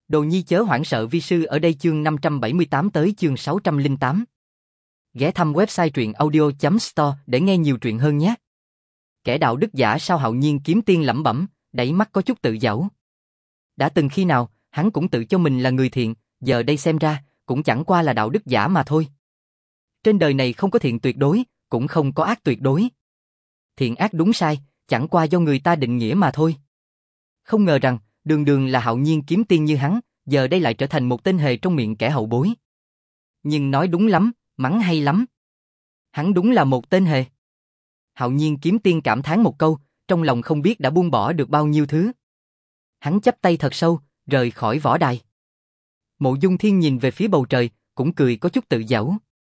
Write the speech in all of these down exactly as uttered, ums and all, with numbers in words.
Đồ nhi chớ hoảng sợ, vi sư ở đây. Chương năm trăm bảy mươi tám tới chương sáu trăm lẻ tám. Ghé thăm website truyện audio chấm store để nghe nhiều truyện hơn nhé. Kẻ đạo đức giả sao? Hạo Nhiên Kiếm Tiên lẩm bẩm, đáy mắt có chút tự giễu. Đã từng khi nào, hắn cũng tự cho mình là người thiện, giờ đây xem ra, cũng chẳng qua là đạo đức giả mà thôi. Trên đời này không có thiện tuyệt đối, cũng không có ác tuyệt đối. Thiện ác đúng sai, chẳng qua do người ta định nghĩa mà thôi. Không ngờ rằng, đường đường là Hạo Nhiên Kiếm Tiên như hắn, giờ đây lại trở thành một tên hề trong miệng kẻ hậu bối. Nhưng nói đúng lắm, mắng hay lắm. Hắn đúng là một tên hề. Hạo Nhiên Kiếm Tiên cảm thán một câu, trong lòng không biết đã buông bỏ được bao nhiêu thứ. Hắn chắp tay thật sâu, rời khỏi võ đài. Mộ Dung Thiên nhìn về phía bầu trời, cũng cười có chút tự giễu.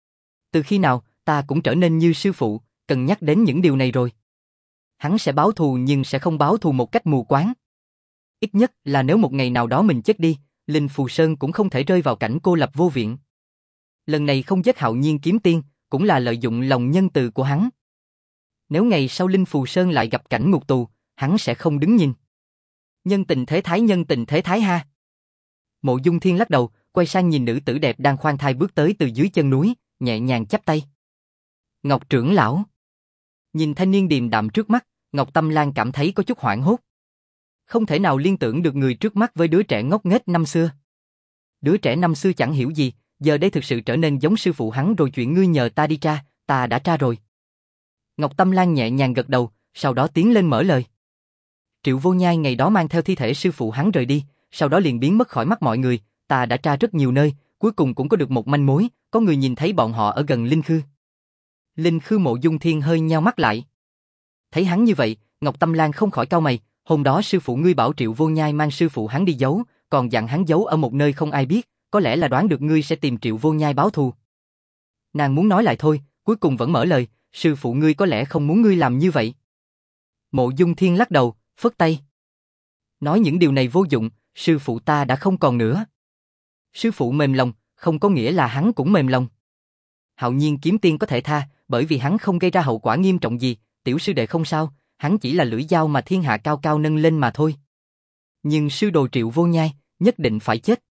Từ khi nào, ta cũng trở nên như sư phụ, cần nhắc đến những điều này rồi. Hắn sẽ báo thù nhưng sẽ không báo thù một cách mù quáng. Ít nhất là nếu một ngày nào đó mình chết đi, Linh Phù Sơn cũng không thể rơi vào cảnh cô lập vô viện. Lần này không giết Hạo Nhiên Kiếm Tiên, cũng là lợi dụng lòng nhân từ của hắn. Nếu ngày sau Linh Phù Sơn lại gặp cảnh ngục tù, hắn sẽ không đứng nhìn. Nhân tình thế thái, nhân tình thế thái ha. Mộ Dung Thiên lắc đầu, quay sang nhìn nữ tử đẹp đang khoan thai bước tới từ dưới chân núi, nhẹ nhàng chắp tay. Ngọc trưởng lão. Nhìn thanh niên điềm đạm trước mắt, Ngọc Tâm Lan cảm thấy có chút hoảng hốt. Không thể nào liên tưởng được người trước mắt với đứa trẻ ngốc nghếch năm xưa. Đứa trẻ năm xưa chẳng hiểu gì, giờ đây thực sự trở nên giống sư phụ hắn rồi. Chuyện ngươi nhờ ta đi tra, ta đã tra rồi. Ngọc Tâm Lan nhẹ nhàng gật đầu, sau đó tiến lên mở lời. Triệu Vô Nhai ngày đó mang theo thi thể sư phụ hắn rời đi, sau đó liền biến mất khỏi mắt mọi người, ta đã tra rất nhiều nơi, cuối cùng cũng có được một manh mối, có người nhìn thấy bọn họ ở gần Linh Khư. Linh Khư? Mộ Dung Thiên hơi nheo mắt lại. Thấy hắn như vậy, Ngọc Tâm Lan không khỏi cau mày, hôm đó sư phụ ngươi bảo Triệu Vô Nhai mang sư phụ hắn đi giấu, còn dặn hắn giấu ở một nơi không ai biết, có lẽ là đoán được ngươi sẽ tìm Triệu Vô Nhai báo thù. Nàng muốn nói lại thôi, cuối cùng vẫn mở lời, sư phụ ngươi có lẽ không muốn ngươi làm như vậy. Mộ Dung Thiên lắc đầu, phất tay. Nói những điều này vô dụng, sư phụ ta đã không còn nữa. Sư phụ mềm lòng, không có nghĩa là hắn cũng mềm lòng. Hạo Nhiên Kiếm Tiên có thể tha, bởi vì hắn không gây ra hậu quả nghiêm trọng gì, tiểu sư đệ không sao, hắn chỉ là lưỡi dao mà thiên hạ cao cao nâng lên mà thôi. Nhưng sư đồ Triệu Vô Nhai, nhất định phải chết.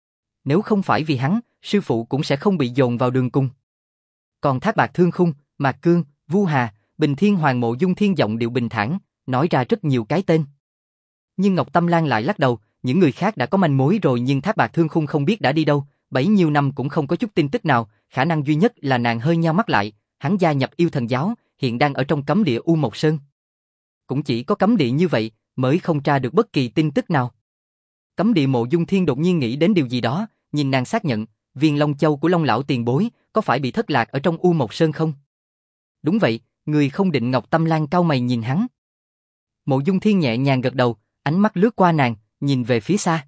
Nếu không phải vì hắn, sư phụ cũng sẽ không bị dồn vào đường cùng. Còn Thác Bạt Thương Khung, Mạc Cương, Vu Hà, Bình Thiên Hoàng. Mộ Dung Thiên giọng điệu bình thản, nói ra rất nhiều cái tên. Nhưng Ngọc Tâm Lan lại lắc đầu, những người khác đã có manh mối rồi nhưng Thác Bạt Thương Khung không biết đã đi đâu, bấy nhiêu năm cũng không có chút tin tức nào, khả năng duy nhất là nàng hơi nheo mắt lại, hắn gia nhập Yêu Thần giáo, hiện đang ở trong cấm địa U Mộc Sơn. Cũng chỉ có cấm địa như vậy mới không tra được bất kỳ tin tức nào. Cấm địa? Mộ Dung Thiên đột nhiên nghĩ đến điều gì đó, nhìn nàng xác nhận, viên Long Châu của Long lão tiền bối có phải bị thất lạc ở trong U Mộc Sơn không? Đúng vậy, người không định. Ngọc Tâm Lan cau mày nhìn hắn. Mộ Dung Thiên nhẹ nhàng gật đầu, ánh mắt lướt qua nàng, nhìn về phía xa.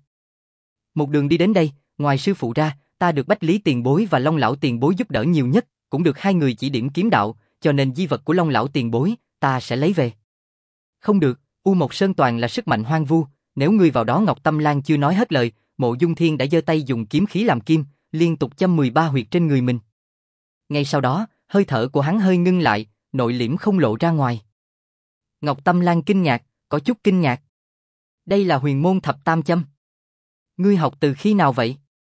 Một đường đi đến đây, ngoài sư phụ ra, ta được Bách Lý tiền bối và Long lão tiền bối giúp đỡ nhiều nhất, cũng được hai người chỉ điểm kiếm đạo, cho nên di vật của Long lão tiền bối, ta sẽ lấy về. Không được, U Mộc Sơn toàn là sức mạnh hoang vu, nếu ngươi vào đó. Ngọc Tâm Lan chưa nói hết lời, Mộ Dung Thiên đã giơ tay dùng kiếm khí làm kim, liên tục châm mười ba huyệt trên người mình. Ngay sau đó, hơi thở của hắn hơi ngưng lại, nội liễm không lộ ra ngoài. Ngọc Tâm Lan kinh ngạc, có chút kinh ngạc. Đây là huyền môn thập tam châm. Ngươi học từ khi nào vậy?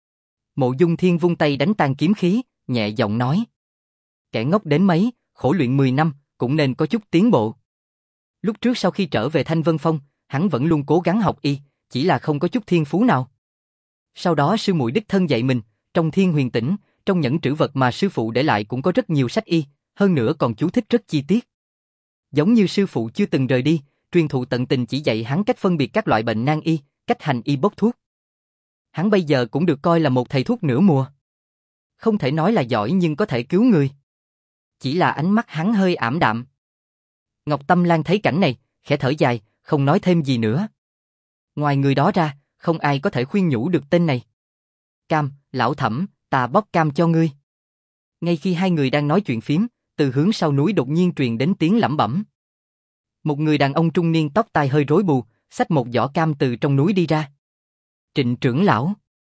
Mộ Dung Thiên vung tay đánh tan kiếm khí, nhẹ giọng nói. Kẻ ngốc đến mấy, khổ luyện mười năm, cũng nên có chút tiến bộ. Lúc trước sau khi trở về Thanh Vân Phong, hắn vẫn luôn cố gắng học y, chỉ là không có chút thiên phú nào. Sau đó sư muội đích thân dạy mình, trong Thiên Huyền Tĩnh, trong nhẫn trữ vật mà sư phụ để lại cũng có rất nhiều sách y, hơn nữa còn chú thích rất chi tiết. Giống như sư phụ chưa từng rời đi, truyền thụ tận tình chỉ dạy hắn cách phân biệt các loại bệnh nan y, cách hành y bốc thuốc. Hắn bây giờ cũng được coi là một thầy thuốc nửa mùa. Không thể nói là giỏi nhưng có thể cứu người. Chỉ là ánh mắt hắn hơi ảm đạm. Ngọc Tâm Lan thấy cảnh này, khẽ thở dài, không nói thêm gì nữa. Ngoài người đó ra, không ai có thể khuyên nhủ được tên này. Cam, lão Thẩm, ta bóc cam cho ngươi. Ngay khi hai người đang nói chuyện phiếm, từ hướng sau núi đột nhiên truyền đến tiếng lẩm bẩm. Một người đàn ông trung niên tóc tai hơi rối bù, xách một giỏ cam từ trong núi đi ra. Trịnh trưởng lão.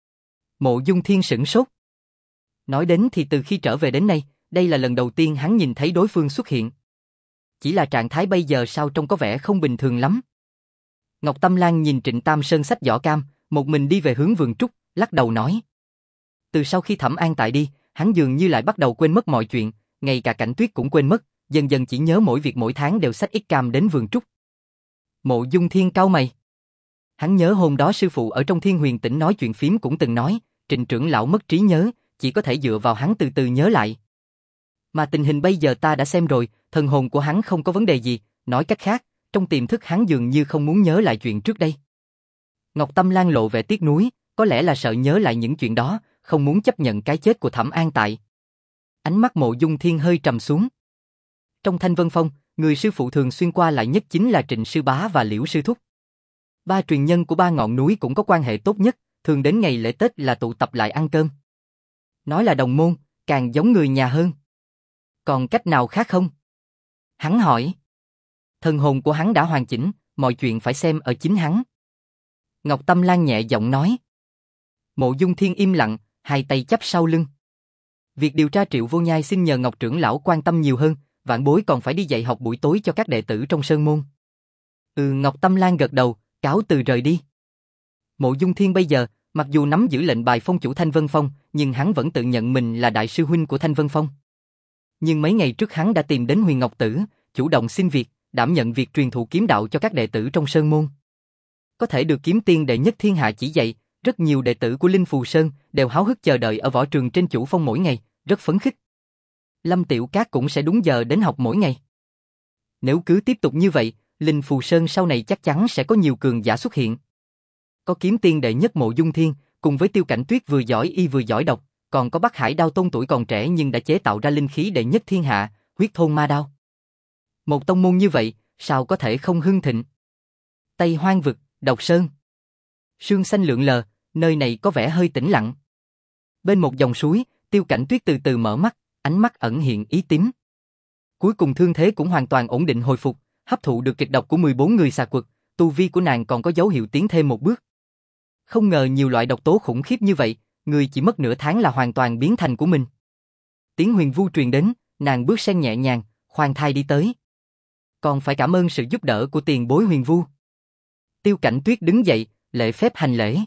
Mộ Dung Thiên sửng sốt. Nói đến thì từ khi trở về đến nay, đây là lần đầu tiên hắn nhìn thấy đối phương xuất hiện. Chỉ là trạng thái bây giờ sao trông có vẻ không bình thường lắm. Ngọc Tâm Lan nhìn Trịnh Tam Sơn xách giỏ cam, một mình đi về hướng vườn trúc, lắc đầu nói. Từ sau khi Thẩm An tại đi, hắn dường như lại bắt đầu quên mất mọi chuyện, ngay cả Cảnh Tuyết cũng quên mất, dần dần chỉ nhớ mỗi việc mỗi tháng đều xách ít cam đến vườn trúc. Mộ Dung Thiên cau mày. Hắn nhớ hôm đó sư phụ ở trong Thiên Huyền Tỉnh nói chuyện phím cũng từng nói, Trịnh trưởng lão mất trí nhớ, chỉ có thể dựa vào hắn từ từ nhớ lại. Mà tình hình bây giờ ta đã xem rồi, thần hồn của hắn không có vấn đề gì, nói cách khác, trong tiềm thức hắn dường như không muốn nhớ lại chuyện trước đây. Ngọc Tâm Lan lộ vẻ tiếc nuối, có lẽ là sợ nhớ lại những chuyện đó, không muốn chấp nhận cái chết của Thẩm An tại. Ánh mắt Mộ Dung Thiên hơi trầm xuống. Trong Thanh Vân Phong, người sư phụ thường xuyên qua lại nhất chính là Trịnh sư bá và Liễu sư thúc. Ba truyền nhân của ba ngọn núi cũng có quan hệ tốt nhất, thường đến ngày lễ Tết là tụ tập lại ăn cơm. Nói là đồng môn, càng giống người nhà hơn. Còn cách nào khác không? Hắn hỏi. Thần hồn của hắn đã hoàn chỉnh, mọi chuyện phải xem ở chính hắn. Ngọc Tâm Lan nhẹ giọng nói. Mộ Dung Thiên im lặng, hai tay chắp sau lưng. Việc điều tra Triệu Vô Nhai xin nhờ Ngọc trưởng lão quan tâm nhiều hơn, vạn bối còn phải đi dạy học buổi tối cho các đệ tử trong sơn môn. Ừ, Ngọc Tâm Lan gật đầu, cáo từ rời đi. Mộ Dung Thiên bây giờ, mặc dù nắm giữ lệnh bài phong chủ Thanh Vân Phong, nhưng hắn vẫn tự nhận mình là đại sư huynh của Thanh Vân Phong. Nhưng mấy ngày trước hắn đã tìm đến Huyền Ngọc Tử, chủ động xin việc, đảm nhận việc truyền thụ kiếm đạo cho các đệ tử trong sơn môn. Có thể được kiếm tiên đệ nhất thiên hạ chỉ dạy, rất nhiều đệ tử của Linh Phù Sơn đều háo hức chờ đợi ở võ trường trên chủ phong mỗi ngày, rất phấn khích. Lâm Tiểu Cát cũng sẽ đúng giờ đến học mỗi ngày. Nếu cứ tiếp tục như vậy, Linh Phù Sơn sau này chắc chắn sẽ có nhiều cường giả xuất hiện. Có kiếm tiên đệ nhất Mộ Dung Thiên, cùng với Tiêu Cảnh Tuyết vừa giỏi y vừa giỏi độc, còn có Bắc Hải Đao Tôn tuổi còn trẻ nhưng đã chế tạo ra linh khí đệ nhất thiên hạ, Huyết Thôn Ma Đao. Một tông môn như vậy, sao có thể không hưng thịnh? Tây Hoang Vực, Độc Sơn. Sương xanh lượn lờ, nơi này có vẻ hơi tĩnh lặng. Bên một dòng suối, Tiêu Cảnh Tuyết từ từ mở mắt, ánh mắt ẩn hiện ý tím. Cuối cùng thương thế cũng hoàn toàn ổn định hồi phục, hấp thụ được kịch độc của mười bốn người xà quật, tu vi của nàng còn có dấu hiệu tiến thêm một bước. Không ngờ nhiều loại độc tố khủng khiếp như vậy, người chỉ mất nửa tháng là hoàn toàn biến thành của mình. Tiếng Huyền Vu truyền đến, nàng bước sen nhẹ nhàng, khoan thai đi tới. Còn phải cảm ơn sự giúp đỡ của tiền bối Huyền Vu. Tiêu Cảnh Tuyết đứng dậy, lễ phép hành lễ.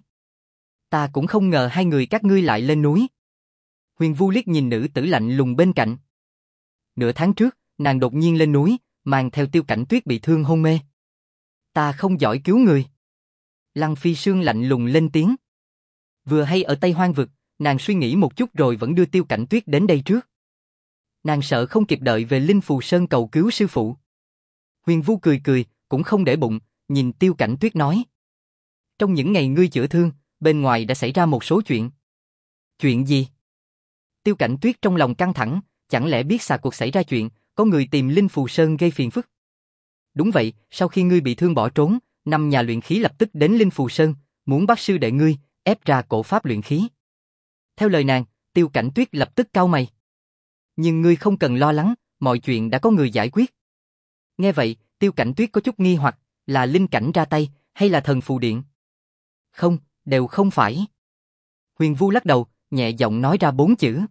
Ta cũng không ngờ hai người các ngươi lại lên núi. Huyền Vu liếc nhìn nữ tử lạnh lùng bên cạnh. Nửa tháng trước, nàng đột nhiên lên núi, mang theo Tiêu Cảnh Tuyết bị thương hôn mê. Ta không giỏi cứu người. Lăng Phi Sương lạnh lùng lên tiếng. Vừa hay ở Tây Hoang Vực, nàng suy nghĩ một chút rồi vẫn đưa Tiêu Cảnh Tuyết đến đây trước. Nàng sợ không kịp đợi về Linh Phù Sơn cầu cứu sư phụ. Huyền Vu cười cười, cũng không để bụng, nhìn Tiêu Cảnh Tuyết nói. Trong những ngày ngươi chữa thương, bên ngoài đã xảy ra một số chuyện. Chuyện gì? Tiêu Cảnh Tuyết trong lòng căng thẳng, chẳng lẽ biết xà cuộc xảy ra chuyện, có người tìm Linh Phù Sơn gây phiền phức. Đúng vậy, sau khi ngươi bị thương bỏ trốn, năm nhà luyện khí lập tức đến Linh Phù Sơn, muốn bắt sư đệ ngươi, ép ra cổ pháp luyện khí. Theo lời nàng, Tiêu Cảnh Tuyết lập tức cau mày. Nhưng ngươi không cần lo lắng, mọi chuyện đã có người giải quyết. Nghe vậy, Tiêu Cảnh Tuyết có chút nghi hoặc, là linh cảnh ra tay, hay là thần phù điện? Không, đều không phải. Huyền Vu lắc đầu, nhẹ giọng nói ra bốn chữ.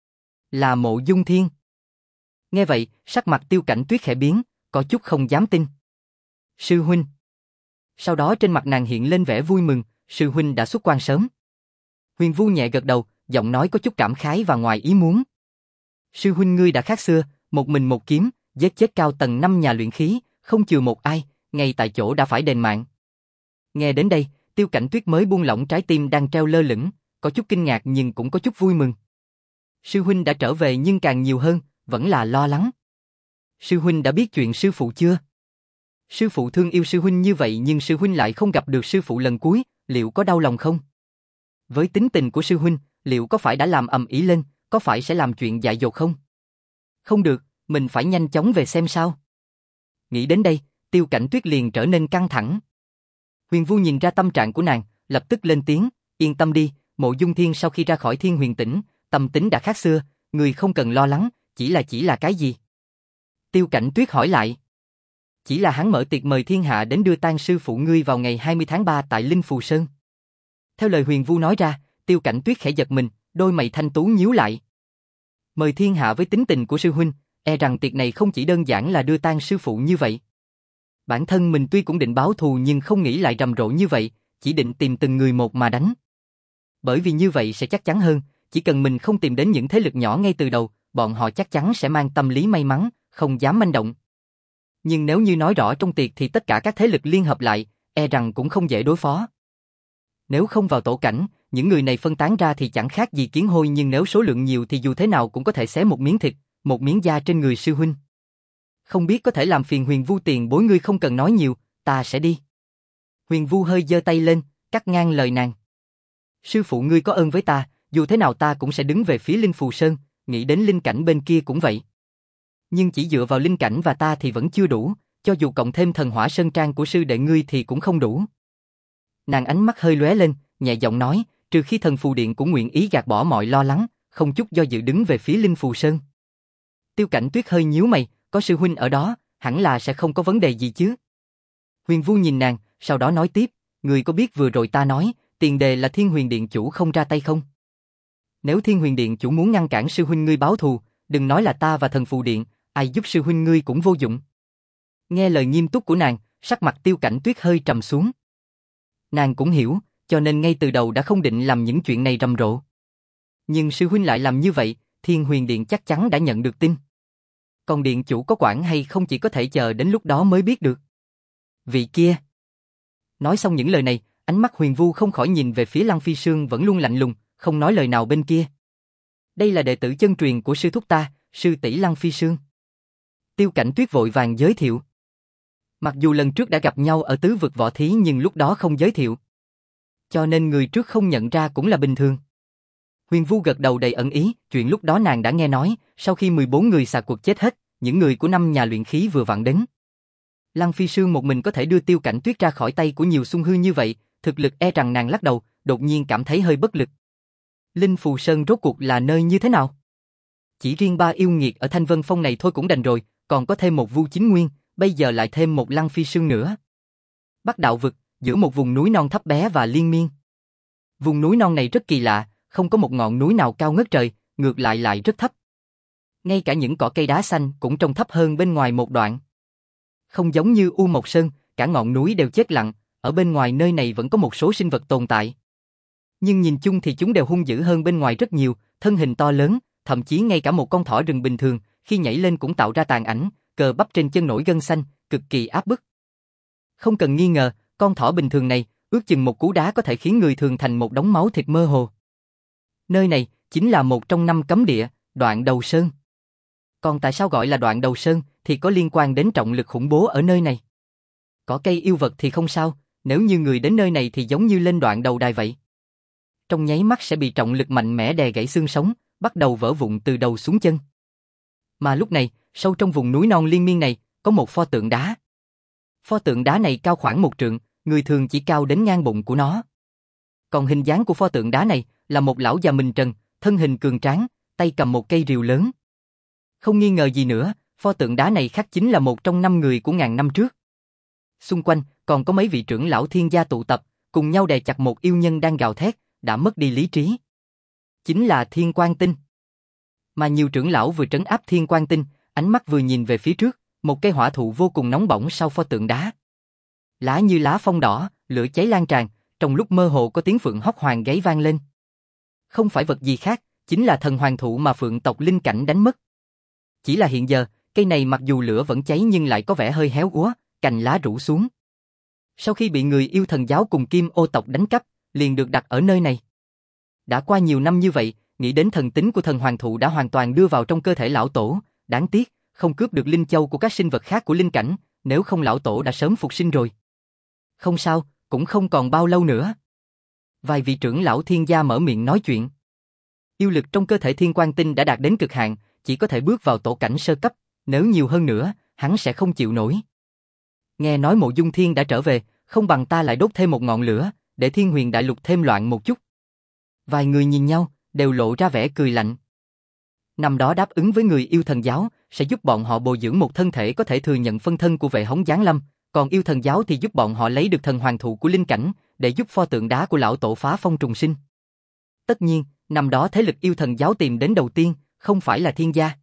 Là Mộ Dung Thiên. Nghe vậy, sắc mặt Tiêu Cảnh Tuyết khẽ biến, có chút không dám tin. Sư huynh. Sau đó trên mặt nàng hiện lên vẻ vui mừng, sư huynh đã xuất quan sớm. Huyền Vu nhẹ gật đầu, giọng nói có chút cảm khái và ngoài ý muốn. Sư huynh ngươi đã khác xưa, một mình một kiếm, giết chết cao tầng năm nhà luyện khí, không chừa một ai, ngay tại chỗ đã phải đền mạng. Nghe đến đây, Tiêu Cảnh Tuyết mới buông lỏng trái tim đang treo lơ lửng, có chút kinh ngạc nhưng cũng có chút vui mừng. Sư huynh đã trở về nhưng càng nhiều hơn, vẫn là lo lắng. Sư huynh đã biết chuyện sư phụ chưa? Sư phụ thương yêu sư huynh như vậy nhưng sư huynh lại không gặp được sư phụ lần cuối, liệu có đau lòng không? Với tính tình của sư huynh, liệu có phải đã làm ầm ĩ lên, có phải sẽ làm chuyện dại dột không? Không được, mình phải nhanh chóng về xem sao. Nghĩ đến đây, Tiêu Cảnh Tuyết liền trở nên căng thẳng. Huyền Vu nhìn ra tâm trạng của nàng, lập tức lên tiếng, yên tâm đi, Mộ Dung Thiên sau khi ra khỏi Thiên Huyền Tỉnh, tâm tính đã khác xưa, người không cần lo lắng, chỉ là chỉ là cái gì? Tiêu Cảnh Tuyết hỏi lại. Chỉ là hắn mở tiệc mời thiên hạ đến đưa tang sư phụ ngươi vào ngày hai mươi tháng ba tại Linh Phù Sơn. Theo lời Huyền Vu nói ra, Tiêu Cảnh Tuyết khẽ giật mình, đôi mày thanh tú nhíu lại. Mời thiên hạ với tính tình của sư huynh, e rằng tiệc này không chỉ đơn giản là đưa tang sư phụ như vậy. Bản thân mình tuy cũng định báo thù nhưng không nghĩ lại rầm rộ như vậy, chỉ định tìm từng người một mà đánh. Bởi vì như vậy sẽ chắc chắn hơn, chỉ cần mình không tìm đến những thế lực nhỏ ngay từ đầu, bọn họ chắc chắn sẽ mang tâm lý may mắn, không dám manh động. Nhưng nếu như nói rõ trong tiệc thì tất cả các thế lực liên hợp lại, e rằng cũng không dễ đối phó. Nếu không vào tổ cảnh, những người này phân tán ra thì chẳng khác gì kiến hôi, nhưng nếu số lượng nhiều thì dù thế nào cũng có thể xé một miếng thịt, một miếng da trên người sư huynh. Không biết có thể làm phiền Huyền Vu tiền bối, ngươi không cần nói nhiều, ta sẽ đi. Huyền Vu hơi giơ tay lên, cắt ngang lời nàng. Sư phụ ngươi có ơn với ta, dù thế nào ta cũng sẽ đứng về phía Linh Phù Sơn, nghĩ đến linh cảnh bên kia cũng vậy. Nhưng chỉ dựa vào linh cảnh và ta thì vẫn chưa đủ, cho dù cộng thêm thần hỏa sơn trang của sư đệ ngươi thì cũng không đủ. Nàng ánh mắt hơi lóe lên, nhẹ giọng nói, trừ khi thần phù điện cũng nguyện ý gạt bỏ mọi lo lắng, không chút do dự đứng về phía Linh Phù Sơn. Tiêu Cảnh Tuyết hơi nhíu mày, có sư huynh ở đó, hẳn là sẽ không có vấn đề gì chứ. Huyền Vu nhìn nàng, sau đó nói tiếp, người có biết vừa rồi ta nói, tiền đề là Thiên Huyền Điện chủ không ra tay không? Nếu Thiên Huyền Điện chủ muốn ngăn cản sư huynh ngươi báo thù, đừng nói là ta và thần phù điện, ai giúp sư huynh ngươi cũng vô dụng. Nghe lời nghiêm túc của nàng, sắc mặt Tiêu Cảnh Tuyết hơi trầm xuống. Nàng cũng hiểu, cho nên ngay từ đầu đã không định làm những chuyện này rầm rộ. Nhưng sư huynh lại làm như vậy, Thiên Huyền Điện chắc chắn đã nhận được tin. Còn điện chủ có quản hay không chỉ có thể chờ đến lúc đó mới biết được. Vị kia. Nói xong những lời này, ánh mắt Huyền Vu không khỏi nhìn về phía Lăng Phi Sương vẫn luôn lạnh lùng, không nói lời nào bên kia. Đây là đệ tử chân truyền của sư thúc ta, sư tỷ Lăng Phi Sương. Tiêu Cảnh Tuyết vội vàng giới thiệu. Mặc dù lần trước đã gặp nhau ở tứ vực võ thí nhưng lúc đó không giới thiệu. Cho nên người trước không nhận ra cũng là bình thường. Huyền Vu gật đầu đầy ẩn ý, chuyện lúc đó nàng đã nghe nói, sau khi mười bốn người xà cuộc chết hết, những người của năm nhà luyện khí vừa vặn đến. Lăng Phi Sương một mình có thể đưa Tiêu Cảnh Tuyết ra khỏi tay của nhiều xung hư như vậy, thực lực e rằng nàng lắc đầu, đột nhiên cảm thấy hơi bất lực. Linh Phù Sơn rốt cuộc là nơi như thế nào? Chỉ riêng ba yêu nghiệt ở Thanh Vân Phong này thôi cũng đành rồi, còn có thêm một Vu Chính Nguyên, bây giờ lại thêm một Lăng Phi Sương nữa. Bắc Đạo Vực, giữa một vùng núi non thấp bé và liên miên. Vùng núi non này rất kỳ lạ, không có một ngọn núi nào cao ngất trời, ngược lại lại rất thấp. Ngay cả những cỏ cây đá xanh cũng trông thấp hơn bên ngoài một đoạn. Không giống như U Mộc Sơn, cả ngọn núi đều chết lặng, ở bên ngoài nơi này vẫn có một số sinh vật tồn tại. Nhưng nhìn chung thì chúng đều hung dữ hơn bên ngoài rất nhiều, thân hình to lớn, thậm chí ngay cả một con thỏ rừng bình thường, khi nhảy lên cũng tạo ra tàn ảnh, cờ bắp trên chân nổi gân xanh, cực kỳ áp bức. Không cần nghi ngờ, con thỏ bình thường này, ước chừng một cú đá có thể khiến người thường thành một đống máu thịt mơ hồ. Nơi này chính là một trong năm cấm địa, Đoạn Đầu Sơn. Còn tại sao gọi là Đoạn Đầu Sơn thì có liên quan đến trọng lực khủng bố ở nơi này. Cỏ cây yêu vật thì không sao, nếu như người đến nơi này thì giống như lên đoạn đầu đài vậy. Trong nháy mắt sẽ bị trọng lực mạnh mẽ đè gãy xương sống, bắt đầu vỡ vụn từ đầu xuống chân. Mà lúc này, sâu trong vùng núi non liên miên này, có một pho tượng đá. Pho tượng đá này cao khoảng một trượng, người thường chỉ cao đến ngang bụng của nó. Còn hình dáng của pho tượng đá này là một lão già mình trần, thân hình cường tráng, tay cầm một cây rìu lớn. Không nghi ngờ gì nữa, pho tượng đá này khắc chính là một trong năm người của ngàn năm trước. Xung quanh còn có mấy vị trưởng lão thiên gia tụ tập, cùng nhau đè chặt một yêu nhân đang gào thét, đã mất đi lý trí. Chính là Thiên Quang Tinh. Mà nhiều trưởng lão vừa trấn áp Thiên Quang Tinh, ánh mắt vừa nhìn về phía trước, một cây hỏa thụ vô cùng nóng bỏng sau pho tượng đá. Lá như lá phong đỏ, lửa cháy lan tràn, trong lúc mơ hồ có tiếng phượng hót hoàng gáy vang lên. Không phải vật gì khác, chính là thần hoàng thụ mà phượng tộc linh cảnh đánh mất. Chỉ là hiện giờ, cây này mặc dù lửa vẫn cháy nhưng lại có vẻ hơi héo úa, cành lá rũ xuống. Sau khi bị người yêu thần giáo cùng Kim Ô tộc đánh cắp, liền được đặt ở nơi này. Đã qua nhiều năm như vậy, nghĩ đến thần tính của thần hoàng thụ đã hoàn toàn đưa vào trong cơ thể lão tổ, đáng tiếc, không cướp được linh châu của các sinh vật khác của linh cảnh, nếu không lão tổ đã sớm phục sinh rồi. Không sao, cũng không còn bao lâu nữa. Vài vị trưởng lão thiên gia mở miệng nói chuyện. Yêu lực trong cơ thể Thiên Quang Tinh đã đạt đến cực hạn, chỉ có thể bước vào tổ cảnh sơ cấp, nếu nhiều hơn nữa, hắn sẽ không chịu nổi. Nghe nói Mộ Dung Thiên đã trở về, không bằng ta lại đốt thêm một ngọn lửa, để Thiên Huyền Đại Lục thêm loạn một chút. Vài người nhìn nhau, đều lộ ra vẻ cười lạnh. Năm đó đáp ứng với người yêu thần giáo, sẽ giúp bọn họ bồi dưỡng một thân thể có thể thừa nhận phân thân của vệ hống giáng lâm, còn yêu thần giáo thì giúp bọn họ lấy được thần hoàng thụ của linh cảnh, để giúp pho tượng đá của lão tổ phá phong trùng sinh. Tất nhiên, năm đó thế lực yêu thần giáo tìm đến đầu tiên, không phải là Thiên gia,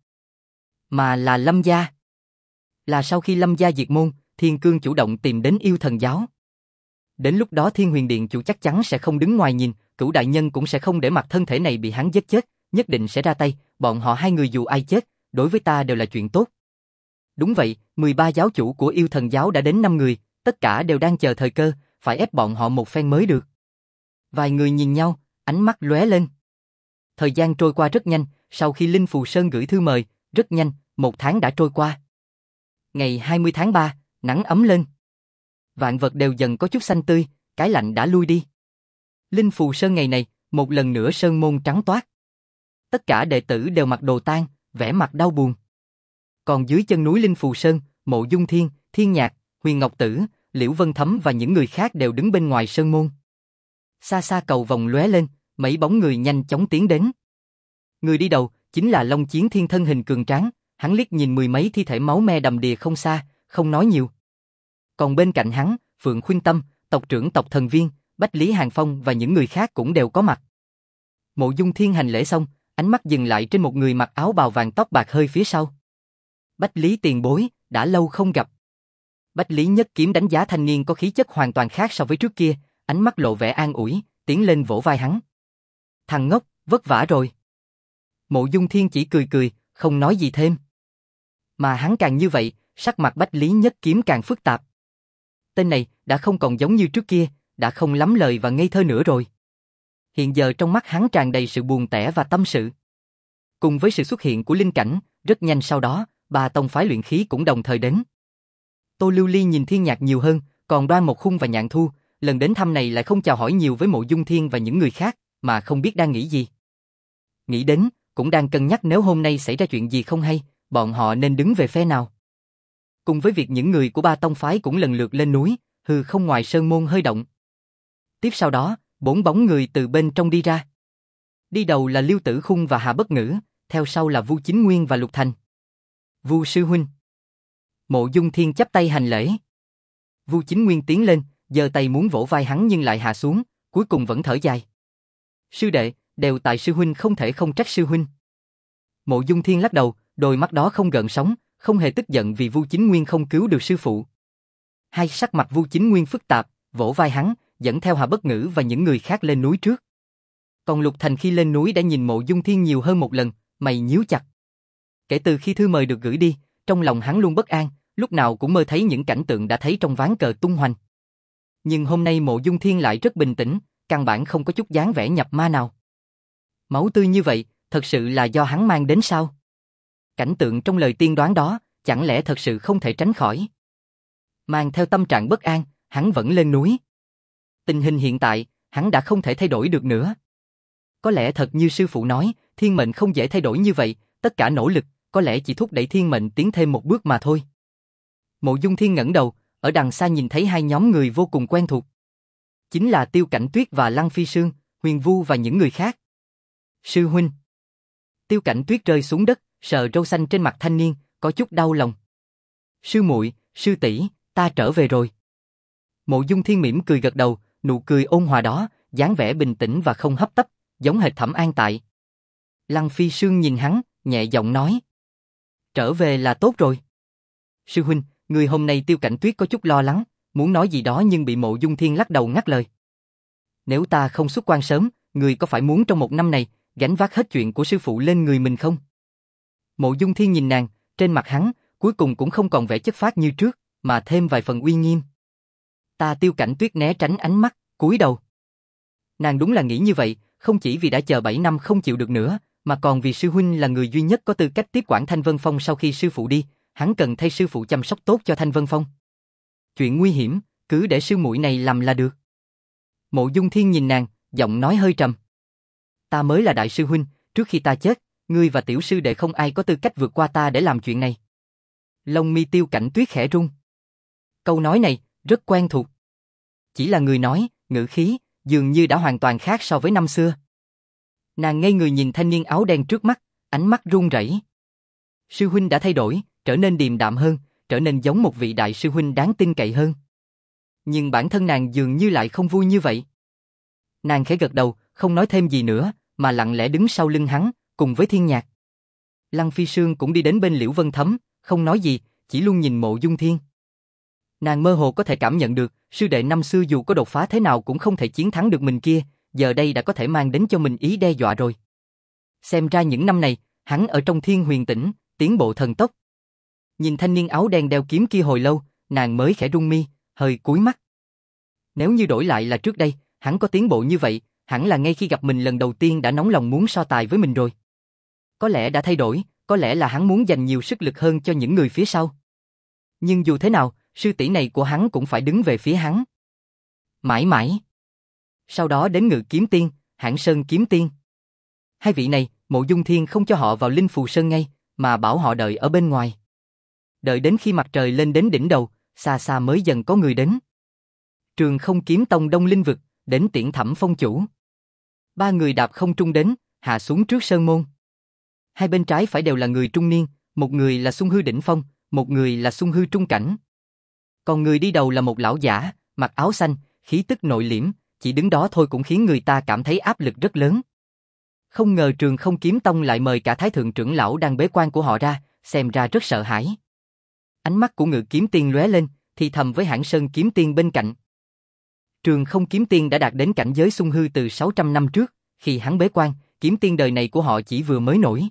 mà là Lâm gia. Là sau khi Lâm gia diệt môn, Thiên Cương chủ động tìm đến yêu thần giáo. Đến lúc đó Thiên Huyền Điện chủ chắc chắn sẽ không đứng ngoài nhìn, Cửu đại nhân cũng sẽ không để mặc thân thể này bị hắn giết chết, nhất định sẽ ra tay, bọn họ hai người dù ai chết, đối với ta đều là chuyện tốt. Đúng vậy, mười ba giáo chủ của yêu thần giáo đã đến năm người, tất cả đều đang chờ thời cơ, phải ép bọn họ một phen mới được. Vài người nhìn nhau, ánh mắt lóe lên. Thời gian trôi qua rất nhanh, sau khi Linh Phù Sơn gửi thư mời, rất nhanh, một tháng đã trôi qua. Ngày hai mươi tháng ba, nắng ấm lên. Vạn vật đều dần có chút xanh tươi, cái lạnh đã lui đi. Linh Phù Sơn ngày này, một lần nữa sơn môn trắng toát. Tất cả đệ tử đều mặc đồ tang, vẻ mặt đau buồn. Còn dưới chân núi Linh Phù Sơn, Mộ Dung Thiên, Thiên Nhạc, Huyền Ngọc Tử, Liễu Vân Thấm và những người khác đều đứng bên ngoài sơn môn. Xa xa cầu vòng lóe lên, mấy bóng người nhanh chóng tiến đến. Người đi đầu chính là Long Chiến Thiên, thân hình cường tráng, hắn liếc nhìn mười mấy thi thể máu me đầm đìa không xa, không nói nhiều. Còn bên cạnh hắn, Phượng Khuynh Tâm, tộc trưởng tộc Thần Viên, Bách Lý Hàn Phong và những người khác cũng đều có mặt. Mộ Dung Thiên hành lễ xong, ánh mắt dừng lại trên một người mặc áo bào vàng tóc bạc hơi phía sau. Bách Lý tiền bối, đã lâu không gặp. Bách Lý nhất kiếm đánh giá thanh niên có khí chất hoàn toàn khác so với trước kia, ánh mắt lộ vẻ an ủi, tiến lên vỗ vai hắn. Thằng ngốc, vất vả rồi. Mộ Dung Thiên chỉ cười cười, không nói gì thêm. Mà hắn càng như vậy, sắc mặt Bách Lý nhất kiếm càng phức tạp. Tên này đã không còn giống như trước kia, đã không lắm lời và ngây thơ nữa rồi. Hiện giờ trong mắt hắn tràn đầy sự buồn tẻ và tâm sự. Cùng với sự xuất hiện của linh cảnh, rất nhanh sau đó, ba tông phái luyện khí cũng đồng thời đến. Tô Lưu Ly nhìn Thiên Nhạc nhiều hơn, còn Đoan Mộc Khung và Nhạn Thu, lần đến thăm này lại không chào hỏi nhiều với Mộ Dung Thiên và những người khác, mà không biết đang nghĩ gì. Nghĩ đến, cũng đang cân nhắc nếu hôm nay xảy ra chuyện gì không hay, bọn họ nên đứng về phe nào. Cùng với việc những người của ba tông phái cũng lần lượt lên núi, hư không ngoài sơn môn hơi động. Tiếp sau đó, bốn bóng người từ bên trong đi ra. Đi đầu là Liêu Tử Khung và Hạ Bất Ngữ, theo sau là Vu Chính Nguyên và Lục Thành. Vu sư huynh. Mộ Dung Thiên chắp tay hành lễ. Vu Chính Nguyên tiến lên, giơ tay muốn vỗ vai hắn nhưng lại hạ xuống, cuối cùng vẫn thở dài. Sư đệ, đều tại sư huynh, không thể không trách sư huynh. Mộ Dung Thiên lắc đầu, đôi mắt đó không gợn sóng, không hề tức giận vì Vu Chính Nguyên không cứu được sư phụ. Hai sắc mặt Vu Chính Nguyên phức tạp, vỗ vai hắn, dẫn theo Hạ Bất Ngữ và những người khác lên núi trước. Còn Lục Thành khi lên núi đã nhìn Mộ Dung Thiên nhiều hơn một lần, mày nhíu chặt. Kể từ khi thư mời được gửi đi, trong lòng hắn luôn bất an, lúc nào cũng mơ thấy những cảnh tượng đã thấy trong ván cờ tung hoành. Nhưng hôm nay Mộ Dung Thiên lại rất bình tĩnh, căn bản không có chút dáng vẻ nhập ma nào. Máu tươi như vậy, thật sự là do hắn mang đến sao? Cảnh tượng trong lời tiên đoán đó, chẳng lẽ thật sự không thể tránh khỏi? Mang theo tâm trạng bất an, hắn vẫn lên núi. Tình hình hiện tại, hắn đã không thể thay đổi được nữa. Có lẽ thật như sư phụ nói, thiên mệnh không dễ thay đổi như vậy, tất cả nỗ lực, có lẽ chỉ thúc đẩy thiên mệnh tiến thêm một bước mà thôi. Mộ Dung Thiên ngẩng đầu, ở đằng xa nhìn thấy hai nhóm người vô cùng quen thuộc. Chính là Tiêu Cảnh Tuyết và Lăng Phi Sương, Huyền Vu và những người khác. Sư huynh. Tiêu Cảnh Tuyết rơi xuống đất, sờ râu xanh trên mặt thanh niên, có chút đau lòng. Sư muội, sư tỷ, ta trở về rồi. Mộ Dung Thiên mỉm cười gật đầu, nụ cười ôn hòa đó, dáng vẻ bình tĩnh và không hấp tấp, giống hệt Thẩm An tại. Lăng Phi Sương nhìn hắn, nhẹ giọng nói. Trở về là tốt rồi. Sư huynh, người hôm nay Tiêu Cảnh Tuyết có chút lo lắng, muốn nói gì đó nhưng bị Mộ Dung Thiên lắc đầu ngắt lời. Nếu ta không xuất quan sớm, người có phải muốn trong một năm này, gánh vác hết chuyện của sư phụ lên người mình không? Mộ Dung Thiên nhìn nàng, trên mặt hắn, cuối cùng cũng không còn vẻ chất phác như trước, mà thêm vài phần uy nghiêm. Ta Tiêu Cảnh Tuyết né tránh ánh mắt, cúi đầu. Nàng đúng là nghĩ như vậy, không chỉ vì đã chờ bảy năm không chịu được nữa, mà còn vì sư huynh là người duy nhất có tư cách tiếp quản Thanh Vân Phong sau khi sư phụ đi, hắn cần thay sư phụ chăm sóc tốt cho Thanh Vân Phong. Chuyện nguy hiểm, cứ để sư muội này làm là được. Mộ Dung Thiên nhìn nàng, giọng nói hơi trầm. Ta mới là đại sư huynh, trước khi ta chết, ngươi và tiểu sư đệ không ai có tư cách vượt qua ta để làm chuyện này. Lông mi Tiêu Cảnh Tuyết khẽ rung. Câu nói này, rất quen thuộc. Chỉ là người nói, ngữ khí, dường như đã hoàn toàn khác so với năm xưa. Nàng ngây người nhìn thanh niên áo đen trước mắt, ánh mắt run rẩy. Sư huynh đã thay đổi, trở nên điềm đạm hơn, trở nên giống một vị đại sư huynh đáng tin cậy hơn. Nhưng bản thân nàng dường như lại không vui như vậy. Nàng khẽ gật đầu, không nói thêm gì nữa, mà lặng lẽ đứng sau lưng hắn, cùng với Thiên Nhạc. Lăng Phi Sương cũng đi đến bên Liễu Vân Thấm, không nói gì, chỉ luôn nhìn Mộ Dung Thiên. Nàng mơ hồ có thể cảm nhận được, sư đệ năm xưa dù có đột phá thế nào cũng không thể chiến thắng được mình kia, giờ đây đã có thể mang đến cho mình ý đe dọa rồi. Xem ra những năm này, hắn ở trong Thiên Huyền Tỉnh, tiến bộ thần tốc. Nhìn thanh niên áo đen đeo kiếm kia hồi lâu, nàng mới khẽ rung mi, hơi cúi mắt. Nếu như đổi lại là trước đây, hắn có tiến bộ như vậy, hẳn là ngay khi gặp mình lần đầu tiên đã nóng lòng muốn so tài với mình rồi. Có lẽ đã thay đổi, có lẽ là hắn muốn dành nhiều sức lực hơn cho những người phía sau. Nhưng dù thế nào, sư tỷ này của hắn cũng phải đứng về phía hắn. Mãi mãi. Sau đó đến Ngự Kiếm Tiên, Hãn Sơn Kiếm Tiên. Hai vị này, Mộ Dung Thiên không cho họ vào Linh Phù Sơn ngay, mà bảo họ đợi ở bên ngoài. Đợi đến khi mặt trời lên đến đỉnh đầu, xa xa mới dần có người đến. Trường Không Kiếm Tông Đông Linh Vực, đến tiễn Thẩm Phong chủ. Ba người đạp không trung đến, hạ xuống trước sơn môn. Hai bên trái phải đều là người trung niên, một người là Xuân Hư đỉnh phong, một người là Xuân Hư trung cảnh. Còn người đi đầu là một lão giả, mặc áo xanh, khí tức nội liễm, chỉ đứng đó thôi cũng khiến người ta cảm thấy áp lực rất lớn. Không ngờ Trường Không Kiếm Tông lại mời cả thái thượng trưởng lão đang bế quan của họ ra, xem ra rất sợ hãi. Ánh mắt của Ngự Kiếm Tiên lóe lên, thì thầm với Hãn Sơn Kiếm Tiên bên cạnh. Trường Không Kiếm Tiên đã đạt đến cảnh giới Xuân Hư từ sáu trăm năm trước, khi hắn bế quan, kiếm tiên đời này của họ chỉ vừa mới nổi.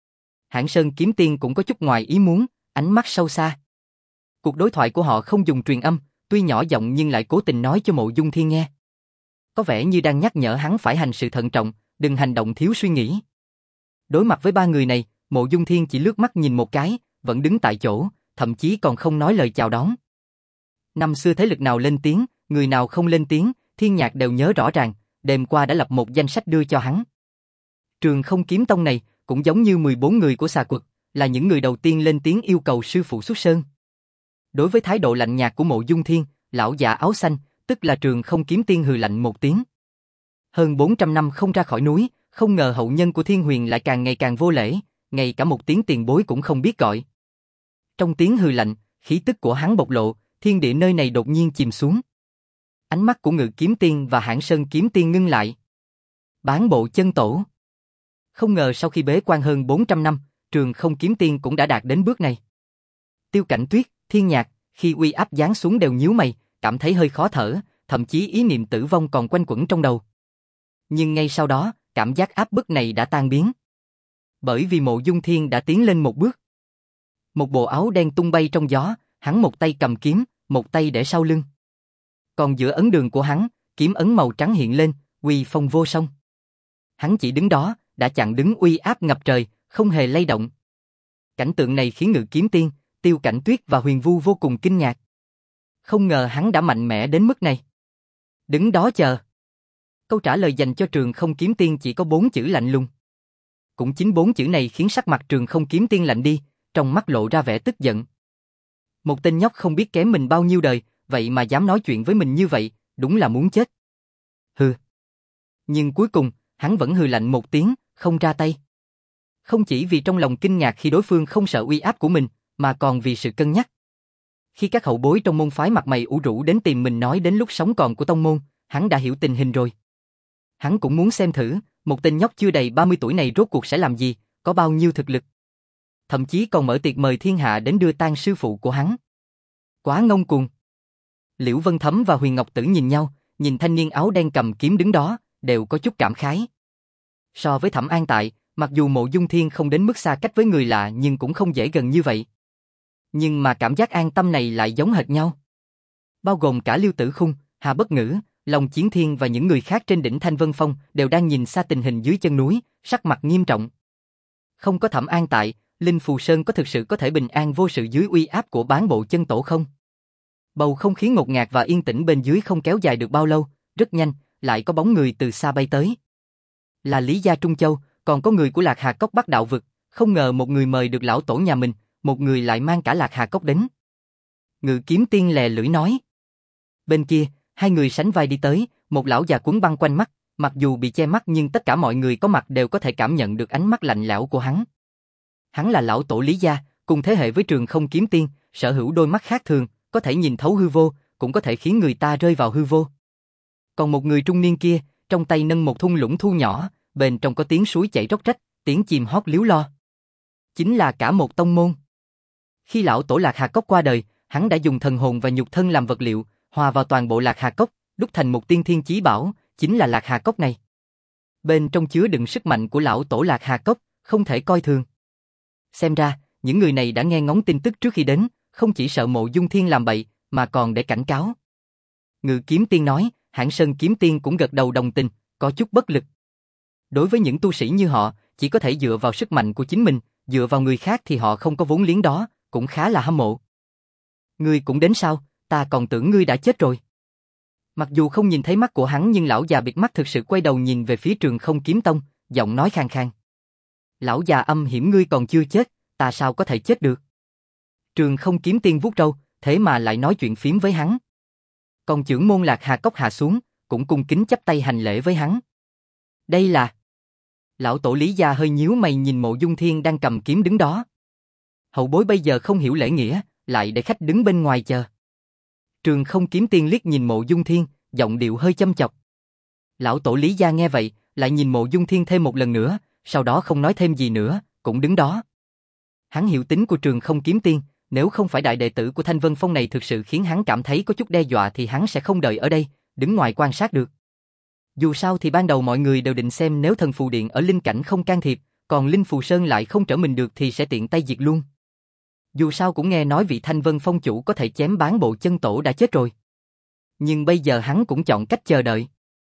Hãn Sơn Kiếm Tiên cũng có chút ngoài ý muốn, ánh mắt sâu xa. Cuộc đối thoại của họ không dùng truyền âm, tuy nhỏ giọng nhưng lại cố tình nói cho Mộ Dung Thiên nghe. Có vẻ như đang nhắc nhở hắn phải hành sự thận trọng, đừng hành động thiếu suy nghĩ. Đối mặt với ba người này, Mộ Dung Thiên chỉ lướt mắt nhìn một cái, vẫn đứng tại chỗ, thậm chí còn không nói lời chào đón. Năm xưa thế lực nào lên tiếng, người nào không lên tiếng, Thiên Nhạc đều nhớ rõ ràng, đêm qua đã lập một danh sách đưa cho hắn. Trường Không Kiếm Tông này, cũng giống như mười bốn người của Xà Quật, là những người đầu tiên lên tiếng yêu cầu sư phụ xuất sơn. Đối với thái độ lạnh nhạt của Mộ Dung Thiên, lão giả áo xanh, tức là Trường Không Kiếm Tiên hừ lạnh một tiếng. Hơn bốn trăm năm không ra khỏi núi, không ngờ hậu nhân của Thiên Huyền lại càng ngày càng vô lễ, ngay cả một tiếng tiền bối cũng không biết gọi. Trong tiếng hừ lạnh, khí tức của hắn bộc lộ, thiên địa nơi này đột nhiên chìm xuống. Ánh mắt của Ngự Kiếm Tiên và Hãn Sơn Kiếm Tiên ngưng lại. Bán bộ chân tổ. Không ngờ sau khi bế quan hơn bốn trăm năm, Trường Không Kiếm Tiên cũng đã đạt đến bước này. Tiêu Cảnh Tuyết, Thiên Nhạc, khi uy áp giáng xuống đều nhíu mày, cảm thấy hơi khó thở, thậm chí ý niệm tử vong còn quanh quẩn trong đầu. Nhưng ngay sau đó, cảm giác áp bức này đã tan biến. Bởi vì Mộ Dung Thiên đã tiến lên một bước. Một bộ áo đen tung bay trong gió, hắn một tay cầm kiếm, một tay để sau lưng. Còn giữa ấn đường của hắn, kiếm ấn màu trắng hiện lên, uy phong vô song. Hắn chỉ đứng đó, đã chặn đứng uy áp ngập trời, không hề lay động. Cảnh tượng này khiến Ngự Kiếm Tiên, Tiêu Cảnh Tuyết và Huyền Vu vô cùng kinh ngạc. Không ngờ hắn đã mạnh mẽ đến mức này. Đứng đó chờ. Câu trả lời dành cho Trường Không Kiếm Tiên chỉ có bốn chữ lạnh lùng. Cũng chính bốn chữ này khiến sắc mặt Trường Không Kiếm Tiên lạnh đi, trong mắt lộ ra vẻ tức giận. Một tên nhóc không biết kém mình bao nhiêu đời, vậy mà dám nói chuyện với mình như vậy, đúng là muốn chết. Hừ. Nhưng cuối cùng, hắn vẫn hừ lạnh một tiếng, không ra tay. Không chỉ vì trong lòng kinh ngạc khi đối phương không sợ uy áp của mình, mà còn vì sự cân nhắc. Khi các hậu bối trong môn phái mặt mày ủ rũ đến tìm mình nói đến lúc sống còn của tông môn, hắn đã hiểu tình hình rồi. Hắn cũng muốn xem thử, một tên nhóc chưa đầy ba mươi tuổi này rốt cuộc sẽ làm gì, có bao nhiêu thực lực. Thậm chí còn mở tiệc mời thiên hạ đến đưa tang sư phụ của hắn. Quá ngông cuồng. Liễu Vân Thấm và Huyền Ngọc Tử nhìn nhau, nhìn thanh niên áo đen cầm kiếm đứng đó, đều có chút cảm khái. So với Thẩm An Tại, mặc dù Mộ Dung Thiên không đến mức xa cách với người lạ nhưng cũng không dễ gần như vậy. Nhưng mà cảm giác an tâm này lại giống hệt nhau. Bao gồm cả Liêu Tử Khung, Hà Bất Ngữ, Long Chiến Thiên và những người khác trên đỉnh Thanh Vân Phong đều đang nhìn xa tình hình dưới chân núi, sắc mặt nghiêm trọng. Không có Thẩm An Tại, Linh Phù Sơn có thực sự có thể bình an vô sự dưới uy áp của bán bộ chân tổ không? Bầu không khí ngột ngạt và yên tĩnh bên dưới không kéo dài được bao lâu, rất nhanh, lại có bóng người từ xa bay tới. Là Lý Gia Trung Châu, còn có người của Lạc Hà Cốc Bắc Đạo Vực, không ngờ một người mời được lão tổ nhà mình, một người lại mang cả Lạc Hà Cốc đến. Ngự Kiếm Tiên lè lưỡi nói. Bên kia, hai người sánh vai đi tới, một lão già quấn băng quanh mắt, mặc dù bị che mắt nhưng tất cả mọi người có mặt đều có thể cảm nhận được ánh mắt lạnh lẽo của hắn. Hắn là lão tổ Lý Gia, cùng thế hệ với Trường Không Kiếm Tiên, sở hữu đôi mắt khác thường, có thể nhìn thấu hư vô, cũng có thể khiến người ta rơi vào hư vô. Còn một người trung niên kia, trong tay nâng một thung lũng thu nhỏ, bên trong có tiếng suối chảy róc rách, tiếng chim hót líu lo. Chính là cả một tông môn. Khi lão tổ Lạc Hà Cốc qua đời, hắn đã dùng thần hồn và nhục thân làm vật liệu, hòa vào toàn bộ Lạc Hà Cốc, đúc thành một tiên thiên chí bảo, chính là Lạc Hà Cốc này. Bên trong chứa đựng sức mạnh của lão tổ Lạc Hà Cốc, không thể coi thường. Xem ra, những người này đã nghe ngóng tin tức trước khi đến, không chỉ sợ Mộ Dung Thiên làm bậy, mà còn để cảnh cáo. Ngự Kiếm Tiên nói, Hãn Sơn Kiếm Tiên cũng gật đầu đồng tình, có chút bất lực. Đối với những tu sĩ như họ, chỉ có thể dựa vào sức mạnh của chính mình, dựa vào người khác thì họ không có vốn liếng đó, cũng khá là hâm mộ. Ngươi cũng đến sao, ta còn tưởng ngươi đã chết rồi. Mặc dù không nhìn thấy mắt của hắn nhưng lão già bịt mắt thực sự quay đầu nhìn về phía Trường Không Kiếm Tông, giọng nói khàn khàn. Lão già âm hiểm, ngươi còn chưa chết, ta sao có thể chết được. Trường Không Kiếm Tiên vuốt râu, thế mà lại nói chuyện phiếm với hắn. Còn trưởng môn Lạc Hà Cốc hạ xuống, cũng cung kính chắp tay hành lễ với hắn. Đây là... Lão tổ Lý Gia hơi nhíu mày nhìn Mộ Dung Thiên đang cầm kiếm đứng đó. Hậu bối bây giờ không hiểu lễ nghĩa, lại để khách đứng bên ngoài chờ. Trường Không Kiếm Tiên liếc nhìn Mộ Dung Thiên, giọng điệu hơi châm chọc. Lão tổ Lý Gia nghe vậy, lại nhìn Mộ Dung Thiên thêm một lần nữa, sau đó không nói thêm gì nữa, cũng đứng đó. Hắn hiểu tính của Trường Không Kiếm Tiên, nếu không phải đại đệ tử của Thanh Vân Phong này thực sự khiến hắn cảm thấy có chút đe dọa thì hắn sẽ không đợi ở đây, đứng ngoài quan sát được. Dù sao thì ban đầu mọi người đều định xem nếu Thần Phù Điện ở linh cảnh không can thiệp, còn Linh Phù Sơn lại không trở mình được thì sẽ tiện tay diệt luôn. Dù sao cũng nghe nói vị Thanh Vân Phong chủ có thể chém bán bộ chân tổ đã chết rồi. Nhưng bây giờ hắn cũng chọn cách chờ đợi.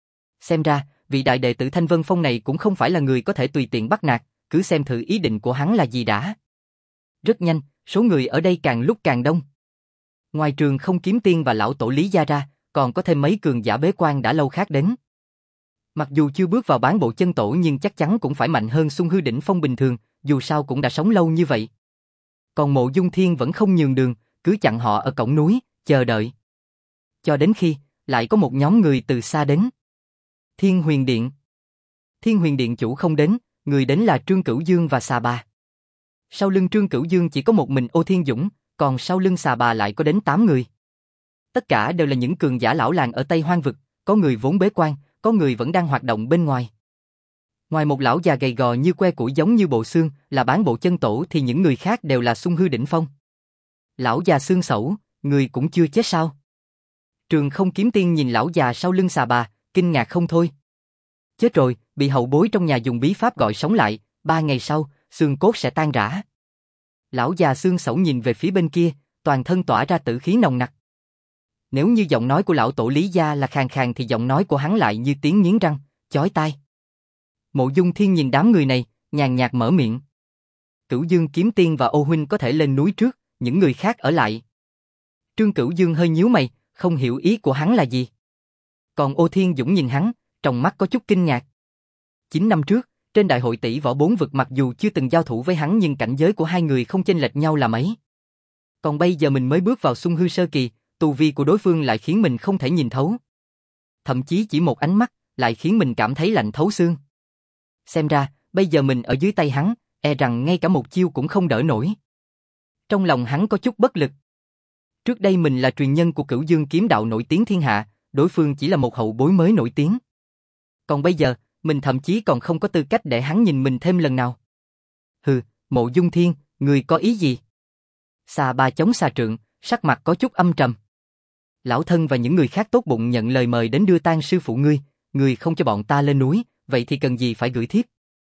Xem ra, vị đại đệ tử Thanh Vân Phong này cũng không phải là người có thể tùy tiện bắt nạt, cứ xem thử ý định của hắn là gì đã. Rất nhanh, số người ở đây càng lúc càng đông. Ngoài Trường Không Kiếm Tiên và lão tổ Lý Gia ra, còn có thêm mấy cường giả bế quan đã lâu khác đến. Mặc dù chưa bước vào bán bộ chân tổ nhưng chắc chắn cũng phải mạnh hơn Xung Hư Đỉnh Phong bình thường, dù sao cũng đã sống lâu như vậy. Còn Mộ Dung Thiên vẫn không nhường đường, cứ chặn họ ở cổng núi, chờ đợi. Cho đến khi, lại có một nhóm người từ xa đến. Thiên Huyền Điện. Thiên Huyền Điện chủ không đến, người đến là Trương Cửu Dương và Xà Bà. Sau lưng Trương Cửu Dương chỉ có một mình Ô Thiên Dũng, còn sau lưng Xà Bà lại có đến tám người. Tất cả đều là những cường giả lão làng ở Tây Hoang Vực, có người vốn bế quan, có người vẫn đang hoạt động bên ngoài. Ngoài một lão già gầy gò như que củi giống như bộ xương, là bán bộ chân tổ thì những người khác đều là Xung Hư Đỉnh Phong. Lão già xương sẩu, người cũng chưa chết sao? Trường Không Kiếm Tiên nhìn lão già sau lưng Xà Bà, kinh ngạc không thôi. Chết rồi, bị hậu bối trong nhà dùng bí pháp gọi sống lại, ba ngày sau, xương cốt sẽ tan rã. Lão già xương sẩu nhìn về phía bên kia, toàn thân tỏa ra tử khí nồng nặc. Nếu như giọng nói của lão tổ Lý Gia là khàn khàn thì giọng nói của hắn lại như tiếng nghiến răng, chói tai. Mộ Dung Thiên nhìn đám người này, nhàn nhạt mở miệng. Cửu Dương Kiếm Tiên và Ô Huynh có thể lên núi trước, những người khác ở lại. Trương Cửu Dương hơi nhíu mày, không hiểu ý của hắn là gì. Còn Ô Thiên Dũng nhìn hắn, trong mắt có chút kinh ngạc. Chín năm trước, trên đại hội tỷ võ bốn vực mặc dù chưa từng giao thủ với hắn nhưng cảnh giới của hai người không chênh lệch nhau là mấy. Còn bây giờ mình mới bước vào Xung Hư Sơ Kỳ, tu vi của đối phương lại khiến mình không thể nhìn thấu. Thậm chí chỉ một ánh mắt, lại khiến mình cảm thấy lạnh thấu xương. Xem ra, bây giờ mình ở dưới tay hắn, e rằng ngay cả một chiêu cũng không đỡ nổi. Trong lòng hắn có chút bất lực. Trước đây mình là truyền nhân của Cửu Dương kiếm đạo nổi tiếng thiên hạ, đối phương chỉ là một hậu bối mới nổi tiếng. Còn bây giờ, mình thậm chí còn không có tư cách để hắn nhìn mình thêm lần nào. Hừ, Mộ Dung Thiên, người có ý gì? Xà Bà chống xà trượng, sắc mặt có chút âm trầm. Lão thân và những người khác tốt bụng nhận lời mời đến đưa tang sư phụ ngươi, ngươi không cho bọn ta lên núi, vậy thì cần gì phải gửi thiếp?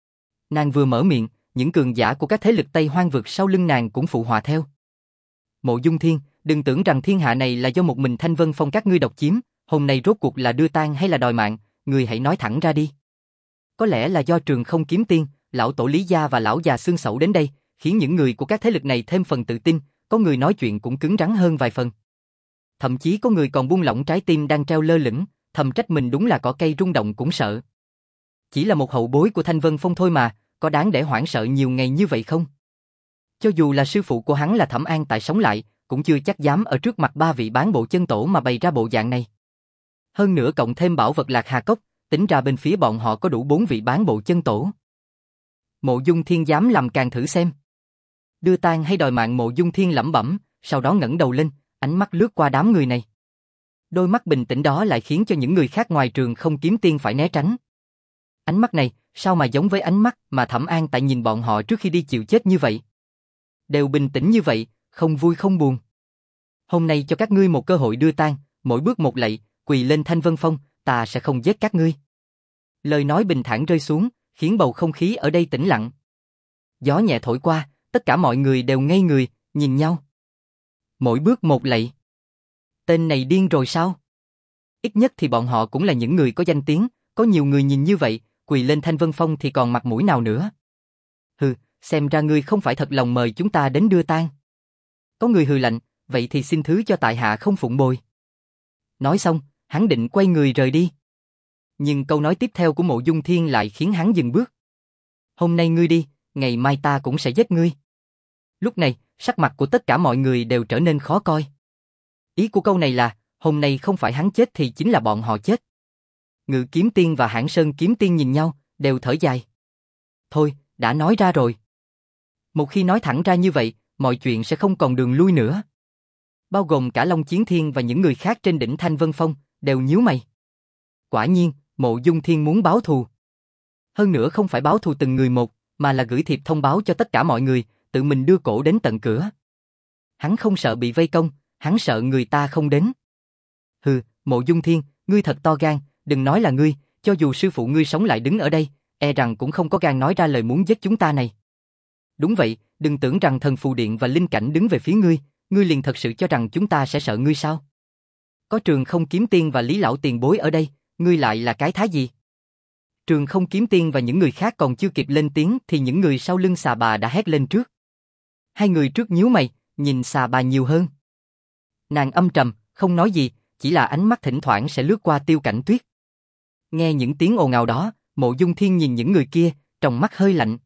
Nàng vừa mở miệng, những cường giả của các thế lực Tây Hoang Vực sau lưng nàng cũng phụ họa theo. Mộ Dung Thiên, đừng tưởng rằng thiên hạ này là do một mình Thanh Vân Phong các ngươi độc chiếm, hôm nay rốt cuộc là đưa tang hay là đòi mạng, ngươi hãy nói thẳng ra đi. Có lẽ là do Trường Không Kiếm Tiên, lão tổ Lý Gia và lão già xương sẩu đến đây, khiến những người của các thế lực này thêm phần tự tin, có người nói chuyện cũng cứng rắn hơn vài phần. Thậm chí có người còn buông lỏng trái tim đang treo lơ lửng, thầm trách mình đúng là cỏ cây rung động cũng sợ. Chỉ là một hậu bối của Thanh Vân Phong thôi mà, có đáng để hoảng sợ nhiều ngày như vậy không? Cho dù là sư phụ của hắn là Thẩm An Tại sống lại, cũng chưa chắc dám ở trước mặt ba vị bán bộ chân tổ mà bày ra bộ dạng này. Hơn nữa cộng thêm bảo vật Lạc Hà Cốc, tính ra bên phía bọn họ có đủ bốn vị bán bộ chân tổ. Mộ Dung Thiên dám làm càng thử xem. Đưa tang hay đòi mạng, Mộ Dung Thiên lẩm bẩm, sau đó ngẩng đầu lên, ánh mắt lướt qua đám người này. Đôi mắt bình tĩnh đó lại khiến cho những người khác ngoài Trường Không Kiếm Tiên phải né tránh. Ánh mắt này, sao mà giống với ánh mắt mà Thẩm An Tại nhìn bọn họ trước khi đi chịu chết như vậy? Đều bình tĩnh như vậy, không vui không buồn. Hôm nay cho các ngươi một cơ hội đưa tang, mỗi bước một lạy, quỳ lên Thanh Vân Phong, ta sẽ không giết các ngươi. Lời nói bình thản rơi xuống, khiến bầu không khí ở đây tĩnh lặng. Gió nhẹ thổi qua, tất cả mọi người đều ngây người, nhìn nhau. Mỗi bước một lạy. Tên này điên rồi sao? Ít nhất thì bọn họ cũng là những người có danh tiếng, có nhiều người nhìn như vậy, quỳ lên Thanh Vân Phong thì còn mặt mũi nào nữa. Hừ, xem ra ngươi không phải thật lòng mời chúng ta đến đưa tang. Có người hừ lạnh, vậy thì xin thứ cho tại hạ không phụng bồi. Nói xong, hắn định quay người rời đi. Nhưng câu nói tiếp theo của Mộ Dung Thiên lại khiến hắn dừng bước. Hôm nay ngươi đi, ngày mai ta cũng sẽ giết ngươi. Lúc này, sắc mặt của tất cả mọi người đều trở nên khó coi. Ý của câu này là, hôm nay không phải hắn chết thì chính là bọn họ chết. Ngự Kiếm Tiên và Hãn Sơn Kiếm Tiên nhìn nhau, đều thở dài. Thôi, đã nói ra rồi. Một khi nói thẳng ra như vậy, mọi chuyện sẽ không còn đường lui nữa. Bao gồm cả Long Chiến Thiên và những người khác trên đỉnh Thanh Vân Phong, đều nhíu mày. Quả nhiên, Mộ Dung Thiên muốn báo thù. Hơn nữa không phải báo thù từng người một, mà là gửi thiệp thông báo cho tất cả mọi người, tự mình đưa cổ đến tận cửa. Hắn không sợ bị vây công, hắn sợ người ta không đến. Hừ, Mộ Dung Thiên, ngươi thật to gan, đừng nói là ngươi, cho dù sư phụ ngươi sống lại đứng ở đây, e rằng cũng không có gan nói ra lời muốn giết chúng ta này. Đúng vậy, đừng tưởng rằng thần phù điện và linh cảnh đứng về phía ngươi, ngươi liền thật sự cho rằng chúng ta sẽ sợ ngươi sao? Có Trường Không Kiếm Tiên và Lý Lão tiền bối ở đây, ngươi lại là cái thá gì? Trường Không Kiếm Tiên và những người khác còn chưa kịp lên tiếng thì những người sau lưng xà bà đã hét lên trước. Hai người trước nhíu mày, nhìn xà bà nhiều hơn. Nàng âm trầm, không nói gì, chỉ là ánh mắt thỉnh thoảng sẽ lướt qua Tiêu Cảnh Tuyết. Nghe những tiếng ồn ào đó, Mộ Dung Thiên nhìn những người kia, trong mắt hơi lạnh.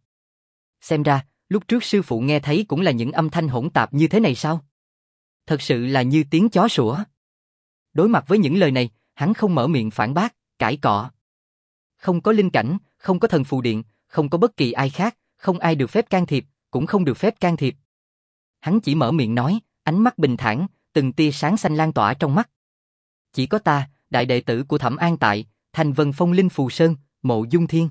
Xem ra, lúc trước sư phụ nghe thấy cũng là những âm thanh hỗn tạp như thế này sao? Thật sự là như tiếng chó sủa. Đối mặt với những lời này, hắn không mở miệng phản bác, cãi cọ. Không có linh cảnh, không có thần phù điện, không có bất kỳ ai khác, không ai được phép can thiệp, cũng không được phép can thiệp. Hắn chỉ mở miệng nói, ánh mắt bình thản, từng tia sáng xanh lan tỏa trong mắt. Chỉ có ta, đại đệ tử của Thẩm An Tại, Thanh Vân Phong Linh Phù Sơn, Mộ Dung Thiên.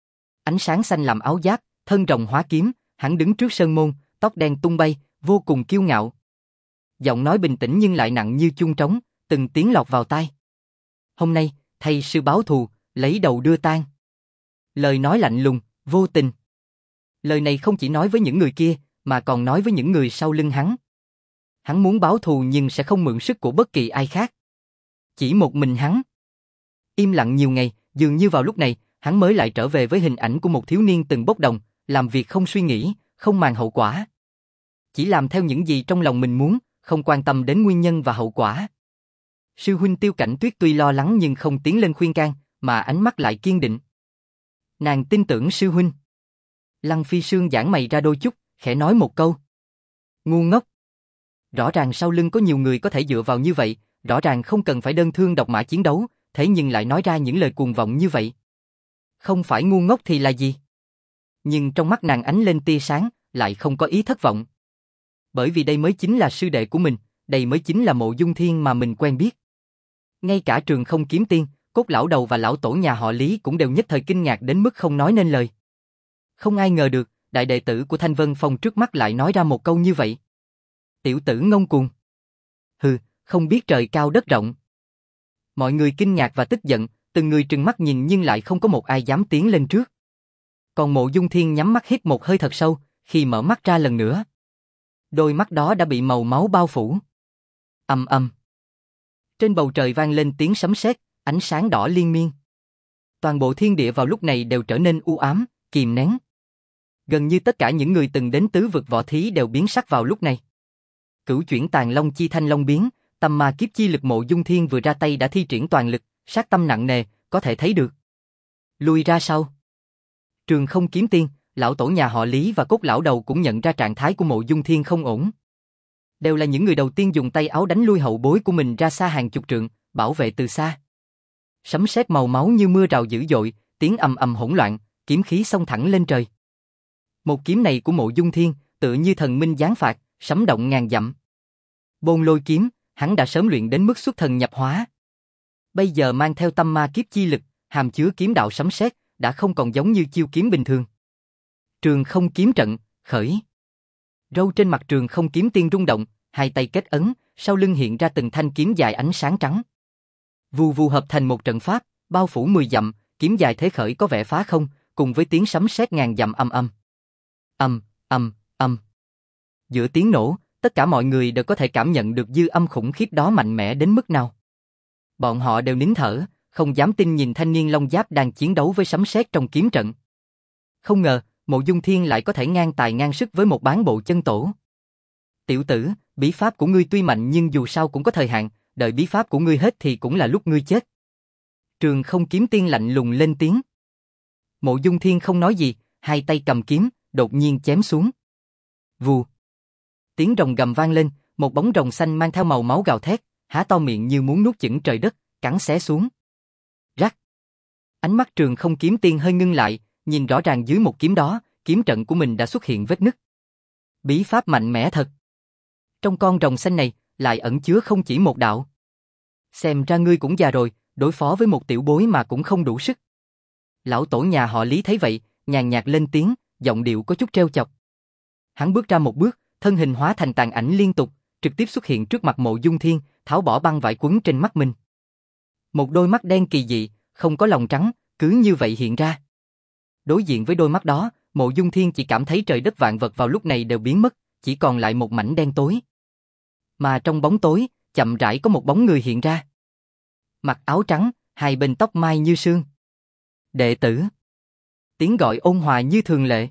Ánh sáng xanh làm áo giáp, thân rồng hóa kiếm, hắn đứng trước sơn môn, tóc đen tung bay, vô cùng kiêu ngạo. Giọng nói bình tĩnh nhưng lại nặng như chuông trống, từng tiếng lọt vào tai. Hôm nay, thay sư báo thù, lấy đầu đưa tang. Lời nói lạnh lùng, vô tình. Lời này không chỉ nói với những người kia, mà còn nói với những người sau lưng hắn. Hắn muốn báo thù nhưng sẽ không mượn sức của bất kỳ ai khác. Chỉ một mình hắn. Im lặng nhiều ngày, dường như vào lúc này, hắn mới lại trở về với hình ảnh của một thiếu niên từng bốc đồng, làm việc không suy nghĩ, không màng hậu quả. Chỉ làm theo những gì trong lòng mình muốn, không quan tâm đến nguyên nhân và hậu quả. Sư huynh Tiêu Cảnh Tuyết tuy lo lắng nhưng không tiến lên khuyên can, mà ánh mắt lại kiên định. Nàng tin tưởng sư huynh. Lăng Phi Sương giãn mày ra đôi chút, khẽ nói một câu. Ngu ngốc. Rõ ràng sau lưng có nhiều người có thể dựa vào như vậy, rõ ràng không cần phải đơn thương độc mã chiến đấu, thế nhưng lại nói ra những lời cuồng vọng như vậy. Không phải ngu ngốc thì là gì? Nhưng trong mắt nàng ánh lên tia sáng, lại không có ý thất vọng. Bởi vì đây mới chính là sư đệ của mình, đây mới chính là Mộ Dung Thiên mà mình quen biết. Ngay cả Trường Không Kiếm Tiên, Cốt Lão Đầu và lão tổ nhà họ Lý cũng đều nhất thời kinh ngạc đến mức không nói nên lời. Không ai ngờ được, đại đệ tử của Thanh Vân Phong trước mắt lại nói ra một câu như vậy. Tiểu tử ngông cuồng. Hừ, không biết trời cao đất rộng. Mọi người kinh ngạc và tức giận, từng người trừng mắt nhìn nhưng lại không có một ai dám tiến lên trước. Còn Mộ Dung Thiên nhắm mắt hít một hơi thật sâu, khi mở mắt ra lần nữa. Đôi mắt đó đã bị màu máu bao phủ. Ầm ầm. Trên bầu trời vang lên tiếng sấm sét, ánh sáng đỏ liên miên. Toàn bộ thiên địa vào lúc này đều trở nên u ám, kìm nén. Gần như tất cả những người từng đến tứ vực võ thí đều biến sắc vào lúc này. Cửu chuyển tàn long chi thanh long biến, tâm ma kiếp chi lực Mộ Dung Thiên vừa ra tay đã thi triển toàn lực, sát tâm nặng nề, có thể thấy được. Lui ra sau. Trường Không Kiếm Tiên, lão tổ nhà họ Lý và Cốt Lão Đầu cũng nhận ra trạng thái của Mộ Dung Thiên không ổn. Đều là những người đầu tiên dùng tay áo đánh lui hậu bối của mình ra xa hàng chục trượng, bảo vệ từ xa. Sấm sét màu máu như mưa rào dữ dội, tiếng ầm ầm hỗn loạn, kiếm khí xông thẳng lên trời. Một kiếm này của Mộ Dung Thiên, tựa như thần minh giáng phạt, sấm động ngàn dặm. Bôn Lôi kiếm, hắn đã sớm luyện đến mức xuất thần nhập hóa. Bây giờ mang theo tâm ma kiếp chi lực, hàm chứa kiếm đạo sấm sét, đã không còn giống như chiêu kiếm bình thường. Trường Không kiếm trận, khởi. Râu trên mặt Trường Không Kiếm Tiên rung động, hai tay kết ấn, sau lưng hiện ra từng thanh kiếm dài ánh sáng trắng. Vù vù hợp thành một trận pháp, bao phủ mười dặm, kiếm dài thế khởi có vẻ phá không, cùng với tiếng sấm sét ngàn dặm âm âm. Âm, âm, âm. Giữa tiếng nổ, tất cả mọi người đều có thể cảm nhận được dư âm khủng khiếp đó mạnh mẽ đến mức nào. Bọn họ đều nín thở, không dám tin nhìn thanh niên long giáp đang chiến đấu với sấm sét trong kiếm trận. Không ngờ, Mộ Dung Thiên lại có thể ngang tài ngang sức với một bán bộ chân tổ. Tiểu tử, bí pháp của ngươi tuy mạnh nhưng dù sao cũng có thời hạn, đợi bí pháp của ngươi hết thì cũng là lúc ngươi chết. Trường Không Kiếm Tiên lạnh lùng lên tiếng. Mộ Dung Thiên không nói gì, hai tay cầm kiếm, đột nhiên chém xuống. Vù. Tiếng rồng gầm vang lên, một bóng rồng xanh mang theo màu máu gào thét, há to miệng như muốn nuốt chửng trời đất, cắn xé xuống. Rắc. Ánh mắt Trường Không Kiếm Tiên hơi ngưng lại, nhìn rõ ràng dưới một kiếm đó, kiếm trận của mình đã xuất hiện vết nứt. Bí pháp mạnh mẽ thật. Trong con rồng xanh này, lại ẩn chứa không chỉ một đạo. Xem ra ngươi cũng già rồi, đối phó với một tiểu bối mà cũng không đủ sức. Lão tổ nhà họ Lý thấy vậy, nhàn nhạt lên tiếng, giọng điệu có chút trêu chọc. Hắn bước ra một bước, thân hình hóa thành tàn ảnh liên tục, trực tiếp xuất hiện trước mặt Mộ Dung Thiên, tháo bỏ băng vải quấn trên mắt mình. Một đôi mắt đen kỳ dị, không có lòng trắng, cứ như vậy hiện ra. Đối diện với đôi mắt đó, Mộ Dung Thiên chỉ cảm thấy trời đất vạn vật vào lúc này đều biến mất, chỉ còn lại một mảnh đen tối. Mà trong bóng tối, chậm rãi có một bóng người hiện ra. Mặc áo trắng, hai bên tóc mai như sương. Đệ tử. Tiếng gọi ôn hòa như thường lệ.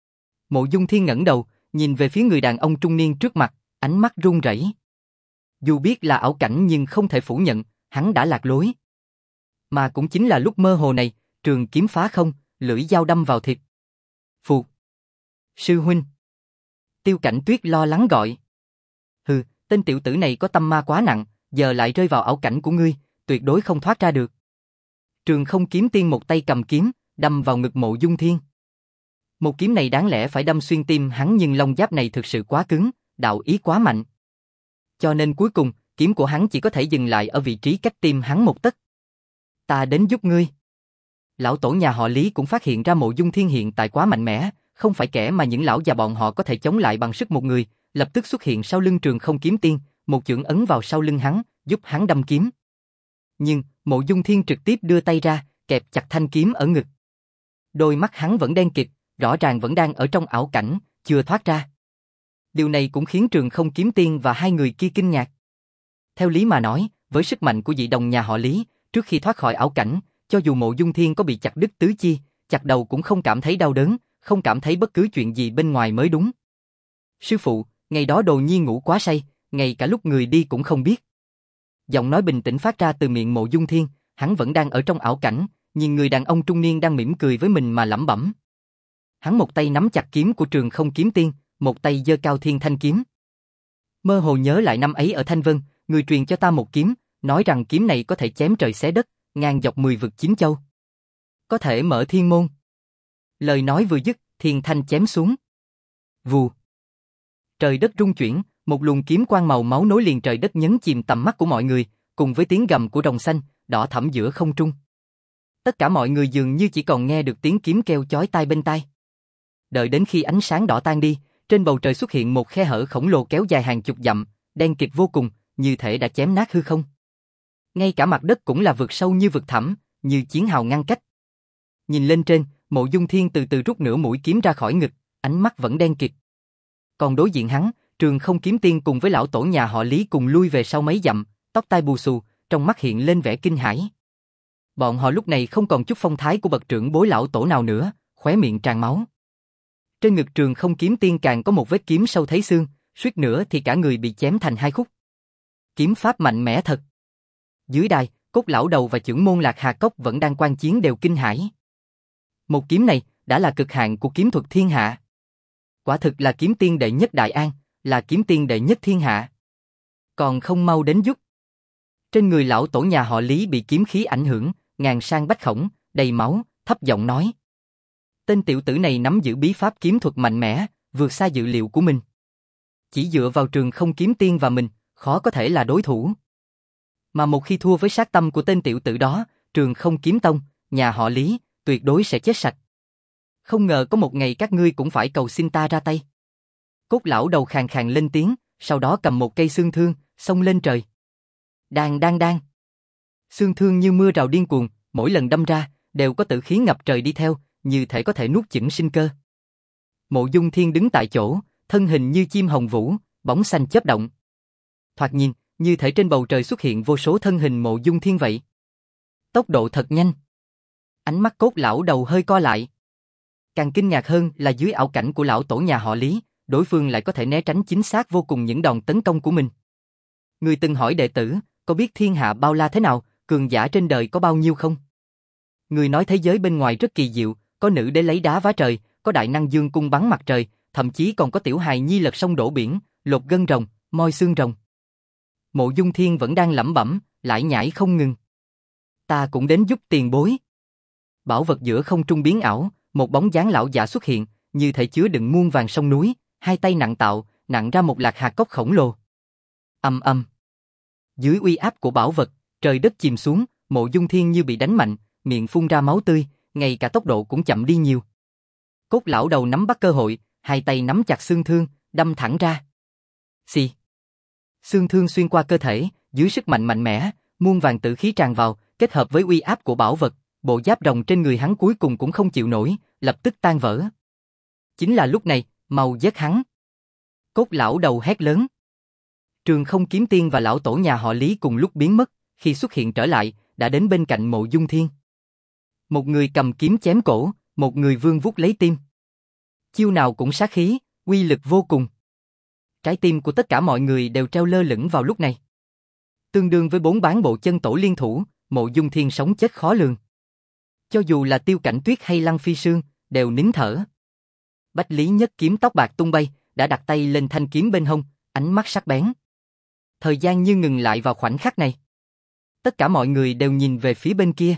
Mộ Dung Thiên ngẩng đầu, nhìn về phía người đàn ông trung niên trước mặt, ánh mắt run rẩy. Dù biết là ảo cảnh nhưng không thể phủ nhận, hắn đã lạc lối. Mà cũng chính là lúc mơ hồ này, trường kiếm phá không, lưỡi dao đâm vào thịt. Phù. Sư huynh. Tiêu Cảnh Tuyết lo lắng gọi. Hừ, tên tiểu tử này có tâm ma quá nặng, giờ lại rơi vào ảo cảnh của ngươi, tuyệt đối không thoát ra được. Trường Không Kiếm Tiên một tay cầm kiếm, đâm vào ngực Mộ Dung Thiên. Một kiếm này đáng lẽ phải đâm xuyên tim hắn nhưng lông giáp này thực sự quá cứng, đạo ý quá mạnh. Cho nên cuối cùng, kiếm của hắn chỉ có thể dừng lại ở vị trí cách tim hắn một tấc. Ta đến giúp ngươi. Lão tổ nhà họ Lý cũng phát hiện ra Mộ Dung Thiên hiện tại quá mạnh mẽ, không phải kẻ mà những lão già bọn họ có thể chống lại bằng sức một người, lập tức xuất hiện sau lưng Trường Không Kiếm Tiên, một chưởng ấn vào sau lưng hắn, giúp hắn đâm kiếm. Nhưng, Mộ Dung Thiên trực tiếp đưa tay ra, kẹp chặt thanh kiếm ở ngực. Đôi mắt hắn vẫn đen kịt, rõ ràng vẫn đang ở trong ảo cảnh, chưa thoát ra. Điều này cũng khiến Trường Không Kiếm Tiên và hai người kia kinh ngạc. Theo lý mà nói, với sức mạnh của dị đồng nhà họ Lý, trước khi thoát khỏi ảo cảnh, cho dù Mộ Dung Thiên có bị chặt đứt tứ chi, chặt đầu cũng không cảm thấy đau đớn, không cảm thấy bất cứ chuyện gì bên ngoài mới đúng. Sư phụ, ngày đó Đồ Nhi ngủ quá say, ngay cả lúc người đi cũng không biết. Giọng nói bình tĩnh phát ra từ miệng Mộ Dung Thiên, hắn vẫn đang ở trong ảo cảnh, nhìn người đàn ông trung niên đang mỉm cười với mình mà lẩm bẩm. Hắn một tay nắm chặt kiếm của Trường Không Kiếm Tiên, một tay giơ cao thiên thanh kiếm. Mơ hồ nhớ lại năm ấy ở Thanh Vân, người truyền cho ta một kiếm, nói rằng kiếm này có thể chém trời xé đất, ngang dọc mười vực chín châu. Có thể mở thiên môn. Lời nói vừa dứt, thiên thanh chém xuống. Vù. Trời đất rung chuyển, một luồng kiếm quang màu máu nối liền trời đất nhấn chìm tầm mắt của mọi người, cùng với tiếng gầm của rồng xanh, đỏ thẫm giữa không trung. Tất cả mọi người dường như chỉ còn nghe được tiếng kiếm kêu chói tai bên tai. Đợi đến khi ánh sáng đỏ tan đi, trên bầu trời xuất hiện một khe hở khổng lồ kéo dài hàng chục dặm, đen kịt vô cùng, như thể đã chém nát hư không. Ngay cả mặt đất cũng là vực sâu như vực thẳm, như chiến hào ngăn cách. Nhìn lên trên, Mộ Dung Thiên từ từ rút nửa mũi kiếm ra khỏi ngực, ánh mắt vẫn đen kịt. Còn đối diện hắn, Trường Không Kiếm Tiên cùng với lão tổ nhà họ Lý cùng lui về sau mấy dặm, tóc tai bù xù, trong mắt hiện lên vẻ kinh hãi. Bọn họ lúc này không còn chút phong thái của bậc trưởng bối lão tổ nào nữa, khóe miệng tràn máu. Trên ngực Trường Không Kiếm Tiên càng có một vết kiếm sâu thấy xương, suýt nữa thì cả người bị chém thành hai khúc. Kiếm pháp mạnh mẽ thật. Dưới đài, Cốt lão đầu và chưởng môn Lạc Hà Cốc vẫn đang quan chiến đều kinh hãi. Một kiếm này đã là cực hạn của kiếm thuật thiên hạ. Quả thực là kiếm tiên đệ nhất Đại An, là kiếm tiên đệ nhất thiên hạ. Còn không mau đến giúp. Trên người lão tổ nhà họ Lý bị kiếm khí ảnh hưởng, ngàn sang bách khổng, đầy máu, thấp giọng nói. Tên tiểu tử này nắm giữ bí pháp kiếm thuật mạnh mẽ, vượt xa dự liệu của mình. Chỉ dựa vào Trường Không Kiếm Tiên và mình, khó có thể là đối thủ. Mà một khi thua với sát tâm của tên tiểu tử đó, Trường Không Kiếm Tông, nhà họ Lý, tuyệt đối sẽ chết sạch. Không ngờ có một ngày các ngươi cũng phải cầu xin ta ra tay. Cốt lão đầu khàn khàn lên tiếng, sau đó cầm một cây xương thương, xông lên trời. Đang đang đang. Xương thương như mưa rào điên cuồng, mỗi lần đâm ra, đều có tử khí ngập trời đi theo, như thể có thể nuốt chửng sinh cơ. Mộ Dung Thiên đứng tại chỗ, thân hình như chim hồng vũ, bóng xanh chớp động. Thoạt nhìn, như thể trên bầu trời xuất hiện vô số thân hình Mộ Dung Thiên vậy. Tốc độ thật nhanh. Ánh mắt Cốt lão đầu hơi co lại. Càng kinh ngạc hơn là dưới ảo cảnh của lão tổ nhà họ Lý, đối phương lại có thể né tránh chính xác vô cùng những đòn tấn công của mình. Người từng hỏi đệ tử, có biết thiên hạ bao la thế nào, cường giả trên đời có bao nhiêu không? Người nói thế giới bên ngoài rất kỳ diệu, có nữ đế lấy đá vá trời, có đại năng dương cung bắn mặt trời, thậm chí còn có tiểu hài nhi lật sông đổ biển, lột gân rồng, moi xương rồng. Mộ Dung Thiên vẫn đang lẩm bẩm, lải nhải không ngừng. Ta cũng đến giúp tiền bối. Bảo vật giữa không trung biến ảo, một bóng dáng lão giả xuất hiện, như thể chứa đựng muôn vàng sông núi, hai tay nặng tạo, nặng ra một lạc hạt cốc khổng lồ. Ầm ầm. Dưới uy áp của bảo vật, trời đất chìm xuống, Mộ Dung Thiên như bị đánh mạnh, miệng phun ra máu tươi, ngay cả tốc độ cũng chậm đi nhiều. Cốt lão đầu nắm bắt cơ hội, hai tay nắm chặt xương thương, đâm thẳng ra. Xì. Xương thương xuyên qua cơ thể, dưới sức mạnh mạnh mẽ, muôn vàng tử khí tràn vào, kết hợp với uy áp của bảo vật, bộ giáp rồng trên người hắn cuối cùng cũng không chịu nổi, lập tức tan vỡ. Chính là lúc này, mau giết hắn. Cốt lão đầu hét lớn. Trường Không Kiếm Tiên và lão tổ nhà họ Lý cùng lúc biến mất, khi xuất hiện trở lại, đã đến bên cạnh Mộ Dung Thiên. Một người cầm kiếm chém cổ, một người vương vuốt lấy tim. Chiêu nào cũng sát khí, uy lực vô cùng. Trái tim của tất cả mọi người đều treo lơ lửng vào lúc này. Tương đương với bốn bán bộ chân tổ liên thủ, Mộ Dung Thiên sống chết khó lường. Cho dù là Tiêu Cảnh Tuyết hay Lăng Phi Sương, đều nín thở. Bách Lý Nhất kiếm tóc bạc tung bay, đã đặt tay lên thanh kiếm bên hông, ánh mắt sắc bén. Thời gian như ngừng lại vào khoảnh khắc này. Tất cả mọi người đều nhìn về phía bên kia.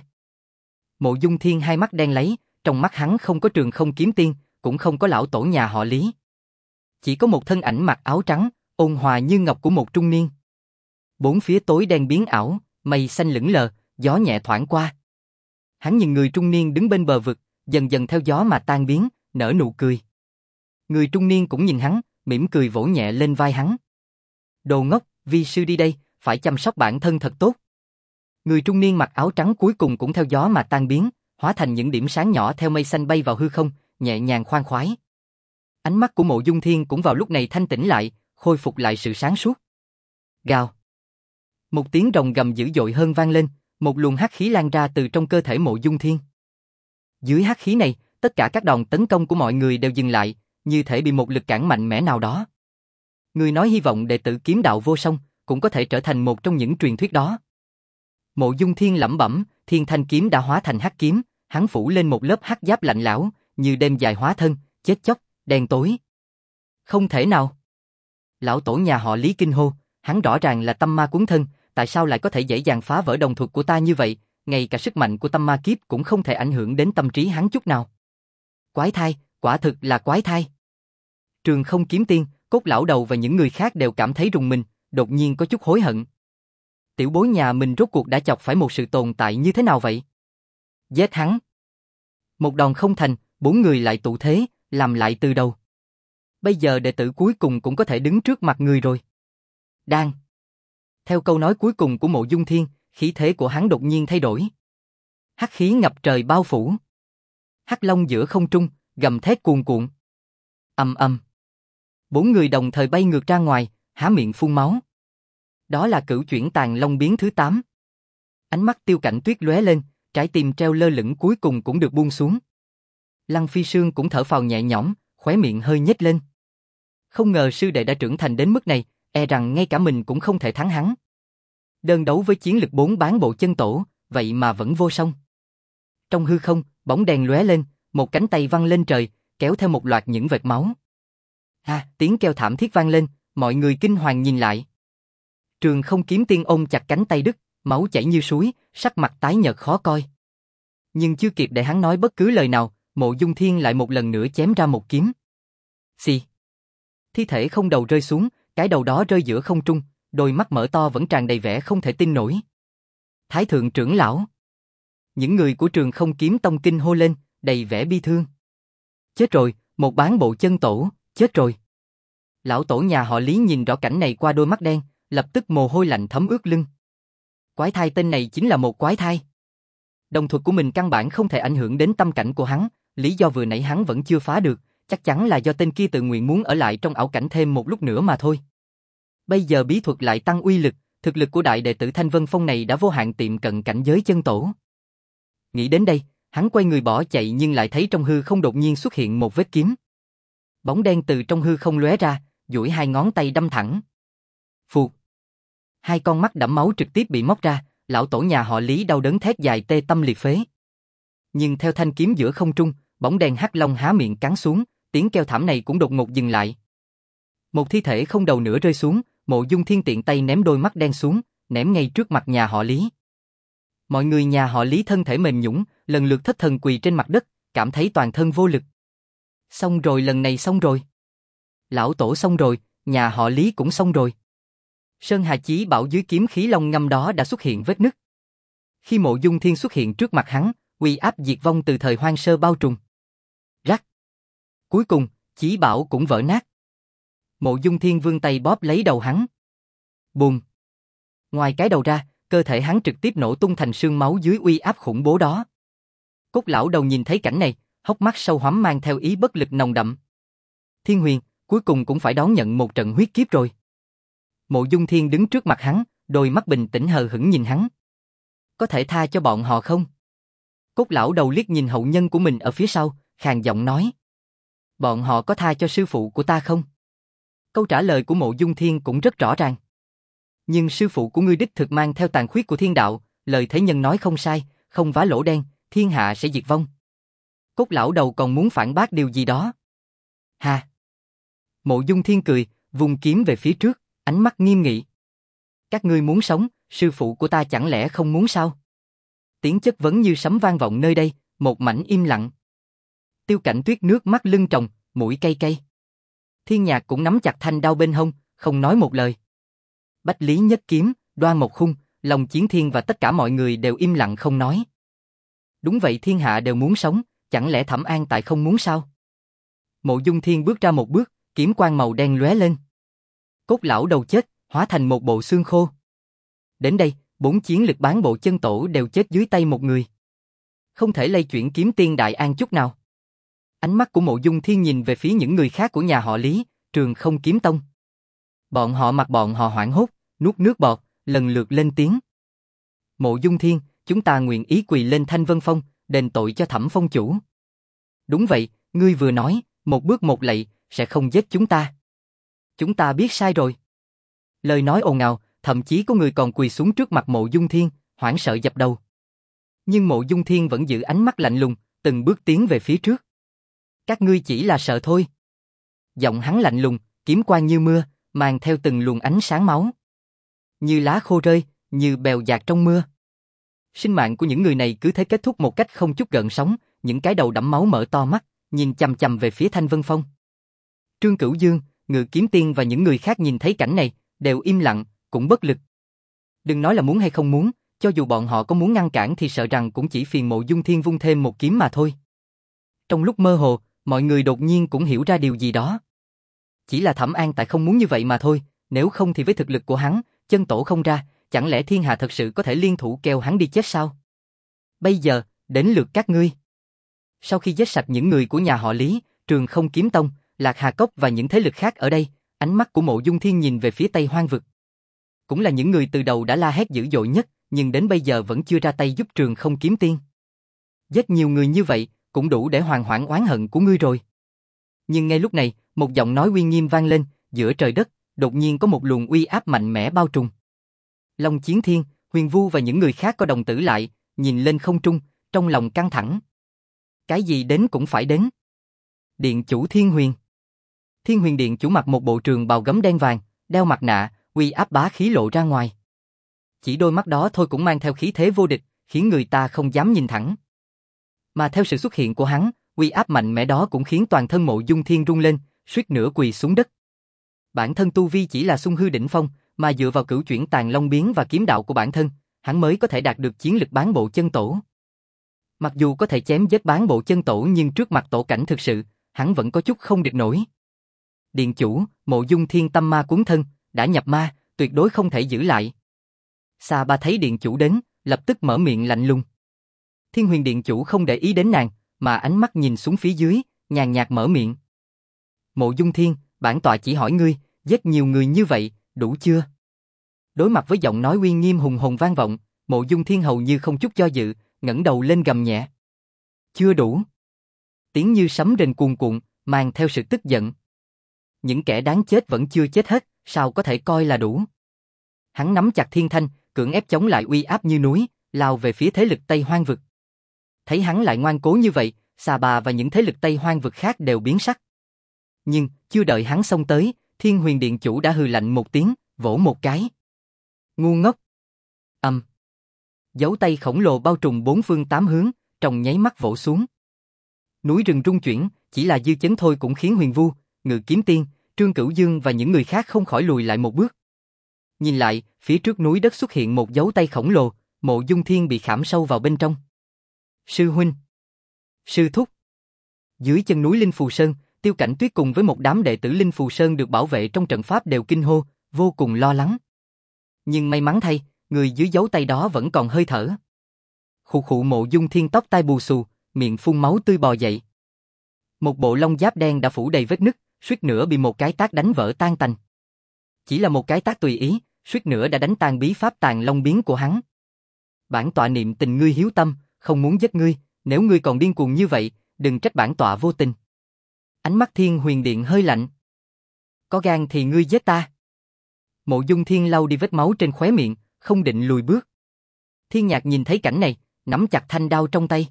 Mộ Dung Thiên hai mắt đen láy, trong mắt hắn không có Trường Không Kiếm Tiên, cũng không có lão tổ nhà họ Lý. Chỉ có một thân ảnh mặc áo trắng, ôn hòa như ngọc của một trung niên. Bốn phía tối đen biến ảo, mây xanh lững lờ, gió nhẹ thoảng qua. Hắn nhìn người trung niên đứng bên bờ vực, dần dần theo gió mà tan biến, nở nụ cười. Người trung niên cũng nhìn hắn, mỉm cười vỗ nhẹ lên vai hắn. Đồ ngốc, vi sư đi đây, phải chăm sóc bản thân thật tốt. Người trung niên mặc áo trắng cuối cùng cũng theo gió mà tan biến, hóa thành những điểm sáng nhỏ theo mây xanh bay vào hư không, nhẹ nhàng khoan khoái. Ánh mắt của Mộ Dung Thiên cũng vào lúc này thanh tĩnh lại, khôi phục lại sự sáng suốt. Gào. Một tiếng rồng gầm dữ dội hơn vang lên, một luồng hắc khí lan ra từ trong cơ thể Mộ Dung Thiên. Dưới hắc khí này, tất cả các đòn tấn công của mọi người đều dừng lại, như thể bị một lực cản mạnh mẽ nào đó. Người nói hy vọng đệ tử kiếm đạo vô song, cũng có thể trở thành một trong những truyền thuyết đó. Mộ Dung Thiên lẩm bẩm, thiên thanh kiếm đã hóa thành hắc kiếm, hắn phủ lên một lớp hắc giáp lạnh lẽo, như đêm dài hóa thân, chết chóc, đen tối. Không thể nào. Lão tổ nhà họ Lý kinh hô, hắn rõ ràng là tâm ma cuốn thân, tại sao lại có thể dễ dàng phá vỡ đồng thuật của ta như vậy, ngay cả sức mạnh của tâm ma kiếp cũng không thể ảnh hưởng đến tâm trí hắn chút nào. Quái thai, quả thực là quái thai. Trường Không Kiếm Tiên, Cốt lão đầu và những người khác đều cảm thấy rùng mình, đột nhiên có chút hối hận. Tiểu bối nhà mình rốt cuộc đã chọc phải một sự tồn tại như thế nào vậy? Giết hắn. Một đòn không thành, bốn người lại tụ thế, làm lại từ đầu. Bây giờ đệ tử cuối cùng cũng có thể đứng trước mặt người rồi. Đang. Theo câu nói cuối cùng của Mộ Dung Thiên, khí thế của hắn đột nhiên thay đổi. Hắc khí ngập trời bao phủ. Hắc long giữa không trung, gầm thét cuồn cuộn. Ầm ầm. Bốn người đồng thời bay ngược ra ngoài, há miệng phun máu. Đó là cửu chuyển tàn long biến thứ tám. Ánh mắt Tiêu Cảnh Tuyết lóe lên, trái tim treo lơ lửng cuối cùng cũng được buông xuống. Lăng Phi Sương cũng thở phào nhẹ nhõm, khóe miệng hơi nhếch lên. Không ngờ sư đệ đã trưởng thành đến mức này, e rằng ngay cả mình cũng không thể thắng hắn. Đơn đấu với chiến lực bốn bán bộ chân tổ, vậy mà vẫn vô song. Trong hư không, bóng đèn lóe lên, một cánh tay văng lên trời, kéo theo một loạt những vệt máu. Ha, tiếng kêu thảm thiết vang lên, mọi người kinh hoàng nhìn lại. Trường Không Kiếm Tiên ôm chặt cánh tay đứt, máu chảy như suối, sắc mặt tái nhợt khó coi. Nhưng chưa kịp để hắn nói bất cứ lời nào, Mộ Dung Thiên lại một lần nữa chém ra một kiếm. Xì. Thi thể không đầu rơi xuống, cái đầu đó rơi giữa không trung, đôi mắt mở to vẫn tràn đầy vẻ không thể tin nổi. Thái thượng trưởng lão. Những người của Trường Không Kiếm Tông kinh hô lên, đầy vẻ bi thương. Chết rồi, một bán bộ chân tổ, chết rồi. Lão tổ nhà họ Lý nhìn rõ cảnh này qua đôi mắt đen, lập tức mồ hôi lạnh thấm ướt lưng. Quái thai tên này chính là một quái thai. Đồng thuật của mình căn bản không thể ảnh hưởng đến tâm cảnh của hắn, lý do vừa nãy hắn vẫn chưa phá được, chắc chắn là do tên kia tự nguyện muốn ở lại trong ảo cảnh thêm một lúc nữa mà thôi. Bây giờ bí thuật lại tăng uy lực, thực lực của đại đệ tử Thanh Vân Phong này đã vô hạn tiệm cận cảnh giới chân tổ. Nghĩ đến đây, hắn quay người bỏ chạy nhưng lại thấy trong hư không đột nhiên xuất hiện một vết kiếm. Bóng đen từ trong hư không lóe ra, duỗi hai ngón tay đâm thẳng. Phụt. Hai con mắt đẫm máu trực tiếp bị móc ra, lão tổ nhà họ Lý đau đớn thét dài tê tâm liệt phế. Nhưng theo thanh kiếm giữa không trung, bóng đen hắc long há miệng cắn xuống, tiếng kêu thảm này cũng đột ngột dừng lại. Một thi thể không đầu nữa rơi xuống, Mộ Dung Thiên tiện tay ném đôi mắt đen xuống, ném ngay trước mặt nhà họ Lý. Mọi người nhà họ Lý thân thể mềm nhũn, lần lượt thất thần quỳ trên mặt đất, cảm thấy toàn thân vô lực. Xong rồi, lần này xong rồi. Lão tổ xong rồi, nhà họ Lý cũng xong rồi. Sơn Hà Chí Bảo dưới kiếm khí long ngâm đó đã xuất hiện vết nứt. Khi Mộ Dung Thiên xuất hiện trước mặt hắn, uy áp diệt vong từ thời hoang sơ bao trùm. Rắc. Cuối cùng, Chí Bảo cũng vỡ nát. Mộ Dung Thiên vươn tay bóp lấy đầu hắn. Bùm. Ngoài cái đầu ra, cơ thể hắn trực tiếp nổ tung thành sương máu dưới uy áp khủng bố đó. Cốt lão đầu nhìn thấy cảnh này, hốc mắt sâu hoắm mang theo ý bất lực nồng đậm. Thiên Huyền, cuối cùng cũng phải đón nhận một trận huyết kiếp rồi. Mộ Dung Thiên đứng trước mặt hắn, đôi mắt bình tĩnh hờ hững nhìn hắn. Có thể tha cho bọn họ không? Cốt lão đầu liếc nhìn hậu nhân của mình ở phía sau, khàn giọng nói. Bọn họ có tha cho sư phụ của ta không? Câu trả lời của Mộ Dung Thiên cũng rất rõ ràng. Nhưng sư phụ của ngươi đích thực mang theo tàn khuyết của thiên đạo, lời thế nhân nói không sai, không vá lỗ đen, thiên hạ sẽ diệt vong. Cốt lão đầu còn muốn phản bác điều gì đó. Ha! Mộ Dung Thiên cười, vùng kiếm về phía trước, ánh mắt nghiêm nghị. Các ngươi muốn sống, sư phụ của ta chẳng lẽ không muốn sao? Tiếng chất vấn như sấm vang vọng nơi đây, một mảnh im lặng. Tiêu Cảnh Tuyết nước mắt lưng tròng, mũi cay cay. Thiên Nhạc cũng nắm chặt thanh đao bên hông, không nói một lời. Bách Lý nhất kiếm, Đoan một khung, Long Chiến Thiên và tất cả mọi người đều im lặng không nói. Đúng vậy, thiên hạ đều muốn sống, chẳng lẽ Thẩm An Tại không muốn sao? Mộ Dung Thiên bước ra một bước, kiếm quang màu đen lóe lên. Cốt lão đầu chết, hóa thành một bộ xương khô. Đến đây, bốn chiến lực bán bộ chân tổ đều chết dưới tay một người. Không thể lay chuyển kiếm tiên Đại An chút nào. Ánh mắt của Mộ Dung Thiên nhìn về phía những người khác của nhà họ Lý, Trường Không Kiếm Tông. Bọn họ mặt bọn họ hoảng hốt, nuốt nước bọt, lần lượt lên tiếng. Mộ Dung Thiên, chúng ta nguyện ý quỳ lên Thanh Vân Phong, đền tội cho Thẩm Phong chủ. Đúng vậy, ngươi vừa nói, một bước một lạy, sẽ không giết chúng ta. Chúng ta biết sai rồi. Lời nói ồn ào, thậm chí có người còn quỳ xuống trước mặt Mộ Dung Thiên, hoảng sợ dập đầu. Nhưng Mộ Dung Thiên vẫn giữ ánh mắt lạnh lùng, từng bước tiến về phía trước. Các ngươi chỉ là sợ thôi. Giọng hắn lạnh lùng, kiếm quang như mưa, mang theo từng luồng ánh sáng máu. Như lá khô rơi, như bèo dạt trong mưa. Sinh mạng của những người này cứ thế kết thúc một cách không chút gợn sóng, những cái đầu đẫm máu mở to mắt, nhìn chằm chằm về phía Thanh Vân Phong. Trương Cửu Dương, Ngự Kiếm Tiên và những người khác nhìn thấy cảnh này, đều im lặng, cũng bất lực. Đừng nói là muốn hay không muốn, cho dù bọn họ có muốn ngăn cản thì sợ rằng cũng chỉ phiền Mộ Dung Thiên vung thêm một kiếm mà thôi. Trong lúc mơ hồ, mọi người đột nhiên cũng hiểu ra điều gì đó. Chỉ là Thẩm An Tại không muốn như vậy mà thôi, nếu không thì với thực lực của hắn, chân tổ không ra, chẳng lẽ thiên hạ thật sự có thể liên thủ kêu hắn đi chết sao? Bây giờ, đến lượt các ngươi. Sau khi giết sạch những người của nhà họ Lý, Trường Không Kiếm Tông, Lạc Hà Cốc và những thế lực khác ở đây, ánh mắt của Mộ Dung Thiên nhìn về phía Tây Hoang Vực. Cũng là những người từ đầu đã la hét dữ dội nhất, nhưng đến bây giờ vẫn chưa ra tay giúp Trường Không Kiếm Tiên. Giết nhiều người như vậy, cũng đủ để hoàn hoãn oán hận của ngươi rồi. Nhưng ngay lúc này, một giọng nói uy nghiêm vang lên, giữa trời đất, đột nhiên có một luồng uy áp mạnh mẽ bao trùm. Long Chiến Thiên, Huyền Vu và những người khác có đồng tử lại, nhìn lên không trung, trong lòng căng thẳng. Cái gì đến cũng phải đến. Điện chủ Thiên Huyền. Thiên Huyền Điện chủ mặc một bộ trường bào gấm đen vàng, đeo mặt nạ, uy áp bá khí lộ ra ngoài. Chỉ đôi mắt đó thôi cũng mang theo khí thế vô địch, khiến người ta không dám nhìn thẳng. Mà theo sự xuất hiện của hắn, uy áp mạnh mẽ đó cũng khiến toàn thân Mộ Dung Thiên rung lên, suýt nữa quỳ xuống đất. Bản thân tu vi chỉ là xung hư đỉnh phong, mà dựa vào cửu chuyển tàn long biến và kiếm đạo của bản thân, hắn mới có thể đạt được chiến lực bán bộ chân tổ. Mặc dù có thể chém giết bán bộ chân tổ nhưng trước mặt tổ cảnh thực sự, hắn vẫn có chút không địch nổi. Điện chủ, Mộ Dung Thiên tâm ma cuốn thân, đã nhập ma, tuyệt đối không thể giữ lại. Sa Ba thấy điện chủ đến, lập tức mở miệng lạnh lùng. Thiên Huyền điện chủ không để ý đến nàng, mà ánh mắt nhìn xuống phía dưới, nhàn nhạt mở miệng. Mộ Dung Thiên, bản tọa chỉ hỏi ngươi, giết nhiều người như vậy, đủ chưa? Đối mặt với giọng nói uy nghiêm hùng hồn vang vọng, Mộ Dung Thiên hầu như không chút do dự, ngẩng đầu lên gầm nhẹ. Chưa đủ. Tiếng như sấm rền cuồn cuộn, mang theo sự tức giận. Những kẻ đáng chết vẫn chưa chết hết, sao có thể coi là đủ? Hắn nắm chặt thiên thanh, cưỡng ép chống lại uy áp như núi, lao về phía thế lực Tây Hoang vực. Thấy hắn lại ngoan cố như vậy, Sa Ba và những thế lực Tây Hoang vực khác đều biến sắc. Nhưng, chưa đợi hắn xông tới, Thiên Huyền điện chủ đã hừ lạnh một tiếng, vỗ một cái. Ngu ngốc. Ầm. Um. Dấu tay khổng lồ bao trùm bốn phương tám hướng, trong nháy mắt vỗ xuống. Núi rừng rung chuyển, chỉ là dư chấn thôi cũng khiến Huyền Vu, Ngự Kiếm Tiên, Trương Cửu Dương và những người khác không khỏi lùi lại một bước. Nhìn lại, phía trước núi đất xuất hiện một dấu tay khổng lồ, Mộ Dung Thiên bị khảm sâu vào bên trong. Sư huynh. Sư thúc. Dưới chân núi Linh Phù Sơn, Tiêu Cảnh Tuyết cùng với một đám đệ tử Linh Phù Sơn được bảo vệ trong trận pháp đều kinh hô, vô cùng lo lắng. Nhưng may mắn thay, người dưới dấu tay đó vẫn còn hơi thở. Khụ khụ. Mộ Dung Thiên tóc tai bù xù, miệng phun máu tươi bò dậy. Một bộ lông giáp đen đã phủ đầy vết nứt, suýt nữa bị một cái tát đánh vỡ tan tành. Chỉ là một cái tát tùy ý, suýt nữa đã đánh tan bí pháp tàn long biến của hắn. Bản tọa niệm tình ngươi hiếu tâm, không muốn giết ngươi, nếu ngươi còn điên cuồng như vậy, đừng trách bản tọa vô tình. Ánh mắt Thiên Huyền điện hơi lạnh. Có gan thì ngươi giết ta. Mộ Dung Thiên lau đi vết máu trên khóe miệng, không định lùi bước. Thiên Nhạc nhìn thấy cảnh này, nắm chặt thanh đao trong tay.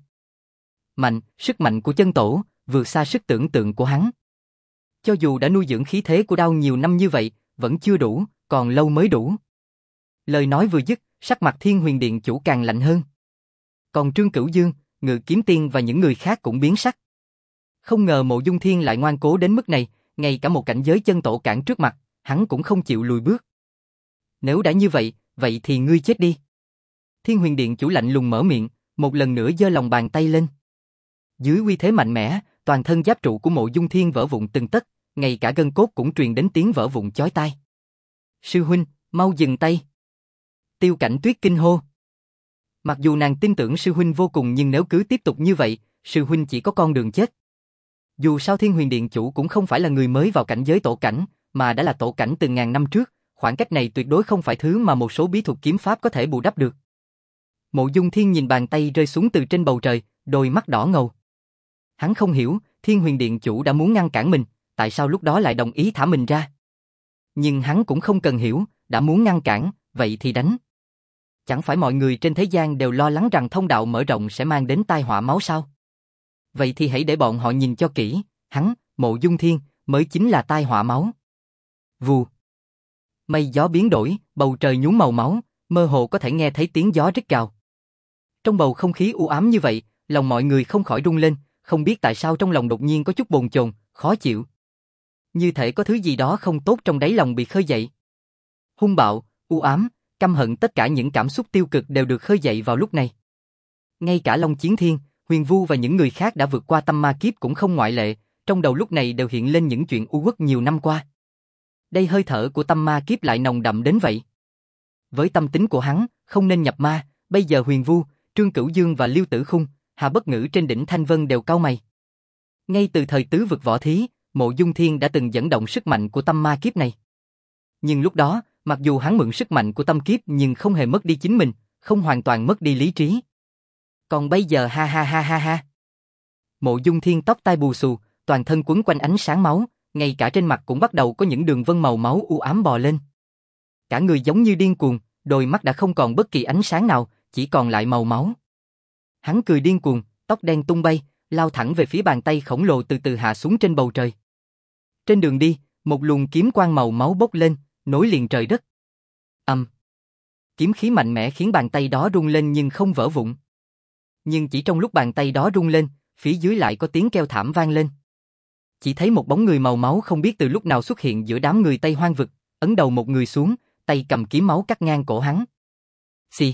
Mạnh, sức mạnh của chân tổ, vượt xa sức tưởng tượng của hắn. Cho dù đã nuôi dưỡng khí thế của đao nhiều năm như vậy, vẫn chưa đủ, còn lâu mới đủ. Lời nói vừa dứt, sắc mặt Thiên Huyền điện chủ càng lạnh hơn. Còn Trương Cửu Dương, Ngự Kiếm Tiên và những người khác cũng biến sắc. Không ngờ Mộ Dung Thiên lại ngoan cố đến mức này, ngay cả một cảnh giới chân tổ cản trước mặt, hắn cũng không chịu lùi bước. Nếu đã như vậy, vậy thì ngươi chết đi. Thiên Huyền điện chủ lạnh lùng mở miệng, một lần nữa giơ lòng bàn tay lên. Dưới uy thế mạnh mẽ, toàn thân giáp trụ của Mộ Dung Thiên vỡ vụn từng tấc, ngay cả gân cốt cũng truyền đến tiếng vỡ vụn chói tai. Sư huynh, mau dừng tay. Tiêu Cảnh Tuyết kinh hô. Mặc dù nàng tin tưởng sư huynh vô cùng, nhưng nếu cứ tiếp tục như vậy, sư huynh chỉ có con đường chết. Dù sao Thiên Huyền điện chủ cũng không phải là người mới vào cảnh giới tổ cảnh, mà đã là tổ cảnh từ ngàn năm trước, khoảng cách này tuyệt đối không phải thứ mà một số bí thuật kiếm pháp có thể bù đắp được. Mộ Dung Thiên nhìn bàn tay rơi xuống từ trên bầu trời, đôi mắt đỏ ngầu. Hắn không hiểu, Thiên Huyền điện chủ đã muốn ngăn cản mình, tại sao lúc đó lại đồng ý thả mình ra. Nhưng hắn cũng không cần hiểu, đã muốn ngăn cản, vậy thì đánh. Chẳng phải mọi người trên thế gian đều lo lắng rằng thông đạo mở rộng sẽ mang đến tai họa máu sao? Vậy thì hãy để bọn họ nhìn cho kỹ, hắn, Mộ Dung Thiên, mới chính là tai họa máu. Vù. Mây gió biến đổi, bầu trời nhuốm màu máu, mơ hồ có thể nghe thấy tiếng gió rít gào. Trong bầu không khí u ám như vậy, lòng mọi người không khỏi rung lên, không biết tại sao trong lòng đột nhiên có chút bồn chồn, khó chịu. Như thể có thứ gì đó không tốt trong đáy lòng bị khơi dậy. Hung bạo, u ám, căm hận, tất cả những cảm xúc tiêu cực đều được khơi dậy vào lúc này. Ngay cả Long Chiến Thiên, Huyền Vu và những người khác đã vượt qua tâm ma kiếp cũng không ngoại lệ, trong đầu lúc này đều hiện lên những chuyện u uất nhiều năm qua. Đây hơi thở của tâm ma kiếp lại nồng đậm đến vậy. Với tâm tính của hắn, không nên nhập ma, bây giờ Huyền Vu, Trương Cửu Dương và Liêu Tử Khung, Hà Bất Ngữ trên đỉnh Thanh Vân đều cau mày. Ngay từ thời tứ vực võ thí, Mộ Dung Thiên đã từng dẫn động sức mạnh của tâm ma kiếp này. Nhưng lúc đó, mặc dù hắn mượn sức mạnh của tâm kiếp nhưng không hề mất đi chính mình, không hoàn toàn mất đi lý trí. Còn bây giờ ha ha ha ha ha. Mộ Dung Thiên tóc tai bù xù, toàn thân quấn quanh ánh sáng máu, ngay cả trên mặt cũng bắt đầu có những đường vân màu máu u ám bò lên. Cả người giống như điên cuồng, đôi mắt đã không còn bất kỳ ánh sáng nào, chỉ còn lại màu máu. Hắn cười điên cuồng, tóc đen tung bay, lao thẳng về phía bàn tay khổng lồ từ từ hạ xuống trên bầu trời. Trên đường đi, một luồng kiếm quang màu máu bốc lên, nối liền trời đất. Ầm. Um. Kiếm khí mạnh mẽ khiến bàn tay đó rung lên nhưng không vỡ vụn. Nhưng chỉ trong lúc bàn tay đó rung lên, phía dưới lại có tiếng kêu thảm vang lên. Chỉ thấy một bóng người màu máu không biết từ lúc nào xuất hiện giữa đám người Tây Hoang vực, ấn đầu một người xuống, tay cầm kiếm máu cắt ngang cổ hắn. Xì.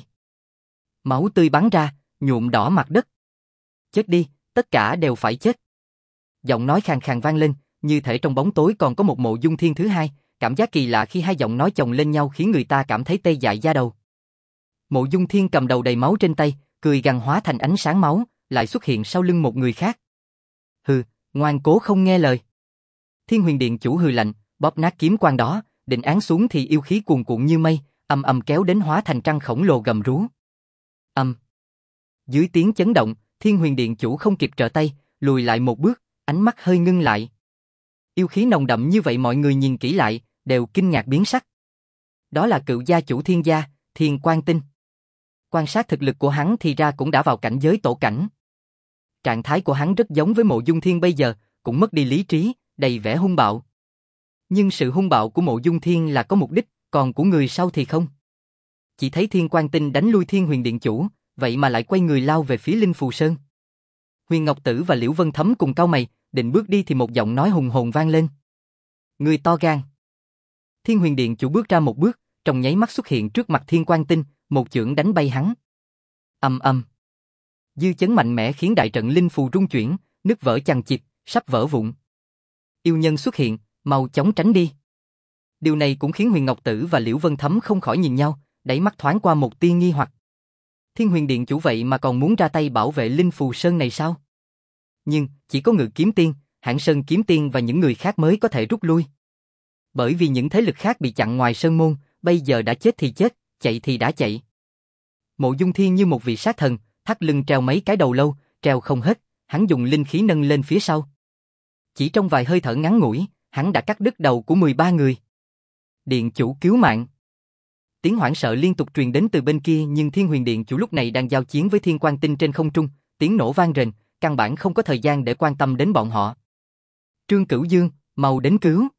Máu tươi bắn ra, nhuộm đỏ mặt đất. Chết đi, tất cả đều phải chết. Giọng nói khàn khàn vang lên, như thể trong bóng tối còn có một Mộ Dung Thiên thứ hai, cảm giác kỳ lạ khi hai giọng nói chồng lên nhau khiến người ta cảm thấy tê dại da đầu. Mộ Dung Thiên cầm đầu đầy máu trên tay, cười gằn hóa thành ánh sáng máu, lại xuất hiện sau lưng một người khác. Hừ, ngoan cố không nghe lời. Thiên Huyền Điện chủ hừ lạnh, bóp nát kiếm quan đó, định án xuống thì yêu khí cuồn cuộn như mây, ầm ầm kéo đến hóa thành trăng khổng lồ gầm rú. Ầm. Dưới tiếng chấn động, Thiên Huyền Điện chủ không kịp trở tay, lùi lại một bước, ánh mắt hơi ngưng lại. Yêu khí nồng đậm như vậy mọi người nhìn kỹ lại, đều kinh ngạc biến sắc. Đó là cựu gia chủ Thiên gia, Thiên Quang Tinh. Quan sát thực lực của hắn thì ra cũng đã vào cảnh giới tổ cảnh. Trạng thái của hắn rất giống với Mộ Dung Thiên bây giờ, cũng mất đi lý trí, đầy vẻ hung bạo. Nhưng sự hung bạo của Mộ Dung Thiên là có mục đích, còn của người sau thì không. Chỉ thấy Thiên Quang Tinh đánh lui Thiên Huyền Điện chủ, vậy mà lại quay người lao về phía Linh Phù Sơn. Huyền Ngọc Tử và Liễu Vân Thấm cùng cau mày, định bước đi thì một giọng nói hùng hồn vang lên. Người to gan. Thiên Huyền Điện chủ bước ra một bước, trong nháy mắt xuất hiện trước mặt Thiên Quang Tinh, một chưởng đánh bay hắn. Ầm ầm. Dư chấn mạnh mẽ khiến đại trận linh phù rung chuyển, nứt vỡ chằng chịt, sắp vỡ vụn. Yêu nhân xuất hiện, mau chóng tránh đi. Điều này cũng khiến Huyền Ngọc Tử và Liễu Vân Thấm không khỏi nhìn nhau, đáy mắt thoáng qua một tia nghi hoặc. Thiên Huyền Điện chủ vậy mà còn muốn ra tay bảo vệ Linh Phù Sơn này sao? Nhưng chỉ có Ngự Kiếm Tiên, Hạng Sơn Kiếm Tiên và những người khác mới có thể rút lui. Bởi vì những thế lực khác bị chặn ngoài sơn môn, bây giờ đã chết thì chết, chạy thì đã chạy. Mộ Dung Thiên như một vị sát thần, thắt lưng treo mấy cái đầu lâu, treo không hết, hắn dùng linh khí nâng lên phía sau. Chỉ trong vài hơi thở ngắn ngủi, hắn đã cắt đứt đầu của mười ba người. Điện chủ cứu mạng. Tiếng hoảng sợ liên tục truyền đến từ bên kia, nhưng Thiên Huyền Điện chủ lúc này đang giao chiến với Thiên Quang Tinh trên không trung, tiếng nổ vang rền, căn bản không có thời gian để quan tâm đến bọn họ. Trương Cửu Dương, mau đến cứu.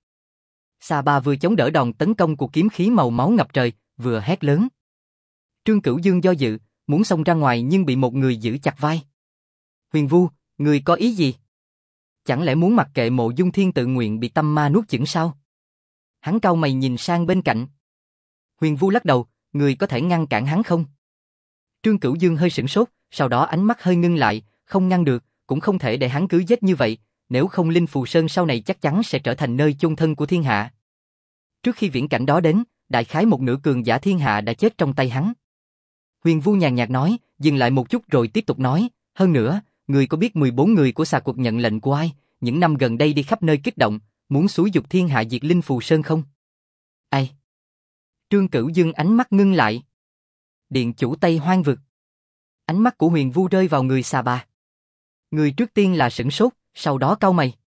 Sa Ba vừa chống đỡ đòn tấn công của kiếm khí màu máu ngập trời, vừa hét lớn. Trương Cửu Dương do dự, muốn xông ra ngoài nhưng bị một người giữ chặt vai. Huyền Vu, người có ý gì? Chẳng lẽ muốn mặc kệ Mộ Dung Thiên tự nguyện bị tâm ma nuốt chửng sao? Hắn cau mày nhìn sang bên cạnh. Huyền Vu lắc đầu, người có thể ngăn cản hắn không? Trương Cửu Dương hơi sửng sốt, sau đó ánh mắt hơi ngưng lại, không ngăn được, cũng không thể để hắn cứ giết như vậy, nếu không Linh Phù Sơn sau này chắc chắn sẽ trở thành nơi chôn thân của thiên hạ. Trước khi viễn cảnh đó đến, đại khái một nửa cường giả thiên hạ đã chết trong tay hắn. Huyền Vu nhàn nhạt nói, dừng lại một chút rồi tiếp tục nói, hơn nữa, người có biết mười bốn người của xà cuộc nhận lệnh của ai, những năm gần đây đi khắp nơi kích động, muốn xúi dục thiên hạ diệt Linh Phù Sơn không? Ai? Trương Cửu Dương ánh mắt ngưng lại. Điện chủ Tây Hoang Vực. Ánh mắt của Huyền Vu rơi vào người Sa Ba. Người trước tiên là sửng sốt, sau đó cau mày.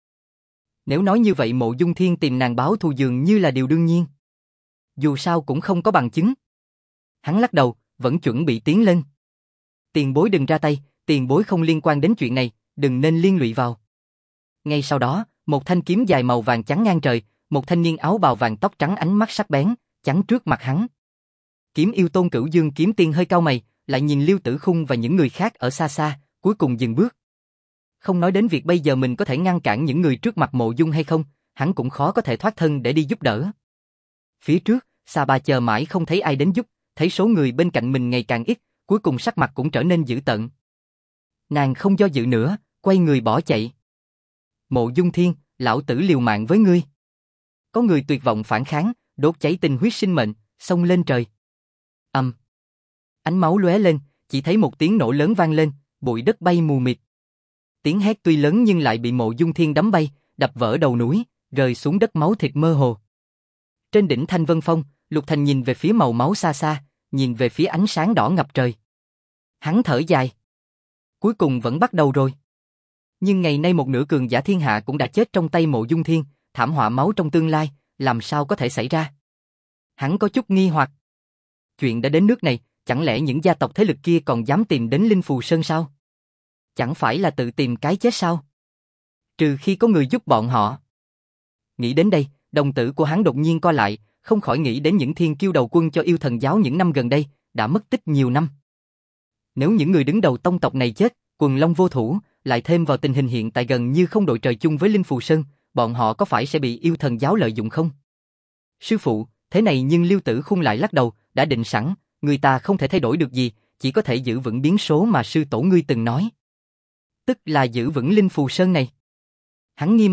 Nếu nói như vậy Mộ Dung Thiên tìm nàng báo thù dường như là điều đương nhiên. Dù sao cũng không có bằng chứng. Hắn lắc đầu, vẫn chuẩn bị tiến lên. Tiền bối đừng ra tay, tiền bối không liên quan đến chuyện này, đừng nên liên lụy vào. Ngay sau đó, một thanh kiếm dài màu vàng trắng ngang trời, một thanh niên áo bào vàng tóc trắng ánh mắt sắc bén, chắn trước mặt hắn. Kiếm yêu tôn Cửu Dương kiếm tiên hơi cau mày, lại nhìn Liêu Tử Khung và những người khác ở xa xa, cuối cùng dừng bước. Không nói đến việc bây giờ mình có thể ngăn cản những người trước mặt Mộ Dung hay không, hắn cũng khó có thể thoát thân để đi giúp đỡ. Phía trước, Sa Ba chờ mãi không thấy ai đến giúp, thấy số người bên cạnh mình ngày càng ít, cuối cùng sắc mặt cũng trở nên dữ tợn. Nàng không do dự nữa, quay người bỏ chạy. Mộ Dung Thiên, lão tử liều mạng với ngươi. Có người tuyệt vọng phản kháng, đốt cháy tình huyết sinh mệnh, xông lên trời. Ầm. Ánh máu lóe lên, chỉ thấy một tiếng nổ lớn vang lên, bụi đất bay mù mịt. Tiếng hét tuy lớn nhưng lại bị Mộ Dung Thiên đấm bay, đập vỡ đầu núi, rơi xuống đất máu thịt mơ hồ. Trên đỉnh Thanh Vân Phong, Lục Thành nhìn về phía màu máu xa xa, nhìn về phía ánh sáng đỏ ngập trời. Hắn thở dài. Cuối cùng vẫn bắt đầu rồi. Nhưng ngày nay một nửa cường giả thiên hạ cũng đã chết trong tay Mộ Dung Thiên, thảm họa máu trong tương lai, làm sao có thể xảy ra? Hắn có chút nghi hoặc. Chuyện đã đến nước này, chẳng lẽ những gia tộc thế lực kia còn dám tìm đến Linh Phù Sơn sao? Chẳng phải là tự tìm cái chết sao? Trừ khi có người giúp bọn họ. Nghĩ đến đây, đồng tử của hắn đột nhiên co lại, không khỏi nghĩ đến những thiên kiêu đầu quân cho yêu thần giáo những năm gần đây, đã mất tích nhiều năm. Nếu những người đứng đầu tông tộc này chết, quần long vô thủ, lại thêm vào tình hình hiện tại gần như không đội trời chung với Linh Phù Sơn, bọn họ có phải sẽ bị yêu thần giáo lợi dụng không? Sư phụ, thế này nhưng Liêu Tử Khung lại lắc đầu, đã định sẵn, người ta không thể thay đổi được gì, chỉ có thể giữ vững biến số mà sư tổ ngươi từng nói. Tức là giữ vững Linh Phù Sơn này. Hắn nghiêm mặt,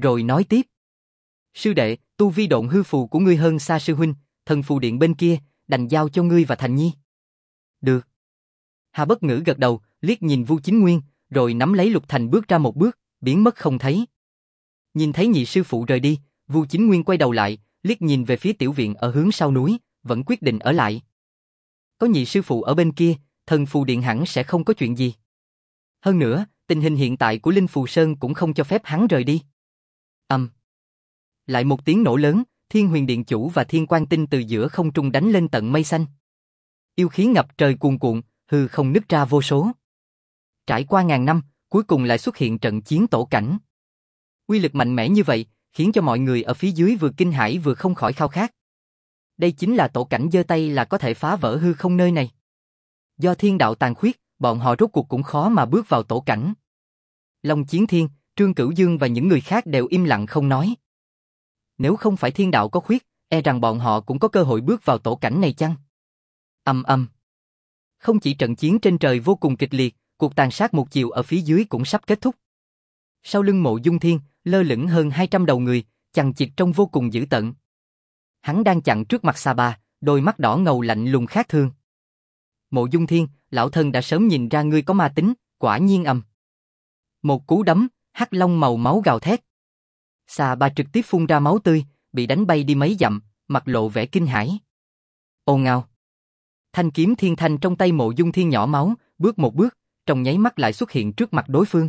rồi nói tiếp. Sư đệ, tu vi độn hư phù của ngươi hơn xa sư huynh, thần phù điện bên kia, đành giao cho ngươi và Thành Nhi. Được. Hà Bất Ngữ gật đầu, liếc nhìn Vu Chính Nguyên, rồi nắm lấy Lục Thành bước ra một bước, biến mất không thấy. Nhìn thấy nhị sư phụ rời đi, Vu Chính Nguyên quay đầu lại, liếc nhìn về phía tiểu viện ở hướng sau núi, vẫn quyết định ở lại. Có nhị sư phụ ở bên kia, thần phù điện hẳn sẽ không có chuyện gì. Hơn nữa, tình hình hiện tại của Linh Phù Sơn cũng không cho phép hắn rời đi. Ầm. Um. Lại một tiếng nổ lớn, Thiên Huyền Điện Chủ và Thiên Quang Tinh từ giữa không trung đánh lên tận mây xanh. Yêu khí ngập trời cuồn cuộn, hư không nứt ra vô số. Trải qua ngàn năm, cuối cùng lại xuất hiện trận chiến tổ cảnh. Uy lực mạnh mẽ như vậy, khiến cho mọi người ở phía dưới vừa kinh hãi vừa không khỏi khao khát. Đây chính là tổ cảnh giơ tay là có thể phá vỡ hư không nơi này. Do thiên đạo tàn khuyết, bọn họ rốt cuộc cũng khó mà bước vào tổ cảnh. Long Chiến Thiên, Trương Cửu Dương và những người khác đều im lặng không nói. Nếu không phải thiên đạo có khuyết, e rằng bọn họ cũng có cơ hội bước vào tổ cảnh này chăng? Ầm ầm. Không chỉ trận chiến trên trời vô cùng kịch liệt, cuộc tàn sát một chiều ở phía dưới cũng sắp kết thúc. Sau lưng Mộ Dung Thiên, lơ lửng hơn hai trăm đầu người, chằng chịt trông vô cùng dữ tợn. Hắn đang chặn trước mặt Sa Ba, đôi mắt đỏ ngầu lạnh lùng khác thường. Mộ Dung Thiên, lão thân đã sớm nhìn ra ngươi có ma tính, quả nhiên ầm. Một cú đấm, hắc long màu máu gào thét. Sa Ba trực tiếp phun ra máu tươi, bị đánh bay đi mấy dặm, mặt lộ vẻ kinh hãi. Ồn ào. Thanh kiếm thiên thanh trong tay Mộ Dung Thiên nhỏ máu, bước một bước, trong nháy mắt lại xuất hiện trước mặt đối phương.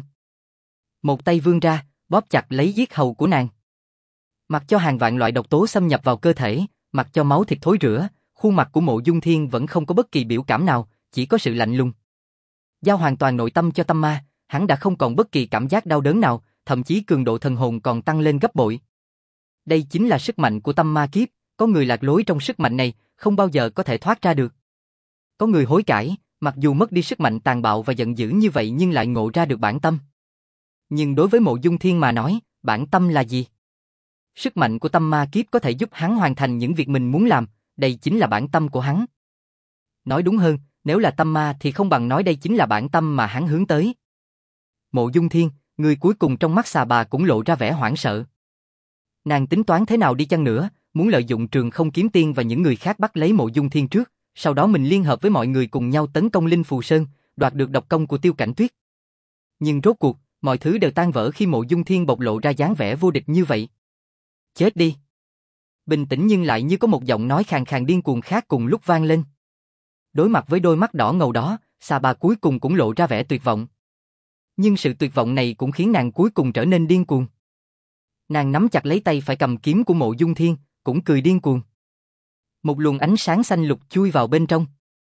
Một tay vươn ra, bóp chặt lấy yết hầu của nàng. Mặc cho hàng vạn loại độc tố xâm nhập vào cơ thể, mặc cho máu thịt thối rữa, khuôn mặt của Mộ Dung Thiên vẫn không có bất kỳ biểu cảm nào, chỉ có sự lạnh lùng. Giao hoàn toàn nội tâm cho tâm ma, hắn đã không còn bất kỳ cảm giác đau đớn nào, thậm chí cường độ thần hồn còn tăng lên gấp bội. Đây chính là sức mạnh của tâm ma kiếp, có người lạc lối trong sức mạnh này, không bao giờ có thể thoát ra được. Có người hối cải, mặc dù mất đi sức mạnh tàn bạo và giận dữ như vậy nhưng lại ngộ ra được bản tâm. Nhưng đối với Mộ Dung Thiên mà nói, bản tâm là gì? Sức mạnh của tâm ma kiếp có thể giúp hắn hoàn thành những việc mình muốn làm, đây chính là bản tâm của hắn. Nói đúng hơn, nếu là tâm ma thì không bằng nói đây chính là bản tâm mà hắn hướng tới. Mộ Dung Thiên, người cuối cùng trong mắt Xà Bà cũng lộ ra vẻ hoảng sợ. Nàng tính toán thế nào đi chăng nữa, muốn lợi dụng Trường Không Kiếm Tiên và những người khác bắt lấy Mộ Dung Thiên trước, sau đó mình liên hợp với mọi người cùng nhau tấn công Linh Phù Sơn, đoạt được độc công của Tiêu Cảnh Tuyết. Nhưng rốt cuộc, mọi thứ đều tan vỡ khi Mộ Dung Thiên bộc lộ ra dáng vẻ vô địch như vậy. Chết đi! Bình tĩnh nhưng lại như có một giọng nói khàn khàn điên cuồng khác cùng lúc vang lên. Đối mặt với đôi mắt đỏ ngầu đó, Xà Bà cuối cùng cũng lộ ra vẻ tuyệt vọng. Nhưng sự tuyệt vọng này cũng khiến nàng cuối cùng trở nên điên cuồng. Nàng nắm chặt lấy tay phải cầm kiếm của Mộ Dung Thiên, cũng cười điên cuồng. Một luồng ánh sáng xanh lục chui vào bên trong.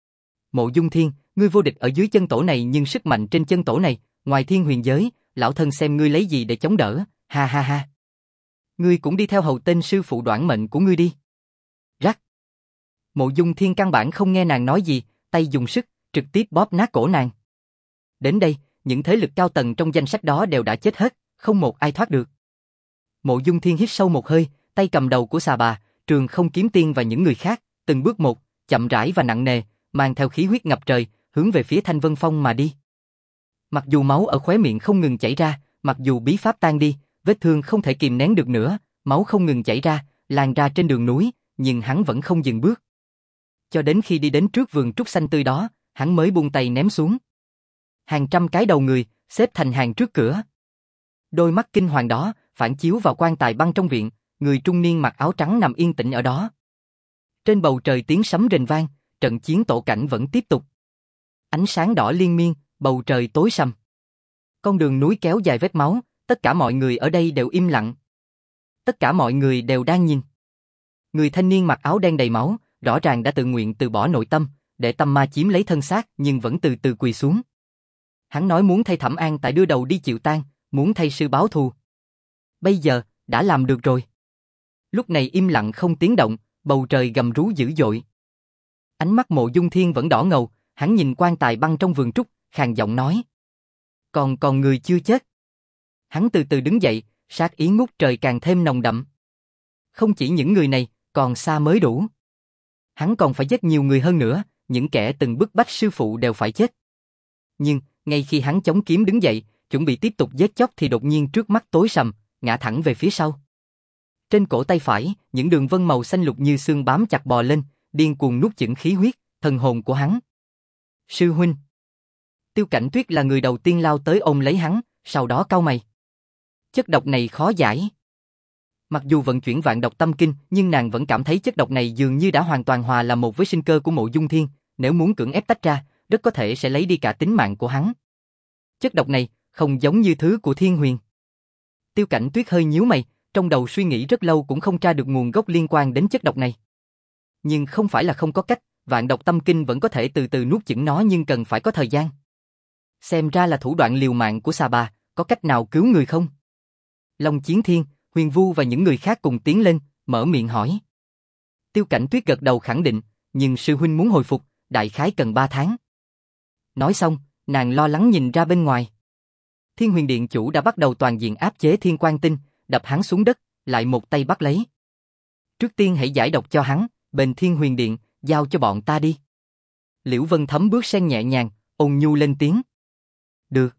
Mộ Dung Thiên, ngươi vô địch ở dưới chân tổ này nhưng sức mạnh trên chân tổ này, ngoài thiên huyền giới, lão thân xem ngươi lấy gì để chống đỡ, ha ha ha. Ngươi cũng đi theo hầu tên sư phụ đoản mệnh của ngươi đi. Rắc. Mộ Dung Thiên căn bản không nghe nàng nói gì, tay dùng sức, trực tiếp bóp nát cổ nàng. Đến đây, những thế lực cao tầng trong danh sách đó đều đã chết hết, không một ai thoát được. Mộ Dung Thiên hít sâu một hơi, tay cầm đầu của Xà Bà, Trường Không Kiếm Tiên và những người khác, từng bước một, chậm rãi và nặng nề, mang theo khí huyết ngập trời, hướng về phía Thanh Vân Phong mà đi. Mặc dù máu ở khóe miệng không ngừng chảy ra, mặc dù bí pháp tan đi, vết thương không thể kìm nén được nữa, máu không ngừng chảy ra, lan ra trên đường núi, nhưng hắn vẫn không dừng bước. Cho đến khi đi đến trước vườn trúc xanh tươi đó, hắn mới buông tay ném xuống. Hàng trăm cái đầu người, xếp thành hàng trước cửa. Đôi mắt kinh hoàng đó, phản chiếu vào quan tài băng trong viện, người trung niên mặc áo trắng nằm yên tĩnh ở đó. Trên bầu trời tiếng sấm rền vang, trận chiến tổ cảnh vẫn tiếp tục. Ánh sáng đỏ liên miên, bầu trời tối sầm. Con đường núi kéo dài vết máu, tất cả mọi người ở đây đều im lặng. Tất cả mọi người đều đang nhìn. Người thanh niên mặc áo đen đầy máu, rõ ràng đã tự nguyện từ bỏ nội tâm, để tâm ma chiếm lấy thân xác nhưng vẫn từ từ quỳ xuống. Hắn nói muốn thay Thẩm An tại đưa đầu đi chịu tang, muốn thay sư báo thù. Bây giờ, đã làm được rồi. Lúc này im lặng không tiếng động, bầu trời gầm rú dữ dội. Ánh mắt Mộ Dung Thiên vẫn đỏ ngầu, hắn nhìn quan tài băng trong vườn trúc, khàn giọng nói. Còn còn người chưa chết. Hắn từ từ đứng dậy, sát ý ngút trời càng thêm nồng đậm. Không chỉ những người này, còn xa mới đủ. Hắn còn phải giết nhiều người hơn nữa, những kẻ từng bức bách sư phụ đều phải chết. Nhưng, ngay khi hắn chống kiếm đứng dậy, chuẩn bị tiếp tục giết chóc thì đột nhiên trước mắt tối sầm, ngã thẳng về phía sau. Trên cổ tay phải, những đường vân màu xanh lục như xương bám chặt bò lên, điên cuồng nuốt chửng khí huyết, thần hồn của hắn. Sư huynh. Tiêu Cảnh Tuyết là người đầu tiên lao tới ôm lấy hắn, sau đó cau mày. Chất độc này khó giải. Mặc dù vận chuyển vạn độc tâm kinh, nhưng nàng vẫn cảm thấy chất độc này dường như đã hoàn toàn hòa làm một với sinh cơ của Mộ Dung Thiên, nếu muốn cưỡng ép tách ra, rất có thể sẽ lấy đi cả tính mạng của hắn. Chất độc này không giống như thứ của Thiên Huyền. Tiêu Cảnh Tuyết hơi nhíu mày, trong đầu suy nghĩ rất lâu cũng không tra được nguồn gốc liên quan đến chất độc này. Nhưng không phải là không có cách, vạn độc tâm kinh vẫn có thể từ từ nuốt chửng nó nhưng cần phải có thời gian. Xem ra là thủ đoạn liều mạng của Xà Bà, có cách nào cứu người không? Long Chiến Thiên, Huyền Vu và những người khác cùng tiến lên, mở miệng hỏi. Tiêu Cảnh Tuyết gật đầu khẳng định, nhưng sư huynh muốn hồi phục, đại khái cần ba tháng. Nói xong, nàng lo lắng nhìn ra bên ngoài. Thiên Huyền Điện chủ đã bắt đầu toàn diện áp chế Thiên Quang Tinh, đập hắn xuống đất, lại một tay bắt lấy. Trước tiên hãy giải độc cho hắn, bên Thiên Huyền Điện, giao cho bọn ta đi. Liễu Vân Thấm bước sen nhẹ nhàng, ôn nhu lên tiếng. Được.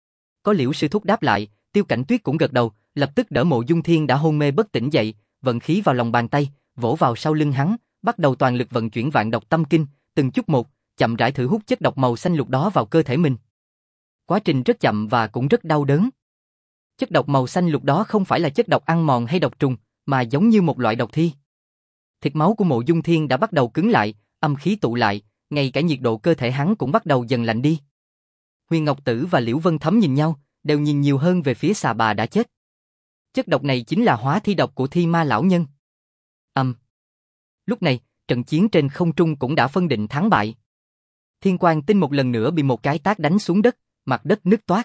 Có Liễu sư thúc đáp lại, Tiêu Cảnh Tuyết cũng gật đầu, lập tức đỡ Mộ Dung Thiên đã hôn mê bất tỉnh dậy, vận khí vào lòng bàn tay, vỗ vào sau lưng hắn, bắt đầu toàn lực vận chuyển vạn độc tâm kinh, từng chút một, chậm rãi thử hút chất độc màu xanh lục đó vào cơ thể mình. Quá trình rất chậm và cũng rất đau đớn. Chất độc màu xanh lục đó không phải là chất độc ăn mòn hay độc trùng, mà giống như một loại độc thi. Thịt máu của Mộ Dung Thiên đã bắt đầu cứng lại, âm khí tụ lại, ngay cả nhiệt độ cơ thể hắn cũng bắt đầu dần lạnh đi. Huyền Ngọc Tử và Liễu Vân Thấm nhìn nhau, đều nhìn nhiều hơn về phía Xà Bà đã chết. Chất độc này chính là hóa thi độc của Thi Ma lão nhân. Âm. Um. Lúc này, trận chiến trên không trung cũng đã phân định thắng bại. Thiên Quang Tinh một lần nữa bị một cái tát đánh xuống đất, mặt đất nứt toác.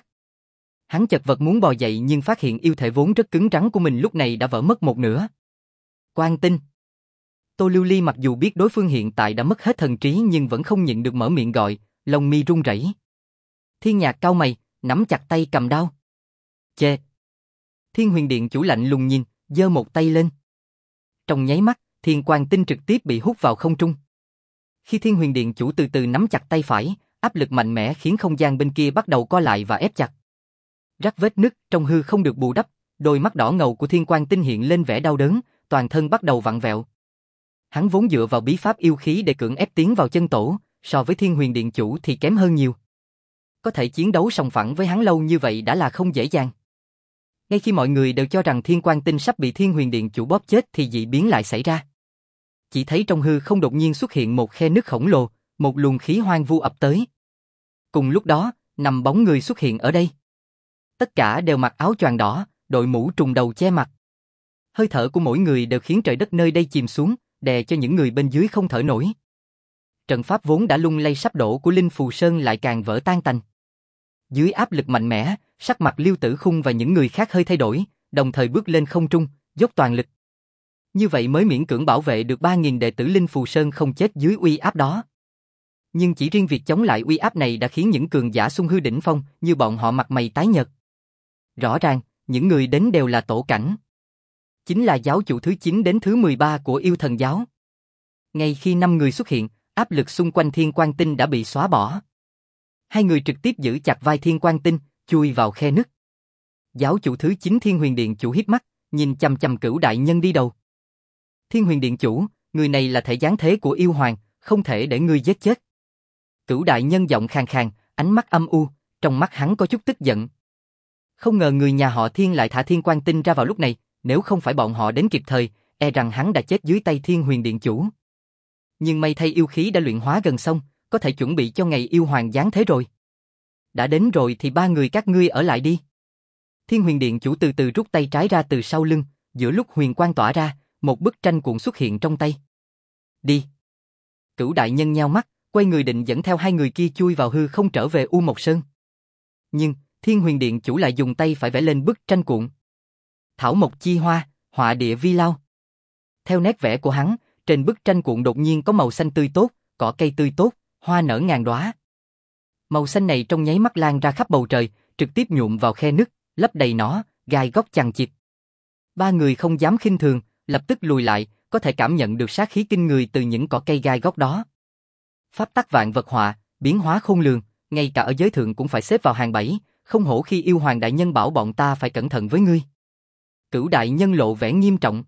Hắn chật vật muốn bò dậy nhưng phát hiện yêu thể vốn rất cứng rắn của mình lúc này đã vỡ mất một nửa. Quang Tinh. Tô Lưu Ly mặc dù biết đối phương hiện tại đã mất hết thần trí nhưng vẫn không nhịn được mở miệng gọi, lông mi run rẩy. Thiên Nhạc cau mày, nắm chặt tay cầm đao. Chê. Thiên Huyền Điện chủ lạnh lùng nhìn, giơ một tay lên. Trong nháy mắt, Thiên Quang Tinh trực tiếp bị hút vào không trung. Khi Thiên Huyền Điện chủ từ từ nắm chặt tay phải, áp lực mạnh mẽ khiến không gian bên kia bắt đầu co lại và ép chặt. Rắc vết nứt trong hư không được bù đắp, đôi mắt đỏ ngầu của Thiên Quang Tinh hiện lên vẻ đau đớn, toàn thân bắt đầu vặn vẹo. Hắn vốn dựa vào bí pháp yêu khí để cưỡng ép tiến vào chân tổ, so với Thiên Huyền Điện chủ thì kém hơn nhiều. Có thể chiến đấu sòng phẳng với hắn lâu như vậy đã là không dễ dàng. Ngay khi mọi người đều cho rằng Thiên Quang Tinh sắp bị Thiên Huyền Điện chủ bóp chết thì dị biến lại xảy ra. Chỉ thấy trong hư không đột nhiên xuất hiện một khe nứt khổng lồ, một luồng khí hoang vu ập tới. Cùng lúc đó, năm bóng người xuất hiện ở đây. Tất cả đều mặc áo choàng đỏ, đội mũ trùng đầu che mặt. Hơi thở của mỗi người đều khiến trời đất nơi đây chìm xuống, đè cho những người bên dưới không thở nổi. Trận pháp vốn đã lung lay sắp đổ của Linh Phù Sơn lại càng vỡ tan tành. Dưới áp lực mạnh mẽ, sắc mặt Liêu Tử Khung và những người khác hơi thay đổi, đồng thời bước lên không trung, dốc toàn lực. Như vậy mới miễn cưỡng bảo vệ được ba nghìn đệ tử Linh Phù Sơn không chết dưới uy áp đó. Nhưng chỉ riêng việc chống lại uy áp này đã khiến những cường giả xung hư đỉnh phong như bọn họ mặt mày tái nhợt. Rõ ràng, những người đến đều là tổ cảnh. Chính là giáo chủ thứ chín đến thứ mười ba của yêu thần giáo. Ngay khi năm người xuất hiện, áp lực xung quanh Thiên Quang Tinh đã bị xóa bỏ. Hai người trực tiếp giữ chặt vai Thiên Quang Tinh, chui vào khe nứt. Giáo chủ thứ chín Thiên Huyền Điện chủ híp mắt, nhìn chằm chằm Cửu đại nhân đi đầu. Thiên Huyền Điện chủ, người này là thể giáng thế của yêu hoàng, không thể để ngươi giết chết. Cửu đại nhân giọng khàn khàn, ánh mắt âm u, trong mắt hắn có chút tức giận. Không ngờ người nhà họ Thiên lại thả Thiên Quang Tinh ra vào lúc này, nếu không phải bọn họ đến kịp thời, e rằng hắn đã chết dưới tay Thiên Huyền Điện chủ. Nhưng may thay yêu khí đã luyện hóa gần xong, có thể chuẩn bị cho ngày yêu hoàng giáng thế rồi. Đã đến rồi thì ba người các ngươi ở lại đi. Thiên Huyền Điện chủ từ từ rút tay trái ra từ sau lưng, giữa lúc huyền quang tỏa ra, một bức tranh cuộn xuất hiện trong tay. Đi. Cửu đại nhân nheo mắt, quay người định dẫn theo hai người kia chui vào hư không trở về U Mộc Sơn. Nhưng, Thiên Huyền Điện chủ lại dùng tay phải vẽ lên bức tranh cuộn. Thảo mộc chi hoa, họa địa vi lao. Theo nét vẽ của hắn, trên bức tranh cuộn đột nhiên có màu xanh tươi tốt, cỏ cây tươi tốt, hoa nở ngàn đóa. Màu xanh này trong nháy mắt lan ra khắp bầu trời, trực tiếp nhuộm vào khe nứt, lấp đầy nó, gai góc chằng chịt. Ba người không dám khinh thường, lập tức lùi lại, có thể cảm nhận được sát khí kinh người từ những cỏ cây gai góc đó. Pháp tắc vạn vật họa, biến hóa khôn lường, ngay cả ở giới thượng cũng phải xếp vào hàng bảy, không hổ khi yêu hoàng đại nhân bảo bọn ta phải cẩn thận với ngươi. Cửu đại nhân lộ vẻ nghiêm trọng.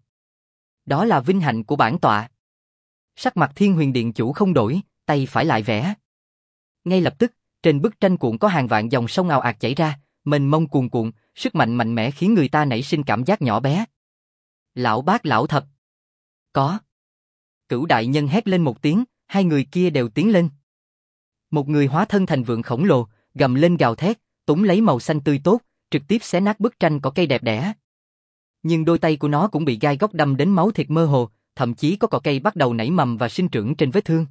Đó là vinh hạnh của bản tọa. Sắc mặt Thiên Huyền Điện chủ không đổi, tay phải lại vẽ. Ngay lập tức, trên bức tranh cuộn có hàng vạn dòng sông ào ạt chảy ra, mênh mông cuồn cuộn, sức mạnh mạnh mẽ khiến người ta nảy sinh cảm giác nhỏ bé. Lão bát lão thập. Có. Cửu đại nhân hét lên một tiếng, hai người kia đều tiến lên. Một người hóa thân thành vượn khổng lồ, gầm lên gào thét, túm lấy màu xanh tươi tốt, trực tiếp xé nát bức tranh cỏ cây đẹp đẽ. Nhưng đôi tay của nó cũng bị gai góc đâm đến máu thịt mơ hồ, thậm chí có cỏ cây bắt đầu nảy mầm và sinh trưởng trên vết thương.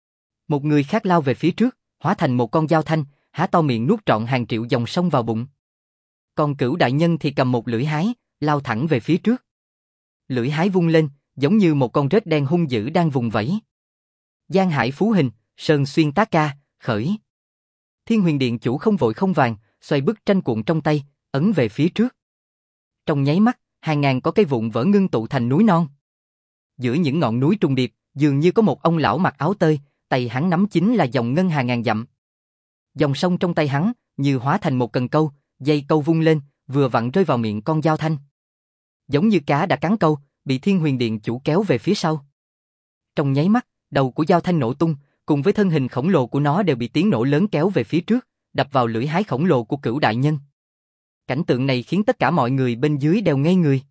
Một người khác lao về phía trước, hóa thành một con dao thanh, há to miệng nuốt trọn hàng triệu dòng sông vào bụng. Còn Cửu đại nhân thì cầm một lưỡi hái, lao thẳng về phía trước. Lưỡi hái vung lên, giống như một con rết đen hung dữ đang vùng vẫy. Giang Hải Phú Hình, Sơn Xuyên Tá Ca, khởi. Thiên Huyền Điện chủ không vội không vàng, xoay bức tranh cuộn trong tay, ấn về phía trước. Trong nháy mắt, hàng ngàn có cây vụn vỡ ngưng tụ thành núi non. Giữa những ngọn núi trùng điệp, dường như có một ông lão mặc áo tơi, tay hắn nắm chính là dòng ngân hà ngàn dặm. Dòng sông trong tay hắn, như hóa thành một cần câu, dây câu vung lên, vừa vặn rơi vào miệng con dao thanh. Giống như cá đã cắn câu, bị Thiên Huyền Điện chủ kéo về phía sau. Trong nháy mắt, đầu của dao thanh nổ tung, cùng với thân hình khổng lồ của nó đều bị tiếng nổ lớn kéo về phía trước, đập vào lưỡi hái khổng lồ của Cửu đại nhân. Cảnh tượng này khiến tất cả mọi người bên dưới đều ngây người.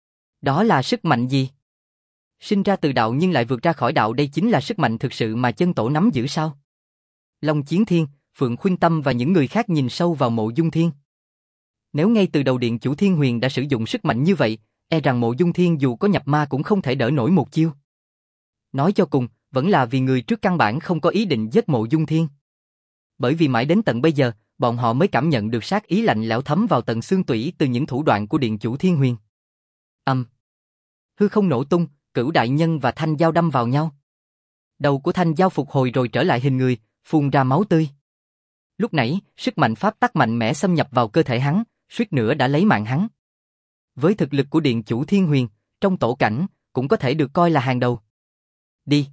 Đó là sức mạnh gì? Sinh ra từ đạo nhưng lại vượt ra khỏi đạo, đây chính là sức mạnh thực sự mà chân tổ nắm giữ sao? Long Chiến Thiên, Phượng Khuynh Tâm và những người khác nhìn sâu vào Mộ Dung Thiên. Nếu ngay từ đầu Điện chủ Thiên Huyền đã sử dụng sức mạnh như vậy, e rằng Mộ Dung Thiên dù có nhập ma cũng không thể đỡ nổi một chiêu. Nói cho cùng, vẫn là vì người trước căn bản không có ý định giết Mộ Dung Thiên. Bởi vì mãi đến tận bây giờ, bọn họ mới cảm nhận được sát ý lạnh lẽo thấm vào tận xương tủy từ những thủ đoạn của Điện chủ Thiên Huyền. Âm. Um. Hư không nổ tung, Cửu đại nhân và thanh dao đâm vào nhau. Đầu của thanh dao phục hồi rồi trở lại hình người, phun ra máu tươi. Lúc nãy, sức mạnh pháp tắc mạnh mẽ xâm nhập vào cơ thể hắn, suýt nữa đã lấy mạng hắn. Với thực lực của Điện chủ Thiên Huyền, trong tổ cảnh, cũng có thể được coi là hàng đầu. Đi.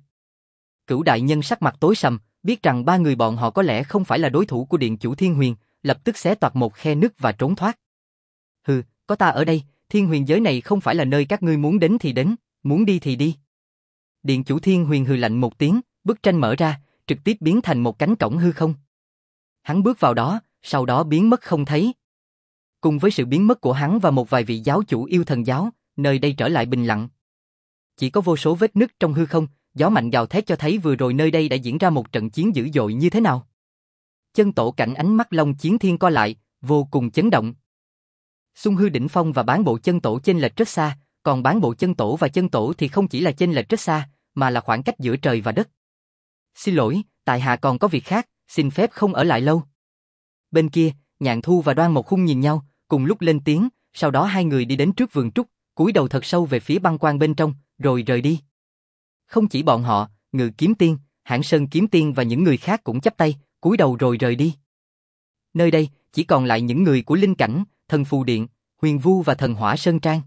Cửu đại nhân sắc mặt tối sầm, biết rằng ba người bọn họ có lẽ không phải là đối thủ của Điện chủ Thiên Huyền, lập tức xé toạc một khe nứt và trốn thoát. Hừ, có ta ở đây, Thiên Huyền giới này không phải là nơi các ngươi muốn đến thì đến, muốn đi thì đi. Điện chủ Thiên Huyền hừ lạnh một tiếng, bức tranh mở ra, trực tiếp biến thành một cánh cổng hư không. Hắn bước vào đó, sau đó biến mất không thấy. Cùng với sự biến mất của hắn và một vài vị giáo chủ yêu thần giáo, nơi đây trở lại bình lặng. Chỉ có vô số vết nứt trong hư không, gió mạnh gào thét cho thấy vừa rồi nơi đây đã diễn ra một trận chiến dữ dội như thế nào. Chân tổ cảnh ánh mắt Long Chiến Thiên co lại, vô cùng chấn động. Xung hư đỉnh phong và bán bộ chân tổ chênh lệch rất xa, còn bán bộ chân tổ và chân tổ thì không chỉ là chênh lệch rất xa, mà là khoảng cách giữa trời và đất. Xin lỗi, tại hạ còn có việc khác, xin phép không ở lại lâu. Bên kia, Nhạn Thu và Đoan Mộc Khung nhìn nhau, cùng lúc lên tiếng, sau đó hai người đi đến trước vườn trúc, cúi đầu thật sâu về phía băng quan bên trong, rồi rời đi. Không chỉ bọn họ, Ngự Kiếm Tiên, Hãn Sơn Kiếm Tiên và những người khác cũng chắp tay, cúi đầu rồi rời đi. Nơi đây, chỉ còn lại những người của Linh Cảnh, Thần Phù Điện, Huyền Vu và Thần Hỏa Sơn Trang.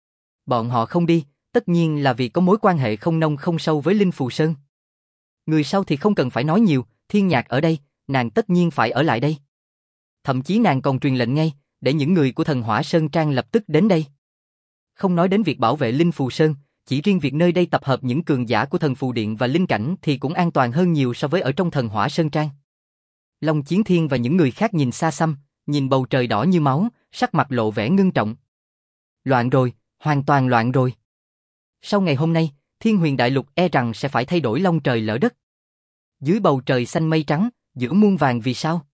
Bọn họ không đi, tất nhiên là vì có mối quan hệ không nông không sâu với Linh Phù Sơn. Người sau thì không cần phải nói nhiều, Thiên Nhạc ở đây, nàng tất nhiên phải ở lại đây. Thậm chí nàng còn truyền lệnh ngay, để những người của Thần Hỏa Sơn Trang lập tức đến đây. Không nói đến việc bảo vệ Linh Phù Sơn, chỉ riêng việc nơi đây tập hợp những cường giả của Thần Phù Điện và Linh Cảnh thì cũng an toàn hơn nhiều so với ở trong Thần Hỏa Sơn Trang. Long Chiến Thiên và những người khác nhìn xa xăm, nhìn bầu trời đỏ như máu, sắc mặt lộ vẻ ngưng trọng. Loạn rồi, hoàn toàn loạn rồi. Sau ngày hôm nay, Thiên Huyền Đại Lục e rằng sẽ phải thay đổi long trời lỡ đất. Dưới bầu trời xanh mây trắng, giữa muôn vàng vì sao?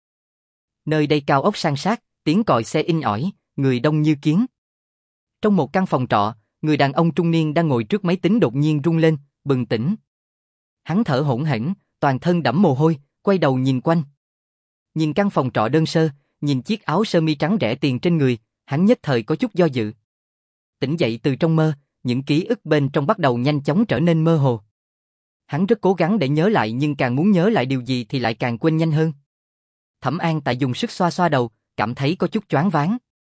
Nơi đây cao ốc san sát, tiếng còi xe inh ỏi, người đông như kiến. Trong một căn phòng trọ, người đàn ông trung niên đang ngồi trước máy tính đột nhiên rung lên, bừng tỉnh. Hắn thở hổn hển, toàn thân đẫm mồ hôi, quay đầu nhìn quanh. Nhìn căn phòng trọ đơn sơ, nhìn chiếc áo sơ mi trắng rẻ tiền trên người, hắn nhất thời có chút do dự. Tỉnh dậy từ trong mơ, những ký ức bên trong bắt đầu nhanh chóng trở nên mơ hồ. Hắn rất cố gắng để nhớ lại nhưng càng muốn nhớ lại điều gì thì lại càng quên nhanh hơn. Thẩm An tại dùng sức xoa xoa đầu, cảm thấy có chút choáng váng.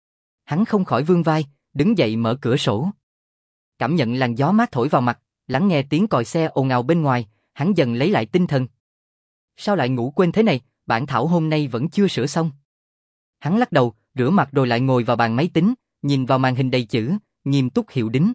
Hắn không khỏi vươn vai, đứng dậy mở cửa sổ. Cảm nhận làn gió mát thổi vào mặt, lắng nghe tiếng còi xe ồn ào bên ngoài, hắn dần lấy lại tinh thần. Sao lại ngủ quên thế này, bản thảo hôm nay vẫn chưa sửa xong. Hắn lắc đầu, rửa mặt rồi lại ngồi vào bàn máy tính, nhìn vào màn hình đầy chữ, nghiêm túc hiệu đính.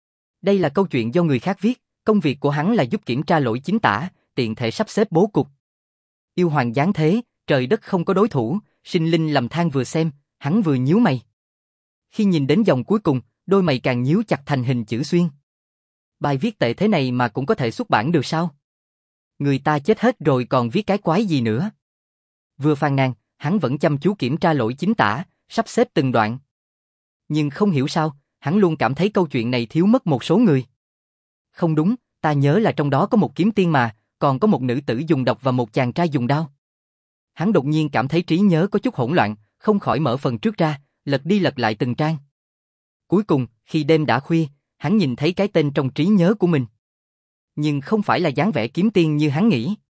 Đây là câu chuyện do người khác viết, công việc của hắn là giúp kiểm tra lỗi chính tả, tiện thể sắp xếp bố cục. Yêu hoàng giáng thế, trời đất không có đối thủ, sinh linh lầm than vừa xem, hắn vừa nhíu mày. Khi nhìn đến dòng cuối cùng, đôi mày càng nhíu chặt thành hình chữ xuyên. Bài viết tệ thế này mà cũng có thể xuất bản được sao? Người ta chết hết rồi còn viết cái quái gì nữa? Vừa phàn nàn, hắn vẫn chăm chú kiểm tra lỗi chính tả, sắp xếp từng đoạn. Nhưng không hiểu sao, hắn luôn cảm thấy câu chuyện này thiếu mất một số người. Không đúng, ta nhớ là trong đó có một kiếm tiên mà, còn có một nữ tử dùng độc và một chàng trai dùng đao. Hắn đột nhiên cảm thấy trí nhớ có chút hỗn loạn, không khỏi mở phần trước ra, lật đi lật lại từng trang. Cuối cùng, khi đêm đã khuya, hắn nhìn thấy cái tên trong trí nhớ của mình. Nhưng không phải là dáng vẻ kiếm tiên như hắn nghĩ,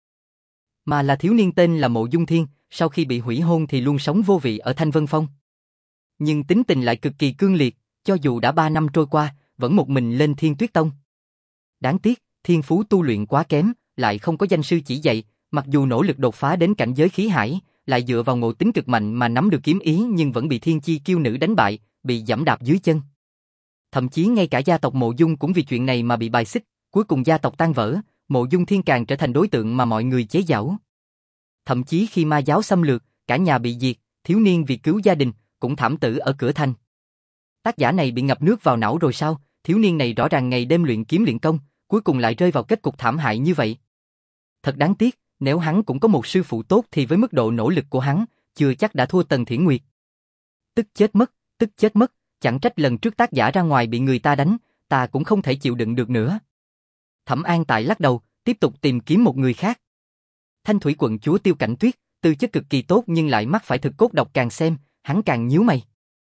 mà là thiếu niên tên là Mộ Dung Thiên, sau khi bị hủy hôn thì luôn sống vô vị ở Thanh Vân Phong. Nhưng tính tình lại cực kỳ cương liệt, cho dù đã ba năm trôi qua, vẫn một mình lên Thiên Tuyết Tông. Đáng tiếc, thiên phú tu luyện quá kém, lại không có danh sư chỉ dạy, mặc dù nỗ lực đột phá đến cảnh giới khí hải, lại dựa vào ngộ tính cực mạnh mà nắm được kiếm ý nhưng vẫn bị thiên chi kiêu nữ đánh bại, bị giẫm đạp dưới chân. Thậm chí ngay cả gia tộc Mộ Dung cũng vì chuyện này mà bị bài xích, cuối cùng gia tộc tan vỡ, Mộ Dung Thiên càng trở thành đối tượng mà mọi người chế giễu. Thậm chí khi ma giáo xâm lược, cả nhà bị diệt, thiếu niên vì cứu gia đình, cũng thảm tử ở cửa thành. Tác giả này bị ngập nước vào não rồi sao? Thiếu niên này rõ ràng ngày đêm luyện kiếm luyện công, cuối cùng lại rơi vào kết cục thảm hại như vậy. Thật đáng tiếc, nếu hắn cũng có một sư phụ tốt thì với mức độ nỗ lực của hắn, chưa chắc đã thua Tần Thiển Nguyệt. Tức chết mất, tức chết mất, chẳng trách lần trước tác giả ra ngoài bị người ta đánh, ta cũng không thể chịu đựng được nữa. Thẩm An Tại lắc đầu, tiếp tục tìm kiếm một người khác. Thanh Thủy quận chúa Tiêu Cảnh Tuyết, tư chất cực kỳ tốt nhưng lại mắc phải thực cốt độc, càng xem, hắn càng nhíu mày.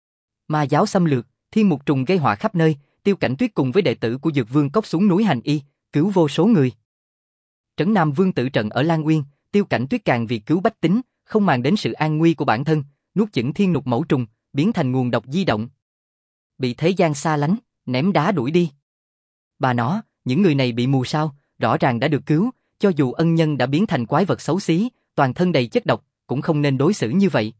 Ma giáo xâm lược, thiên mục trùng gây họa khắp nơi, Tiêu Cảnh Tuyết cùng với đệ tử của Dược Vương Cốc xuống núi hành y, cứu vô số người. Trấn Nam Vương tử trận ở Lan Uyên, Tiêu Cảnh Tuyết càng vì cứu bách tính, không màng đến sự an nguy của bản thân, nuốt chửng thiên nục mẫu trùng, biến thành nguồn độc di động. Bị thế gian xa lánh, ném đá đuổi đi. Bà nó, những người này bị mù sao, rõ ràng đã được cứu, cho dù ân nhân đã biến thành quái vật xấu xí, toàn thân đầy chất độc, cũng không nên đối xử như vậy.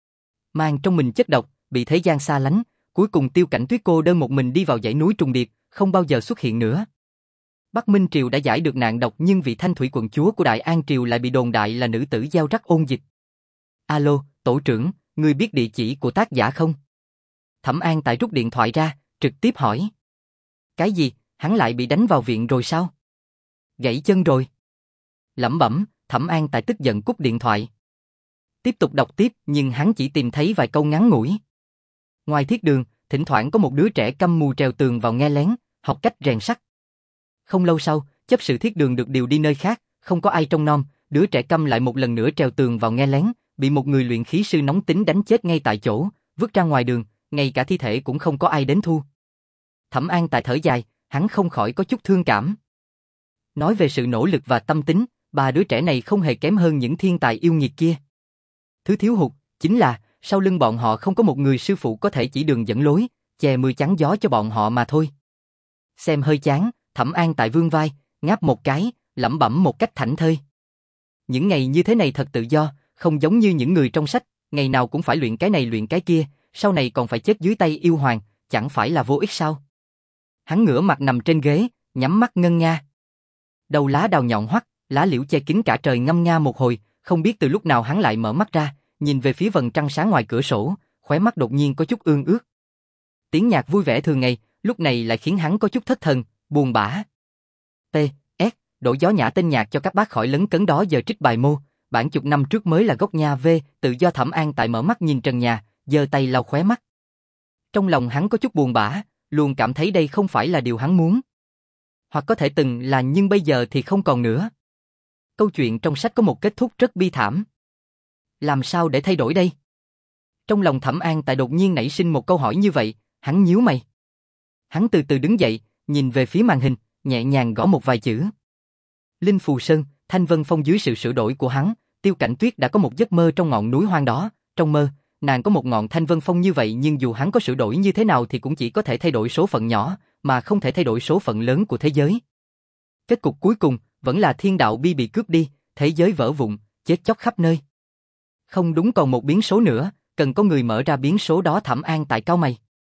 Mang trong mình chất độc, bị thế gian xa lánh, cuối cùng Tiêu Cảnh Tuyết cô đơn một mình đi vào dãy núi trùng điệp, không bao giờ xuất hiện nữa. Bắc Minh Triều đã giải được nạn độc nhưng vị Thanh Thủy quận chúa của Đại An Triều lại bị đồn đại là nữ tử gieo rắc ôn dịch. Alo, tổ trưởng, ngươi biết địa chỉ của tác giả không? Thẩm An Tại rút điện thoại ra, trực tiếp hỏi. Cái gì, hắn lại bị đánh vào viện rồi sao? Gãy chân rồi. Lẩm bẩm, Thẩm An Tại tức giận cúp điện thoại. Tiếp tục đọc tiếp nhưng hắn chỉ tìm thấy vài câu ngắn ngủi. Ngoài thiết đường, thỉnh thoảng có một đứa trẻ câm mù trèo tường vào nghe lén, học cách rèn sắt. Không lâu sau, chấp sự thiết đường được điều đi nơi khác, không có ai trông nom, đứa trẻ câm lại một lần nữa trèo tường vào nghe lén, bị một người luyện khí sư nóng tính đánh chết ngay tại chỗ, vứt ra ngoài đường, ngay cả thi thể cũng không có ai đến thu. Thẩm An Tại thở dài, hắn không khỏi có chút thương cảm. Nói về sự nỗ lực và tâm tính, ba đứa trẻ này không hề kém hơn những thiên tài yêu nghiệt kia. Thứ thiếu hụt, chính là, sau lưng bọn họ không có một người sư phụ có thể chỉ đường dẫn lối, che mưa chắn gió cho bọn họ mà thôi. Xem hơi chán, Thẩm An Tại vươn vai, ngáp một cái, lẩm bẩm một cách thảnh thơi. Những ngày như thế này thật tự do, không giống như những người trong sách, ngày nào cũng phải luyện cái này luyện cái kia, sau này còn phải chết dưới tay yêu hoàng, chẳng phải là vô ích sao? Hắn ngửa mặt nằm trên ghế, nhắm mắt ngân nga. Đầu lá đào nhọn hoắt, lá liễu che kín cả trời ngâm nga một hồi, không biết từ lúc nào hắn lại mở mắt ra, nhìn về phía vầng trăng sáng ngoài cửa sổ, khóe mắt đột nhiên có chút ương ướt. Tiếng nhạc vui vẻ thường ngày, lúc này lại khiến hắn có chút thất thần, buồn bã. T, S, đổi gió nhã tên nhạc cho các bác khỏi lấn cấn đó giờ trích bài mô, bản chục năm trước mới là gốc nha V, tự do. Thẩm An Tại mở mắt nhìn trần nhà, giơ tay lau khóe mắt. Trong lòng hắn có chút buồn bã, luôn cảm thấy đây không phải là điều hắn muốn. Hoặc có thể từng là nhưng bây giờ thì không còn nữa. Câu chuyện trong sách có một kết thúc rất bi thảm. Làm sao để thay đổi đây? Trong lòng Thẩm An Tại đột nhiên nảy sinh một câu hỏi như vậy, hắn nhíu mày. Hắn từ từ đứng dậy, nhìn về phía màn hình, nhẹ nhàng gõ một vài chữ. Linh Phù Sơn, Thanh Vân Phong. Dưới sự sửa đổi của hắn, Tiêu Cảnh Tuyết đã có một giấc mơ trong ngọn núi hoang đó. Trong mơ, nàng có một ngọn Thanh Vân Phong như vậy, nhưng dù hắn có sửa đổi như thế nào thì cũng chỉ có thể thay đổi số phận nhỏ, mà không thể thay đổi số phận lớn của thế giới. Kết cục cuối cùng vẫn là thiên đạo bi bị cướp đi, thế giới vỡ vụn, chết chóc khắp nơi. Không đúng, còn một biến số nữa, cần có người mở ra biến số đó. Thẩm An Tại cau mày.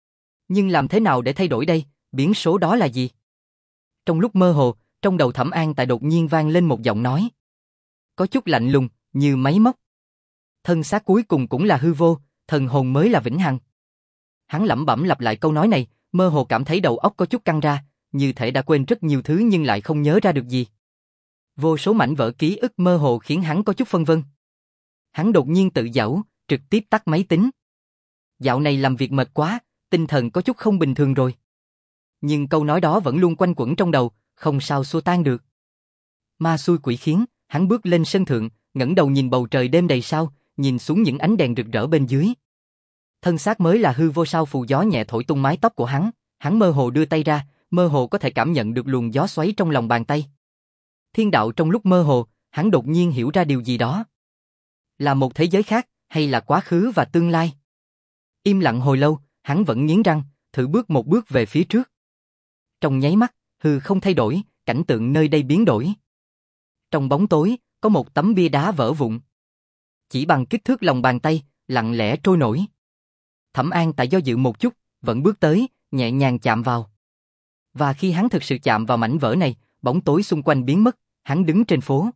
Nhưng làm thế nào để thay đổi đây, biến số đó là gì? Trong lúc mơ hồ, trong đầu Thẩm An Tại đột nhiên vang lên một giọng nói. Có chút lạnh lùng, như máy móc. Thân xác cuối cùng cũng là hư vô, thần hồn mới là vĩnh hằng. Hắn lẩm bẩm lặp lại câu nói này, mơ hồ cảm thấy đầu óc có chút căng ra, như thể đã quên rất nhiều thứ nhưng lại không nhớ ra được gì. Vô số mảnh vỡ ký ức mơ hồ khiến hắn có chút phân vân. Hắn đột nhiên tự giễu, trực tiếp tắt máy tính. Dạo này làm việc mệt quá, tinh thần có chút không bình thường rồi. Nhưng câu nói đó vẫn luôn quanh quẩn trong đầu, không sao xua tan được. Ma xui quỷ khiến, hắn bước lên sân thượng, ngẩng đầu nhìn bầu trời đêm đầy sao, nhìn xuống những ánh đèn rực rỡ bên dưới. Thân xác mới là hư vô sao phù gió nhẹ thổi tung mái tóc của hắn, hắn mơ hồ đưa tay ra, mơ hồ có thể cảm nhận được luồng gió xoáy trong lòng bàn tay. Thiên đạo trong lúc mơ hồ, hắn đột nhiên hiểu ra điều gì đó. Là một thế giới khác, hay là quá khứ và tương lai? Im lặng hồi lâu, hắn vẫn nghiến răng, thử bước một bước về phía trước. Trong nháy mắt, hư không thay đổi, cảnh tượng nơi đây biến đổi. Trong bóng tối, có một tấm bia đá vỡ vụn. Chỉ bằng kích thước lòng bàn tay, lặng lẽ trôi nổi. Thẩm An Tại do dự một chút, vẫn bước tới, nhẹ nhàng chạm vào. Và khi hắn thực sự chạm vào mảnh vỡ này, bóng tối xung quanh biến mất, hắn đứng trên phố.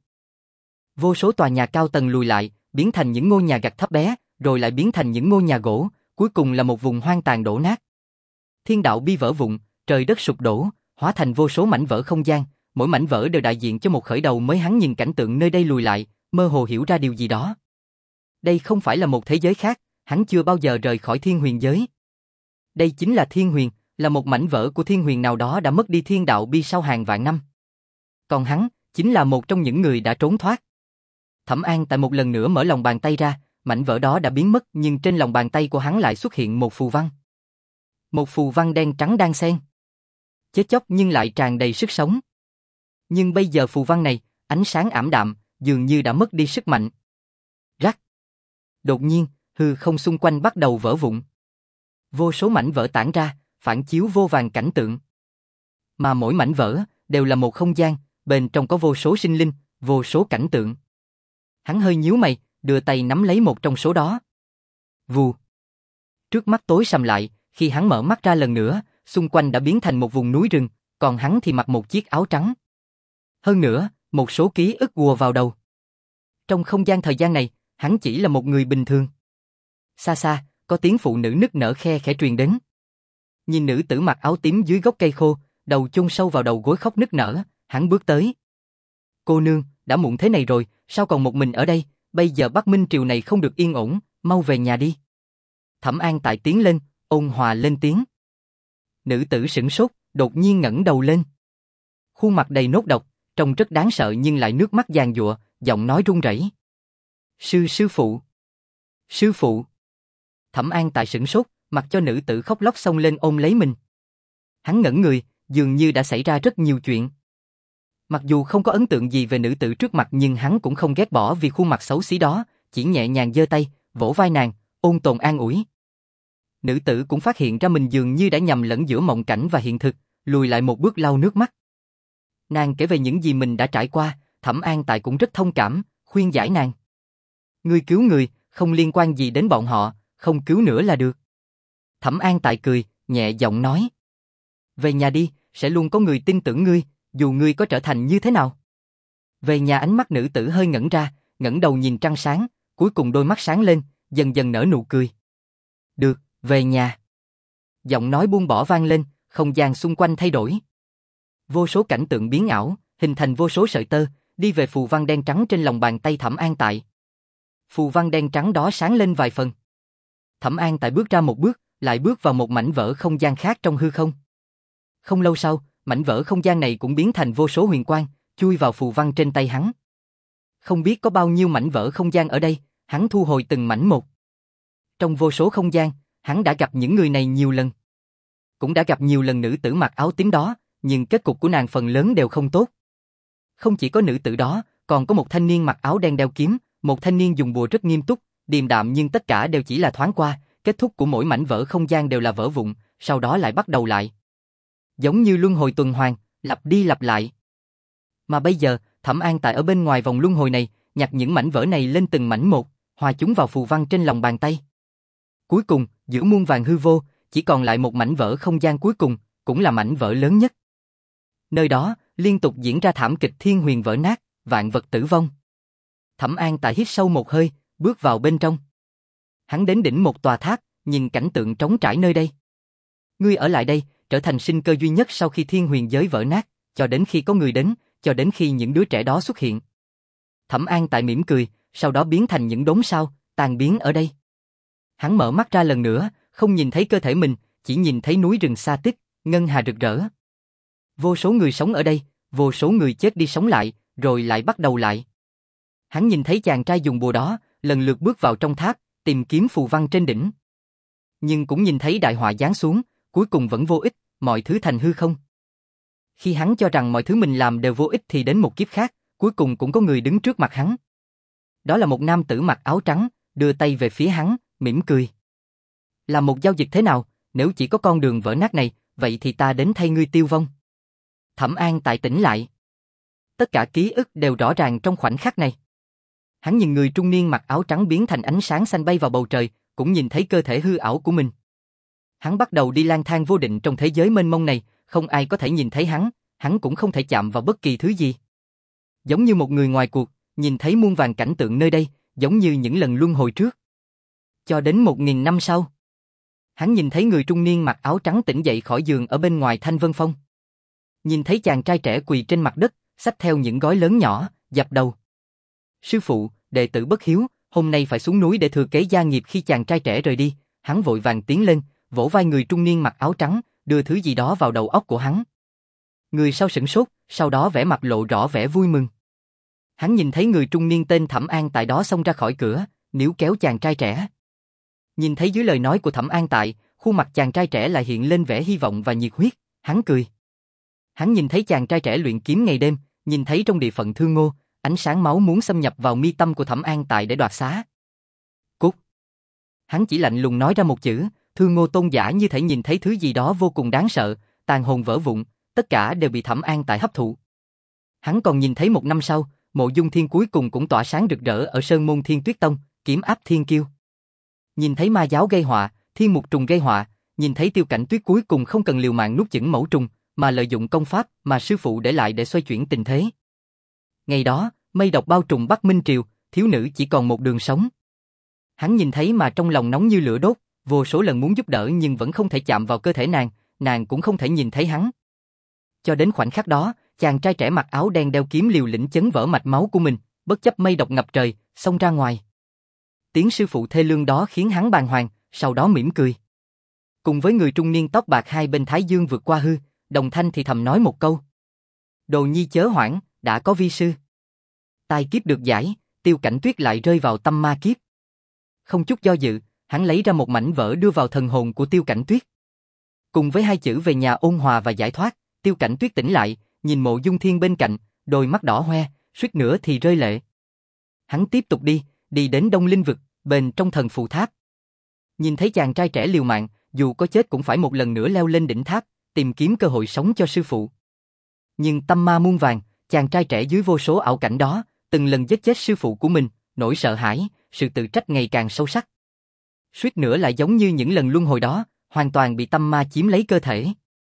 Vô số tòa nhà cao tầng lùi lại, biến thành những ngôi nhà gạch thấp bé, rồi lại biến thành những ngôi nhà gỗ, cuối cùng là một vùng hoang tàn đổ nát. Thiên đạo bi vỡ vụn, trời đất sụp đổ, hóa thành vô số mảnh vỡ không gian, mỗi mảnh vỡ đều đại diện cho một khởi đầu mới. Hắn nhìn cảnh tượng nơi đây lùi lại, mơ hồ hiểu ra điều gì đó. Đây không phải là một thế giới khác, hắn chưa bao giờ rời khỏi thiên huyền giới. Đây chính là thiên huyền, là một mảnh vỡ của thiên huyền nào đó đã mất đi thiên đạo bi sau hàng vạn năm. Còn hắn, chính là một trong những người đã trốn thoát. Thẩm An Tại một lần nữa mở lòng bàn tay ra, mảnh vỡ đó đã biến mất nhưng trên lòng bàn tay của hắn lại xuất hiện một phù văn. Một phù văn đen trắng đan xen. Chết chóc nhưng lại tràn đầy sức sống. Nhưng bây giờ phù văn này, ánh sáng ảm đạm, dường như đã mất đi sức mạnh. Rắc. Đột nhiên, hư không xung quanh bắt đầu vỡ vụn. Vô số mảnh vỡ tản ra, phản chiếu vô vàn cảnh tượng. Mà mỗi mảnh vỡ đều là một không gian, bên trong có vô số sinh linh, vô số cảnh tượng. Hắn hơi nhíu mày, đưa tay nắm lấy một trong số đó. Vù. Trước mắt tối sầm lại, khi hắn mở mắt ra lần nữa, xung quanh đã biến thành một vùng núi rừng, còn hắn thì mặc một chiếc áo trắng. Hơn nữa, một số ký ức ùa vào đầu. Trong không gian thời gian này, hắn chỉ là một người bình thường. Xa xa, có tiếng phụ nữ nức nở khe khẽ truyền đến. Nhìn nữ tử mặc áo tím dưới gốc cây khô, đầu chôn sâu vào đầu gối khóc nức nở, hắn bước tới. Cô nương, đã muộn thế này rồi, sao còn một mình ở đây, bây giờ Bắc Minh triều này không được yên ổn, mau về nhà đi. Thẩm An Tại tiến lên, ôn hòa lên tiếng. Nữ tử sửng sốt, đột nhiên ngẩng đầu lên. Khuôn mặt đầy nốt độc, trông rất đáng sợ nhưng lại nước mắt giàn giụa, giọng nói run rẩy. Sư sư phụ. Sư phụ. Thẩm An Tại sửng sốt, mặc cho nữ tử khóc lóc xông lên ôm lấy mình. Hắn ngẩn người, dường như đã xảy ra rất nhiều chuyện. Mặc dù không có ấn tượng gì về nữ tử trước mặt nhưng hắn cũng không ghét bỏ vì khuôn mặt xấu xí đó, chỉ nhẹ nhàng giơ tay, vỗ vai nàng, ôn tồn an ủi. Nữ tử cũng phát hiện ra mình dường như đã nhầm lẫn giữa mộng cảnh và hiện thực, lùi lại một bước lau nước mắt. Nàng kể về những gì mình đã trải qua, Thẩm An Tại cũng rất thông cảm, khuyên giải nàng. Ngươi cứu người, không liên quan gì đến bọn họ, không cứu nữa là được. Thẩm An Tại cười, nhẹ giọng nói. Về nhà đi, sẽ luôn có người tin tưởng ngươi, dù ngươi có trở thành như thế nào. Về nhà. Ánh mắt nữ tử hơi ngẩn ra, ngẩng đầu nhìn trăng sáng, cuối cùng đôi mắt sáng lên, dần dần nở nụ cười. Được, về nhà. Giọng nói buông bỏ vang lên, không gian xung quanh thay đổi. Vô số cảnh tượng biến ảo, hình thành vô số sợi tơ, đi về phù văn đen trắng trên lòng bàn tay Thẩm An Tại. Phù văn đen trắng đó sáng lên vài phần. Thẩm An Tại bước ra một bước, lại bước vào một mảnh vỡ không gian khác trong hư không. Không lâu sau, mảnh vỡ không gian này cũng biến thành vô số huyền quang, chui vào phù văn trên tay hắn. Không biết có bao nhiêu mảnh vỡ không gian ở đây, hắn thu hồi từng mảnh một. Trong vô số không gian, hắn đã gặp những người này nhiều lần. Cũng đã gặp nhiều lần nữ tử mặc áo tím đó, nhưng kết cục của nàng phần lớn đều không tốt. Không chỉ có nữ tử đó, còn có một thanh niên mặc áo đen đeo kiếm, một thanh niên dùng bùa rất nghiêm túc, điềm đạm nhưng tất cả đều chỉ là thoáng qua, kết thúc của mỗi mảnh vỡ không gian đều là vỡ vụn, sau đó lại bắt đầu lại. Giống như luân hồi tuần hoàn, lặp đi lặp lại. Mà bây giờ, Thẩm An Tại ở bên ngoài vòng luân hồi này, nhặt những mảnh vỡ này lên từng mảnh một, hòa chúng vào phù văn trên lòng bàn tay. Cuối cùng, giữa muôn vàng hư vô, chỉ còn lại một mảnh vỡ không gian cuối cùng, cũng là mảnh vỡ lớn nhất. Nơi đó, liên tục diễn ra thảm kịch thiên huyền vỡ nát, vạn vật tử vong. Thẩm An Tại hít sâu một hơi, bước vào bên trong. Hắn đến đỉnh một tòa tháp, nhìn cảnh tượng trống trải nơi đây. Ngươi ở lại đây, trở thành sinh cơ duy nhất sau khi thiên huyền giới vỡ nát, cho đến khi có người đến, cho đến khi những đứa trẻ đó xuất hiện. Thẩm An Tại mỉm cười, sau đó biến thành những đốm sao, tan biến ở đây. Hắn mở mắt ra lần nữa, không nhìn thấy cơ thể mình, chỉ nhìn thấy núi rừng xa tích, ngân hà rực rỡ. Vô số người sống ở đây, vô số người chết đi sống lại, rồi lại bắt đầu lại. Hắn nhìn thấy chàng trai dùng bùa đó, lần lượt bước vào trong tháp, tìm kiếm phù văn trên đỉnh. Nhưng cũng nhìn thấy đại họa giáng xuống, cuối cùng vẫn vô ích, mọi thứ thành hư không. Khi hắn cho rằng mọi thứ mình làm đều vô ích thì đến một kiếp khác, cuối cùng cũng có người đứng trước mặt hắn. Đó là một nam tử mặc áo trắng, đưa tay về phía hắn, mỉm cười. Làm một giao dịch thế nào, nếu chỉ có con đường vỡ nát này, vậy thì ta đến thay ngươi tiêu vong. Thẩm An Tại tỉnh lại. Tất cả ký ức đều rõ ràng trong khoảnh khắc này. Hắn nhìn người trung niên mặc áo trắng biến thành ánh sáng xanh bay vào bầu trời, cũng nhìn thấy cơ thể hư ảo của mình. Hắn bắt đầu đi lang thang vô định trong thế giới mênh mông này, không ai có thể nhìn thấy hắn, hắn cũng không thể chạm vào bất kỳ thứ gì. Giống như một người ngoài cuộc, nhìn thấy muôn vàn cảnh tượng nơi đây, giống như những lần luân hồi trước. Cho đến một nghìn năm sau, hắn nhìn thấy người trung niên mặc áo trắng tỉnh dậy khỏi giường ở bên ngoài Thanh Vân Phong. Nhìn thấy chàng trai trẻ quỳ trên mặt đất, xách theo những gói lớn nhỏ, dập đầu. Sư phụ, đệ tử bất hiếu, hôm nay phải xuống núi để thừa kế gia nghiệp. Khi chàng trai trẻ rời đi, hắn vội vàng tiến lên, vỗ vai người trung niên mặc áo trắng, đưa thứ gì đó vào đầu óc của hắn. Người sau sửng sốt, sau đó vẻ mặt lộ rõ vẻ vui mừng. Hắn nhìn thấy người trung niên tên Thẩm An Tại đó xông ra khỏi cửa, níu kéo chàng trai trẻ. Nhìn thấy dưới lời nói của Thẩm An Tại, khuôn mặt chàng trai trẻ lại hiện lên vẻ hy vọng và nhiệt huyết, hắn cười. Hắn nhìn thấy chàng trai trẻ luyện kiếm ngày đêm, nhìn thấy trong địa phận Thương Ngô, ánh sáng máu muốn xâm nhập vào mi tâm của Thẩm An Tại để đoạt xá. Cút. Hắn chỉ lạnh lùng nói ra một chữ, Thương Ngô tôn giả như thể nhìn thấy thứ gì đó vô cùng đáng sợ, tàn hồn vỡ vụn, tất cả đều bị Thẩm An Tại hấp thụ. Hắn còn nhìn thấy một năm sau, Mộ Dung Thiên cuối cùng cũng tỏa sáng rực rỡ ở Sơn Môn Thiên Tuyết Tông, kiếm áp thiên kiêu. Nhìn thấy ma giáo gây họa, thiên mục trùng gây họa, nhìn thấy Tiêu Cảnh Tuyết cuối cùng không cần liều mạng nuốt chửng mẫu trùng, mà lợi dụng công pháp mà sư phụ để lại để xoay chuyển tình thế. Ngày đó, mây độc bao trùm Bắc Minh Triều, thiếu nữ chỉ còn một đường sống. Hắn nhìn thấy mà trong lòng nóng như lửa đốt, vô số lần muốn giúp đỡ nhưng vẫn không thể chạm vào cơ thể nàng, nàng cũng không thể nhìn thấy hắn. Cho đến khoảnh khắc đó, chàng trai trẻ mặc áo đen đeo kiếm liều lĩnh chấn vỡ mạch máu của mình, bất chấp mây độc ngập trời, xông ra ngoài. Tiếng sư phụ thê lương đó khiến hắn bàng hoàng, sau đó mỉm cười. Cùng với người trung niên tóc bạc hai bên thái dương vượt qua hư, đồng thanh thì thầm nói một câu. Đồ nhi chớ hoảng, đã có vi sư. Tai kiếp được giải, Tiêu Cảnh Tuyết lại rơi vào tâm ma kiếp. Không chút do dự, hắn lấy ra một mảnh vỡ đưa vào thần hồn của Tiêu Cảnh Tuyết. Cùng với hai chữ về nhà ôn hòa và giải thoát, Tiêu Cảnh Tuyết tỉnh lại, nhìn Mộ Dung Thiên bên cạnh, đôi mắt đỏ hoe, suýt nữa thì rơi lệ. Hắn tiếp tục đi, đi đến Đông Linh Vực, bên trong thần phù tháp. Nhìn thấy chàng trai trẻ liều mạng, dù có chết cũng phải một lần nữa leo lên đỉnh tháp, tìm kiếm cơ hội sống cho sư phụ. Nhưng tâm ma muôn vàng, chàng trai trẻ dưới vô số ảo cảnh đó, từng lần giết chết sư phụ của mình, nỗi sợ hãi, sự tự trách ngày càng sâu sắc. Suýt nữa lại giống như những lần luân hồi đó, hoàn toàn bị tâm ma chiếm lấy cơ thể.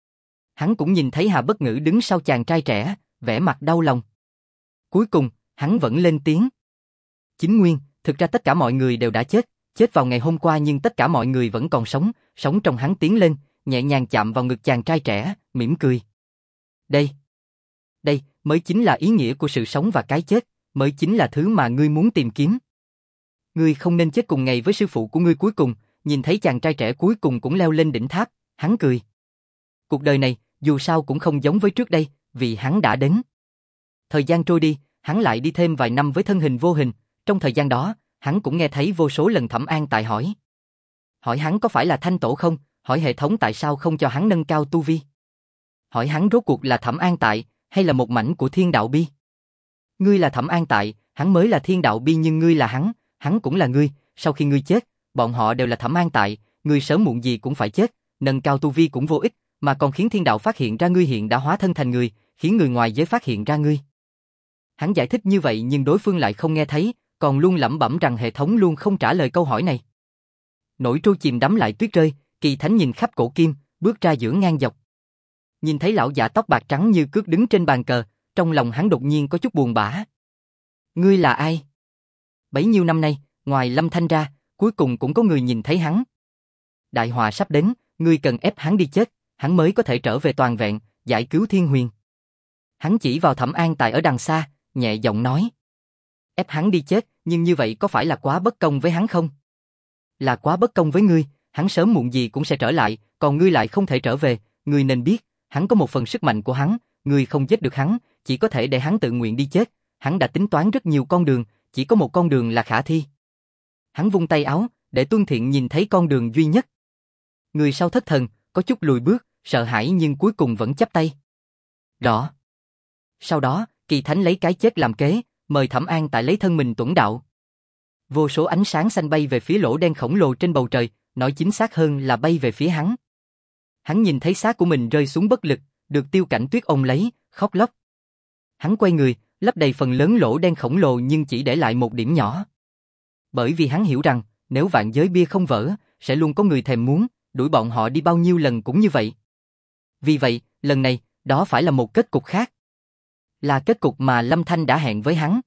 Hắn cũng nhìn thấy Hà Bất Ngữ đứng sau chàng trai trẻ, vẻ mặt đau lòng. Cuối cùng, hắn vẫn lên tiếng. Chính Nguyên, thực ra tất cả mọi người đều đã chết, chết vào ngày hôm qua nhưng tất cả mọi người vẫn còn sống, sống trong. Hắn tiến lên, nhẹ nhàng chạm vào ngực chàng trai trẻ, mỉm cười. Đây, đây mới chính là ý nghĩa của sự sống và cái chết, mới chính là thứ mà ngươi muốn tìm kiếm. Ngươi không nên chết cùng ngày với sư phụ của ngươi. Cuối cùng, nhìn thấy chàng trai trẻ cuối cùng cũng leo lên đỉnh tháp, hắn cười. Cuộc đời này, dù sao cũng không giống với trước đây, vì hắn đã đến. Thời gian trôi đi, hắn lại đi thêm vài năm với thân hình vô hình, trong thời gian đó, hắn cũng nghe thấy vô số lần Thẩm An Tại hỏi. Hỏi hắn có phải là Thanh Tổ không, hỏi hệ thống tại sao không cho hắn nâng cao tu vi. Hỏi hắn rốt cuộc là Thẩm An Tại, hay là một mảnh của Thiên Đạo Bi. Ngươi là Thẩm An Tại, hắn mới là Thiên Đạo Bi nhưng ngươi là hắn, hắn cũng là ngươi, sau khi ngươi chết, bọn họ đều là Thẩm An Tại, ngươi sớm muộn gì cũng phải chết, nâng cao tu vi cũng vô ích, mà còn khiến thiên đạo phát hiện ra ngươi hiện đã hóa thân thành người, khiến người ngoài giới phát hiện ra ngươi. Hắn giải thích như vậy nhưng đối phương lại không nghe thấy, còn luôn lẩm bẩm rằng hệ thống luôn không trả lời câu hỏi này. Nổi trôi chìm đắm lại tuyết rơi, Kỳ Thánh nhìn khắp cổ kim, bước ra giữa ngang dọc. Nhìn thấy lão giả tóc bạc trắng như cước đứng trên bàn cờ, trong lòng hắn đột nhiên có chút buồn bã. Ngươi là ai? Bấy nhiêu năm nay, ngoài Lâm Thanh ra, cuối cùng cũng có người nhìn thấy hắn. Đại họa sắp đến, ngươi cần ép hắn đi chết, hắn mới có thể trở về toàn vẹn, giải cứu Thiên Huyền. Hắn chỉ vào Thẩm An Tài ở đằng xa, nhẹ giọng nói. Ép hắn đi chết, nhưng như vậy có phải là quá bất công với hắn không? Là quá bất công với ngươi, hắn sớm muộn gì cũng sẽ trở lại, còn ngươi lại không thể trở về, ngươi nên biết, hắn có một phần sức mạnh của hắn, ngươi không giết được hắn, chỉ có thể để hắn tự nguyện đi chết, hắn đã tính toán rất nhiều con đường, chỉ có một con đường là khả thi. Hắn vung tay áo, để Tuân Thiện nhìn thấy con đường duy nhất. Người sau thất thần, có chút lùi bước, sợ hãi nhưng cuối cùng vẫn chắp tay. Rõ. Sau đó, Kỳ Thánh lấy cái chết làm kế, mời Thẩm An Tại lấy thân mình tuẫn đạo. Vô số ánh sáng xanh bay về phía lỗ đen khổng lồ trên bầu trời, nói chính xác hơn là bay về phía hắn. Hắn nhìn thấy xác của mình rơi xuống bất lực, được Tiêu Cảnh Tuyết ôm lấy, khóc lóc. Hắn quay người, lấp đầy phần lớn lỗ đen khổng lồ nhưng chỉ để lại một điểm nhỏ. Bởi vì hắn hiểu rằng, nếu vạn giới bia không vỡ, sẽ luôn có người thèm muốn, đuổi bọn họ đi bao nhiêu lần cũng như vậy. Vì vậy, lần này, đó phải là một kết cục khác. Là kết cục mà Lâm Thanh đã hẹn với hắn.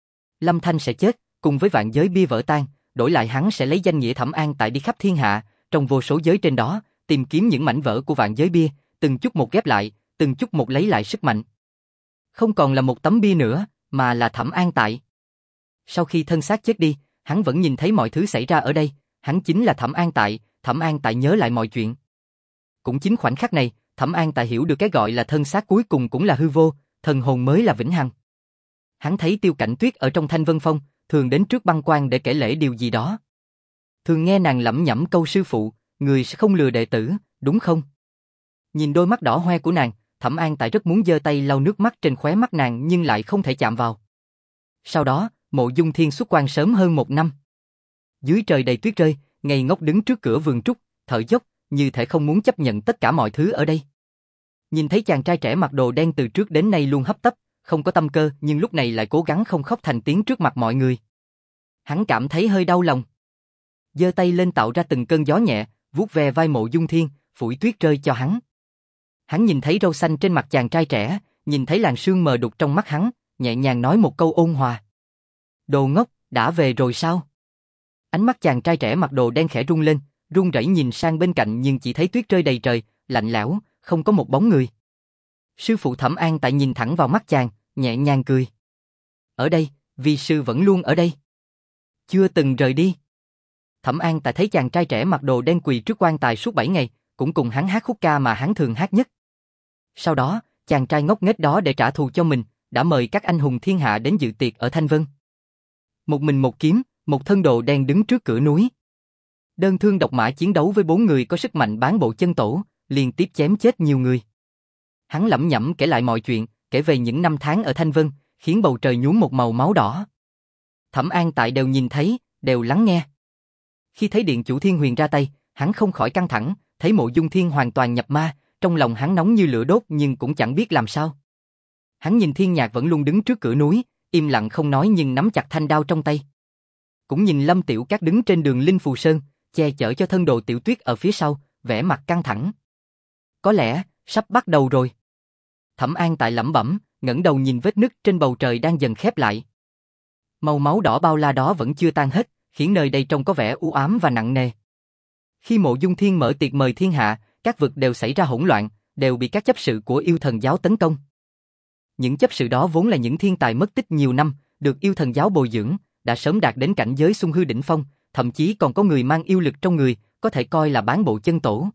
Lâm Thanh sẽ chết, cùng với vạn giới bia vỡ tan, đổi lại hắn sẽ lấy danh nghĩa Thẩm An Tại đi khắp thiên hạ, trong vô số giới trên đó, tìm kiếm những mảnh vỡ của vạn giới bia, từng chút một ghép lại, từng chút một lấy lại sức mạnh. Không còn là một tấm bia nữa, mà là Thẩm An Tại. Sau khi thân xác chết đi, hắn vẫn nhìn thấy mọi thứ xảy ra ở đây, hắn chính là Thẩm An Tại, Thẩm An Tại nhớ lại mọi chuyện. Cũng chính khoảnh khắc này, Thẩm An Tại hiểu được cái gọi là thân xác cuối cùng cũng là hư vô, thần hồn mới là vĩnh hằng. Hắn thấy Tiêu Cảnh Tuyết ở trong Thanh Vân Phong, thường đến trước băng quan để kể lễ điều gì đó. Thường nghe nàng lẩm nhẩm câu sư phụ, người sẽ không lừa đệ tử, đúng không? Nhìn đôi mắt đỏ hoe của nàng, Thẩm An Tại rất muốn giơ tay lau nước mắt trên khóe mắt nàng nhưng lại không thể chạm vào. Sau đó, Mộ Dung Thiên xuất quan sớm hơn một năm. Dưới trời đầy tuyết rơi, ngây ngốc đứng trước cửa vườn trúc, thở dốc, như thể không muốn chấp nhận tất cả mọi thứ ở đây. Nhìn thấy chàng trai trẻ mặc đồ đen từ trước đến nay luôn hấp tấp, không có tâm cơ nhưng lúc này lại cố gắng không khóc thành tiếng trước mặt mọi người. Hắn cảm thấy hơi đau lòng. Giơ tay lên tạo ra từng cơn gió nhẹ, vuốt ve vai Mộ Dung Thiên, phủi tuyết rơi cho hắn. Hắn nhìn thấy râu xanh trên mặt chàng trai trẻ, nhìn thấy làn sương mờ đục trong mắt hắn, nhẹ nhàng nói một câu ôn hòa. Đồ ngốc, đã về rồi sao? Ánh mắt chàng trai trẻ mặc đồ đen khẽ rung lên, run rẩy nhìn sang bên cạnh nhưng chỉ thấy tuyết rơi đầy trời, lạnh lẽo, không có một bóng người. Sư phụ Thẩm An Tại nhìn thẳng vào mắt chàng, nhẹ nhàng cười. Ở đây, vi sư vẫn luôn ở đây. Chưa từng rời đi. Thẩm An Tại thấy chàng trai trẻ mặc đồ đen quỳ trước quan tài suốt bảy ngày, cũng cùng hắn hát khúc ca mà hắn thường hát nhất. Sau đó, chàng trai ngốc nghếch đó để trả thù cho mình, đã mời các anh hùng thiên hạ đến dự tiệc ở Thanh Vân. Một mình một kiếm, một thân đồ đen đứng trước cửa núi. Đơn thương độc mã chiến đấu với bốn người có sức mạnh bán bộ chân tổ, liên tiếp chém chết nhiều người. Hắn lẩm nhẩm kể lại mọi chuyện, kể về những năm tháng ở Thanh Vân, khiến bầu trời nhuốm một màu máu đỏ. Thẩm An Tại đều nhìn thấy, đều lắng nghe. Khi thấy Điện Chủ Thiên Huyền ra tay, hắn không khỏi căng thẳng, thấy Mộ Dung Thiên hoàn toàn nhập ma, trong lòng hắn nóng như lửa đốt nhưng cũng chẳng biết làm sao. Hắn nhìn Thiên Nhạc vẫn luôn đứng trước cửa núi, im lặng không nói nhưng nắm chặt thanh đao trong tay. Cũng nhìn Lâm Tiểu Cát đứng trên đường Linh Phù Sơn, che chở cho thân đồ Tiểu Tuyết ở phía sau, vẻ mặt căng thẳng. Có lẽ, sắp bắt đầu rồi. Thẩm An Tại lẩm bẩm, ngẩng đầu nhìn vết nứt trên bầu trời đang dần khép lại. Màu máu đỏ bao la đó vẫn chưa tan hết, khiến nơi đây trông có vẻ u ám và nặng nề. Khi Mộ Dung Thiên mở tiệc mời thiên hạ, các vực đều xảy ra hỗn loạn, đều bị các chấp sự của yêu thần giáo tấn công. Những chấp sự đó vốn là những thiên tài mất tích nhiều năm, được yêu thần giáo bồi dưỡng, đã sớm đạt đến cảnh giới xung hư đỉnh phong, thậm chí còn có người mang yêu lực trong người, có thể coi là bán bộ chân tổ.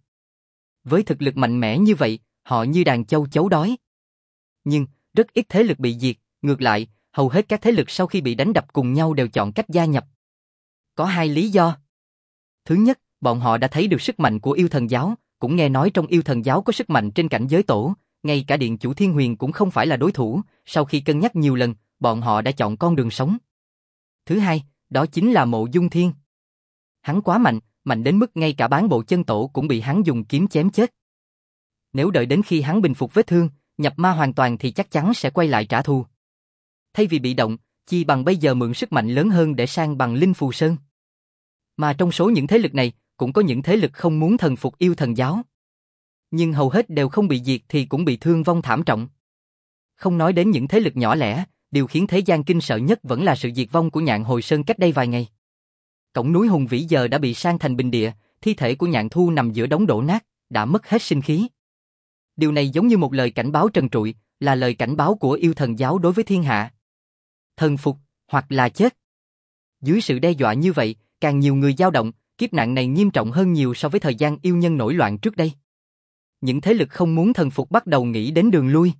Với thực lực mạnh mẽ như vậy, họ như đàn châu chấu đói. Nhưng, rất ít thế lực bị diệt, ngược lại, hầu hết các thế lực sau khi bị đánh đập cùng nhau đều chọn cách gia nhập. Có hai lý do. Thứ nhất, bọn họ đã thấy được sức mạnh của yêu thần giáo, cũng nghe nói trong yêu thần giáo có sức mạnh trên cảnh giới tổ, ngay cả Điện Chủ Thiên Huyền cũng không phải là đối thủ, sau khi cân nhắc nhiều lần, bọn họ đã chọn con đường sống. Thứ hai, đó chính là Mộ Dung Thiên. Hắn quá mạnh, mạnh đến mức ngay cả bán bộ chân tổ cũng bị hắn dùng kiếm chém chết. Nếu đợi đến khi hắn bình phục vết thương, nhập ma hoàn toàn thì chắc chắn sẽ quay lại trả thù. Thay vì bị động, chi bằng bây giờ mượn sức mạnh lớn hơn để sang bằng Linh Phù Sơn. Mà trong số những thế lực này, cũng có những thế lực không muốn thần phục yêu thần giáo. Nhưng hầu hết đều không bị diệt thì cũng bị thương vong thảm trọng. Không nói đến những thế lực nhỏ lẻ, điều khiến thế gian kinh sợ nhất vẫn là sự diệt vong của Nhạn Hồi Sơn cách đây vài ngày. Cổng núi hùng vĩ giờ đã bị san thành bình địa, thi thể của Nhạn Thu nằm giữa đống đổ nát, đã mất hết sinh khí. Điều này giống như một lời cảnh báo trần trụi, là lời cảnh báo của yêu thần giáo đối với thiên hạ. Thần phục, hoặc là chết. Dưới sự đe dọa như vậy, càng nhiều người dao động, kiếp nạn này nghiêm trọng hơn nhiều so với thời gian yêu nhân nổi loạn trước đây. Những thế lực không muốn thần phục bắt đầu nghĩ đến đường lui.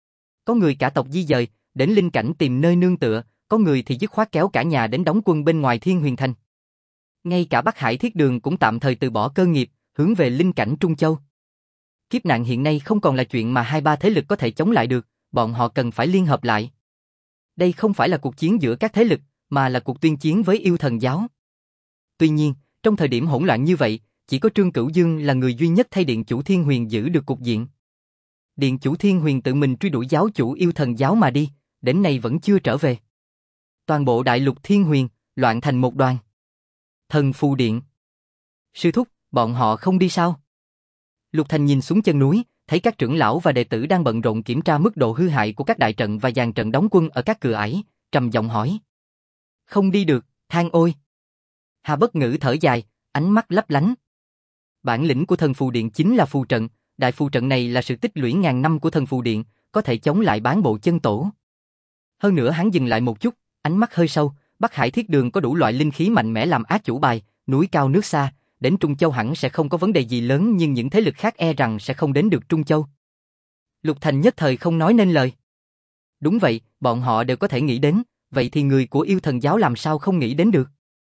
Có người cả tộc di dời, đến linh cảnh tìm nơi nương tựa, có người thì dứt khoát kéo cả nhà đến đóng quân bên ngoài Thiên Huyền Thành. Ngay cả Bắc Hải Thiết Đường cũng tạm thời từ bỏ cơ nghiệp, hướng về linh cảnh Trung Châu. Kiếp nạn hiện nay không còn là chuyện mà hai ba thế lực có thể chống lại được, bọn họ cần phải liên hợp lại. Đây không phải là cuộc chiến giữa các thế lực, mà là cuộc tuyên chiến với yêu thần giáo. Tuy nhiên, trong thời điểm hỗn loạn như vậy, chỉ có Trương Cửu Dương là người duy nhất thay Điện Chủ Thiên Huyền giữ được cục diện. Điện Chủ Thiên Huyền tự mình truy đuổi giáo chủ yêu thần giáo mà đi, đến nay vẫn chưa trở về. Toàn bộ đại lục Thiên Huyền, loạn thành một đoàn. Thần Phù Điện. Sư thúc, bọn họ không đi sao? Lục Thành nhìn xuống chân núi, thấy các trưởng lão và đệ tử đang bận rộn kiểm tra mức độ hư hại của các đại trận và dàn trận đóng quân ở các cửa ải, trầm giọng hỏi. Không đi được, than ôi. Hà Bất Ngữ thở dài, ánh mắt lấp lánh. Bản lĩnh của Thần Phù Điện chính là phù trận, đại phù trận này là sự tích lũy ngàn năm của Thần Phù Điện, có thể chống lại bán bộ chân tổ. Hơn nữa hắn dừng lại một chút, ánh mắt hơi sâu, Bắc Hải Thiết Đường có đủ loại linh khí mạnh mẽ làm ác chủ bài, núi cao nước xa, đến Trung Châu hẳn sẽ không có vấn đề gì lớn, nhưng những thế lực khác e rằng sẽ không đến được Trung Châu. Lục Thành nhất thời không nói nên lời. Đúng vậy, bọn họ đều có thể nghĩ đến, vậy thì người của yêu thần giáo làm sao không nghĩ đến được?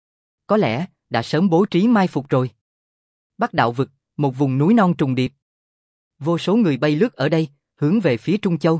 Có lẽ, đã sớm bố trí mai phục rồi. Bắc Đạo Vực, một vùng núi non trùng điệp. Vô số người bay lướt ở đây, hướng về phía Trung Châu.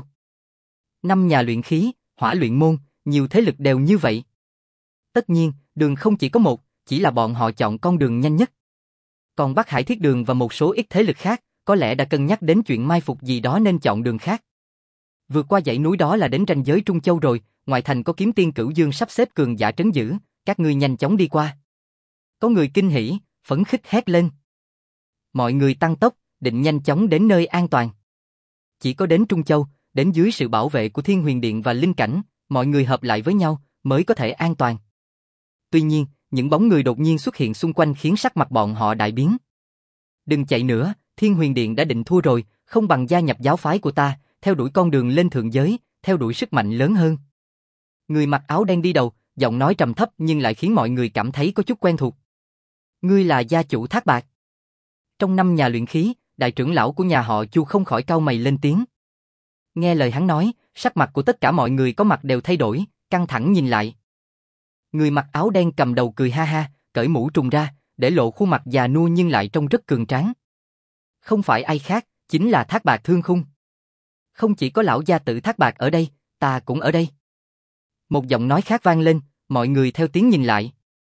Năm nhà luyện khí, hỏa luyện môn, nhiều thế lực đều như vậy. Tất nhiên, đường không chỉ có một, chỉ là bọn họ chọn con đường nhanh nhất. Còn Bắc Hải Thiết Đường và một số ít thế lực khác, có lẽ đã cân nhắc đến chuyện mai phục gì đó nên chọn đường khác. Vượt qua dãy núi đó là đến ranh giới Trung Châu rồi, ngoài thành có Kiếm Tiên Cửu Dương sắp xếp cường giả trấn giữ, các ngươi nhanh chóng đi qua. Có người kinh hỉ, phấn khích hét lên. Mọi người tăng tốc, định nhanh chóng đến nơi an toàn. Chỉ có đến Trung Châu, đến dưới sự bảo vệ của Thiên Huyền Điện và Linh Cảnh, mọi người hợp lại với nhau, mới có thể an toàn. Tuy nhiên, những bóng người đột nhiên xuất hiện xung quanh khiến sắc mặt bọn họ đại biến. Đừng chạy nữa, Thiên Huyền Điện đã định thua rồi, không bằng gia nhập giáo phái của ta, theo đuổi con đường lên thượng giới, theo đuổi sức mạnh lớn hơn. Người mặc áo đen đi đầu, giọng nói trầm thấp nhưng lại khiến mọi người cảm thấy có chút quen thuộc. Ngươi là gia chủ Thác Bạt. Trong năm nhà luyện khí, đại trưởng lão của nhà họ Chu không khỏi cau mày lên tiếng. Nghe lời hắn nói, sắc mặt của tất cả mọi người có mặt đều thay đổi, căng thẳng nhìn lại. Người mặc áo đen cầm đầu cười ha ha, cởi mũ trùng ra, để lộ khuôn mặt già nua nhưng lại trông rất cường tráng. Không phải ai khác, chính là Thác Bạt Thương Khung. Không chỉ có lão gia tử Thác Bạt ở đây, ta cũng ở đây. Một giọng nói khác vang lên, mọi người theo tiếng nhìn lại.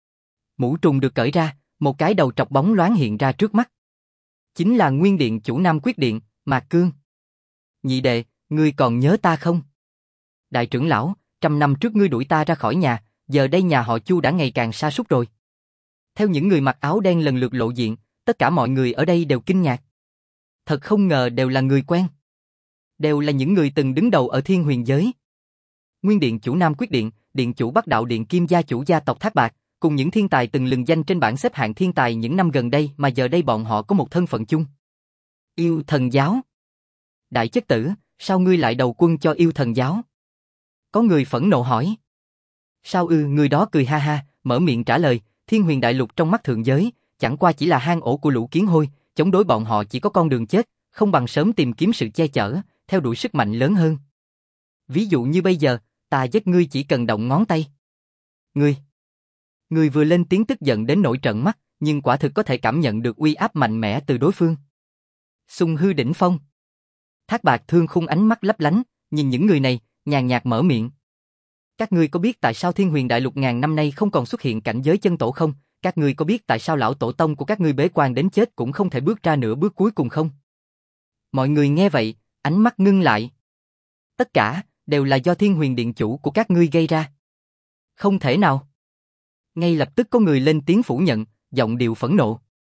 Mũ trùng được cởi ra, một cái đầu trọc bóng loáng hiện ra trước mắt. Chính là Nguyên Điện chủ Nam Quyết Điện, Mạc Cương. Nhị đệ, ngươi còn nhớ ta không? Đại trưởng lão, trăm năm trước ngươi đuổi ta ra khỏi nhà, giờ đây nhà họ Chu đã ngày càng sa sút rồi. Theo những người mặc áo đen lần lượt lộ diện, tất cả mọi người ở đây đều kinh ngạc. Thật không ngờ đều là người quen. Đều là những người từng đứng đầu ở Thiên Huyền giới. Nguyên Điện chủ Nam Quyết Điện, Điện chủ Bắc Đạo Điện Kim gia chủ gia tộc Thác Bạt, cùng những thiên tài từng lừng danh trên bảng xếp hạng thiên tài những năm gần đây mà giờ đây bọn họ có một thân phận chung. Yêu thần giáo. Đại chất tử, sao ngươi lại đầu quân cho yêu thần giáo? Có người phẫn nộ hỏi. Sao ư, người đó cười ha ha, mở miệng trả lời, Thiên Huyền đại lục trong mắt thượng giới, chẳng qua chỉ là hang ổ của lũ kiến hôi, chống đối bọn họ chỉ có con đường chết, không bằng sớm tìm kiếm sự che chở, theo đuổi sức mạnh lớn hơn. Ví dụ như bây giờ, ta giết ngươi chỉ cần động ngón tay. Ngươi. Người vừa lên tiếng tức giận đến nỗi trợn mắt, nhưng quả thực có thể cảm nhận được uy áp mạnh mẽ từ đối phương. Xung hư đỉnh phong. Thác Bạt Thương Khung ánh mắt lấp lánh, nhìn những người này, nhàn nhạt mở miệng. Các ngươi có biết tại sao Thiên Huyền đại lục ngàn năm nay không còn xuất hiện cảnh giới chân tổ không? Các ngươi có biết tại sao lão tổ tông của các ngươi bế quan đến chết cũng không thể bước ra nửa bước cuối cùng không? Mọi người nghe vậy, ánh mắt ngưng lại. Tất cả đều là do Thiên Huyền điện chủ của các ngươi gây ra. Không thể nào. Ngay lập tức có người lên tiếng phủ nhận, giọng điệu phẫn nộ.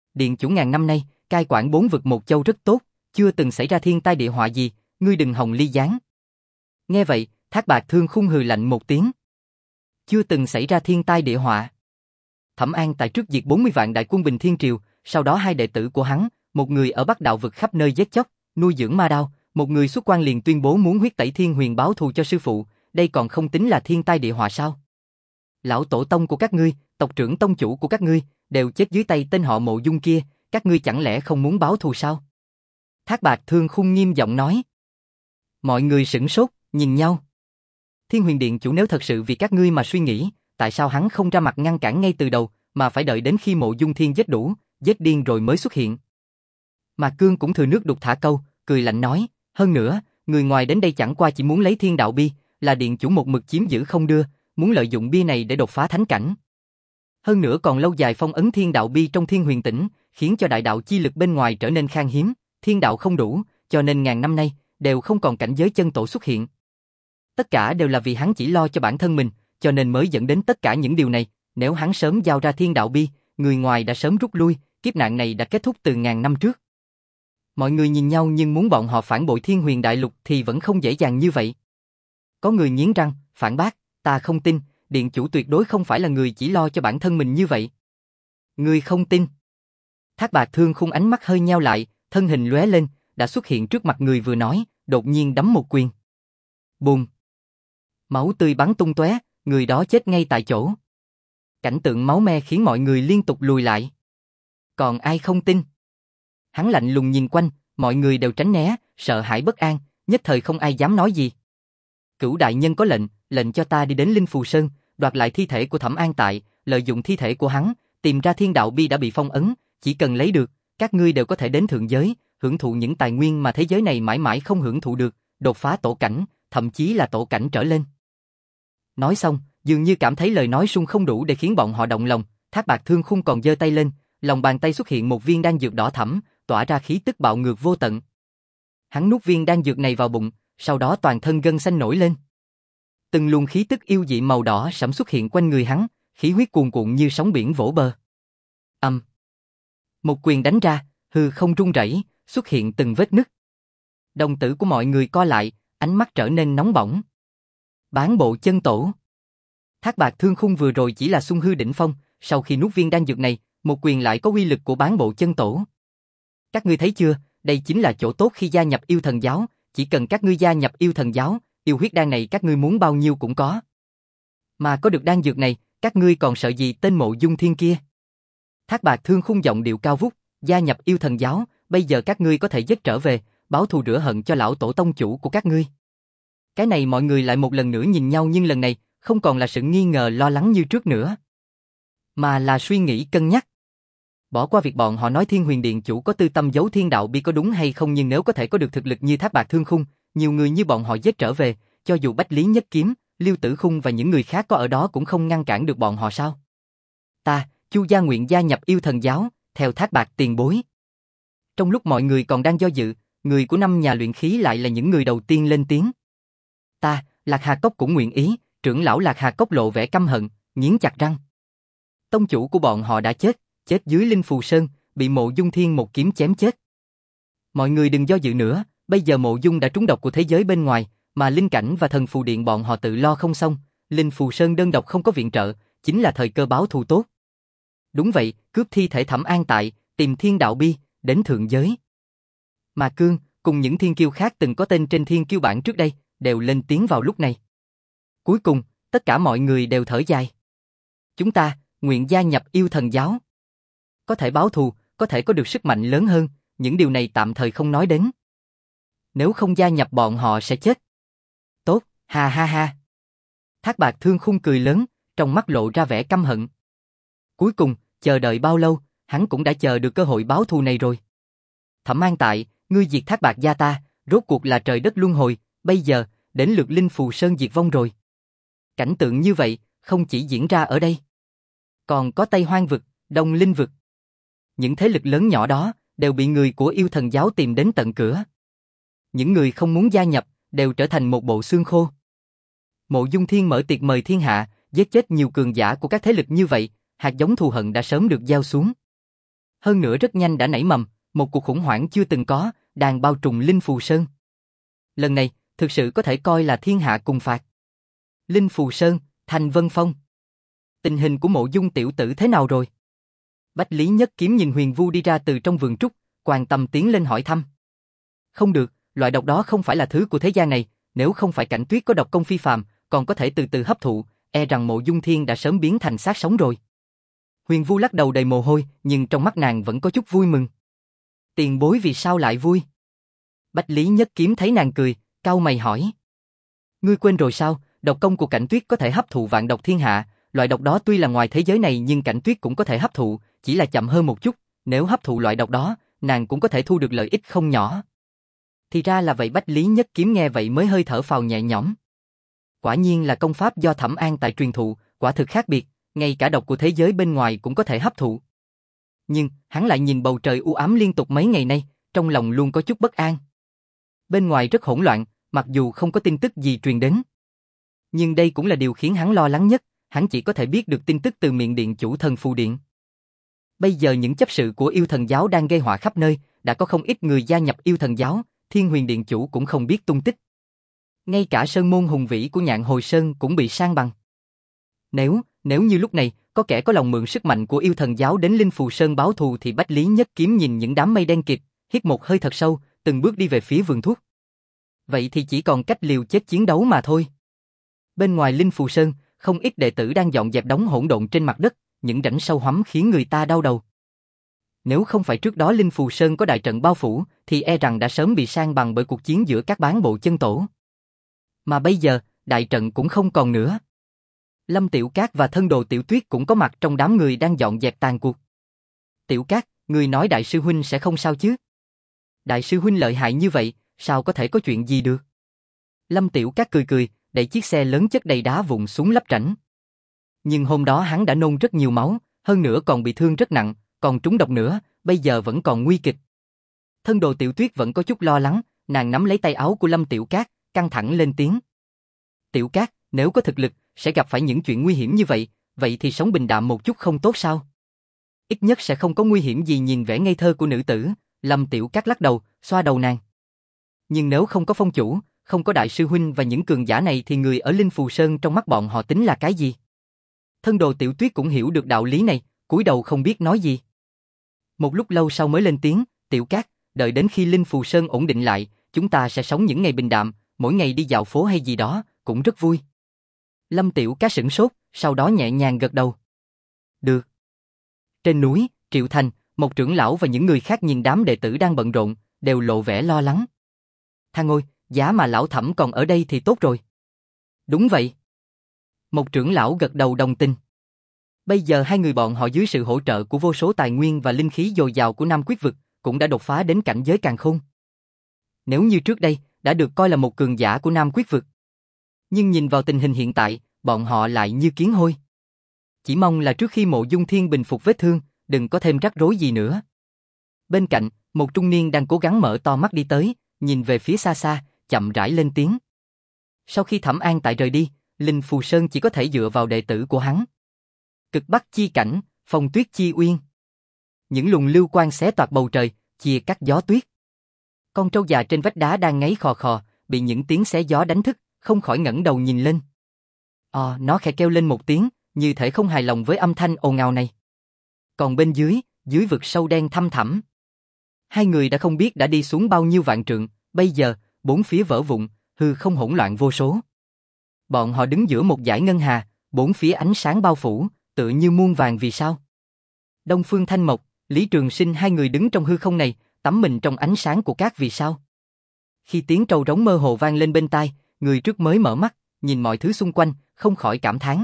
Điện chủ ngàn năm nay, cai quản bốn vực một châu rất tốt, chưa từng xảy ra thiên tai địa họa gì, ngươi đừng hòng ly gián. Nghe vậy, Thác Bạt Thương Khung hừ lạnh một tiếng. Chưa từng xảy ra thiên tai địa họa. Thẩm An tại trước diệt bốn mươi vạn đại quân Bình Thiên Triều, sau đó hai đệ tử của hắn, một người ở Bắc Đạo vực khắp nơi giết chóc, nuôi dưỡng ma đao, một người xuất quan liền tuyên bố muốn huyết tẩy Thiên Huyền báo thù cho sư phụ, đây còn không tính là thiên tai địa họa sao? Lão tổ tông của các ngươi, tộc trưởng tông chủ của các ngươi, đều chết dưới tay tên họ Mộ Dung kia, các ngươi chẳng lẽ không muốn báo thù sao? Thác Bạt Thương Khung nghiêm giọng nói. Mọi người sửng sốt, nhìn nhau. Thiên Huyền Điện chủ nếu thật sự vì các ngươi mà suy nghĩ, tại sao hắn không ra mặt ngăn cản ngay từ đầu, mà phải đợi đến khi Mộ Dung Thiên giết đủ, giết điên rồi mới xuất hiện? Mà Cương cũng thừa nước đục thả câu, cười lạnh nói, hơn nữa, người ngoài đến đây chẳng qua chỉ muốn lấy thiên đạo bi, là điện chủ một mực chiếm giữ không đưa, muốn lợi dụng bia này để đột phá thánh cảnh. Hơn nữa còn lâu dài phong ấn thiên đạo bi trong Thiên Huyền Tỉnh, khiến cho đại đạo chi lực bên ngoài trở nên khan hiếm, thiên đạo không đủ, cho nên ngàn năm nay đều không còn cảnh giới chân tổ xuất hiện. Tất cả đều là vì hắn chỉ lo cho bản thân mình, cho nên mới dẫn đến tất cả những điều này, nếu hắn sớm giao ra thiên đạo bi, người ngoài đã sớm rút lui, kiếp nạn này đã kết thúc từ ngàn năm trước. Mọi người nhìn nhau nhưng muốn bọn họ phản bội Thiên Huyền Đại Lục thì vẫn không dễ dàng như vậy. Có người nghiến răng, phản bác, ta không tin, điện chủ tuyệt đối không phải là người chỉ lo cho bản thân mình như vậy. Ngươi không tin? Thác Bạt Thương Khung ánh mắt hơi nheo lại, thân hình lóe lên, đã xuất hiện trước mặt người vừa nói, đột nhiên đấm một quyền. Bùm! Máu tươi bắn tung tóe, người đó chết ngay tại chỗ. Cảnh tượng máu me khiến mọi người liên tục lùi lại. Còn ai không tin? Hắn lạnh lùng nhìn quanh, mọi người đều tránh né, sợ hãi bất an, nhất thời không ai dám nói gì. Cửu đại nhân có lệnh, lệnh cho ta đi đến Linh Phù Sơn, đoạt lại thi thể của Thẩm An Tại, lợi dụng thi thể của hắn, tìm ra thiên đạo bi đã bị phong ấn, chỉ cần lấy được, các ngươi đều có thể đến thượng giới, hưởng thụ những tài nguyên mà thế giới này mãi mãi không hưởng thụ được, đột phá tổ cảnh, thậm chí là tổ cảnh trở lên. Nói xong, dường như cảm thấy lời nói sung không đủ để khiến bọn họ động lòng, Thác Bạt Thương Khung còn giơ tay lên, lòng bàn tay xuất hiện một viên đan dược đỏ thẫm, tỏa ra khí tức bạo ngược vô tận. Hắn nuốt viên đan dược này vào bụng, sau đó toàn thân gân xanh nổi lên. Từng luồng khí tức yêu dị màu đỏ sẫm xuất hiện quanh người hắn, khí huyết cuồn cuộn như sóng biển vỗ bờ. Âm. Um. Một quyền đánh ra, hư không rung rẩy, xuất hiện từng vết nứt. Đồng tử của mọi người co lại, ánh mắt trở nên nóng bỏng. Bán bộ chân tổ. Thác Bạt Thương Khung vừa rồi chỉ là xung hư đỉnh phong, sau khi nuốt viên đan dược này, một quyền lại có uy lực của bán bộ chân tổ. Các ngươi thấy chưa, đây chính là chỗ tốt khi gia nhập yêu thần giáo, chỉ cần các ngươi gia nhập yêu thần giáo, yêu huyết đan này các ngươi muốn bao nhiêu cũng có. Mà có được đan dược này, các ngươi còn sợ gì tên Mộ Dung Thiên kia? Thác Bạt Thương Khung giọng điệu cao vút, gia nhập yêu thần giáo, bây giờ các ngươi có thể giết trở về, báo thù rửa hận cho lão tổ tông chủ của các ngươi. Cái này mọi người lại một lần nữa nhìn nhau, nhưng lần này không còn là sự nghi ngờ lo lắng như trước nữa, mà là suy nghĩ cân nhắc. Bỏ qua việc bọn họ nói Thiên Huyền Điện chủ có tư tâm giấu thiên đạo bi có đúng hay không, nhưng nếu có thể có được thực lực như Thác Bạt Thương Khung, nhiều người như bọn họ giết trở về, cho dù Bách Lý Nhất Kiếm, Liêu Tử Khung và những người khác có ở đó cũng không ngăn cản được bọn họ sao? Ta, Chu gia nguyện gia nhập yêu thần giáo, theo Thác Bạt tiền bối. Trong lúc mọi người còn đang do dự, người của năm nhà luyện khí lại là những người đầu tiên lên tiếng. Ta, Lạc Hà Cốc cũng nguyện ý, trưởng lão Lạc Hà Cốc lộ vẻ căm hận, nghiến chặt răng. Tông chủ của bọn họ đã chết, chết dưới Linh Phù Sơn, bị Mộ Dung Thiên một kiếm chém chết. Mọi người đừng do dự nữa, bây giờ Mộ Dung đã trúng độc của thế giới bên ngoài, mà Linh Cảnh và Thần Phù Điện bọn họ tự lo không xong, Linh Phù Sơn đơn độc không có viện trợ, chính là thời cơ báo thù tốt. Đúng vậy, cướp thi thể Thẩm An Tại, tìm thiên đạo bi, đến thượng giới. Mà Cương, cùng những thiên kiêu khác từng có tên trên thiên kiêu bảng trước đây, đều lên tiếng vào lúc này. Cuối cùng, tất cả mọi người đều thở dài. Chúng ta, nguyện gia nhập yêu thần giáo. Có thể báo thù, có thể có được sức mạnh lớn hơn, những điều này tạm thời không nói đến. Nếu không gia nhập bọn họ sẽ chết. Tốt, ha ha ha. Thác Bạt Thương Khung cười lớn, trong mắt lộ ra vẻ căm hận. Cuối cùng, chờ đợi bao lâu, hắn cũng đã chờ được cơ hội báo thù này rồi. Thẩm An Tại, ngươi diệt Thác Bạt gia ta, rốt cuộc là trời đất luân hồi, bây giờ, đến lượt Linh Phù Sơn diệt vong rồi. Cảnh tượng như vậy, không chỉ diễn ra ở đây. Còn có Tây Hoang vực, Đông Linh vực. Những thế lực lớn nhỏ đó, đều bị người của yêu thần giáo tìm đến tận cửa. Những người không muốn gia nhập, đều trở thành một bộ xương khô. Mộ Dung Thiên mở tiệc mời thiên hạ, giết chết nhiều cường giả của các thế lực như vậy, hạt giống thù hận đã sớm được gieo xuống. Hơn nữa rất nhanh đã nảy mầm, một cuộc khủng hoảng chưa từng có, đang bao trùm Linh Phù Sơn. Lần này, thực sự có thể coi là thiên hạ cùng phạt. Linh Phù Sơn, Thành Vân Phong. Tình hình của Mộ Dung tiểu tử thế nào rồi? Bách Lý Nhất Kiếm nhìn Huyền Vu đi ra từ trong vườn trúc, quan tâm tiến lên hỏi thăm. Không được, loại độc đó không phải là thứ của thế gian này, nếu không phải Cảnh Tuyết có độc công phi phàm, còn có thể từ từ hấp thụ, e rằng Mộ Dung Thiên đã sớm biến thành xác sống rồi. Huyền Vu lắc đầu đầy mồ hôi, nhưng trong mắt nàng vẫn có chút vui mừng. Tiền bối vì sao lại vui? Bách Lý Nhất Kiếm thấy nàng cười, cau mày hỏi. Ngươi quên rồi sao, độc công của Cảnh Tuyết có thể hấp thụ vạn độc thiên hạ, loại độc đó tuy là ngoài thế giới này nhưng Cảnh Tuyết cũng có thể hấp thụ, chỉ là chậm hơn một chút, nếu hấp thụ loại độc đó, nàng cũng có thể thu được lợi ích không nhỏ. Thì ra là vậy. Bách Lý Nhất Kiếm nghe vậy mới hơi thở phào nhẹ nhõm. Quả nhiên là công pháp do Thẩm An tại truyền thụ, quả thực khác biệt, ngay cả độc của thế giới bên ngoài cũng có thể hấp thụ. Nhưng, hắn lại nhìn bầu trời u ám liên tục mấy ngày nay, trong lòng luôn có chút bất an. Bên ngoài rất hỗn loạn, mặc dù không có tin tức gì truyền đến. Nhưng đây cũng là điều khiến hắn lo lắng nhất, hắn chỉ có thể biết được tin tức từ miệng điện chủ Thần Phù Điện. Bây giờ những chấp sự của yêu thần giáo đang gây họa khắp nơi, đã có không ít người gia nhập yêu thần giáo, Thiên Huyền Điện chủ cũng không biết tung tích. Ngay cả sơn môn hùng vĩ của Nhạn Hồi Sơn cũng bị san bằng. Nếu, nếu như lúc này, có kẻ có lòng mượn sức mạnh của yêu thần giáo đến Linh Phù Sơn báo thù thì Bách Lý Nhất Kiếm nhìn những đám mây đen kịt, hít một hơi thật sâu, từng bước đi về phía vườn thuốc. Vậy thì chỉ còn cách liều chết chiến đấu mà thôi. Bên ngoài Linh Phù Sơn, không ít đệ tử đang dọn dẹp đống hỗn độn trên mặt đất, những rãnh sâu hoắm khiến người ta đau đầu. Nếu không phải trước đó Linh Phù Sơn có đại trận bao phủ, thì e rằng đã sớm bị san bằng bởi cuộc chiến giữa các bán bộ chân tổ. Mà bây giờ, đại trận cũng không còn nữa. Lâm Tiểu Cát và thân đồ Tiểu Tuyết cũng có mặt trong đám người đang dọn dẹp tàn cuộc. Tiểu Cát, người nói đại sư huynh sẽ không sao chứ? Đại sư huynh lợi hại như vậy, sao có thể có chuyện gì được? Lâm Tiểu Cát cười cười, đẩy chiếc xe lớn chất đầy đá vụn xuống lấp rãnh. Nhưng hôm đó hắn đã nôn rất nhiều máu, hơn nữa còn bị thương rất nặng, còn trúng độc nữa, bây giờ vẫn còn nguy kịch. Thân đồ Tiểu Tuyết vẫn có chút lo lắng, nàng nắm lấy tay áo của Lâm Tiểu Cát, căng thẳng lên tiếng. Tiểu Cát, nếu có thực lực, sẽ gặp phải những chuyện nguy hiểm như vậy, vậy thì sống bình đạm một chút không tốt sao? Ít nhất sẽ không có nguy hiểm gì. Nhìn vẻ ngây thơ của nữ tử, Lâm Tiểu Cát lắc đầu, xoa đầu nàng. Nhưng nếu không có phong chủ, không có đại sư huynh và những cường giả này thì người ở Linh Phù Sơn trong mắt bọn họ tính là cái gì? Thân đồ Tiểu Tuyết cũng hiểu được đạo lý này, cúi đầu không biết nói gì. Một lúc lâu sau mới lên tiếng, Tiểu Cát, đợi đến khi Linh Phù Sơn ổn định lại, chúng ta sẽ sống những ngày bình đạm, mỗi ngày đi dạo phố hay gì đó, cũng rất vui. Lâm Tiểu Cát sửng sốt, sau đó nhẹ nhàng gật đầu. Được. Trên núi, Triệu Thành, một trưởng lão và những người khác nhìn đám đệ tử đang bận rộn, đều lộ vẻ lo lắng. Thang ôi, giá mà lão Thẩm còn ở đây thì tốt rồi. Đúng vậy. Một trưởng lão gật đầu đồng tình. Bây giờ hai người bọn họ dưới sự hỗ trợ của vô số tài nguyên và linh khí dồi dào của Nam Quyết Vực, cũng đã đột phá đến cảnh giới càn khôn. Nếu như trước đây, đã được coi là một cường giả của Nam Quyết Vực. Nhưng nhìn vào tình hình hiện tại, bọn họ lại như kiến hôi. Chỉ mong là trước khi Mộ Dung Thiên bình phục vết thương, đừng có thêm rắc rối gì nữa. Bên cạnh, một trung niên đang cố gắng mở to mắt đi tới, nhìn về phía xa xa, chậm rãi lên tiếng. Sau khi Thẩm An tại rời đi, Linh Phù Sơn chỉ có thể dựa vào đệ tử của hắn. Cực Bắc chi cảnh, Phong Tuyết chi uyên. Những luồng lưu quang xé toạc bầu trời, chia cắt gió tuyết. Con trâu già trên vách đá đang ngáy khò khò, bị những tiếng xé gió đánh thức, không khỏi ngẩng đầu nhìn lên. Ồ, nó khẽ kêu lên một tiếng, như thể không hài lòng với âm thanh ồn ào này. Còn bên dưới, dưới vực sâu đen thăm thẳm. Hai người đã không biết đã đi xuống bao nhiêu vạn trượng, bây giờ, bốn phía vỡ vụn, hư không hỗn loạn vô số. Bọn họ đứng giữa một dải ngân hà, bốn phía ánh sáng bao phủ, tựa như muôn vàng vì sao. Đông Phương Thanh Mộc, Lý Trường Sinh hai người đứng trong hư không này, tắm mình trong ánh sáng của các vì sao. Khi tiếng trâu rống mơ hồ vang lên bên tai, người trước mới mở mắt, nhìn mọi thứ xung quanh, không khỏi cảm thán.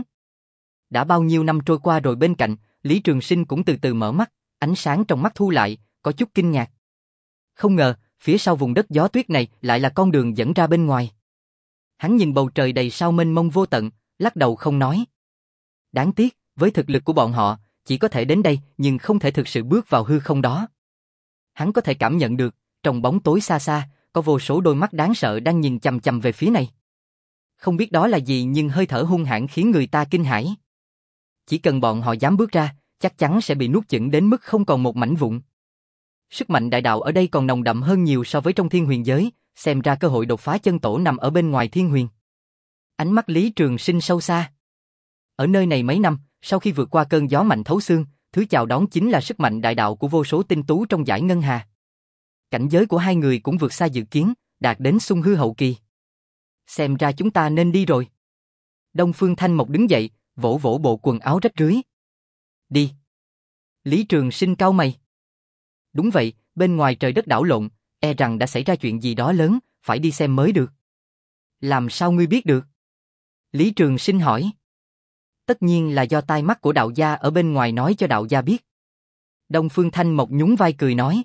Đã bao nhiêu năm trôi qua rồi. Bên cạnh, Lý Trường Sinh cũng từ từ mở mắt, ánh sáng trong mắt thu lại, có chút kinh ngạc. Không ngờ, phía sau vùng đất gió tuyết này lại là con đường dẫn ra bên ngoài. Hắn nhìn bầu trời đầy sao mênh mông vô tận, lắc đầu không nói. Đáng tiếc, với thực lực của bọn họ, chỉ có thể đến đây nhưng không thể thực sự bước vào hư không đó. Hắn có thể cảm nhận được, trong bóng tối xa xa, có vô số đôi mắt đáng sợ đang nhìn chằm chằm về phía này. Không biết đó là gì nhưng hơi thở hung hãn khiến người ta kinh hãi. Chỉ cần bọn họ dám bước ra, chắc chắn sẽ bị nuốt chửng đến mức không còn một mảnh vụn. Sức mạnh đại đạo ở đây còn nồng đậm hơn nhiều so với trong thiên huyền giới, xem ra cơ hội đột phá chân tổ nằm ở bên ngoài thiên huyền. Ánh mắt Lý Trường Sinh sâu xa. Ở nơi này mấy năm, sau khi vượt qua cơn gió mạnh thấu xương, thứ chào đón chính là sức mạnh đại đạo của vô số tinh tú trong dải ngân hà. Cảnh giới của hai người cũng vượt xa dự kiến, đạt đến xung hư hậu kỳ. Xem ra chúng ta nên đi rồi. Đông Phương Thanh Mộc đứng dậy, vỗ vỗ bộ quần áo rách rưới. Đi. Lý Trường Sinh cau mày. Đúng vậy, bên ngoài trời đất đảo lộn, e rằng đã xảy ra chuyện gì đó lớn, phải đi xem mới được. Làm sao ngươi biết được? Lý Trường Sinh hỏi. Tất nhiên là do tai mắt của đạo gia ở bên ngoài nói cho đạo gia biết. Đông Phương Thanh Mộc nhún vai cười nói.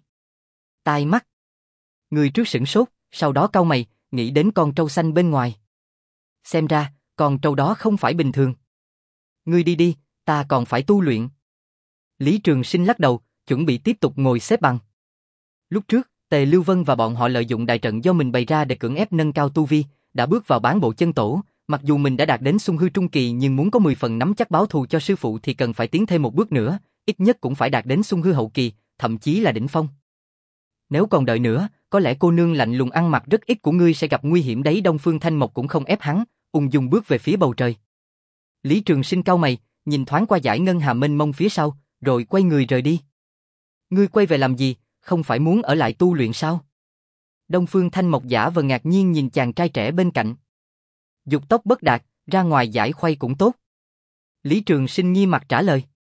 Tai mắt. Người trước sửng sốt, sau đó cau mày, nghĩ đến con trâu xanh bên ngoài. Xem ra, con trâu đó không phải bình thường. Ngươi đi đi, ta còn phải tu luyện. Lý Trường Sinh lắc đầu, chuẩn bị tiếp tục ngồi xếp bằng. Lúc trước, Tề Lưu Vân và bọn họ lợi dụng đại trận do mình bày ra để cưỡng ép nâng cao tu vi, đã bước vào bán bộ chân tổ. Mặc dù mình đã đạt đến xung hư trung kỳ nhưng muốn có mười phần nắm chắc báo thù cho sư phụ thì cần phải tiến thêm một bước nữa, ít nhất cũng phải đạt đến xung hư hậu kỳ, thậm chí là đỉnh phong. Nếu còn đợi nữa, có lẽ cô nương lạnh lùng ăn mặc rất ít của ngươi sẽ gặp nguy hiểm đấy. Đông Phương Thanh Mộc cũng không ép hắn, ung dung bước về phía bầu trời. Lý Trường Sinh cau mày, nhìn thoáng qua dải ngân hà mênh mông phía sau, rồi quay người rời đi. Ngươi quay về làm gì, không phải muốn ở lại tu luyện sao? Đông Phương Thanh Mộc giả vờ ngạc nhiên nhìn chàng trai trẻ bên cạnh. Dục tốc bất đạt, ra ngoài giải khuây cũng tốt. Lý Trường Sinh nghiêm mặt trả lời.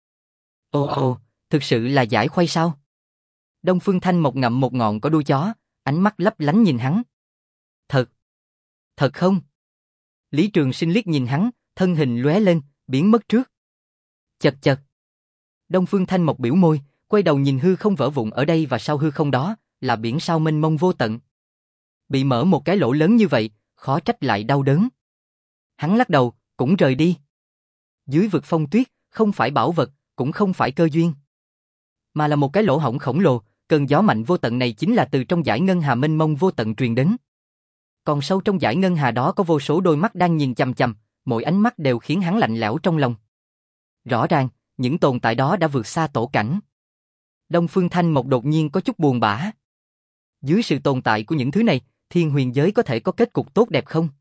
Ồ ồ, thực sự là giải khuây sao? Đông Phương Thanh Mộc ngậm một ngọn có đuôi chó, ánh mắt lấp lánh nhìn hắn. Thật? Thật không? Lý Trường Sinh liếc nhìn hắn, thân hình lóe lên, biến mất trước. Chật chật. Đông Phương Thanh Mộc biểu môi, quay đầu nhìn hư không vỡ vụn ở đây và sau hư không đó, là biển sao mênh mông vô tận. Bị mở một cái lỗ lớn như vậy, khó trách lại đau đớn. Hắn lắc đầu, cũng rời đi. Dưới vực phong tuyết, không phải bảo vật, cũng không phải cơ duyên, mà là một cái lỗ hổng khổng lồ. Cơn gió mạnh vô tận này chính là từ trong dải ngân hà mênh mông vô tận truyền đến. Còn sâu trong dải ngân hà đó có vô số đôi mắt đang nhìn chằm chằm, mỗi ánh mắt đều khiến hắn lạnh lẽo trong lòng. Rõ ràng, những tồn tại đó đã vượt xa tổ cảnh. Đông Phương Thanh Mộc đột nhiên có chút buồn bã. Dưới sự tồn tại của những thứ này, thiên huyền giới có thể có kết cục tốt đẹp không?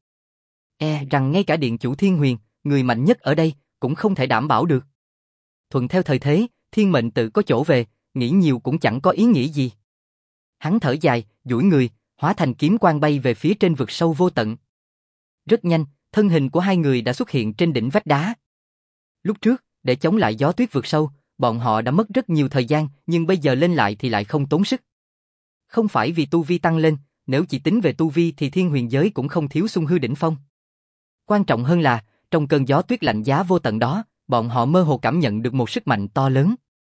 E rằng ngay cả điện chủ thiên huyền, người mạnh nhất ở đây, cũng không thể đảm bảo được. Thuận theo thời thế, thiên mệnh tự có chỗ về, nghĩ nhiều cũng chẳng có ý nghĩa gì. Hắn thở dài, duỗi người, hóa thành kiếm quang bay về phía trên vực sâu vô tận. Rất nhanh, thân hình của hai người đã xuất hiện trên đỉnh vách đá. Lúc trước, để chống lại gió tuyết vực sâu, bọn họ đã mất rất nhiều thời gian, nhưng bây giờ lên lại thì lại không tốn sức. Không phải vì tu vi tăng lên, nếu chỉ tính về tu vi thì thiên huyền giới cũng không thiếu xung hư đỉnh phong. Quan trọng hơn là, trong cơn gió tuyết lạnh giá vô tận đó, bọn họ mơ hồ cảm nhận được một sức mạnh to lớn.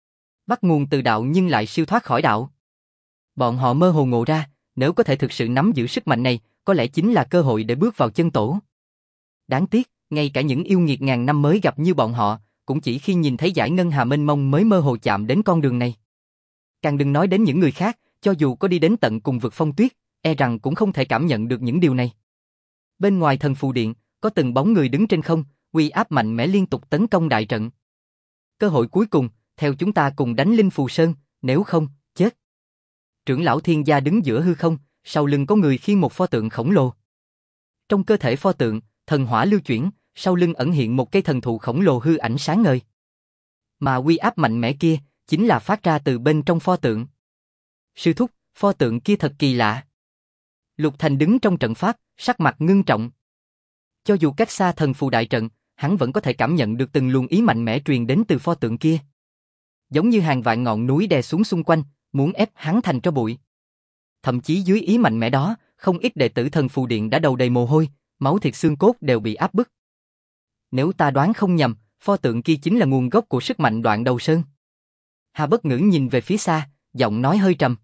Bắt nguồn từ đạo nhưng lại siêu thoát khỏi đạo. Bọn họ mơ hồ ngộ ra, nếu có thể thực sự nắm giữ sức mạnh này, có lẽ chính là cơ hội để bước vào chân tổ. Đáng tiếc, ngay cả những yêu nghiệt ngàn năm mới gặp như bọn họ, cũng chỉ khi nhìn thấy dải ngân hà mênh mông mới mơ hồ chạm đến con đường này. Càng đừng nói đến những người khác, cho dù có đi đến tận cùng vực phong tuyết, e rằng cũng không thể cảm nhận được những điều này. Bên ngoài thần phù điện, có từng bóng người đứng trên không, uy áp mạnh mẽ liên tục tấn công đại trận. Cơ hội cuối cùng, theo chúng ta cùng đánh Linh Phù Sơn, nếu không, chết. Trưởng lão Thiên Gia đứng giữa hư không, sau lưng có người khiêng một pho tượng khổng lồ. Trong cơ thể pho tượng, thần hỏa lưu chuyển, sau lưng ẩn hiện một cây thần thụ khổng lồ hư ảnh sáng ngời. Mà uy áp mạnh mẽ kia, chính là phát ra từ bên trong pho tượng. Sư thúc, pho tượng kia thật kỳ lạ. Lục Thành đứng trong trận pháp, sắc mặt ngưng trọng. Cho dù cách xa thần phù đại trận, hắn vẫn có thể cảm nhận được từng luồng ý mạnh mẽ truyền đến từ pho tượng kia. Giống như hàng vạn ngọn núi đè xuống xung quanh, muốn ép hắn thành tro bụi. Thậm chí dưới ý mạnh mẽ đó, không ít đệ tử thần phù điện đã đầu đầy mồ hôi, máu thịt xương cốt đều bị áp bức. Nếu ta đoán không nhầm, pho tượng kia chính là nguồn gốc của sức mạnh Đoạn Đầu Sơn. Hà Bất Ngữ nhìn về phía xa, giọng nói hơi trầm.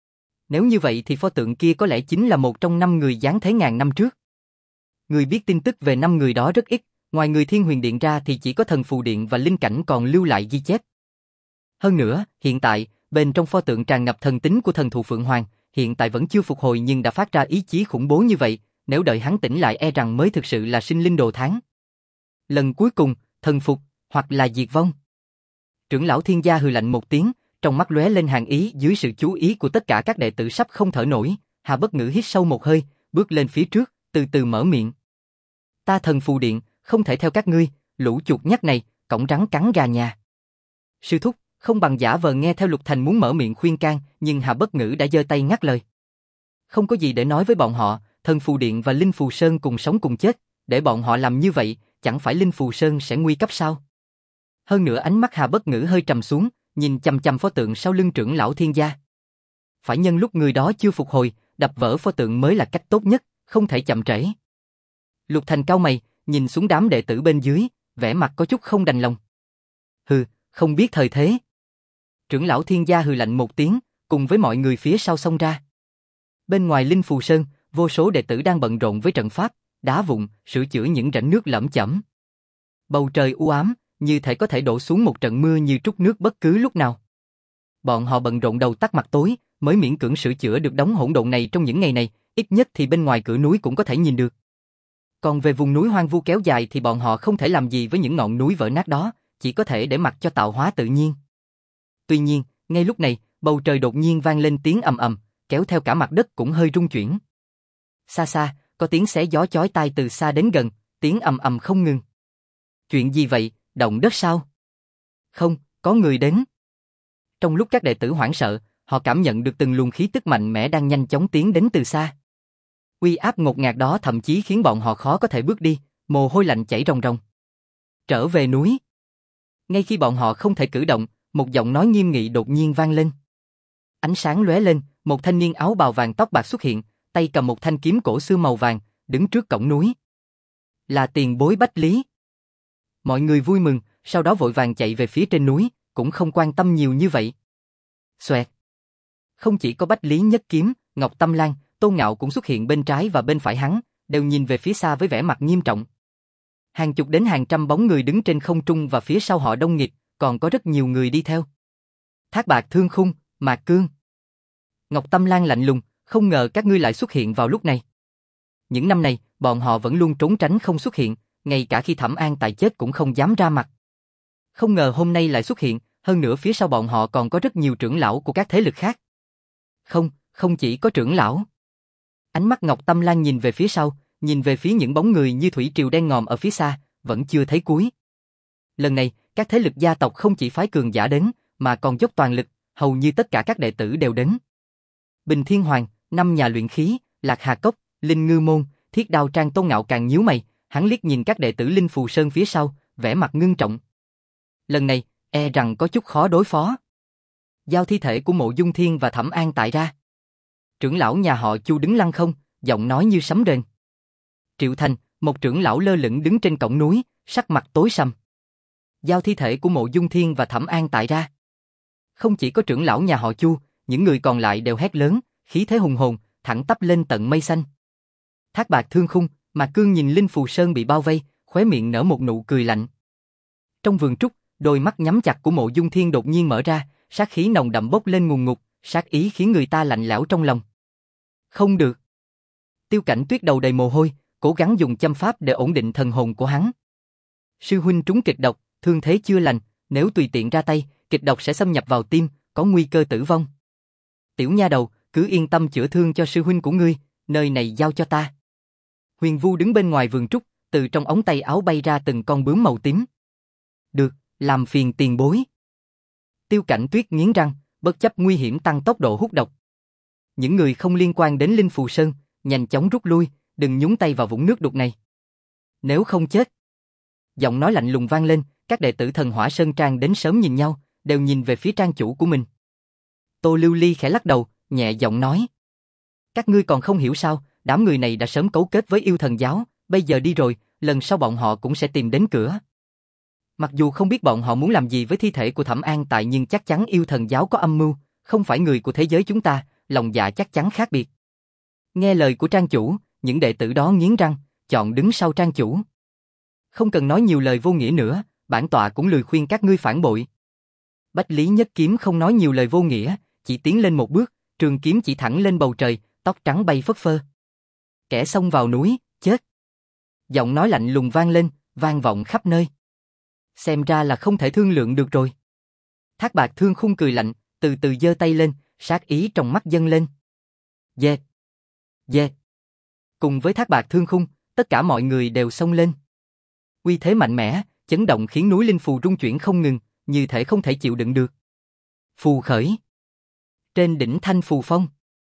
Nếu như vậy thì pho tượng kia có lẽ chính là một trong năm người giáng thế ngàn năm trước. Người biết tin tức về năm người đó rất ít, ngoài người Thiên Huyền Điện ra thì chỉ có thần phù điện và linh cảnh còn lưu lại ghi chép. Hơn nữa, hiện tại, bên trong pho tượng tràn ngập thần tính của thần thụ Phượng Hoàng, hiện tại vẫn chưa phục hồi nhưng đã phát ra ý chí khủng bố như vậy, nếu đợi hắn tỉnh lại e rằng mới thực sự là sinh linh đồ thán. Lần cuối cùng, thần phục, hoặc là diệt vong. Trưởng lão Thiên Gia hừ lạnh một tiếng, trong mắt lóe lên hàn ý. Dưới sự chú ý của tất cả các đệ tử sắp không thở nổi, Hà Bất Ngữ hít sâu một hơi, bước lên phía trước, từ từ mở miệng. Ta Thần Phù Điện, không thể theo các ngươi, lũ chuột nhắt này, cổng rắn cắn gà nhà. Sư thúc, không bằng giả vờ nghe theo. Lục Thành muốn mở miệng khuyên can, nhưng Hà Bất Ngữ đã giơ tay ngắt lời. Không có gì để nói với bọn họ, Thần Phù Điện và Linh Phù Sơn cùng sống cùng chết, để bọn họ làm như vậy, chẳng phải Linh Phù Sơn sẽ nguy cấp sao? Hơn nữa ánh mắt Hà Bất Ngữ hơi trầm xuống, nhìn chằm chằm pho tượng sau lưng trưởng lão Thiên Gia. Phải nhân lúc người đó chưa phục hồi, đập vỡ pho tượng mới là cách tốt nhất, không thể chậm trễ. Lục Thành cau mày, nhìn xuống đám đệ tử bên dưới, vẻ mặt có chút không đành lòng. Hừ, không biết thời thế. Trưởng lão Thiên Gia hừ lạnh một tiếng, cùng với mọi người phía sau xông ra. Bên ngoài Linh Phù Sơn, vô số đệ tử đang bận rộn với trận pháp, đá vụn, sửa chữa những rãnh nước lởm chởm. Bầu trời u ám, như thể có thể đổ xuống một trận mưa như trút nước bất cứ lúc nào. Bọn họ bận rộn đầu tắt mặt tối, mới miễn cưỡng sửa chữa được đống hỗn độn này trong những ngày này, ít nhất thì bên ngoài cửa núi cũng có thể nhìn được. Còn về vùng núi hoang vu kéo dài thì bọn họ không thể làm gì với những ngọn núi vỡ nát đó, chỉ có thể để mặc cho tạo hóa tự nhiên. Tuy nhiên, ngay lúc này, bầu trời đột nhiên vang lên tiếng ầm ầm, kéo theo cả mặt đất cũng hơi rung chuyển. Xa xa, có tiếng xé gió chói tai từ xa đến gần, tiếng ầm ầm không ngừng. Chuyện gì vậy, động đất sao? Không, có người đến. Trong lúc các đệ tử hoảng sợ, họ cảm nhận được từng luồng khí tức mạnh mẽ đang nhanh chóng tiến đến từ xa. Uy áp ngột ngạt đó thậm chí khiến bọn họ khó có thể bước đi, mồ hôi lạnh chảy ròng ròng. Trở về núi. Ngay khi bọn họ không thể cử động, một giọng nói nghiêm nghị đột nhiên vang lên. Ánh sáng lóe lên, một thanh niên áo bào vàng tóc bạc xuất hiện, tay cầm một thanh kiếm cổ xưa màu vàng, đứng trước cổng núi. Là tiền bối Bách Lý. Mọi người vui mừng, sau đó vội vàng chạy về phía trên núi, cũng không quan tâm nhiều như vậy. Xoẹt. Không chỉ có Bách Lý Nhất Kiếm, Ngọc Tâm Lan, Tô Ngạo cũng xuất hiện bên trái và bên phải hắn, đều nhìn về phía xa với vẻ mặt nghiêm trọng. Hàng chục đến hàng trăm bóng người đứng trên không trung và phía sau họ đông nghịt, còn có rất nhiều người đi theo. Thác Bạc Thương Khung, Mạc Cương. Ngọc Tâm Lan lạnh lùng, không ngờ các ngươi lại xuất hiện vào lúc này. Những năm này, bọn họ vẫn luôn trốn tránh không xuất hiện, ngay cả khi Thẩm An tại chết cũng không dám ra mặt. Không ngờ hôm nay lại xuất hiện, hơn nữa phía sau bọn họ còn có rất nhiều trưởng lão của các thế lực khác. Không, không chỉ có trưởng lão. Ánh mắt Ngọc Tâm Lan nhìn về phía sau, nhìn về phía những bóng người như thủy triều đen ngòm ở phía xa, vẫn chưa thấy cuối. Lần này, các thế lực gia tộc không chỉ phái cường giả đến, mà còn dốc toàn lực, hầu như tất cả các đệ tử đều đến. Bình Thiên Hoàng, năm nhà luyện khí, Lạc Hà Cốc, Linh Ngư Môn, Thiết Đao Trang. Tô Ngạo càng nhíu mày, hắn liếc nhìn các đệ tử Linh Phù Sơn phía sau, vẻ mặt ngưng trọng. Lần này, e rằng có chút khó đối phó. Giao thi thể của Mộ Dung Thiên và Thẩm An tại ra. Trưởng lão nhà họ Chu đứng lăng không, giọng nói như sấm rền. Triệu Thành, một trưởng lão lơ lửng đứng trên cổng núi, sắc mặt tối sầm. Giao thi thể của Mộ Dung Thiên và Thẩm An tại ra. Không chỉ có trưởng lão nhà họ Chu, những người còn lại đều hét lớn, khí thế hùng hồn, thẳng tắp lên tận mây xanh. Thác Bạc Thương Khung, Mạc Cương nhìn Linh Phù Sơn bị bao vây, khóe miệng nở một nụ cười lạnh. Trong vườn trúc, đôi mắt nhắm chặt của Mộ Dung Thiên đột nhiên mở ra, sát khí nồng đậm bốc lên ngùn ngụt, sát ý khiến người ta lạnh lẽo trong lòng. Không được. Tiêu Cảnh Tuyết đầu đầy mồ hôi, cố gắng dùng châm pháp để ổn định thần hồn của hắn. Sư huynh trúng kịch độc, thương thế chưa lành, nếu tùy tiện ra tay, kịch độc sẽ xâm nhập vào tim, có nguy cơ tử vong. Tiểu nha đầu, cứ yên tâm chữa thương cho sư huynh của ngươi, nơi này giao cho ta. Huyền Vu đứng bên ngoài vườn trúc, từ trong ống tay áo bay ra từng con bướm màu tím. Được, làm phiền tiền bối. Tiêu Cảnh Tuyết nghiến răng, bất chấp nguy hiểm tăng tốc độ hút độc. Những người không liên quan đến Linh Phù Sơn, nhanh chóng rút lui, đừng nhúng tay vào vũng nước đục này. Nếu không chết. Giọng nói lạnh lùng vang lên, các đệ tử Thần Hỏa Sơn Trang đến sớm nhìn nhau, đều nhìn về phía trang chủ của mình. Tô Lưu Ly khẽ lắc đầu, nhẹ giọng nói. Các ngươi còn không hiểu sao, đám người này đã sớm cấu kết với yêu thần giáo, bây giờ đi rồi, lần sau bọn họ cũng sẽ tìm đến cửa. Mặc dù không biết bọn họ muốn làm gì với thi thể của Thẩm An tại nhưng chắc chắn yêu thần giáo có âm mưu, không phải người của thế giới chúng ta, lòng dạ chắc chắn khác biệt. Nghe lời của trang chủ, những đệ tử đó nghiến răng, chọn đứng sau trang chủ. Không cần nói nhiều lời vô nghĩa nữa, bản tọa cũng lười khuyên các ngươi phản bội. Bách Lý Nhất Kiếm không nói nhiều lời vô nghĩa, chỉ tiến lên một bước, trường kiếm chỉ thẳng lên bầu trời, tóc trắng bay phất phơ. Kẻ xông vào núi, chết. Giọng nói lạnh lùng vang lên, vang vọng khắp nơi. Xem ra là không thể thương lượng được rồi. Thác Bạt Thương Khung cười lạnh, từ từ giơ tay lên, sát ý trong mắt dâng lên. Dê! Dê! Cùng với Thác Bạt Thương Khung, tất cả mọi người đều xông lên. Uy thế mạnh mẽ, chấn động khiến núi linh phù rung chuyển không ngừng, như thể không thể chịu đựng được. Phù khởi. Trên đỉnh Thanh Phù Phong,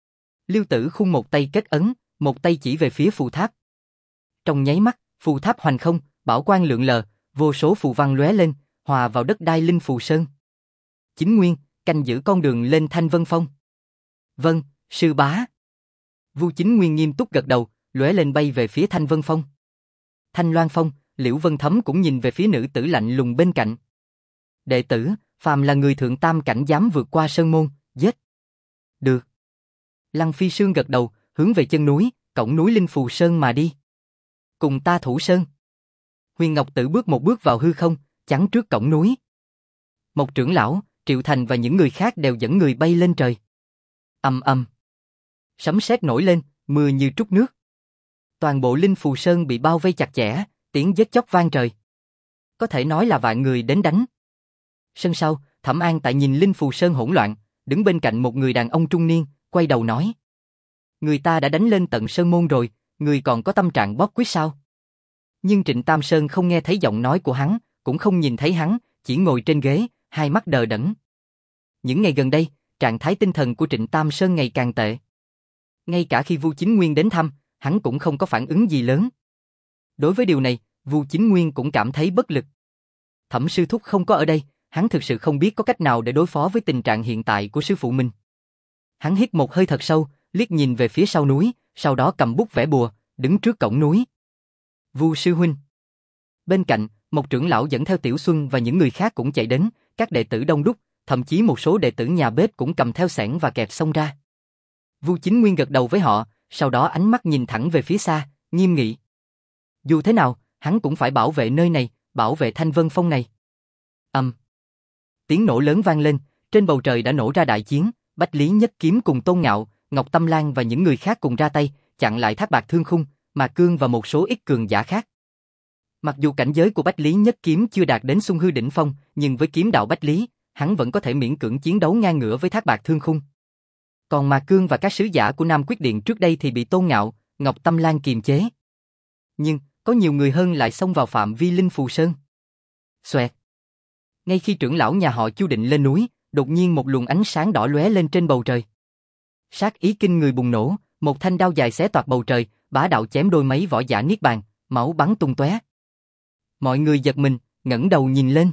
Lưu Tử Khung một tay kết ấn, một tay chỉ về phía phù tháp. Trong nháy mắt, phù tháp hoành không, bảo quang lượn lờ, vô số phù văn lóe lên, hòa vào đất đai linh phù sơn. Chính Nguyên, canh giữ con đường lên Thanh Vân Phong. Vâng, sư bá. Vu Chính Nguyên nghiêm túc gật đầu, lóe lên bay về phía Thanh Vân Phong. Thanh Loan Phong, Liễu Vân Thấm cũng nhìn về phía nữ tử lạnh lùng bên cạnh. Đệ tử, phàm là người thượng tam cảnh dám vượt qua sơn môn, giết. Được. Lăng Phi Sương gật đầu, hướng về chân núi, cổng núi Linh Phù Sơn mà đi. Cùng ta thủ sơn. Huyền Ngọc Tử bước một bước vào hư không, chắn trước cổng núi. Một trưởng lão, Triệu Thành và những người khác đều dẫn người bay lên trời. Ầm ầm. Sấm sét nổi lên, mưa như trút nước. Toàn bộ Linh Phù Sơn bị bao vây chặt chẽ, tiếng giết chóc vang trời. Có thể nói là vạn người đến đánh. Sân sau, Thẩm An tại nhìn Linh Phù Sơn hỗn loạn, đứng bên cạnh một người đàn ông trung niên, quay đầu nói. Người ta đã đánh lên tận sơn môn rồi, người còn có tâm trạng bóp quyết sao? Nhưng Trịnh Tam Sơn không nghe thấy giọng nói của hắn, cũng không nhìn thấy hắn, chỉ ngồi trên ghế, hai mắt đờ đẫn. Những ngày gần đây, trạng thái tinh thần của Trịnh Tam Sơn ngày càng tệ. Ngay cả khi Vu Chính Nguyên đến thăm, hắn cũng không có phản ứng gì lớn. Đối với điều này, Vu Chính Nguyên cũng cảm thấy bất lực. Thẩm sư thúc không có ở đây, hắn thực sự không biết có cách nào để đối phó với tình trạng hiện tại của sư phụ mình. Hắn hít một hơi thật sâu, liếc nhìn về phía sau núi, sau đó cầm bút vẽ bùa, đứng trước cổng núi. Vu sư huynh. Bên cạnh, một trưởng lão dẫn theo Tiểu Xuân và những người khác cũng chạy đến, các đệ tử đông đúc, thậm chí một số đệ tử nhà bếp cũng cầm theo xẻng và kẹp xông ra. Vu Chính Nguyên gật đầu với họ, sau đó ánh mắt nhìn thẳng về phía xa, nghiêm nghị. Dù thế nào, hắn cũng phải bảo vệ nơi này, bảo vệ Thanh Vân Phong này. Ầm. Um. Tiếng nổ lớn vang lên, trên bầu trời đã nổ ra đại chiến, Bách Lý Nhất Kiếm cùng Tôn Ngạo, Ngọc Tâm Lan và những người khác cùng ra tay, chặn lại Thác Bạt Thương Khung, Mạc Cương và một số ít cường giả khác. Mặc dù cảnh giới của Bách Lý Nhất Kiếm chưa đạt đến Xuân Hư đỉnh phong, nhưng với kiếm đạo Bách Lý, hắn vẫn có thể miễn cưỡng chiến đấu ngang ngửa với Thác Bạt Thương Khung. Còn Mạc Cương và các sứ giả của Nam Quyết Điện trước đây thì bị Tôn Ngạo, Ngọc Tâm Lan kiềm chế. Nhưng, có nhiều người hơn lại xông vào phạm vi Linh Phù Sơn. Xoẹt. Ngay khi trưởng lão nhà họ Chu định lên núi, đột nhiên một luồng ánh sáng đỏ lóe lên trên bầu trời. Sát ý kinh người bùng nổ, một thanh đao dài xé toạc bầu trời, bá đạo chém đôi mấy võ giả niết bàn, máu bắn tung tóe. Mọi người giật mình, ngẩng đầu nhìn lên.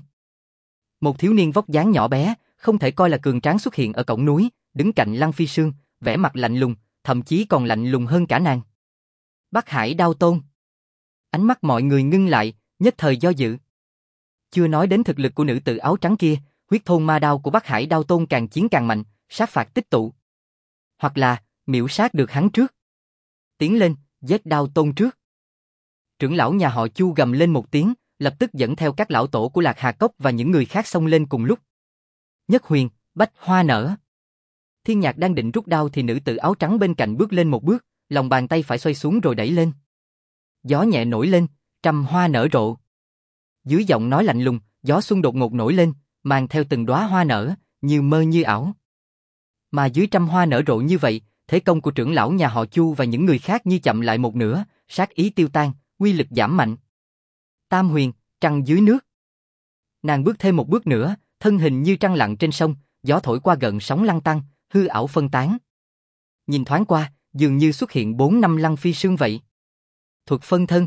Một thiếu niên vóc dáng nhỏ bé, không thể coi là cường tráng xuất hiện ở cổng núi, đứng cạnh Lăng Phi Sương, vẻ mặt lạnh lùng, thậm chí còn lạnh lùng hơn cả nàng. Bắc Hải Đao Tôn. Ánh mắt mọi người ngưng lại, nhất thời do dự. Chưa nói đến thực lực của nữ tử áo trắng kia, huyết thôn ma đao của Bắc Hải Đao Tôn càng chiến càng mạnh, sát phạt tích tụ. Hoặc là, miểu sát được hắn trước. Tiến lên, giết Đao Tôn trước. Trưởng lão nhà họ Chu gầm lên một tiếng, lập tức dẫn theo các lão tổ của Lạc Hà Cốc và những người khác xông lên cùng lúc. Nhất Huyền, Bách Hoa nở. Thiên Nhạc đang định rút đao thì nữ tử áo trắng bên cạnh bước lên một bước, lòng bàn tay phải xoay xuống rồi đẩy lên. Gió nhẹ nổi lên, trăm hoa nở rộ. Dưới giọng nói lạnh lùng, gió xuân đột ngột nổi lên, mang theo từng đóa hoa nở, như mơ như ảo. Mà dưới trăm hoa nở rộ như vậy, thế công của trưởng lão nhà họ Chu và những người khác như chậm lại một nửa, sát ý tiêu tan, uy lực giảm mạnh. Tam Huyền, trăng dưới nước. Nàng bước thêm một bước nữa, thân hình như trăng lặn trên sông, gió thổi qua gợn sóng lăn tăn, hư ảo phân tán. Nhìn thoáng qua, dường như xuất hiện bốn năm Lăng Phi Sương vậy. Thuật phân thân.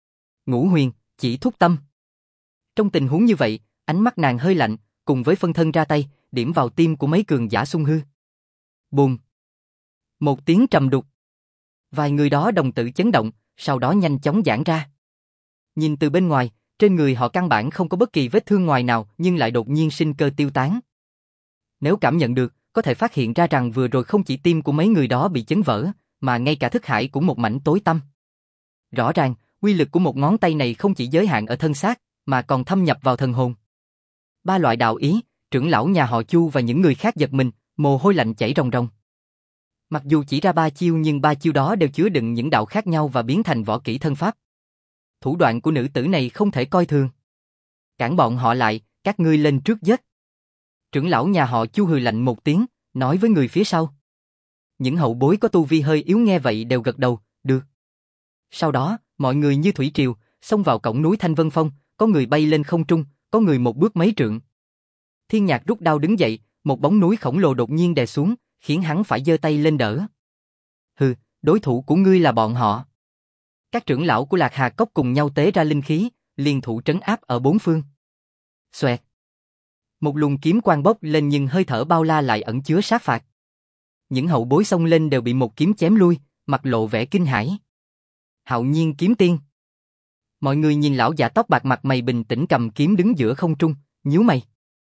Ngũ Huyền, chỉ thúc tâm. Trong tình huống như vậy, ánh mắt nàng hơi lạnh, cùng với phân thân ra tay, điểm vào tim của mấy cường giả Xuân Hư. Bùm. Một tiếng trầm đục. Vài người đó đồng tử chấn động, sau đó nhanh chóng giãn ra. Nhìn từ bên ngoài, trên người họ căn bản không có bất kỳ vết thương ngoài nào, nhưng lại đột nhiên sinh cơ tiêu tán. Nếu cảm nhận được, có thể phát hiện ra rằng vừa rồi không chỉ tim của mấy người đó bị chấn vỡ, mà ngay cả thức hải cũng một mảnh tối tăm. Rõ ràng, uy lực của một ngón tay này không chỉ giới hạn ở thân xác, mà còn thâm nhập vào thần hồn. Ba loại đạo ý, trưởng lão nhà họ Chu và những người khác giật mình, mồ hôi lạnh chảy ròng ròng. Mặc dù chỉ ra ba chiêu nhưng ba chiêu đó đều chứa đựng những đạo khác nhau và biến thành võ kỹ thân pháp. Thủ đoạn của nữ tử này không thể coi thường. Cản bọn họ lại, các ngươi lên trước giết. Trưởng lão nhà họ Chu hừ lạnh một tiếng, nói với người phía sau. Những hậu bối có tu vi hơi yếu nghe vậy đều gật đầu, được. Sau đó, mọi người như thủy triều, xông vào cổng núi Thanh Vân Phong, có người bay lên không trung, có người một bước mấy trượng. Thiên Nhạc rút đao đứng dậy, một bóng núi khổng lồ đột nhiên đè xuống, khiến hắn phải giơ tay lên đỡ. Hừ, đối thủ của ngươi là bọn họ. Các trưởng lão của Lạc Hà Cốc cùng nhau tế ra linh khí, liên thủ trấn áp ở bốn phương. Xoẹt. Một luồng kiếm quang bốc lên nhưng hơi thở bao la lại ẩn chứa sát phạt. Những hậu bối xông lên đều bị một kiếm chém lui, mặt lộ vẻ kinh hãi. Hạo Nhiên kiếm tiên. Mọi người nhìn lão giả tóc bạc mặt mày bình tĩnh cầm kiếm đứng giữa không trung, nhíu mày.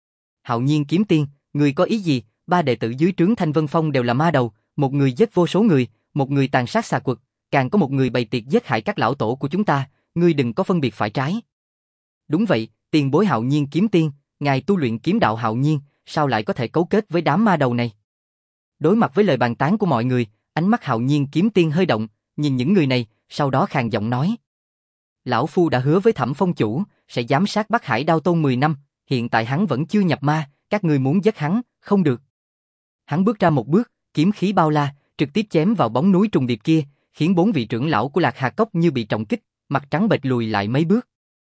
Hạo Nhiên kiếm tiên, người có ý gì? Ba đệ tử dưới trướng Thanh Vân Phong đều là ma đầu, một người giết vô số người, một người tàn sát xà quật, càng có một người bày tiệc giết hại các lão tổ của chúng ta, ngươi đừng có phân biệt phải trái. Đúng vậy, tiền bối Hạo Nhiên kiếm tiên, ngài tu luyện kiếm đạo Hạo Nhiên, sao lại có thể cấu kết với đám ma đầu này? Đối mặt với lời bàn tán của mọi người, ánh mắt Hạo Nhiên kiếm tiên hơi động, nhìn những người này, sau đó khàn giọng nói. Lão Phu đã hứa với Thẩm Phong chủ, sẽ giám sát Bắc Hải Đao Tôn mười năm, hiện tại hắn vẫn chưa nhập ma, các ngươi muốn giết hắn, không được. Hắn bước ra một bước, kiếm khí bao la, trực tiếp chém vào bóng núi trùng điệp kia, khiến bốn vị trưởng lão của Lạc Hà Cốc như bị trọng kích, mặt trắng bệch lùi lại mấy bước.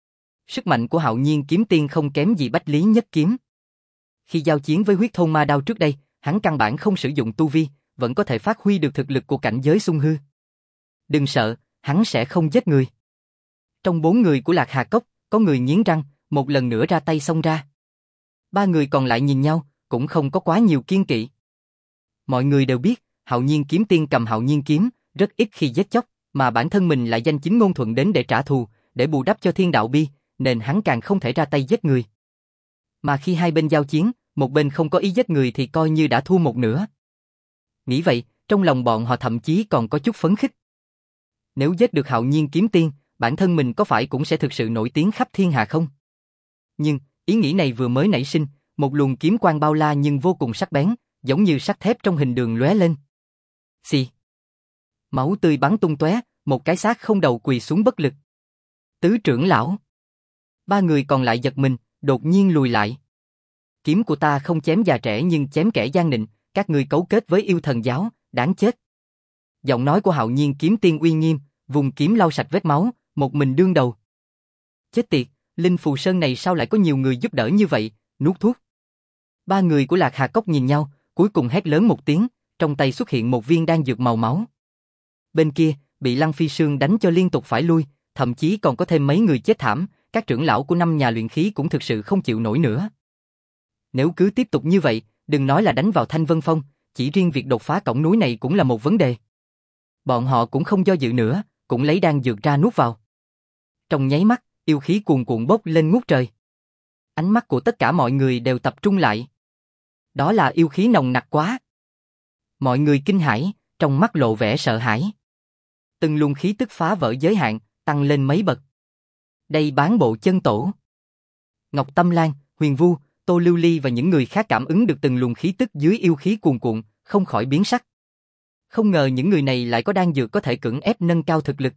Sức mạnh của Hạo Nhiên kiếm tiên không kém gì Bách Lý Nhất kiếm. Khi giao chiến với huyết thôn ma đao trước đây, hắn căn bản không sử dụng tu vi, vẫn có thể phát huy được thực lực của cảnh giới xung hư. Đừng sợ, hắn sẽ không giết người. Trong bốn người của Lạc Hà Cốc, có người nghiến răng, một lần nữa ra tay xông ra. Ba người còn lại nhìn nhau, cũng không có quá nhiều kiên kỵ. Mọi người đều biết, Hạo Nhiên kiếm tiên cầm Hạo Nhiên kiếm, rất ít khi giết chóc, mà bản thân mình lại danh chính ngôn thuận đến để trả thù, để bù đắp cho thiên đạo bi, nên hắn càng không thể ra tay giết người. Mà khi hai bên giao chiến, một bên không có ý giết người thì coi như đã thua một nửa. Nghĩ vậy, trong lòng bọn họ thậm chí còn có chút phấn khích. Nếu giết được Hạo Nhiên kiếm tiên, bản thân mình có phải cũng sẽ thực sự nổi tiếng khắp thiên hạ không? Nhưng, ý nghĩ này vừa mới nảy sinh, một luồng kiếm quang bao la nhưng vô cùng sắc bén, giống như sắt thép trong hình đường lóe lên. Xì. Máu tươi bắn tung tóe, một cái xác không đầu quỳ xuống bất lực. Tứ trưởng lão. Ba người còn lại giật mình, đột nhiên lùi lại. Kiếm của ta không chém già trẻ nhưng chém kẻ gian nịnh, các ngươi cấu kết với yêu thần giáo, đáng chết. Giọng nói của Hạo Nhiên kiếm tiên uy nghiêm, vùng kiếm lau sạch vết máu, một mình đương đầu. Chết tiệt, Linh Phù Sơn này sao lại có nhiều người giúp đỡ như vậy, nuốt thuốc. Ba người của Lạc Hà Cốc nhìn nhau, cuối cùng hét lớn một tiếng, trong tay xuất hiện một viên đan dược màu máu. Bên kia, bị Lăng Phi Sương đánh cho liên tục phải lui, thậm chí còn có thêm mấy người chết thảm, các trưởng lão của năm nhà luyện khí cũng thực sự không chịu nổi nữa. Nếu cứ tiếp tục như vậy, đừng nói là đánh vào Thanh Vân Phong, chỉ riêng việc đột phá cổng núi này cũng là một vấn đề. Bọn họ cũng không do dự nữa, cũng lấy đan dược ra nuốt vào. Trong nháy mắt, yêu khí cuồn cuộn bốc lên ngút trời. Ánh mắt của tất cả mọi người đều tập trung lại. Đó là yêu khí nồng nặc quá. Mọi người kinh hãi, trong mắt lộ vẻ sợ hãi. Từng luồng khí tức phá vỡ giới hạn, tăng lên mấy bậc. Đây bán bộ chân tổ. Ngọc Tâm Lan, Huyền Vu, Tô Lưu Ly và những người khác cảm ứng được từng luồng khí tức dưới yêu khí cuồn cuộn, không khỏi biến sắc. Không ngờ những người này lại có đan dược có thể cưỡng ép nâng cao thực lực.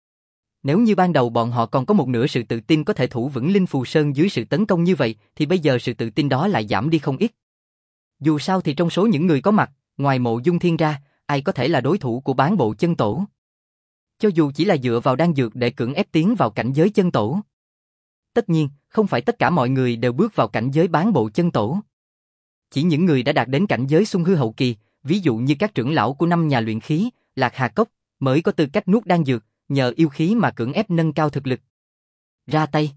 Nếu như ban đầu bọn họ còn có một nửa sự tự tin có thể thủ vững Linh Phù Sơn dưới sự tấn công như vậy, thì bây giờ sự tự tin đó lại giảm đi không ít. Dù sao thì trong số những người có mặt, ngoài Mộ Dung Thiên ra, ai có thể là đối thủ của bán bộ chân tổ. Cho dù chỉ là dựa vào đan dược để cưỡng ép tiến vào cảnh giới chân tổ. Tất nhiên, không phải tất cả mọi người đều bước vào cảnh giới bán bộ chân tổ. Chỉ những người đã đạt đến cảnh giới xung hư hậu kỳ, ví dụ như các trưởng lão của năm nhà luyện khí, Lạc Hà Cốc, mới có tư cách nuốt đan dược, nhờ yêu khí mà cưỡng ép nâng cao thực lực. Ra tay.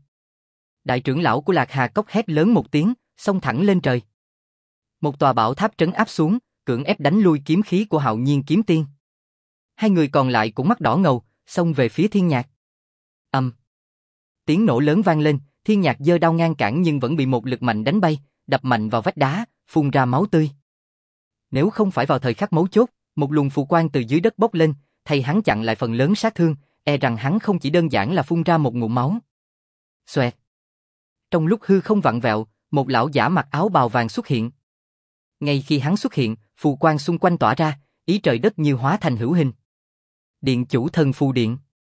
Đại trưởng lão của Lạc Hà Cốc hét lớn một tiếng, xông thẳng lên trời. Một tòa bảo tháp trấn áp xuống, cưỡng ép đánh lui kiếm khí của Hạo Nhiên kiếm tiên. Hai người còn lại cũng mắt đỏ ngầu, xông về phía Thiên Nhạc. Ầm. Um. Tiếng nổ lớn vang lên, Thiên Nhạc giơ đao ngăn cản nhưng vẫn bị một lực mạnh đánh bay, đập mạnh vào vách đá, phun ra máu tươi. Nếu không phải vào thời khắc mấu chốt, một luồng phù quang từ dưới đất bốc lên, thay hắn chặn lại phần lớn sát thương, e rằng hắn không chỉ đơn giản là phun ra một ngụm máu. Xoẹt. Trong lúc hư không vặn vẹo, một lão giả mặc áo bào vàng xuất hiện. Ngay khi hắn xuất hiện, phù quang xung quanh tỏa ra, ý trời đất như hóa thành hữu hình. Điện chủ thần phù điện.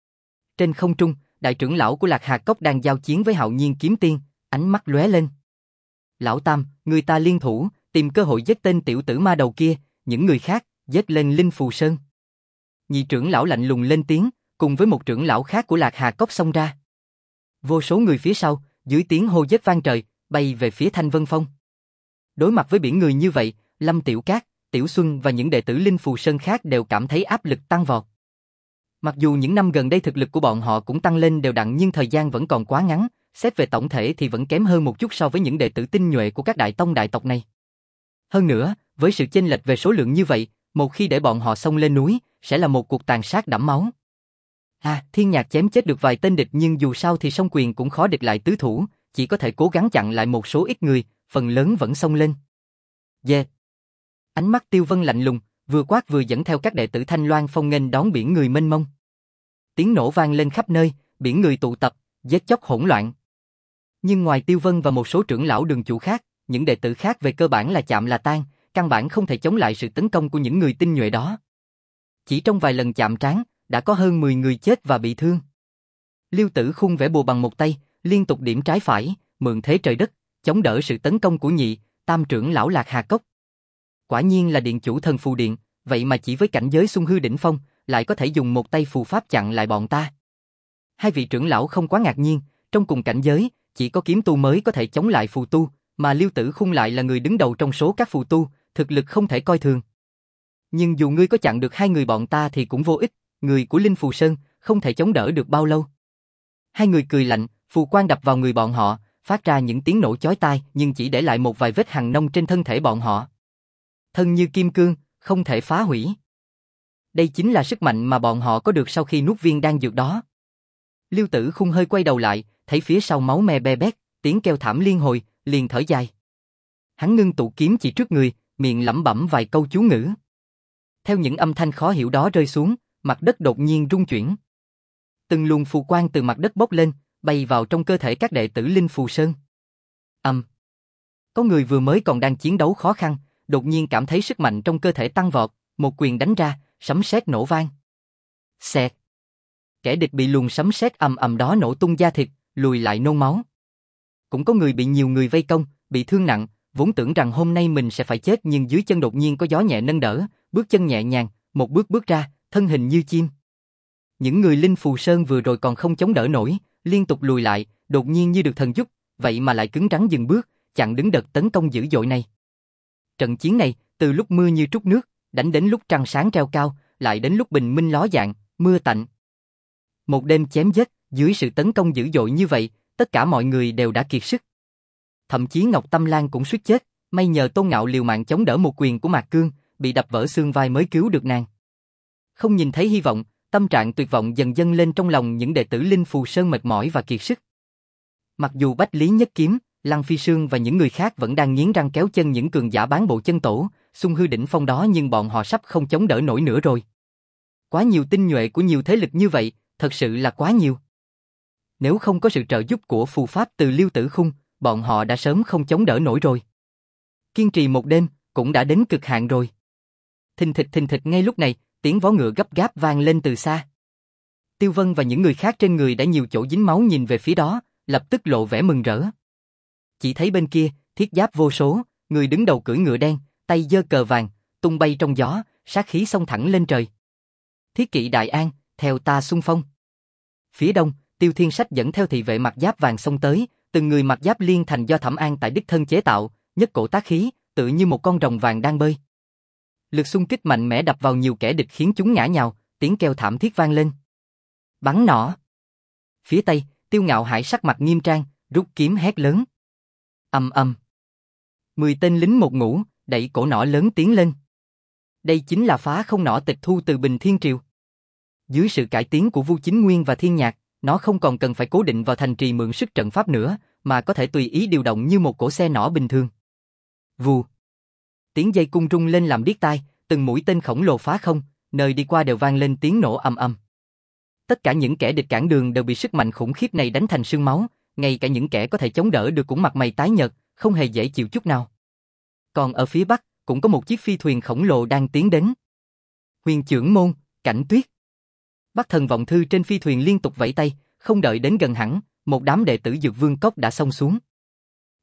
Trên không trung, đại trưởng lão của Lạc Hà Cốc đang giao chiến với Hạo Nhiên kiếm tiên, ánh mắt lóe lên. Lão Tam, người ta liên thủ, tìm cơ hội giết tên tiểu tử ma đầu kia, những người khác, giết lên Linh Phù Sơn. Nhị trưởng lão lạnh lùng lên tiếng, cùng với một trưởng lão khác của Lạc Hà Cốc xông ra. Vô số người phía sau, dưới tiếng hô giết vang trời, bay về phía Thanh Vân Phong. Đối mặt với biển người như vậy, Lâm Tiểu Cát, Tiểu Xuân và những đệ tử Linh Phù Sơn khác đều cảm thấy áp lực tăng vọt. Mặc dù những năm gần đây thực lực của bọn họ cũng tăng lên đều đặn nhưng thời gian vẫn còn quá ngắn, xét về tổng thể thì vẫn kém hơn một chút so với những đệ tử tinh nhuệ của các đại tông đại tộc này. Hơn nữa, với sự chênh lệch về số lượng như vậy, một khi để bọn họ xông lên núi, sẽ là một cuộc tàn sát đẫm máu. À, Thiên Nhạc chém chết được vài tên địch nhưng dù sao thì song quyền cũng khó địch lại tứ thủ, chỉ có thể cố gắng chặn lại một số ít người, phần lớn vẫn xông lên. Yeah. Ánh mắt Tiêu Vân lạnh lùng, vừa quát vừa dẫn theo các đệ tử Thanh Loan Phong nghênh đón biển người mênh mông. Tiếng nổ vang lên khắp nơi, biển người tụ tập, giết chóc hỗn loạn. Nhưng ngoài Tiêu Vân và một số trưởng lão đường chủ khác, những đệ tử khác về cơ bản là chạm là tan, căn bản không thể chống lại sự tấn công của những người tinh nhuệ đó. Chỉ trong vài lần chạm trán, đã có hơn mười người chết và bị thương. Liêu Tử Khung vẽ bùa bằng một tay, liên tục điểm trái phải, mượn thế trời đất, chống đỡ sự tấn công của nhị, tam trưởng lão Lạc Hà Cốc. Quả nhiên là điện chủ thần phù điện, vậy mà chỉ với cảnh giới Xung Hư đỉnh phong, lại có thể dùng một tay phù pháp chặn lại bọn ta. Hai vị trưởng lão không quá ngạc nhiên, trong cùng cảnh giới, chỉ có kiếm tu mới có thể chống lại phù tu, mà Liêu Tử Khung lại là người đứng đầu trong số các phù tu, thực lực không thể coi thường. Nhưng dù ngươi có chặn được hai người bọn ta thì cũng vô ích, người của Linh Phù Sơn không thể chống đỡ được bao lâu. Hai người cười lạnh, phù quang đập vào người bọn họ, phát ra những tiếng nổ chói tai nhưng chỉ để lại một vài vết hằn nông trên thân thể bọn họ. Thân như kim cương, không thể phá hủy. Đây chính là sức mạnh mà bọn họ có được sau khi nuốt viên đan dược đó. Liêu Tử Khung hơi quay đầu lại, thấy phía sau máu me be bét, tiếng kêu thảm liên hồi, liền thở dài. Hắn ngưng tụ kiếm chỉ trước người, miệng lẩm bẩm vài câu chú ngữ. Theo những âm thanh khó hiểu đó rơi xuống, mặt đất đột nhiên rung chuyển. Từng luồng phù quang từ mặt đất bốc lên, bay vào trong cơ thể các đệ tử Linh Phù Sơn. Âm. Um. Có người vừa mới còn đang chiến đấu khó khăn, đột nhiên cảm thấy sức mạnh trong cơ thể tăng vọt, một quyền đánh ra, sấm sét nổ vang. Xẹt. Kẻ địch bị luồng sấm sét ầm ầm đó nổ tung da thịt, lùi lại nôn máu. Cũng có người bị nhiều người vây công, bị thương nặng, vốn tưởng rằng hôm nay mình sẽ phải chết nhưng dưới chân đột nhiên có gió nhẹ nâng đỡ, bước chân nhẹ nhàng, một bước bước ra, thân hình như chim. Những người Linh Phù Sơn vừa rồi còn không chống đỡ nổi, liên tục lùi lại, đột nhiên như được thần giúp, vậy mà lại cứng rắn dừng bước, chặn đứng đợt tấn công dữ dội này. Trận chiến này, từ lúc mưa như trút nước, đánh đến lúc trăng sáng treo cao, lại đến lúc bình minh ló dạng, mưa tạnh. Một đêm chém giết, dưới sự tấn công dữ dội như vậy, tất cả mọi người đều đã kiệt sức. Thậm chí Ngọc Tâm Lan cũng suýt chết, may nhờ Tôn Ngạo liều mạng chống đỡ một quyền của Mạc Cương, bị đập vỡ xương vai mới cứu được nàng. Không nhìn thấy hy vọng, tâm trạng tuyệt vọng dần dâng lên trong lòng những đệ tử Linh Phù Sơn mệt mỏi và kiệt sức. Mặc dù Bách Lý Nhất Kiếm, Lăng Phi Sương và những người khác vẫn đang nghiến răng kéo chân những cường giả bán bộ chân tổ, Xung Hư đỉnh phong đó nhưng bọn họ sắp không chống đỡ nổi nữa rồi. Quá nhiều tinh nhuệ của nhiều thế lực như vậy, thật sự là quá nhiều. Nếu không có sự trợ giúp của phù pháp từ Liêu Tử Khung, bọn họ đã sớm không chống đỡ nổi rồi. Kiên trì một đêm, cũng đã đến cực hạn rồi. Thình thịch thình thịch ngay lúc này, tiếng vó ngựa gấp gáp vang lên từ xa. Tiêu Vân và những người khác trên người đã nhiều chỗ dính máu nhìn về phía đó, lập tức lộ vẻ mừng rỡ. Chỉ thấy bên kia, thiết giáp vô số, người đứng đầu cưỡi ngựa đen, tay giơ cờ vàng, tung bay trong gió, sát khí xông thẳng lên trời. Thiết kỵ Đại An, theo ta xung phong. Phía đông, Tiêu Thiên Sách dẫn theo thị vệ mặc giáp vàng xông tới, từng người mặc giáp liên thành do Thẩm An tại đích thân chế tạo, nhất cổ tác khí, tự như một con rồng vàng đang bơi. Lực xung kích mạnh mẽ đập vào nhiều kẻ địch khiến chúng ngã nhào, tiếng kêu thảm thiết vang lên. Bắn nỏ. Phía tây, Tiêu Ngạo Hải sắc mặt nghiêm trang, rút kiếm hét lớn. Ầm ầm. Mười tên lính một ngũ, đẩy cổ nỏ lớn tiến lên. Đây chính là phá không nỏ tịch thu từ Bình Thiên Triều. Dưới sự cải tiến của Vu Chính Nguyên và Thiên Nhạc, nó không còn cần phải cố định vào thành trì mượn sức trận pháp nữa, mà có thể tùy ý điều động như một cỗ xe nỏ bình thường. Vù. Tiếng dây cung rung lên làm điếc tai, từng mũi tên khổng lồ phá không, nơi đi qua đều vang lên tiếng nổ ầm ầm. Tất cả những kẻ địch cản đường đều bị sức mạnh khủng khiếp này đánh thành sương máu, ngay cả những kẻ có thể chống đỡ được cũng mặt mày tái nhợt, không hề dễ chịu chút nào. Còn ở phía bắc, cũng có một chiếc phi thuyền khổng lồ đang tiến đến. Huyền Chưởng Môn, Cảnh Tuyết. Bắc Thần Vọng Thư trên phi thuyền liên tục vẫy tay, không đợi đến gần hẳn, một đám đệ tử Dược Vương Cốc đã xông xuống.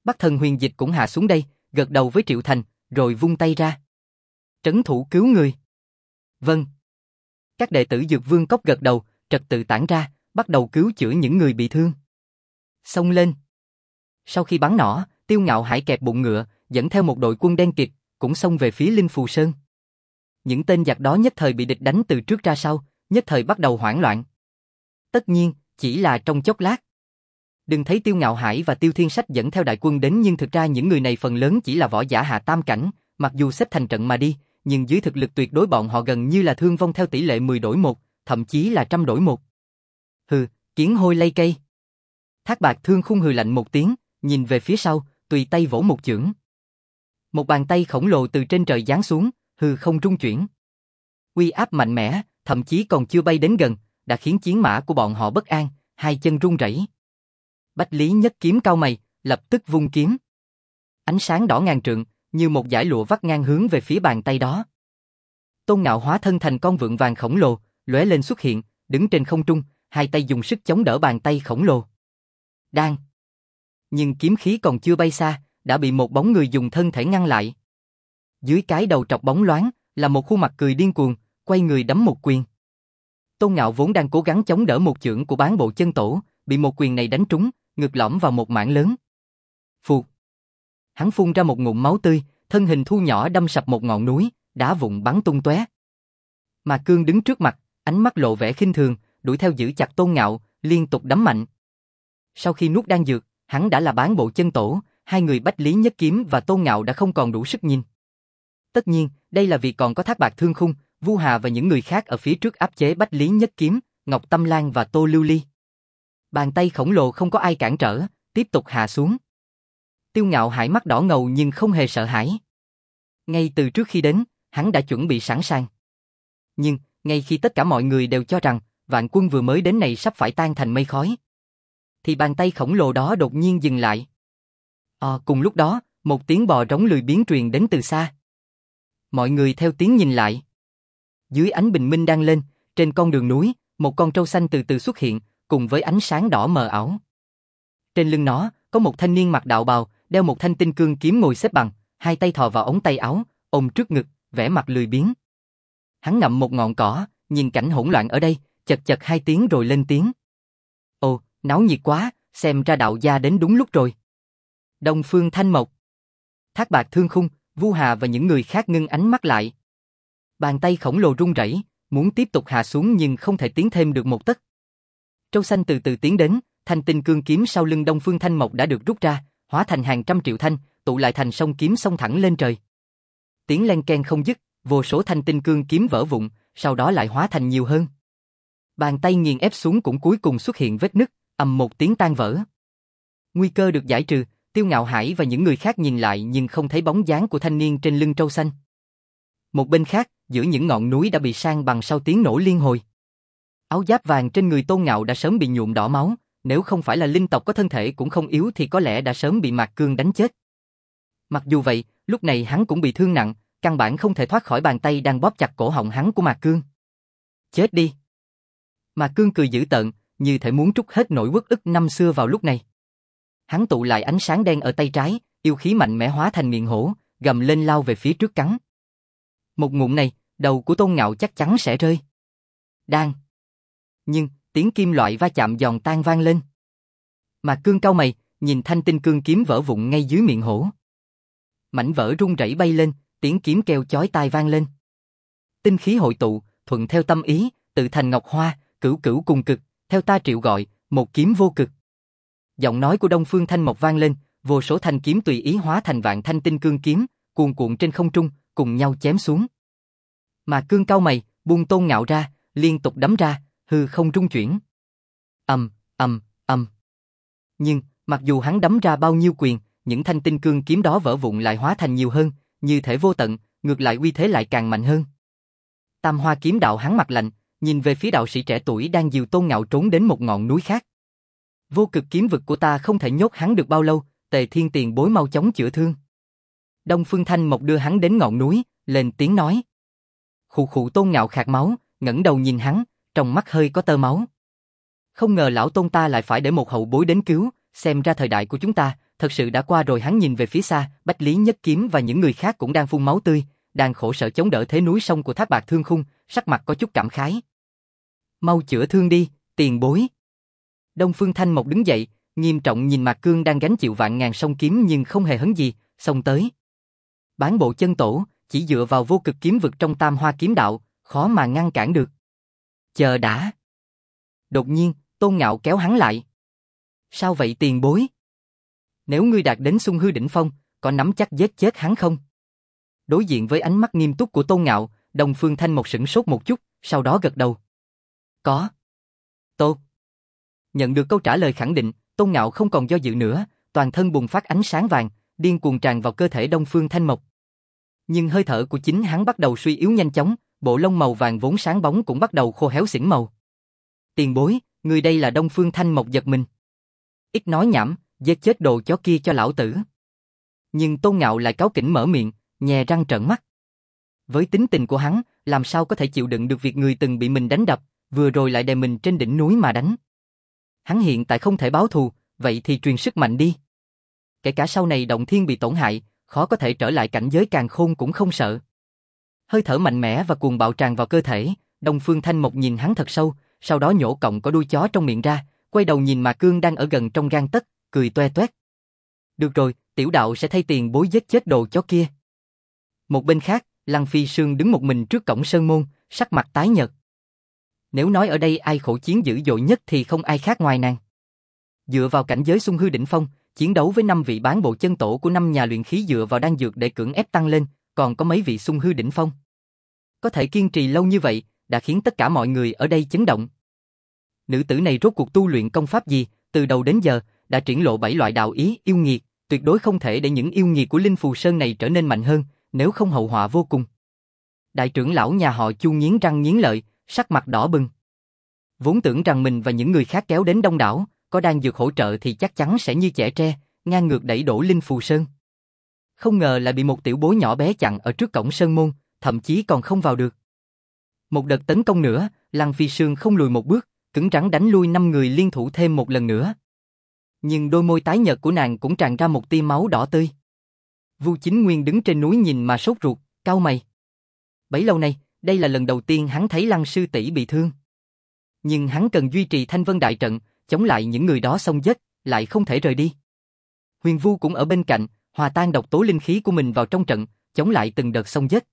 Bắc Thần Huyền Dịch cũng hạ xuống đây, gật đầu với Triệu Thành, rồi vung tay ra. Trấn thủ cứu người. Vâng. Các đệ tử Dược Vương Cốc gật đầu, trật tự tản ra, bắt đầu cứu chữa những người bị thương. Xông lên. Sau khi bắn nỏ, Tiêu Ngạo Hải kẹp bụng ngựa, dẫn theo một đội quân đen kịt, cũng xông về phía Linh Phù Sơn. Những tên giặc đó nhất thời bị địch đánh từ trước ra sau, nhất thời bắt đầu hoảng loạn. Tất nhiên, chỉ là trong chốc lát. Đừng thấy Tiêu Ngạo Hải và Tiêu Thiên Sách dẫn theo đại quân đến, nhưng thực ra những người này phần lớn chỉ là võ giả hạ tam cảnh, mặc dù xếp thành trận mà đi, nhưng dưới thực lực tuyệt đối bọn họ gần như là thương vong theo tỷ lệ mười đổi một, thậm chí là trăm đổi một. Hừ, kiến hôi lay cây. Thác Bạc Thương Khung hừ lạnh một tiếng, nhìn về phía sau, tùy tay vỗ một chưởng. Một bàn tay khổng lồ từ trên trời giáng xuống, hư không rung chuyển. Uy áp mạnh mẽ, thậm chí còn chưa bay đến gần, đã khiến chiến mã của bọn họ bất an, hai chân run rẩy. Bách Lý Nhất Kiếm cau mày, lập tức vung kiếm. Ánh sáng đỏ ngàn trượng, như một dải lụa vắt ngang hướng về phía bàn tay đó. Tôn Ngạo hóa thân thành con vượn vàng khổng lồ, lóe lên xuất hiện, đứng trên không trung, hai tay dùng sức chống đỡ bàn tay khổng lồ. Đang. Nhưng kiếm khí còn chưa bay xa, đã bị một bóng người dùng thân thể ngăn lại. Dưới cái đầu trọc bóng loáng, là một khuôn mặt cười điên cuồng, quay người đấm một quyền. Tôn Ngạo vốn đang cố gắng chống đỡ một chưởng của Bán Bộ Chân Tổ, bị một quyền này đánh trúng, ngực lõm vào một mảng lớn. Phụt. Hắn phun ra một ngụm máu tươi, thân hình thu nhỏ đâm sập một ngọn núi, đá vụn bắn tung tóe. Mà Cương đứng trước mặt, ánh mắt lộ vẻ khinh thường, đuổi theo giữ chặt Tôn Ngạo, liên tục đấm mạnh. Sau khi nuốt đan dược, hắn đã là Bán Bộ Chân Tổ, hai người Bách Lý Nhất Kiếm và Tôn Ngạo đã không còn đủ sức nhìn. Tất nhiên, đây là vì còn có Thác Bạc Thương Khung, Vu Hà và những người khác ở phía trước áp chế Bách Lý Nhất Kiếm, Ngọc Tâm Lan và Tô Lưu Ly. Bàn tay khổng lồ không có ai cản trở, tiếp tục hạ xuống. Tiêu Ngạo Hải mắt đỏ ngầu nhưng không hề sợ hãi. Ngay từ trước khi đến, hắn đã chuẩn bị sẵn sàng. Nhưng, ngay khi tất cả mọi người đều cho rằng vạn quân vừa mới đến này sắp phải tan thành mây khói, thì bàn tay khổng lồ đó đột nhiên dừng lại. À, cùng lúc đó, một tiếng bò rống lười biếng truyền đến từ xa. Mọi người theo tiếng nhìn lại. Dưới ánh bình minh đang lên, trên con đường núi, một con trâu xanh từ từ xuất hiện, cùng với ánh sáng đỏ mờ ảo. Trên lưng nó, có một thanh niên mặc đạo bào, đeo một thanh tinh cương kiếm ngồi xếp bằng, hai tay thò vào ống tay áo, ôm trước ngực, vẻ mặt lười biếng. Hắn ngậm một ngọn cỏ, nhìn cảnh hỗn loạn ở đây, chật chật hai tiếng rồi lên tiếng. Ồ, náo nhiệt quá, xem ra đạo gia đến đúng lúc rồi. Đông Phương Thanh Mộc, Thác Bạc Thương Khung, Vu Hà và những người khác ngưng ánh mắt lại. Bàn tay khổng lồ run rẩy, muốn tiếp tục hạ xuống nhưng không thể tiến thêm được một tấc. Trâu xanh từ từ tiến đến, thanh tinh cương kiếm sau lưng Đông Phương Thanh Mộc đã được rút ra, hóa thành hàng trăm triệu thanh, tụ lại thành song kiếm xông thẳng lên trời. Tiếng len ken không dứt, vô số thanh tinh cương kiếm vỡ vụn, sau đó lại hóa thành nhiều hơn. Bàn tay nghiền ép xuống cũng cuối cùng xuất hiện vết nứt, ầm một tiếng tan vỡ. Nguy cơ được giải trừ, Tiêu Ngạo Hải và những người khác nhìn lại nhưng không thấy bóng dáng của thanh niên trên lưng trâu xanh. Một bên khác, giữa những ngọn núi đã bị san bằng sau tiếng nổ liên hồi. Áo giáp vàng trên người Tôn Ngạo đã sớm bị nhuộm đỏ máu, nếu không phải là linh tộc có thân thể cũng không yếu thì có lẽ đã sớm bị Mạc Cương đánh chết. Mặc dù vậy, lúc này hắn cũng bị thương nặng, căn bản không thể thoát khỏi bàn tay đang bóp chặt cổ họng hắn của Mạc Cương. Chết đi! Mạc Cương cười dữ tợn, như thể muốn trút hết nỗi uất ức năm xưa vào lúc này. Hắn tụ lại ánh sáng đen ở tay trái, yêu khí mạnh mẽ hóa thành miệng hổ, gầm lên lao về phía trước cắn. Một ngụm này, đầu của Tôn Ngạo chắc chắn sẽ rơi. Đang. Nhưng, tiếng kim loại va chạm giòn tan vang lên. Mạc Cương cau mày, nhìn thanh tinh cương kiếm vỡ vụn ngay dưới miệng hổ. Mảnh vỡ rung rẩy bay lên, tiếng kiếm kêu chói tai vang lên. Tinh khí hội tụ, thuận theo tâm ý, tự thành ngọc hoa, cửu cửu cùng cực, theo ta triệu gọi, một kiếm vô cực. Giọng nói của Đông Phương Thanh Mộc vang lên, vô số thanh kiếm tùy ý hóa thành vạn thanh tinh cương kiếm, cuồn cuộn trên không trung, cùng nhau chém xuống. Mà Cương cau mày, buông Tôn Ngạo ra, liên tục đấm ra, hư không rung chuyển. Ầm, ầm, ầm. Nhưng, mặc dù hắn đấm ra bao nhiêu quyền, những thanh tinh cương kiếm đó vỡ vụn lại hóa thành nhiều hơn, như thể vô tận, ngược lại uy thế lại càng mạnh hơn. Tam Hoa kiếm đạo hắn mặt lạnh, nhìn về phía đạo sĩ trẻ tuổi đang dìu Tôn Ngạo trốn đến một ngọn núi khác. Vô cực kiếm vực của ta không thể nhốt hắn được bao lâu, Tề Thiên Tiền bối mau chóng chữa thương. Đông Phương Thanh Mộc đưa hắn đến ngọn núi, lên tiếng nói. Khụ khụ Tôn Ngạo khạc máu, ngẩng đầu nhìn hắn, trong mắt hơi có tơ máu. Không ngờ lão Tôn ta lại phải để một hậu bối đến cứu, xem ra thời đại của chúng ta, thật sự đã qua rồi. Hắn nhìn về phía xa, Bách Lý Nhất Kiếm và những người khác cũng đang phun máu tươi, đang khổ sở chống đỡ thế núi sông của Thác Bạc Thương Khung, sắc mặt có chút cảm khái. Mau chữa thương đi, tiền bối. Đông Phương Thanh Mộc đứng dậy, nghiêm trọng nhìn Mạc Cương đang gánh chịu vạn ngàn song kiếm nhưng không hề hấn gì, xông tới. Bán bộ chân tổ, chỉ dựa vào vô cực kiếm vực trong Tam Hoa kiếm đạo, khó mà ngăn cản được. Chờ đã. Đột nhiên, Tôn Ngạo kéo hắn lại. Sao vậy tiền bối? Nếu ngươi đạt đến Xung Hư đỉnh phong, có nắm chắc giết chết hắn không? Đối diện với ánh mắt nghiêm túc của Tôn Ngạo, Đông Phương Thanh Mộc sửng sốt một chút, sau đó gật đầu. Có. Tốt. Nhận được câu trả lời khẳng định, Tôn Ngạo không còn do dự nữa, toàn thân bùng phát ánh sáng vàng, điên cuồng tràn vào cơ thể Đông Phương Thanh Mộc. Nhưng hơi thở của chính hắn bắt đầu suy yếu nhanh chóng, bộ lông màu vàng vốn sáng bóng cũng bắt đầu khô héo xỉn màu. Tiền bối, người đây là Đông Phương Thanh Mộc giật mình. Ít nói nhảm, giết chết đồ chó kia cho lão tử. Nhưng Tôn Ngạo lại cáu kỉnh mở miệng, nhè răng trợn mắt. Với tính tình của hắn, làm sao có thể chịu đựng được việc người từng bị mình đánh đập, vừa rồi lại đè mình trên đỉnh núi mà đánh. Hắn hiện tại không thể báo thù, vậy thì truyền sức mạnh đi. Kể cả sau này động thiên bị tổn hại, khó có thể trở lại cảnh giới càn khôn cũng không sợ. Hơi thở mạnh mẽ và cuồng bạo tràn vào cơ thể, Đông Phương Thanh Mộc nhìn hắn thật sâu, sau đó nhổ cọng có đuôi chó trong miệng ra, quay đầu nhìn Mạc Cương đang ở gần trong gang tấc, cười toe toét. Được rồi, tiểu đạo sẽ thay tiền bối giết chết đồ chó kia. Một bên khác, Lăng Phi Sương đứng một mình trước cổng sơn môn, sắc mặt tái nhợt. Nếu nói ở đây ai khổ chiến dữ dội nhất thì không ai khác ngoài nàng. Dựa vào cảnh giới Xung Hư đỉnh phong, chiến đấu với năm vị bán bộ chân tổ của năm nhà luyện khí dựa vào đan dược để cưỡng ép tăng lên, còn có mấy vị Xung Hư đỉnh phong. Có thể kiên trì lâu như vậy, đã khiến tất cả mọi người ở đây chấn động. Nữ tử này rốt cuộc tu luyện công pháp gì, từ đầu đến giờ, đã triển lộ bảy loại đạo ý, yêu nghiệt, tuyệt đối không thể để những yêu nghiệt của Linh Phù Sơn này trở nên mạnh hơn, nếu không hậu họa vô cùng. Đại trưởng lão nhà họ Chu nghiến răng nghiến lợi, sắc mặt đỏ bừng. Vốn tưởng rằng mình và những người khác kéo đến đông đảo, có đan dược hỗ trợ thì chắc chắn sẽ như chẻ tre, ngang ngược đẩy đổ Linh Phù Sơn. Không ngờ lại bị một tiểu bối nhỏ bé chặn ở trước cổng sơn môn, thậm chí còn không vào được. Một đợt tấn công nữa, Lăng Phi Sương không lùi một bước, cứng rắn đánh lui năm người liên thủ thêm một lần nữa. Nhưng đôi môi tái nhợt của nàng cũng tràn ra một tia máu đỏ tươi. Vu Chính Nguyên đứng trên núi nhìn mà sốt ruột, cau mày. Bấy lâu nay, đây là lần đầu tiên hắn thấy Lăng sư tỷ bị thương. Nhưng hắn cần duy trì Thanh Vân đại trận, chống lại những người đó xông giết, lại không thể rời đi. Huyền Vu cũng ở bên cạnh, hòa tan độc tố linh khí của mình vào trong trận, chống lại từng đợt xông giết.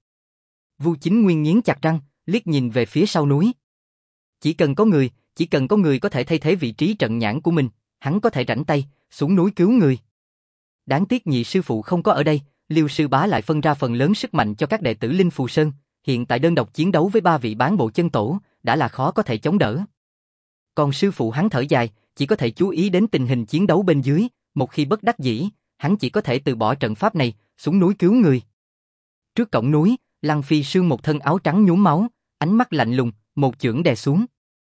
Vu Chính Nguyên nghiến chặt răng, liếc nhìn về phía sau núi. Chỉ cần có người, chỉ cần có người có thể thay thế vị trí trận nhãn của mình, hắn có thể rảnh tay, xuống núi cứu người. Đáng tiếc nhị sư phụ không có ở đây, Liêu sư bá lại phân ra phần lớn sức mạnh cho các đệ tử Linh Phù Sơn, hiện tại đơn độc chiến đấu với ba vị bán bộ chân tổ, đã là khó có thể chống đỡ. Còn sư phụ hắn thở dài, chỉ có thể chú ý đến tình hình chiến đấu bên dưới, một khi bất đắc dĩ, hắn chỉ có thể từ bỏ trận pháp này, xuống núi cứu người. Trước cổng núi, Lăng Phi Sương một thân áo trắng nhuốm máu, ánh mắt lạnh lùng, một chưởng đè xuống.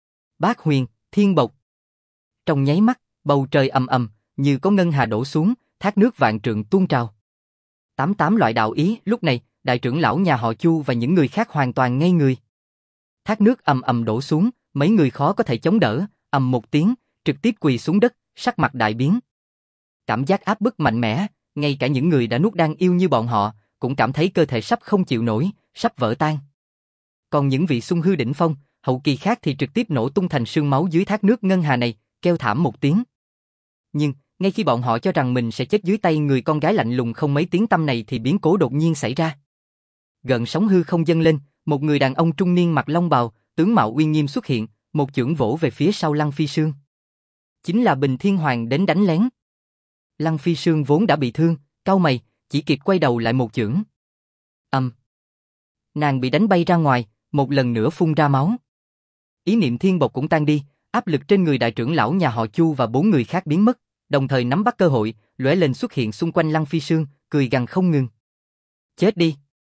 Bát Huyền, Thiên Bộc. Trong nháy mắt, bầu trời ầm ầm, như có ngân hà đổ xuống, thác nước vạn trượng tuôn trào. Tám tám loại đạo ý, lúc này, đại trưởng lão nhà họ Chu và những người khác hoàn toàn ngây người. Thác nước ầm ầm đổ xuống, mấy người khó có thể chống đỡ, ầm một tiếng, trực tiếp quỳ xuống đất, sắc mặt đại biến. Cảm giác áp bức mạnh mẽ, ngay cả những người đã nuốt đan yêu như bọn họ, cũng cảm thấy cơ thể sắp không chịu nổi, sắp vỡ tan. Còn những vị Xung Hư đỉnh phong, hậu kỳ khác thì trực tiếp nổ tung thành sương máu dưới thác nước ngân hà này, kêu thảm một tiếng. Nhưng, ngay khi bọn họ cho rằng mình sẽ chết dưới tay người con gái lạnh lùng không mấy tiếng tăm này thì biến cố đột nhiên xảy ra. Gợn sóng hư không dâng lên, một người đàn ông trung niên mặc long bào, tướng mạo uy nghiêm xuất hiện, một chưởng vỗ về phía sau Lăng Phi Sương. Chính là Bình Thiên Hoàng đến đánh lén. Lăng Phi Sương vốn đã bị thương, cau mày, chỉ kịp quay đầu lại một chưởng. Ầm. Um. Nàng bị đánh bay ra ngoài, một lần nữa phun ra máu. Ý niệm thiên bộc cũng tan đi, áp lực trên người đại trưởng lão nhà họ Chu và bốn người khác biến mất, đồng thời nắm bắt cơ hội, lóe lên xuất hiện xung quanh Lăng Phi Sương, cười gằn không ngừng. Chết đi.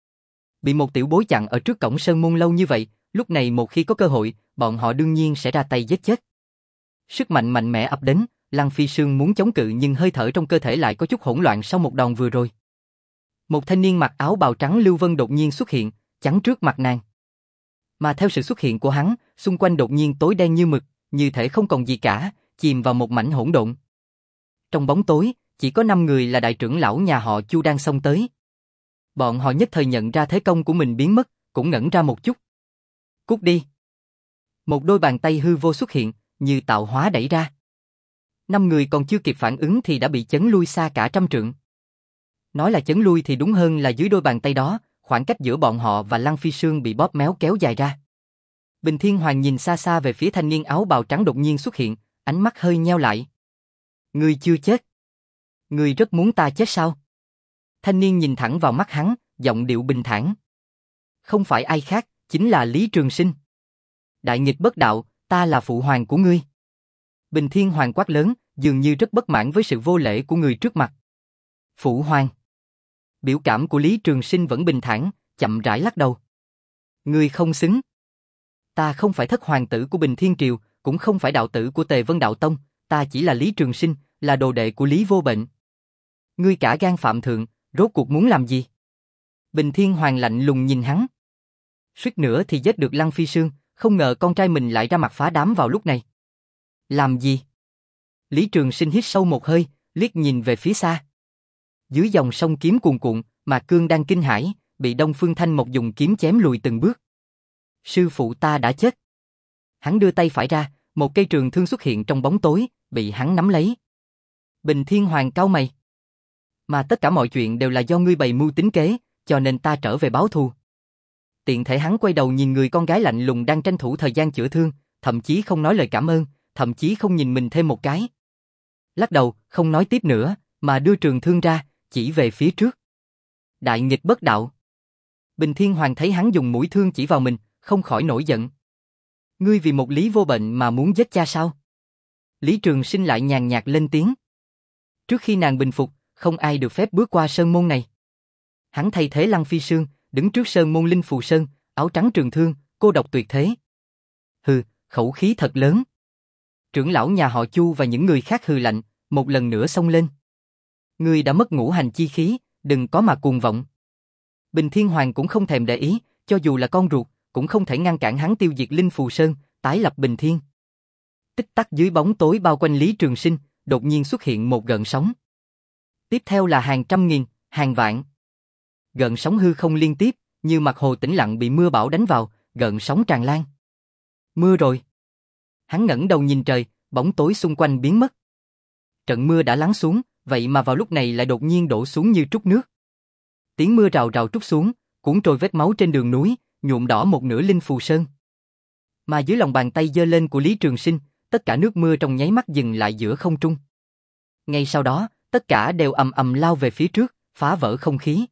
Bị một tiểu bối chặn ở trước cổng sơn môn lâu như vậy, lúc này một khi có cơ hội, bọn họ đương nhiên sẽ ra tay giết chết. Sức mạnh mạnh mẽ ập đến, Lăng Phi Sương muốn chống cự nhưng hơi thở trong cơ thể lại có chút hỗn loạn sau một đòn vừa rồi. Một thanh niên mặc áo bào trắng lưu vân đột nhiên xuất hiện, chắn trước mặt nàng. Mà theo sự xuất hiện của hắn, xung quanh đột nhiên tối đen như mực, như thể không còn gì cả, chìm vào một mảnh hỗn độn. Trong bóng tối, chỉ có năm người là đại trưởng lão nhà họ Chu đang xông tới. Bọn họ nhất thời nhận ra thế công của mình biến mất, cũng ngẩn ra một chút. Cút đi. Một đôi bàn tay hư vô xuất hiện, như tạo hóa đẩy ra. Năm người còn chưa kịp phản ứng thì đã bị chấn lui xa cả trăm trượng. Nói là chấn lui thì đúng hơn là dưới đôi bàn tay đó, khoảng cách giữa bọn họ và Lăng Phi Sương bị bóp méo kéo dài ra. Bình Thiên Hoàng nhìn xa xa về phía thanh niên áo bào trắng đột nhiên xuất hiện, ánh mắt hơi nheo lại. Ngươi chưa chết. Ngươi rất muốn ta chết sao? Thanh niên nhìn thẳng vào mắt hắn, giọng điệu bình thản. Không phải ai khác, chính là Lý Trường Sinh. Đại nghịch bất đạo, ta là phụ hoàng của ngươi. Bình Thiên Hoàng quát lớn, dường như rất bất mãn với sự vô lễ của người trước mặt. Phụ hoàng. Biểu cảm của Lý Trường Sinh vẫn bình thản, chậm rãi lắc đầu. Ngươi không xứng. Ta không phải thất hoàng tử của Bình Thiên Triều, cũng không phải đạo tử của Tề Vân Đạo Tông, ta chỉ là Lý Trường Sinh, là đồ đệ của Lý Vô Bệnh. Ngươi cả gan phạm thượng, rốt cuộc muốn làm gì? Bình Thiên Hoàng lạnh lùng nhìn hắn. Suýt nữa thì giết được Lăng Phi Sương, không ngờ con trai mình lại ra mặt phá đám vào lúc này. Làm gì? Lý Trường Sinh hít sâu một hơi, liếc nhìn về phía xa. Dưới dòng sông kiếm cuồn cuộn, Mạc Cương đang kinh hãi, bị Đông Phương Thanh Mộc dùng kiếm chém lùi từng bước. Sư phụ ta đã chết. Hắn đưa tay phải ra, một cây trường thương xuất hiện trong bóng tối, bị hắn nắm lấy. Bình Thiên Hoàng cau mày. Mà tất cả mọi chuyện đều là do ngươi bày mưu tính kế, cho nên ta trở về báo thù. Tiện thể hắn quay đầu nhìn người con gái lạnh lùng đang tranh thủ thời gian chữa thương, thậm chí không nói lời cảm ơn, thậm chí không nhìn mình thêm một cái. Lắc đầu, không nói tiếp nữa, mà đưa trường thương ra, chỉ về phía trước. Đại nghịch bất đạo. Bình Thiên Hoàng thấy hắn dùng mũi thương chỉ vào mình, không khỏi nổi giận. Ngươi vì một Lý Vô Bệnh mà muốn giết cha sao? Lý Trường Sinh lại nhàn nhạt lên tiếng. Trước khi nàng bình phục, không ai được phép bước qua sơn môn này. Hắn thay thế Lăng Phi Sương, đứng trước sơn môn Linh Phù Sơn, áo trắng trường thương, cô độc tuyệt thế. Hừ, khẩu khí thật lớn. Trưởng lão nhà họ Chu và những người khác hừ lạnh, một lần nữa xông lên. Ngươi đã mất ngũ hành chi khí, đừng có mà cuồng vọng. Bình Thiên Hoàng cũng không thèm để ý, cho dù là con ruột, cũng không thể ngăn cản hắn tiêu diệt Linh Phù Sơn, tái lập Bình Thiên. Tích tắc dưới bóng tối bao quanh Lý Trường Sinh, đột nhiên xuất hiện một gợn sóng. Tiếp theo là hàng trăm nghìn, hàng vạn. Gợn sóng hư không liên tiếp, như mặt hồ tĩnh lặng bị mưa bão đánh vào, gợn sóng tràn lan. Mưa rồi. Hắn ngẩng đầu nhìn trời, bóng tối xung quanh biến mất. Trận mưa đã lắng xuống, vậy mà vào lúc này lại đột nhiên đổ xuống như trút nước. Tiếng mưa rào rào trút xuống, cuốn trôi vết máu trên đường núi, nhuộm đỏ một nửa Linh Phù Sơn. Mà dưới lòng bàn tay giơ lên của Lý Trường Sinh, tất cả nước mưa trong nháy mắt dừng lại giữa không trung. Ngay sau đó, tất cả đều ầm ầm lao về phía trước, phá vỡ không khí.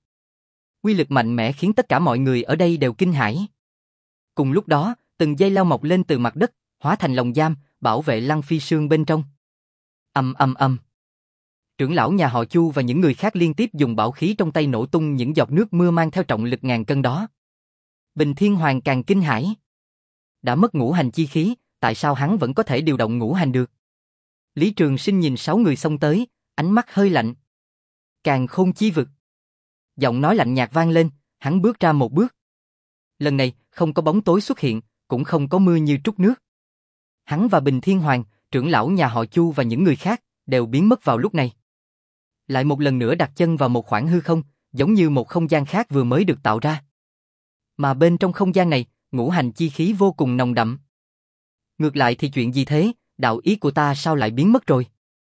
Uy lực mạnh mẽ khiến tất cả mọi người ở đây đều kinh hãi. Cùng lúc đó, từng dây lao mọc lên từ mặt đất, hóa thành lồng giam, bảo vệ Lăng Phi Sương bên trong. Ầm ầm ầm. Trưởng lão nhà họ Chu và những người khác liên tiếp dùng bảo khí trong tay nổ tung những giọt nước mưa mang theo trọng lực ngàn cân đó. Bình Thiên Hoàng càng kinh hãi. Đã mất ngũ hành chi khí, tại sao hắn vẫn có thể điều động ngũ hành được? Lý Trường Sinh nhìn sáu người xông tới, ánh mắt hơi lạnh. Càn Khôn Chi Vực. Giọng nói lạnh nhạt vang lên, hắn bước ra một bước. Lần này, không có bóng tối xuất hiện, cũng không có mưa như trút nước. Hắn và Bình Thiên Hoàng, trưởng lão nhà họ Chu và những người khác, đều biến mất vào lúc này. Lại một lần nữa đặt chân vào một khoảng hư không, giống như một không gian khác vừa mới được tạo ra. Mà bên trong không gian này, ngũ hành chi khí vô cùng nồng đậm. Ngược lại thì chuyện gì thế, đạo ý của ta sao lại biến mất rồi?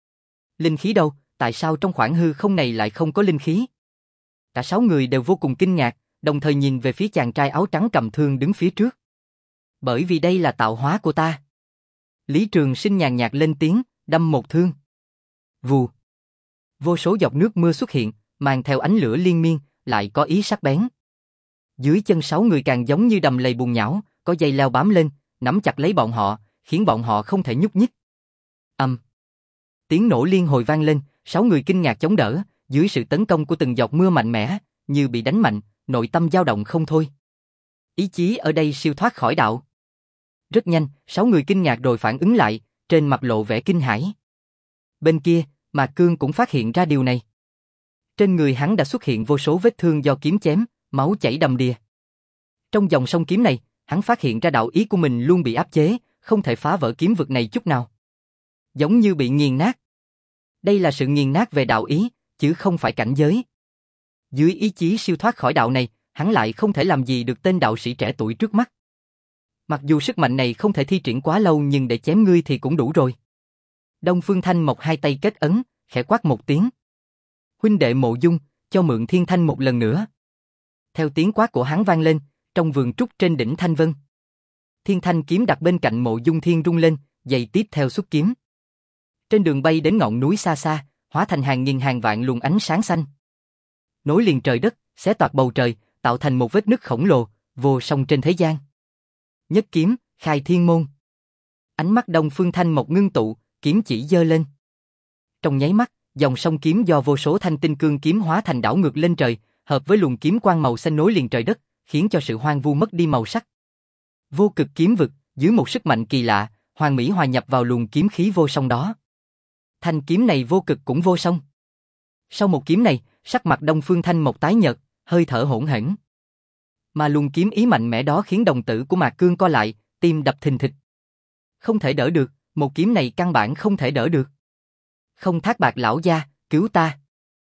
Linh khí đâu, tại sao trong khoảng hư không này lại không có linh khí? Cả sáu người đều vô cùng kinh ngạc, đồng thời nhìn về phía chàng trai áo trắng cầm thương đứng phía trước. Bởi vì đây là tạo hóa của ta. Lý Trường Sinh nhàn nhạt lên tiếng, đâm một thương. Vù. Vô số giọt nước mưa xuất hiện, mang theo ánh lửa liên miên, lại có ý sắc bén. Dưới chân sáu người càng giống như đầm lầy bùn nhão, có dây leo bám lên, nắm chặt lấy bọn họ, khiến bọn họ không thể nhúc nhích. Ầm. Tiếng nổ liên hồi vang lên, sáu người kinh ngạc chống đỡ, dưới sự tấn công của từng giọt mưa mạnh mẽ, như bị đánh mạnh, nội tâm dao động không thôi. Ý chí ở đây siêu thoát khỏi đạo. Rất nhanh, sáu người kinh ngạc rồi phản ứng lại, trên mặt lộ vẻ kinh hãi. Bên kia, Mạc Cương cũng phát hiện ra điều này. Trên người hắn đã xuất hiện vô số vết thương do kiếm chém, máu chảy đầm đìa. Trong dòng sông kiếm này, hắn phát hiện ra đạo ý của mình luôn bị áp chế, không thể phá vỡ kiếm vực này chút nào. Giống như bị nghiền nát. Đây là sự nghiền nát về đạo ý, chứ không phải cảnh giới. Dưới ý chí siêu thoát khỏi đạo này, hắn lại không thể làm gì được tên đạo sĩ trẻ tuổi trước mắt. Mặc dù sức mạnh này không thể thi triển quá lâu nhưng để chém ngươi thì cũng đủ rồi. Đông Phương Thanh Mộc hai tay kết ấn, khẽ quát một tiếng. Huynh đệ Mộ Dung, cho mượn Thiên Thanh một lần nữa. Theo tiếng quát của hắn vang lên, trong vườn trúc trên đỉnh Thanh Vân. Thiên Thanh kiếm đặt bên cạnh Mộ Dung Thiên rung lên, giây tiếp theo xuất kiếm. Trên đường bay đến ngọn núi xa xa, hóa thành hàng nghìn hàng vạn luồng ánh sáng xanh. Nối liền trời đất, xé toạc bầu trời, tạo thành một vết nứt khổng lồ, vô song trên thế gian. Nhất kiếm, khai thiên môn. Ánh mắt Đông Phương Thanh Mộc ngưng tụ, kiếm chỉ giơ lên. Trong nháy mắt, dòng sông kiếm do vô số thanh tinh cương kiếm hóa thành đảo ngược lên trời, hợp với luồng kiếm quang màu xanh nối liền trời đất, khiến cho sự hoang vu mất đi màu sắc. Vô cực kiếm vực, dưới một sức mạnh kỳ lạ, hoàn mỹ hòa nhập vào luồng kiếm khí vô song đó. Thanh kiếm này vô cực cũng vô song. Sau một kiếm này, sắc mặt Đông Phương Thanh Mộc tái nhợt, hơi thở hỗn hển. Mà luồng kiếm ý mạnh mẽ đó khiến đồng tử của Mạc Cương co lại, tim đập thình thịch. Không thể đỡ được, một kiếm này căn bản không thể đỡ được. Không Thác Bạt lão gia, cứu ta.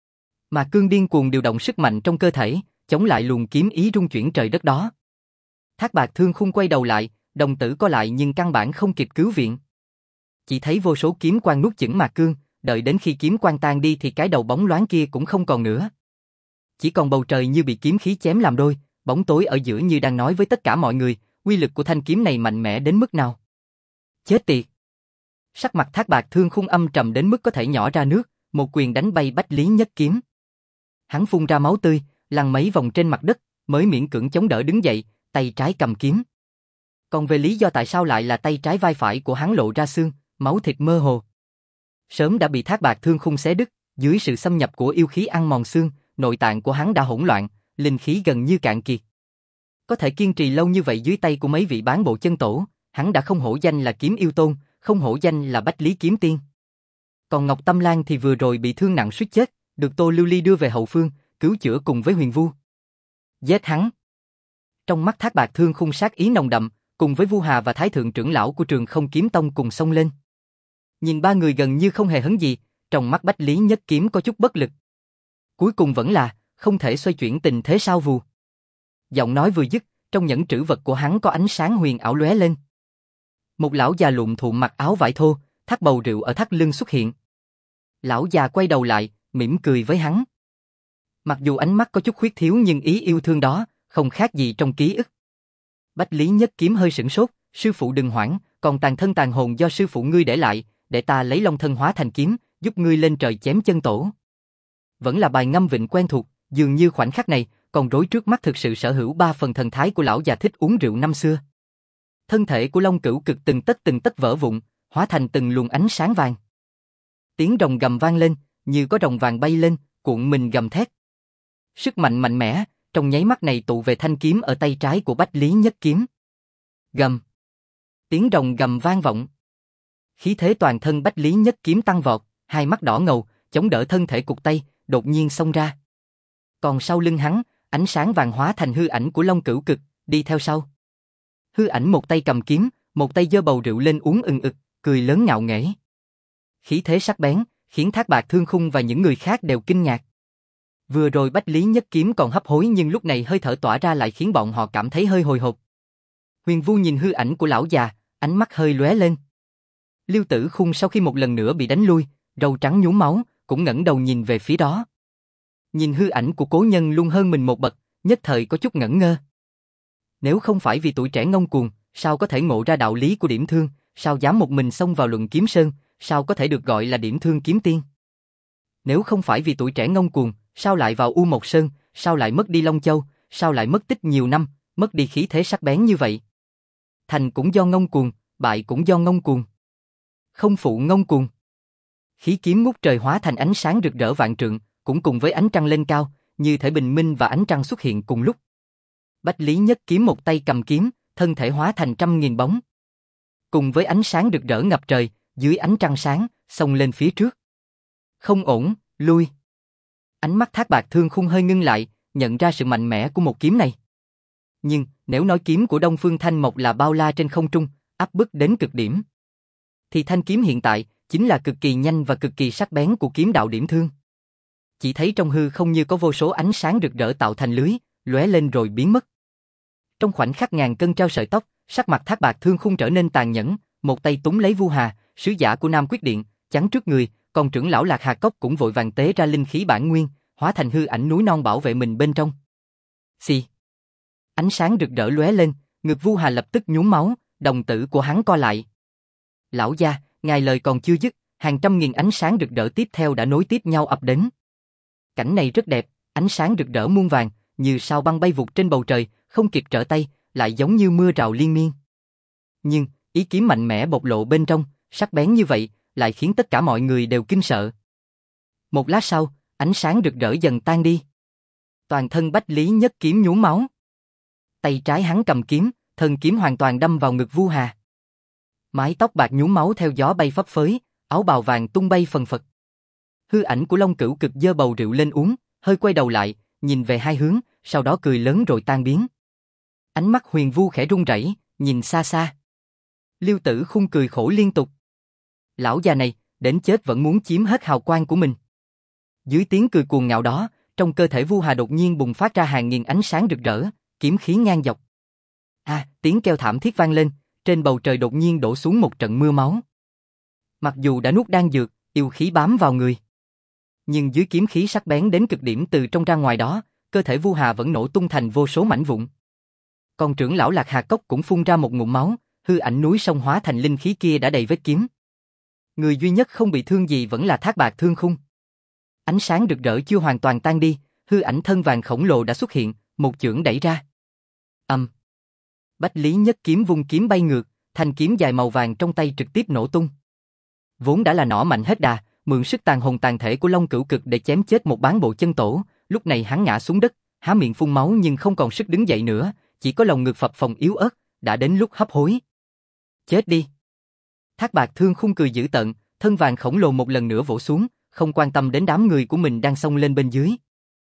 Mạc Cương điên cuồng điều động sức mạnh trong cơ thể, chống lại luồng kiếm ý rung chuyển trời đất đó. Thác Bạt Thương Khung quay đầu lại, đồng tử co lại nhưng căn bản không kịp cứu viện. Chỉ thấy vô số kiếm quang nuốt chửng Mạc Cương, đợi đến khi kiếm quang tan đi thì cái đầu bóng loáng kia cũng không còn nữa. Chỉ còn bầu trời như bị kiếm khí chém làm đôi, bóng tối ở giữa như đang nói với tất cả mọi người, uy lực của thanh kiếm này mạnh mẽ đến mức nào. Chết tiệt! Sắc mặt Thác Bạt Thương Khung âm trầm đến mức có thể nhỏ ra nước, một quyền đánh bay Bách Lý Nhất Kiếm. Hắn phun ra máu tươi, lăn mấy vòng trên mặt đất, mới miễn cưỡng chống đỡ đứng dậy, tay trái cầm kiếm. Còn về lý do tại sao lại là tay trái vai phải của hắn lộ ra xương, máu thịt mơ hồ. Sớm đã bị Thác Bạt Thương Khung xé đứt, dưới sự xâm nhập của yêu khí ăn mòn xương, nội tạng của hắn đã hỗn loạn, linh khí gần như cạn kiệt. Có thể kiên trì lâu như vậy dưới tay của mấy vị bán bộ chân tổ, hắn đã không hổ danh là kiếm yêu tôn, không hổ danh là Bách Lý Kiếm Tiên. Còn Ngọc Tâm Lan thì vừa rồi bị thương nặng suýt chết, được Tô Lưu Ly đưa về hậu phương, cứu chữa cùng với Huyền Vu. Giết hắn. Trong mắt Thác Bạt Thương Khung sát ý nồng đậm, cùng với Vu Hà và Thái thượng trưởng lão của Trường Không Kiếm Tông cùng xông lên. Nhìn ba người gần như không hề hấn gì, trong mắt Bách Lý Nhất Kiếm có chút bất lực. Cuối cùng vẫn là không thể xoay chuyển tình thế sao vù. Giọng nói vừa dứt, trong nhẫn trữ vật của hắn có ánh sáng huyền ảo lóe lên. Một lão già lụm thụm mặc áo vải thô, thắt bầu rượu ở thắt lưng xuất hiện. Lão già quay đầu lại, mỉm cười với hắn. Mặc dù ánh mắt có chút khuyết thiếu nhưng ý yêu thương đó không khác gì trong ký ức. Bách Lý Nhất Kiếm hơi sửng sốt, sư phụ đừng hoảng, còn tàn thân tàn hồn do sư phụ ngươi để lại, để ta lấy long thân hóa thành kiếm, giúp ngươi lên trời chém chân tổ. Vẫn là bài ngâm vịnh quen thuộc, dường như khoảnh khắc này, con rối trước mắt thực sự sở hữu ba phần thần thái của lão già thích uống rượu năm xưa. Thân thể của Long Cửu Cực từng tấc từng tấc vỡ vụn, hóa thành từng luồng ánh sáng vàng. Tiếng rồng gầm vang lên, như có rồng vàng bay lên, cuộn mình gầm thét. Sức mạnh mạnh mẽ, trong nháy mắt này tụ về thanh kiếm ở tay trái của Bách Lý Nhất Kiếm. Gầm. Tiếng rồng gầm vang vọng. Khí thế toàn thân Bách Lý Nhất Kiếm tăng vọt, hai mắt đỏ ngầu, chống đỡ thân thể cụt tay, đột nhiên xông ra. Còn sau lưng hắn, ánh sáng vàng hóa thành hư ảnh của Long Cửu Cực, đi theo sau. Hư ảnh một tay cầm kiếm, một tay giơ bầu rượu lên uống ừng ực, cười lớn ngạo nghễ. Khí thế sắc bén, khiến Thác Bạt Thương Khung và những người khác đều kinh ngạc. Vừa rồi Bách Lý Nhất Kiếm còn hấp hối nhưng lúc này hơi thở tỏa ra lại khiến bọn họ cảm thấy hơi hồi hộp. Huyền Vu nhìn hư ảnh của lão già, ánh mắt hơi lóe lên. Liêu Tử Khung sau khi một lần nữa bị đánh lui, râu trắng nhuốm máu, cũng ngẩng đầu nhìn về phía đó. Nhìn hư ảnh của cố nhân luôn hơn mình một bậc, nhất thời có chút ngẩn ngơ. Nếu không phải vì tuổi trẻ ngông cuồng, sao có thể ngộ ra đạo lý của điểm thương, sao dám một mình xông vào Luận Kiếm Sơn, sao có thể được gọi là điểm thương kiếm tiên? Nếu không phải vì tuổi trẻ ngông cuồng, sao lại vào U Mộc Sơn, sao lại mất đi Long Châu, sao lại mất tích nhiều năm, mất đi khí thế sắc bén như vậy? Thành cũng do ngông cuồng, bại cũng do ngông cuồng. Không phụ ngông cuồng. Khí kiếm ngút trời hóa thành ánh sáng rực rỡ vạn trượng, cũng cùng với ánh trăng lên cao, như thể bình minh và ánh trăng xuất hiện cùng lúc. Bách Lý Nhất Kiếm một tay cầm kiếm, thân thể hóa thành trăm nghìn bóng. Cùng với ánh sáng rực rỡ ngập trời, dưới ánh trăng sáng, xông lên phía trước. Không ổn, lui. Ánh mắt Thác Bạt Thương Khung hơi ngưng lại, nhận ra sự mạnh mẽ của một kiếm này. Nhưng, nếu nói kiếm của Đông Phương Thanh Mộc là bao la trên không trung, áp bức đến cực điểm, thì thanh kiếm hiện tại, chính là cực kỳ nhanh và cực kỳ sắc bén của kiếm đạo điểm thương. Chỉ thấy trong hư không như có vô số ánh sáng rực rỡ tạo thành lưới, lóe lên rồi biến mất. Trong khoảnh khắc ngàn cân treo sợi tóc, sắc mặt Thác Bạt Thương Khung trở nên tàn nhẫn, một tay túm lấy Vu Hà, sứ giả của Nam Quyết Điện, chắn trước người, còn trưởng lão Lạc Hà Cốc cũng vội vàng tế ra linh khí bản nguyên, hóa thành hư ảnh núi non bảo vệ mình bên trong. Xì. Ánh sáng rực rỡ lóe lên, ngực Vu Hà lập tức nhuốm máu, đồng tử của hắn co lại. Lão gia, ngài lời còn chưa dứt, hàng trăm nghìn ánh sáng rực rỡ tiếp theo đã nối tiếp nhau ập đến. Cảnh này rất đẹp, ánh sáng rực rỡ muôn vàng, như sao băng bay vụt trên bầu trời, không kịp trở tay, lại giống như mưa rào liên miên. Nhưng, ý kiếm mạnh mẽ bộc lộ bên trong, sắc bén như vậy, lại khiến tất cả mọi người đều kinh sợ. Một lát sau, ánh sáng rực rỡ dần tan đi. Toàn thân Bách Lý Nhất Kiếm nhuốm máu. Tay trái hắn cầm kiếm, thần kiếm hoàn toàn đâm vào ngực Vu Hà. Mái tóc bạc nhuốm máu theo gió bay phấp phới, áo bào vàng tung bay phần phật. Hư ảnh của Long Cửu Cực giơ bầu rượu lên uống, hơi quay đầu lại, nhìn về hai hướng, sau đó cười lớn rồi tan biến. Ánh mắt Huyền Vu khẽ run rẩy, nhìn xa xa. Liêu Tử Khung cười khổ liên tục. Lão già này, đến chết vẫn muốn chiếm hết hào quang của mình. Dưới tiếng cười cuồng ngạo đó, trong cơ thể Vu Hà đột nhiên bùng phát ra hàng nghìn ánh sáng rực rỡ, kiếm khí ngang dọc. À, tiếng kêu thảm thiết vang lên, trên bầu trời đột nhiên đổ xuống một trận mưa máu. Mặc dù đã nuốt đan dược, yêu khí bám vào người, nhưng dưới kiếm khí sắc bén đến cực điểm từ trong ra ngoài đó, cơ thể Vu Hà vẫn nổ tung thành vô số mảnh vụn. Còn trưởng lão Lạc Hà Cốc cũng phun ra một ngụm máu, hư ảnh núi sông hóa thành linh khí kia đã đầy vết kiếm. Người duy nhất không bị thương gì vẫn là Thác Bạt Thương Khung. Ánh sáng rực rỡ chưa hoàn toàn tan đi, hư ảnh thân vàng khổng lồ đã xuất hiện, một chưởng đẩy ra. Ầm. Um. Bách Lý Nhất Kiếm vung kiếm bay ngược, thanh kiếm dài màu vàng trong tay trực tiếp nổ tung. Vốn đã là nỏ mạnh hết đà, mượn sức tàn hồn tàn thể của Long Cửu Cực để chém chết một bán bộ chân tổ, lúc này hắn ngã xuống đất, há miệng phun máu nhưng không còn sức đứng dậy nữa, chỉ có lồng ngực phập phồng yếu ớt, đã đến lúc hấp hối. Chết đi. Thác Bạt Thương Khung cười dữ tợn, thân vàng khổng lồ một lần nữa vỗ xuống, không quan tâm đến đám người của mình đang xông lên bên dưới.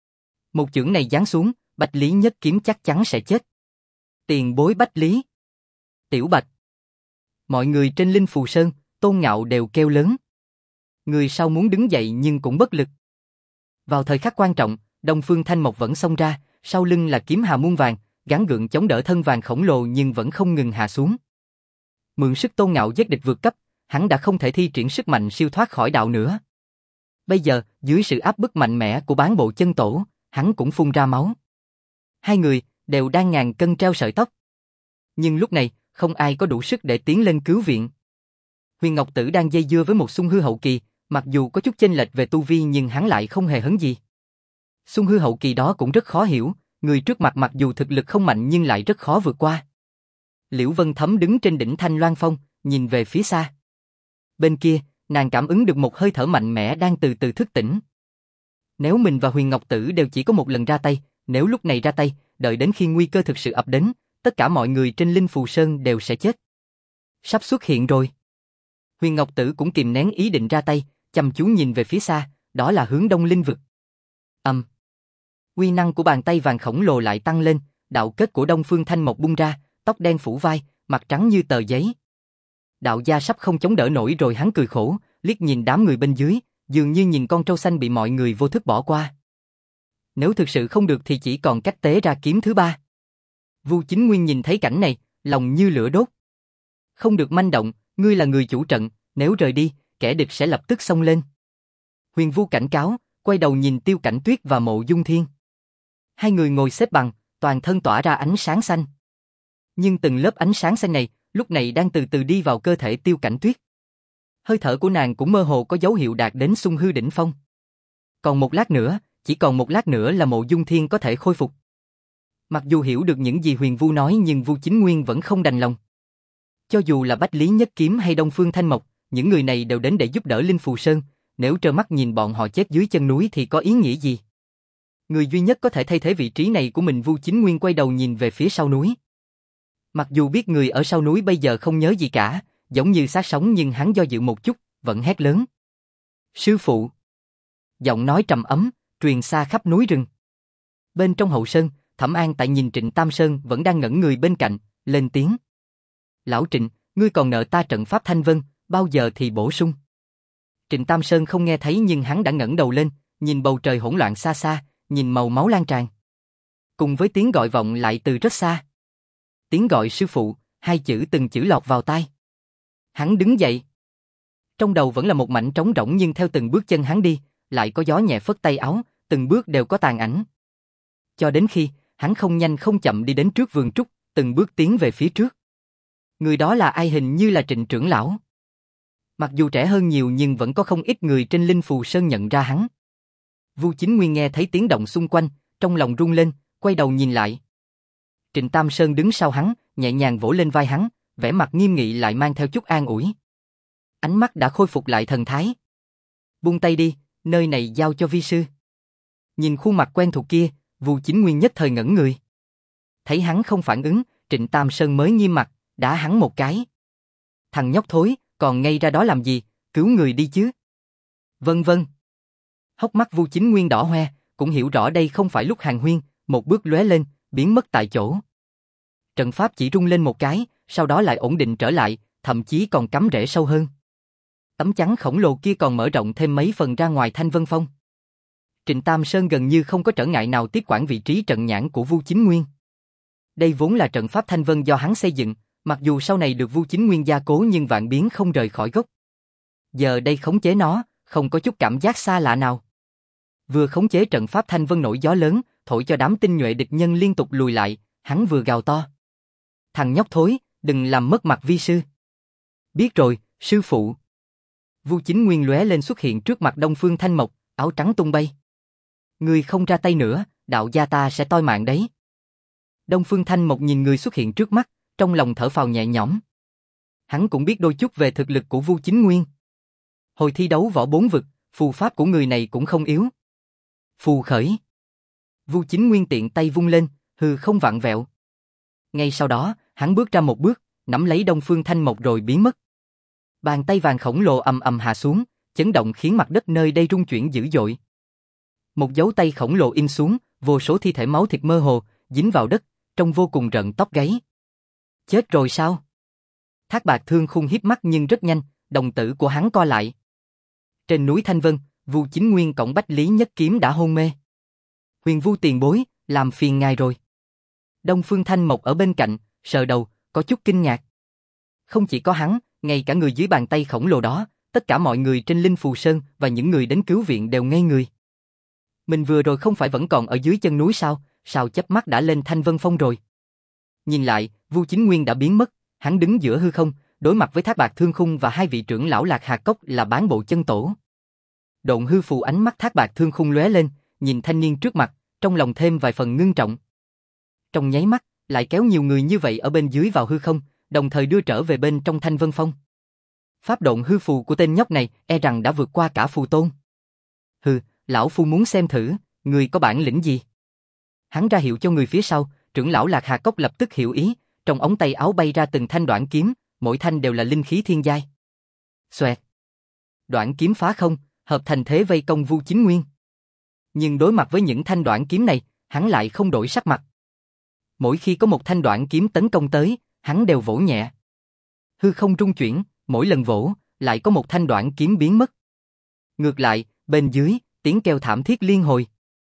Một chưởng này giáng xuống, Bách Lý Nhất Kiếm chắc chắn sẽ chết. Tiền bối Bách Lý. Tiểu Bạch. Mọi người trên Linh Phù Sơn, Tôn Ngạo đều kêu lớn. Người sau muốn đứng dậy nhưng cũng bất lực. Vào thời khắc quan trọng, Đông Phương Thanh Mộc vẫn xông ra, sau lưng là kiếm hà muôn vàng, gắng gượng chống đỡ thân vàng khổng lồ nhưng vẫn không ngừng hạ xuống. Mượn sức Tôn Ngạo giết địch vượt cấp, hắn đã không thể thi triển sức mạnh siêu thoát khỏi đạo nữa. Bây giờ, dưới sự áp bức mạnh mẽ của bán bộ chân tổ, hắn cũng phun ra máu. Hai người đều đang ngàn cân treo sợi tóc. Nhưng lúc này, không ai có đủ sức để tiến lên cứu viện. Huyền Ngọc Tử đang dây dưa với một Xung Hư hậu kỳ, mặc dù có chút chênh lệch về tu vi nhưng hắn lại không hề hấn gì. Xung Hư hậu kỳ đó cũng rất khó hiểu, người trước mặt mặc dù thực lực không mạnh nhưng lại rất khó vượt qua. Liễu Vân Thấm đứng trên đỉnh Thanh Loan Phong, nhìn về phía xa. Bên kia, nàng cảm ứng được một hơi thở mạnh mẽ đang từ từ thức tỉnh. Nếu mình và Huyền Ngọc Tử đều chỉ có một lần ra tay, nếu lúc này ra tay, đợi đến khi nguy cơ thực sự ập đến, tất cả mọi người trên Linh Phù Sơn đều sẽ chết. Sắp xuất hiện rồi. Huyền Ngọc Tử cũng kìm nén ý định ra tay, chăm chú nhìn về phía xa, đó là hướng Đông Linh vực. Ầm. Um. Uy năng của bàn tay vàng khổng lồ lại tăng lên, đạo kết của Đông Phương Thanh Mộc bung ra, tóc đen phủ vai, mặt trắng như tờ giấy. Đạo gia sắp không chống đỡ nổi rồi, hắn cười khổ, liếc nhìn đám người bên dưới, dường như nhìn con trâu xanh bị mọi người vô thức bỏ qua. Nếu thực sự không được thì chỉ còn cách tế ra kiếm thứ ba. Vu Chính Nguyên nhìn thấy cảnh này, lòng như lửa đốt. Không được manh động, ngươi là người chủ trận, nếu rời đi, kẻ địch sẽ lập tức xông lên. Huyền Vu cảnh cáo, quay đầu nhìn Tiêu Cảnh Tuyết và Mộ Dung Thiên. Hai người ngồi xếp bằng, toàn thân tỏa ra ánh sáng xanh. Nhưng từng lớp ánh sáng xanh này, lúc này đang từ từ đi vào cơ thể Tiêu Cảnh Tuyết. Hơi thở của nàng cũng mơ hồ có dấu hiệu đạt đến Xung Hư đỉnh phong. Còn một lát nữa, chỉ còn một lát nữa là Mộ Dung Thiên có thể khôi phục. Mặc dù hiểu được những gì Huyền Vu nói nhưng Vu Chính Nguyên vẫn không đành lòng. Cho dù là Bách Lý Nhất Kiếm hay Đông Phương Thanh Mộc, những người này đều đến để giúp đỡ Linh Phù Sơn, nếu trơ mắt nhìn bọn họ chết dưới chân núi thì có ý nghĩa gì? Người duy nhất có thể thay thế vị trí này của mình, Vu Chính Nguyên quay đầu nhìn về phía sau núi. Mặc dù biết người ở sau núi bây giờ không nhớ gì cả, giống như xác sống, nhưng hắn do dự một chút, vẫn hét lớn. Sư phụ! Giọng nói trầm ấm, truyền xa khắp núi rừng. Bên trong hậu sơn, Thẩm An tại nhìn Trịnh Tam Sơn vẫn đang ngẩn người bên cạnh, lên tiếng. Lão Trịnh, ngươi còn nợ ta trận pháp Thanh Vân, bao giờ thì bổ sung? Trịnh Tam Sơn không nghe thấy nhưng hắn đã ngẩng đầu lên, nhìn bầu trời hỗn loạn xa xa, nhìn màu máu lan tràn. Cùng với tiếng gọi vọng lại từ rất xa. Tiếng gọi sư phụ, hai chữ từng chữ lọt vào tai. Hắn đứng dậy. Trong đầu vẫn là một mảnh trống rỗng nhưng theo từng bước chân hắn đi, lại có gió nhẹ phất tay áo, từng bước đều có tàn ảnh. Cho đến khi, hắn không nhanh không chậm đi đến trước vườn trúc, từng bước tiến về phía trước. Người đó là ai? Hình như là Trịnh trưởng lão. Mặc dù trẻ hơn nhiều nhưng vẫn có không ít người trên Linh Phù Sơn nhận ra hắn. Vu Chính Nguyên nghe thấy tiếng động xung quanh, trong lòng rung lên, quay đầu nhìn lại. Trịnh Tam Sơn đứng sau hắn, nhẹ nhàng vỗ lên vai hắn, vẻ mặt nghiêm nghị lại mang theo chút an ủi. Ánh mắt đã khôi phục lại thần thái. Buông tay đi, nơi này giao cho vi sư. Nhìn khuôn mặt quen thuộc kia, Vu Chính Nguyên nhất thời ngẩn người. Thấy hắn không phản ứng, Trịnh Tam Sơn mới nghiêm mặt, đá hắn một cái. Thằng nhóc thối, còn ngây ra đó làm gì, cứu người đi chứ. Vân vân. Hốc mắt Vu Chính Nguyên đỏ hoe, cũng hiểu rõ đây không phải lúc hàn huyên, một bước lóe lên, biến mất tại chỗ. Trận pháp chỉ rung lên một cái, sau đó lại ổn định trở lại, thậm chí còn cắm rễ sâu hơn. Tấm chắn khổng lồ kia còn mở rộng thêm mấy phần ra ngoài Thanh Vân Phong. Trịnh Tam Sơn gần như không có trở ngại nào tiếp quản vị trí trận nhãn của Vu Chính Nguyên. Đây vốn là trận pháp Thanh Vân do hắn xây dựng, mặc dù sau này được Vu Chính Nguyên gia cố nhưng vạn biến không rời khỏi gốc. Giờ đây khống chế nó, không có chút cảm giác xa lạ nào. Vừa khống chế trận pháp Thanh Vân nổi gió lớn, thổi cho đám tinh nhuệ địch nhân liên tục lùi lại, hắn vừa gào to. Thằng nhóc thối, đừng làm mất mặt vi sư. Biết rồi, sư phụ. Vu Chính Nguyên lóe lên xuất hiện trước mặt Đông Phương Thanh Mộc, áo trắng tung bay. Người không ra tay nữa, đạo gia ta sẽ toi mạng đấy. Đông Phương Thanh Mộc nhìn người xuất hiện trước mắt, trong lòng thở phào nhẹ nhõm. Hắn cũng biết đôi chút về thực lực của Vu Chính Nguyên. Hồi thi đấu võ bốn vực, phù pháp của người này cũng không yếu. Phù khởi. Vu Chính Nguyên tiện tay vung lên, hư không vặn vẹo. Ngay sau đó, hắn bước ra một bước, nắm lấy Đông Phương Thanh Mộc rồi biến mất. Bàn tay vàng khổng lồ ầm ầm hạ xuống, chấn động khiến mặt đất nơi đây rung chuyển dữ dội. Một dấu tay khổng lồ in xuống, vô số thi thể máu thịt mơ hồ, dính vào đất, trông vô cùng rợn tóc gáy. Chết rồi sao? Thác Bạt Thương Khung híp mắt nhưng rất nhanh, đồng tử của hắn co lại. Trên núi Thanh Vân, Vu Chính Nguyên cộng Bách Lý Nhất Kiếm đã hôn mê. Huyền Vu tiền bối, làm phiền ngài rồi. Đông Phương Thanh Mộc ở bên cạnh, sờ đầu, có chút kinh ngạc. Không chỉ có hắn, ngay cả người dưới bàn tay khổng lồ đó, tất cả mọi người trên Linh Phù Sơn và những người đến cứu viện đều ngây người. Mình vừa rồi không phải vẫn còn ở dưới chân núi sao, sao chớp mắt đã lên Thanh Vân Phong rồi. Nhìn lại, Vu Chính Nguyên đã biến mất, hắn đứng giữa hư không, đối mặt với Thác Bạt Thương Khung và hai vị trưởng lão Lạc Hà Cốc là Bán Bộ Chân Tổ. Độn hư phù ánh mắt Thác Bạt Thương Khung lóe lên, nhìn thanh niên trước mặt, trong lòng thêm vài phần ngưng trọng. Trong nháy mắt, lại kéo nhiều người như vậy ở bên dưới vào hư không, đồng thời đưa trở về bên trong Thanh Vân Phong. Pháp độn hư phù của tên nhóc này e rằng đã vượt qua cả phù tôn. Hừ, lão phu muốn xem thử, người có bản lĩnh gì? Hắn ra hiệu cho người phía sau, trưởng lão Lạc Hà Cốc lập tức hiểu ý, trong ống tay áo bay ra từng thanh đoạn kiếm, mỗi thanh đều là linh khí thiên giai. Xoẹt. Đoạn kiếm phá không, hợp thành thế vây công Vu Chính Nguyên. Nhưng đối mặt với những thanh đoạn kiếm này, hắn lại không đổi sắc mặt. Mỗi khi có một thanh đoạn kiếm tấn công tới, hắn đều vỗ nhẹ. Hư không rung chuyển, mỗi lần vỗ, lại có một thanh đoạn kiếm biến mất. Ngược lại, bên dưới, tiếng kêu thảm thiết liên hồi.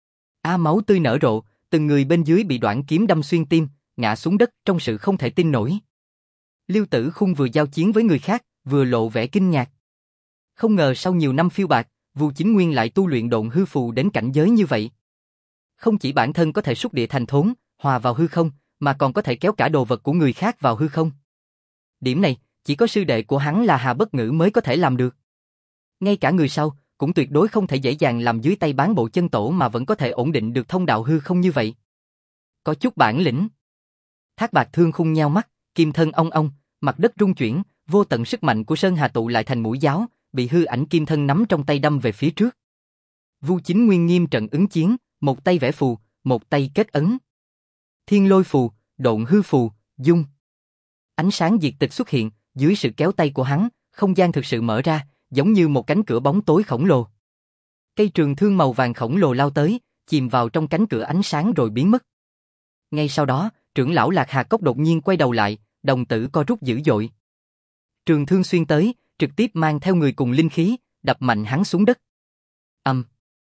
A máu tươi nở rộ, từng người bên dưới bị đoạn kiếm đâm xuyên tim, ngã xuống đất trong sự không thể tin nổi. Liêu Tử Khung vừa giao chiến với người khác, vừa lộ vẻ kinh ngạc. Không ngờ sau nhiều năm phiêu bạt, Vu Chính Nguyên lại tu luyện độn hư phù đến cảnh giới như vậy. Không chỉ bản thân có thể xúc địa thành thốn, hòa vào hư không, mà còn có thể kéo cả đồ vật của người khác vào hư không. Điểm này, chỉ có sư đệ của hắn là Hà Bất Ngữ mới có thể làm được. Ngay cả người sau, cũng tuyệt đối không thể dễ dàng làm dưới tay Bán Bộ Chân Tổ mà vẫn có thể ổn định được thông đạo hư không như vậy. Có chút bản lĩnh. Thác Bạt Thương Khung nheo mắt, kim thân ong ong, mặt đất rung chuyển, vô tận sức mạnh của Sơn Hà tụ lại thành mũi giáo, bị hư ảnh kim thân nắm trong tay đâm về phía trước. Vu Chính Nguyên nghiêm trận ứng chiến, một tay vẽ phù, một tay kết ấn. Thiên Lôi phù, Độn hư phù, dung. Ánh sáng diệt tịch xuất hiện, dưới sự kéo tay của hắn, không gian thực sự mở ra, giống như một cánh cửa bóng tối khổng lồ. Cây trường thương màu vàng khổng lồ lao tới, chìm vào trong cánh cửa ánh sáng rồi biến mất. Ngay sau đó, trưởng lão Lạc Hà Cốc đột nhiên quay đầu lại, đồng tử co rút dữ dội. Trường thương xuyên tới, trực tiếp mang theo người cùng linh khí, đập mạnh hắn xuống đất. Ầm.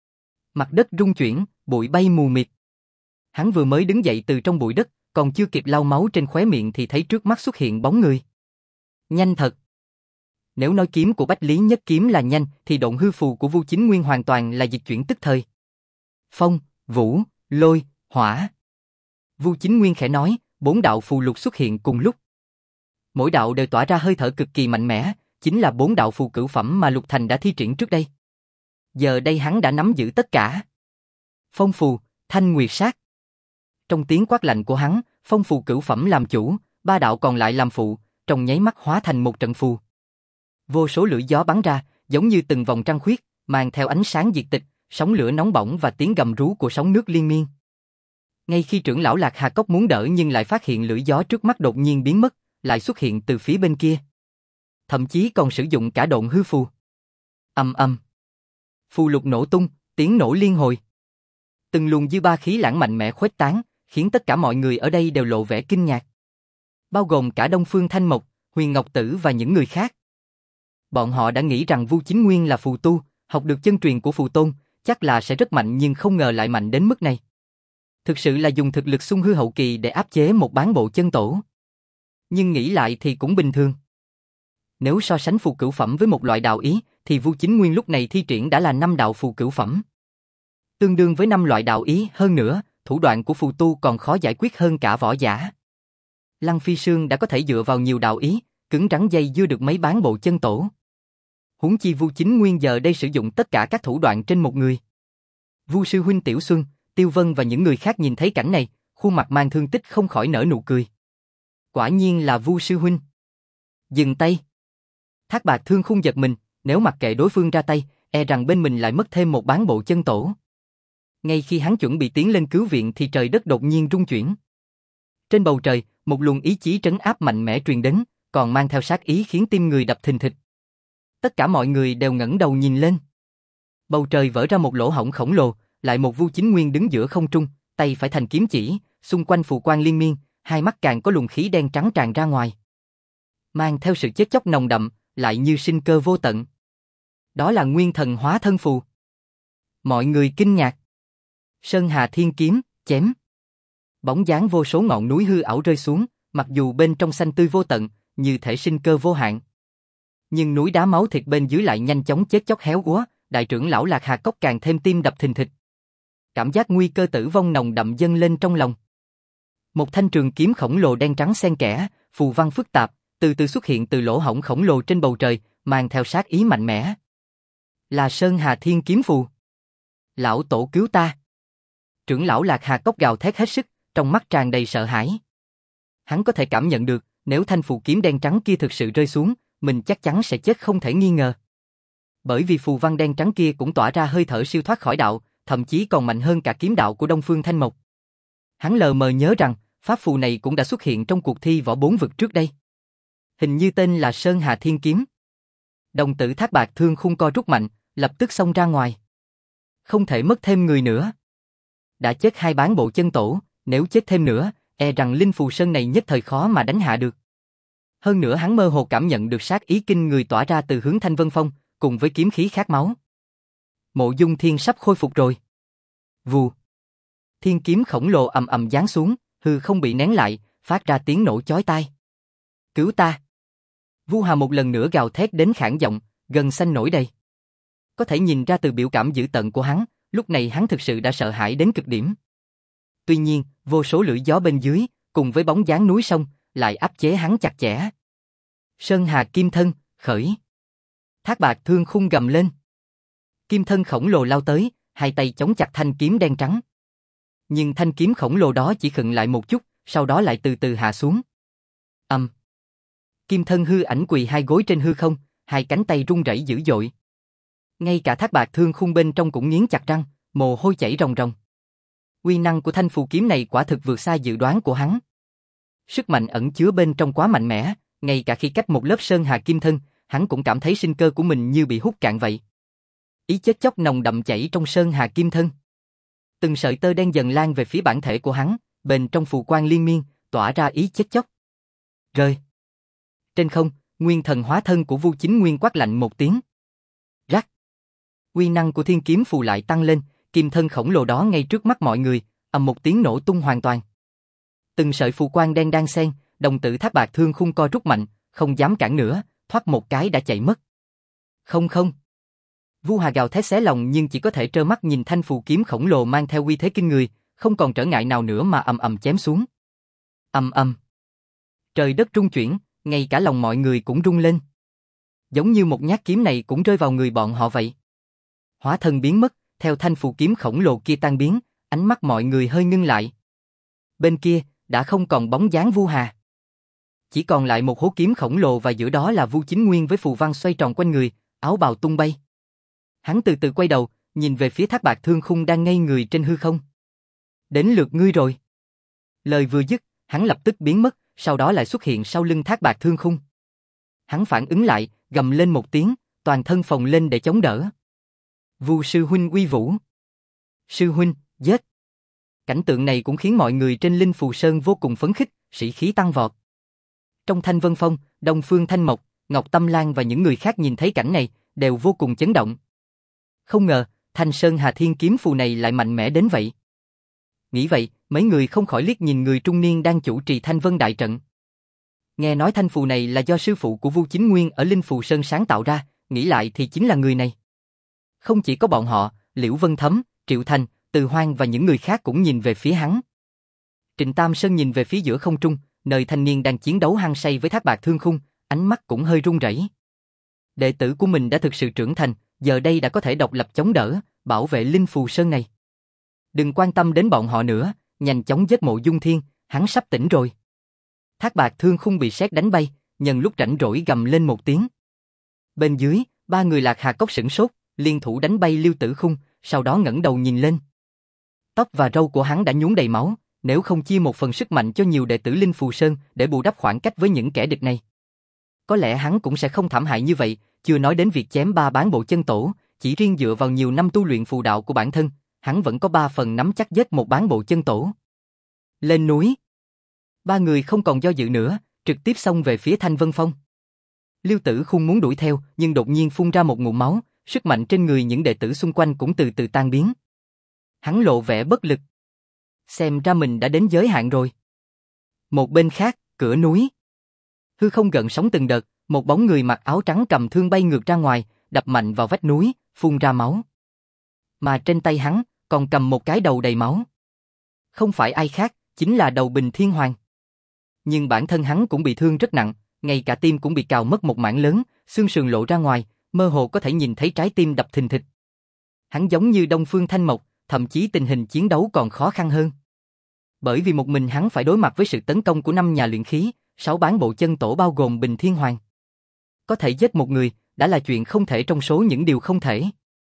Mặt đất rung chuyển, bụi bay mù mịt. Hắn vừa mới đứng dậy từ trong bụi đất, còn chưa kịp lau máu trên khóe miệng thì thấy trước mắt xuất hiện bóng người. Nhanh thật. Nếu nói kiếm của Bách Lý Nhất Kiếm là nhanh, thì độn hư phù của Vu Chính Nguyên hoàn toàn là dịch chuyển tức thời. Phong, vũ, lôi, hỏa. Vu Chính Nguyên khẽ nói, bốn đạo phù lục xuất hiện cùng lúc. Mỗi đạo đều tỏa ra hơi thở cực kỳ mạnh mẽ, chính là bốn đạo phù cửu phẩm mà Lục Thành đã thi triển trước đây. Giờ đây hắn đã nắm giữ tất cả. Phong phù, thanh nguyệt sát. Trong tiếng quát lạnh của hắn, phong phù cửu phẩm làm chủ, ba đạo còn lại làm phụ, trong nháy mắt hóa thành một trận phù. Vô số lưỡi gió bắn ra, giống như từng vòng trăng khuyết, mang theo ánh sáng diệt tịch, sóng lửa nóng bỏng và tiếng gầm rú của sóng nước liên miên. Ngay khi trưởng lão Lạc Hà Cốc muốn đỡ nhưng lại phát hiện lưỡi gió trước mắt đột nhiên biến mất, lại xuất hiện từ phía bên kia. Thậm chí còn sử dụng cả độn hư phù. Ầm ầm. Phù lục nổ tung, tiếng nổ liên hồi. Từng luồng dư ba khí lãng mạnh mẽ khuếch tán, khiến tất cả mọi người ở đây đều lộ vẻ kinh ngạc. Bao gồm cả Đông Phương Thanh Mộc, Huyền Ngọc Tử và những người khác. Bọn họ đã nghĩ rằng Vu Chính Nguyên là phù tu, học được chân truyền của phù tôn, chắc là sẽ rất mạnh nhưng không ngờ lại mạnh đến mức này. Thực sự là dùng thực lực xung hư hậu kỳ để áp chế một bán bộ chân tổ. Nhưng nghĩ lại thì cũng bình thường. Nếu so sánh phù cửu phẩm với một loại đạo ý, thì Vu Chính Nguyên lúc này thi triển đã là năm đạo phù cửu phẩm. Tương đương với năm loại đạo ý, hơn nữa, thủ đoạn của phù tu còn khó giải quyết hơn cả võ giả. Lăng Phi Sương đã có thể dựa vào nhiều đạo ý, cứng rắn dây dưa được mấy bán bộ chân tổ. Huống chi Vu Chính Nguyên giờ đây sử dụng tất cả các thủ đoạn trên một người. Vu sư huynh Tiểu Xuân, Tiêu Vân và những người khác nhìn thấy cảnh này, khuôn mặt mang thương tích không khỏi nở nụ cười. Quả nhiên là Vu sư huynh. Dừng tay. Thác Bạt Thương Khung giật mình, nếu mặc kệ đối phương ra tay, e rằng bên mình lại mất thêm một bán bộ chân tổ. Ngay khi hắn chuẩn bị tiến lên cứu viện thì trời đất đột nhiên rung chuyển. Trên bầu trời, một luồng ý chí trấn áp mạnh mẽ truyền đến, còn mang theo sát ý khiến tim người đập thình thịch. Tất cả mọi người đều ngẩng đầu nhìn lên. Bầu trời vỡ ra một lỗ hổng khổng lồ, lại một Vu Chính Nguyên đứng giữa không trung, tay phải thành kiếm chỉ, xung quanh phù quang liên miên, hai mắt càng có luồng khí đen trắng tràn ra ngoài. Mang theo sự chết chóc nồng đậm, lại như sinh cơ vô tận. Đó là Nguyên Thần Hóa Thân Phù. Mọi người kinh ngạc. Sơn Hà Thiên Kiếm, chém. Bóng dáng vô số ngọn núi hư ảo rơi xuống, mặc dù bên trong xanh tươi vô tận, như thể sinh cơ vô hạn. Nhưng núi đá máu thịt bên dưới lại nhanh chóng chết chóc héo úa, đại trưởng lão Lạc Hà Cốc càng thêm tim đập thình thịch. Cảm giác nguy cơ tử vong nồng đậm dâng lên trong lòng. Một thanh trường kiếm khổng lồ đen trắng xen kẽ, phù văn phức tạp, từ từ xuất hiện từ lỗ hổng khổng lồ trên bầu trời, mang theo sát ý mạnh mẽ. Là Sơn Hà Thiên Kiếm Phù. Lão tổ cứu ta. Trưởng lão Lạc Hà Cốc gào thét hết sức, trong mắt tràn đầy sợ hãi. Hắn có thể cảm nhận được, nếu thanh phù kiếm đen trắng kia thực sự rơi xuống, mình chắc chắn sẽ chết không thể nghi ngờ. Bởi vì phù văn đen trắng kia cũng tỏa ra hơi thở siêu thoát khỏi đạo, thậm chí còn mạnh hơn cả kiếm đạo của Đông Phương Thanh Mộc. Hắn lờ mờ nhớ rằng, pháp phù này cũng đã xuất hiện trong cuộc thi võ bốn vực trước đây. Hình như tên là Sơn Hà Thiên Kiếm. Đồng tử Thác Bạt Thương Khung co rút mạnh, lập tức xông ra ngoài. Không thể mất thêm người nữa. Đã chết hai bán bộ chân tổ, nếu chết thêm nữa, e rằng linh phù sơn này nhất thời khó mà đánh hạ được. Hơn nữa hắn mơ hồ cảm nhận được sát ý kinh người tỏa ra từ hướng Thanh Vân Phong, cùng với kiếm khí khát máu. Mộ Dung Thiên sắp khôi phục rồi. Vù. Thiên kiếm khổng lồ ầm ầm giáng xuống, hư không bị nén lại, phát ra tiếng nổ chói tai. Cứu ta! Vu Hà một lần nữa gào thét đến khản giọng, gần xanh nổi đầy. Có thể nhìn ra từ biểu cảm dữ tợn của hắn, lúc này hắn thực sự đã sợ hãi đến cực điểm. Tuy nhiên, vô số lưỡi gió bên dưới, cùng với bóng dáng núi sông, lại áp chế hắn chặt chẽ. Sơn Hà Kim Thân, khởi. Thác Bạt Thương Khung gầm lên. Kim thân khổng lồ lao tới, hai tay chống chặt thanh kiếm đen trắng. Nhưng thanh kiếm khổng lồ đó chỉ khựng lại một chút, sau đó lại từ từ hạ xuống. Ầm. Um. Kim thân hư ảnh quỳ hai gối trên hư không, hai cánh tay run rẩy dữ dội. Ngay cả Thác Bạt Thương Khung bên trong cũng nghiến chặt răng, mồ hôi chảy ròng ròng. Uy năng của thanh phù kiếm này quả thực vượt xa dự đoán của hắn. Sức mạnh ẩn chứa bên trong quá mạnh mẽ, ngay cả khi cách một lớp sơn hà kim thân, hắn cũng cảm thấy sinh cơ của mình như bị hút cạn vậy. Ý chết chóc nồng đậm chảy trong sơn hà kim thân. Từng sợi tơ đen dần lan về phía bản thể của hắn, bên trong phù quang liên miên, tỏa ra ý chết chóc. Rơi. Trên không, nguyên thần hóa thân của Vu Chính Nguyên quát lạnh một tiếng. Rắc. Uy năng của thiên kiếm phù lại tăng lên, kim thân khổng lồ đó ngay trước mắt mọi người, ầm một tiếng nổ tung hoàn toàn. Từng sợi phù quang đen đan xen, đồng tử Thác Bạt Thương Khung co rút mạnh, không dám cản nữa, thoát một cái đã chạy mất. Không không. Vu Hà gào thét xé lòng nhưng chỉ có thể trơ mắt nhìn thanh phù kiếm khổng lồ mang theo uy thế kinh người, không còn trở ngại nào nữa mà ầm ầm chém xuống. Ầm ầm. Trời đất rung chuyển, ngay cả lòng mọi người cũng rung lên. Giống như một nhát kiếm này cũng rơi vào người bọn họ vậy. Hóa thân biến mất, theo thanh phù kiếm khổng lồ kia tan biến, ánh mắt mọi người hơi ngưng lại. Bên kia, đã không còn bóng dáng Vu Hà. Chỉ còn lại một hố kiếm khổng lồ và giữa đó là Vu Chính Nguyên với phù văn xoay tròn quanh người, áo bào tung bay. Hắn từ từ quay đầu, nhìn về phía Thác Bạt Thương Khung đang ngây người trên hư không. Đến lượt ngươi rồi. Lời vừa dứt, hắn lập tức biến mất, sau đó lại xuất hiện sau lưng Thác Bạt Thương Khung. Hắn phản ứng lại, gầm lên một tiếng, toàn thân phồng lên để chống đỡ. Vu sư huynh uy vũ. Sư huynh, giết. Cảnh tượng này cũng khiến mọi người trên Linh Phù Sơn vô cùng phấn khích, sĩ khí tăng vọt. Trong Thanh Vân Phong, Đông Phương Thanh Mộc, Ngọc Tâm Lan và những người khác nhìn thấy cảnh này, đều vô cùng chấn động. Không ngờ, Thanh Sơn Hà Thiên kiếm phù này lại mạnh mẽ đến vậy. Nghĩ vậy, mấy người không khỏi liếc nhìn người trung niên đang chủ trì Thanh Vân Đại Trận. Nghe nói thanh phù này là do sư phụ của Vu Chính Nguyên ở Linh Phù Sơn sáng tạo ra, nghĩ lại thì chính là người này. Không chỉ có bọn họ, Liễu Vân Thấm, Triệu Thành, Từ Hoang và những người khác cũng nhìn về phía hắn. Trịnh Tam Sơn nhìn về phía giữa không trung, nơi thanh niên đang chiến đấu hăng say với Thác Bạt Thương Khung, ánh mắt cũng hơi run rẩy. Đệ tử của mình đã thực sự trưởng thành, giờ đây đã có thể độc lập chống đỡ, bảo vệ Linh Phù Sơn này. Đừng quan tâm đến bọn họ nữa, nhanh chóng giết Mộ Dung Thiên, hắn sắp tỉnh rồi. Thác Bạt Thương Khung bị sét đánh bay, nhân lúc rảnh rỗi gầm lên một tiếng. Bên dưới, ba người Lạc Hà Cốc sửng sốt, liên thủ đánh bay Liêu Tử Khung, sau đó ngẩng đầu nhìn lên. Tóc và râu của hắn đã nhuốm đầy máu, nếu không chia một phần sức mạnh cho nhiều đệ tử Linh Phù Sơn để bù đắp khoảng cách với những kẻ địch này, có lẽ hắn cũng sẽ không thảm hại như vậy, chưa nói đến việc chém ba bán bộ chân tổ, chỉ riêng dựa vào nhiều năm tu luyện phù đạo của bản thân, hắn vẫn có ba phần nắm chắc giết một bán bộ chân tổ. Lên núi. Ba người không còn do dự nữa, trực tiếp xông về phía Thanh Vân Phong. Liêu Tử Khung muốn đuổi theo, nhưng đột nhiên phun ra một ngụm máu, sức mạnh trên người những đệ tử xung quanh cũng từ từ tan biến. Hắn lộ vẻ bất lực. Xem ra mình đã đến giới hạn rồi. Một bên khác, cửa núi. Hư không gợn sóng từng đợt, một bóng người mặc áo trắng cầm thương bay ngược ra ngoài, đập mạnh vào vách núi, phun ra máu. Mà trên tay hắn, còn cầm một cái đầu đầy máu. Không phải ai khác, chính là đầu Bình Thiên Hoàng. Nhưng bản thân hắn cũng bị thương rất nặng, ngay cả tim cũng bị cào mất một mảng lớn, xương sườn lộ ra ngoài, mơ hồ có thể nhìn thấy trái tim đập thình thịch. Hắn giống như Đông Phương Thanh Mộc, thậm chí tình hình chiến đấu còn khó khăn hơn. Bởi vì một mình hắn phải đối mặt với sự tấn công của năm nhà luyện khí, sáu bán bộ chân tổ bao gồm Bình Thiên Hoàng. Có thể giết một người, đã là chuyện không thể trong số những điều không thể.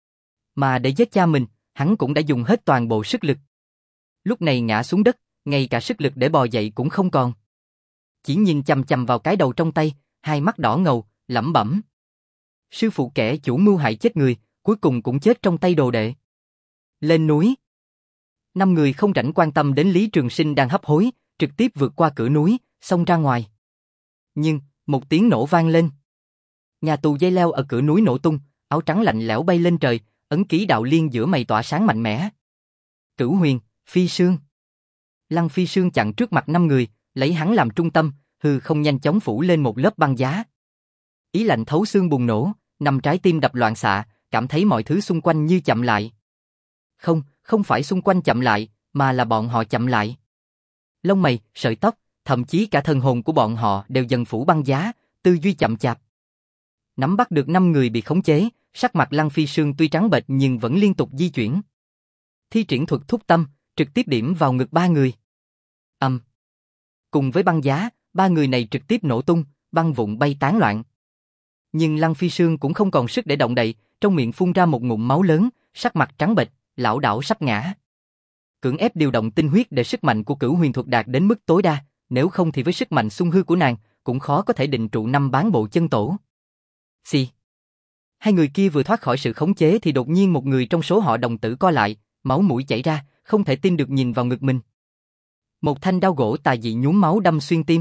Mà để giết cha mình, hắn cũng đã dùng hết toàn bộ sức lực. Lúc này ngã xuống đất, ngay cả sức lực để bò dậy cũng không còn. Chỉ nhìn chằm chằm vào cái đầu trong tay, hai mắt đỏ ngầu, lẩm bẩm. Sư phụ kẻ chủ mưu hại chết người, cuối cùng cũng chết trong tay đồ đệ. Lên núi. Năm người không rảnh quan tâm đến Lý Trường Sinh đang hấp hối, trực tiếp vượt qua cửa núi, xông ra ngoài. Nhưng, một tiếng nổ vang lên. Nhà tù dây leo ở cửa núi nổ tung, áo trắng lạnh lẽo bay lên trời, ấn ký đạo liên giữa mày tỏa sáng mạnh mẽ. Cửu Huyền, Phi Sương. Lăng Phi Sương chặn trước mặt năm người, lấy hắn làm trung tâm, hư không nhanh chóng phủ lên một lớp băng giá. Ý lạnh thấu xương bùng nổ, năm trái tim đập loạn xạ, cảm thấy mọi thứ xung quanh như chậm lại. Không, không phải xung quanh chậm lại, mà là bọn họ chậm lại. Lông mày, sợi tóc, thậm chí cả thần hồn của bọn họ đều dần phủ băng giá, tư duy chậm chạp. Nắm bắt được năm người bị khống chế, sắc mặt Lăng Phi Sương tuy trắng bệch nhưng vẫn liên tục di chuyển. Thi triển thuật thúc tâm, trực tiếp điểm vào ngực ba người. Ầm. Um. Cùng với băng giá, ba người này trực tiếp nổ tung, băng vụn bay tán loạn. Nhưng Lăng Phi Sương cũng không còn sức để động đậy, trong miệng phun ra một ngụm máu lớn, sắc mặt trắng bệch, lảo đảo sắp ngã. Cưỡng ép điều động tinh huyết để sức mạnh của Cửu Huyền thuật đạt đến mức tối đa, nếu không thì với sức mạnh xung hư của nàng, cũng khó có thể định trụ năm bán bộ chân tổ. Xì. Hai người kia vừa thoát khỏi sự khống chế thì đột nhiên một người trong số họ đồng tử co lại, máu mũi chảy ra, không thể tin được nhìn vào ngực mình. Một thanh đao gỗ tà dị nhuốm máu đâm xuyên tim.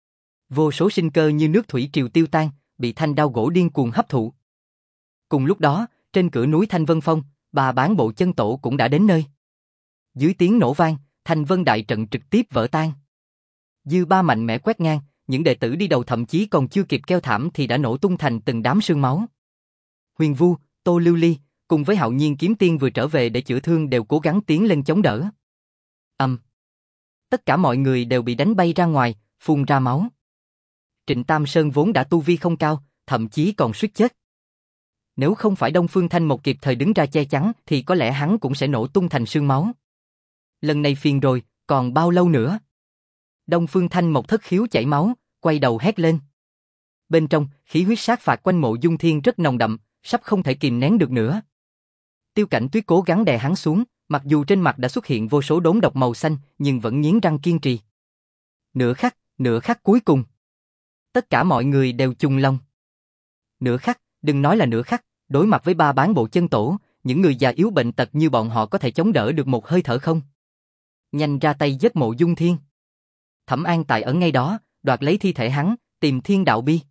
Vô số sinh cơ như nước thủy triều tiêu tan, bị thanh đao gỗ điên cuồng hấp thụ. Cùng lúc đó, Trên cửa núi Thanh Vân Phong, ba bán bộ chân tổ cũng đã đến nơi. Dưới tiếng nổ vang, Thanh Vân đại trận trực tiếp vỡ tan. Dư ba mạnh mẽ quét ngang, những đệ tử đi đầu thậm chí còn chưa kịp kêu thảm thì đã nổ tung thành từng đám sương máu. Huyền Vu, Tô Lưu Ly, cùng với Hạo Nhiên kiếm tiên vừa trở về để chữa thương đều cố gắng tiến lên chống đỡ. Âm. Tất cả mọi người đều bị đánh bay ra ngoài, phun ra máu. Trịnh Tam Sơn vốn đã tu vi không cao, thậm chí còn suýt chết. Nếu không phải Đông Phương Thanh một kịp thời đứng ra che chắn thì có lẽ hắn cũng sẽ nổ tung thành sương máu. Lần này phiền rồi, còn bao lâu nữa? Đông Phương Thanh một thất khiếu chảy máu, quay đầu hét lên. Bên trong, khí huyết sát phạt quanh Mộ Dung Thiên rất nồng đậm, sắp không thể kìm nén được nữa. Tiêu Cảnh Tuyết cố gắng đè hắn xuống, mặc dù trên mặt đã xuất hiện vô số đốm độc màu xanh, nhưng vẫn nghiến răng kiên trì. Nửa khắc, nửa khắc cuối cùng. Tất cả mọi người đều trùng lòng. Nửa khắc, đừng nói là nửa khắc, đối mặt với ba bán bộ chân tổ, những người già yếu bệnh tật như bọn họ có thể chống đỡ được một hơi thở không? Nhanh ra tay giết Mộ Dung Thiên. Thẩm An Tại ở ngay đó, đoạt lấy thi thể hắn, tìm Thiên Đạo Bi.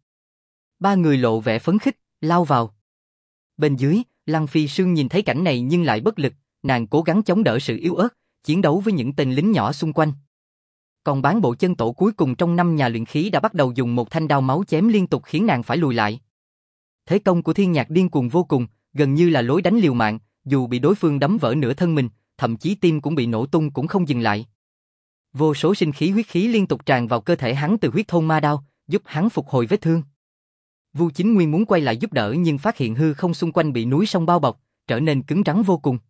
Ba người lộ vẻ phấn khích, lao vào. Bên dưới, Lăng Phi Sương nhìn thấy cảnh này nhưng lại bất lực, nàng cố gắng chống đỡ sự yếu ớt, chiến đấu với những tên lính nhỏ xung quanh. Còn bán bộ chân tổ cuối cùng trong năm nhà luyện khí đã bắt đầu dùng một thanh đao máu chém liên tục khiến nàng phải lùi lại. Thế công của Thiên Nhạc điên cuồng vô cùng, gần như là lối đánh liều mạng, dù bị đối phương đấm vỡ nửa thân mình, thậm chí tim cũng bị nổ tung cũng không dừng lại. Vô số sinh khí huyết khí liên tục tràn vào cơ thể hắn từ huyết thôn ma đao, giúp hắn phục hồi vết thương. Vu Chính Nguyên muốn quay lại giúp đỡ nhưng phát hiện hư không xung quanh bị núi sông bao bọc, trở nên cứng rắn vô cùng.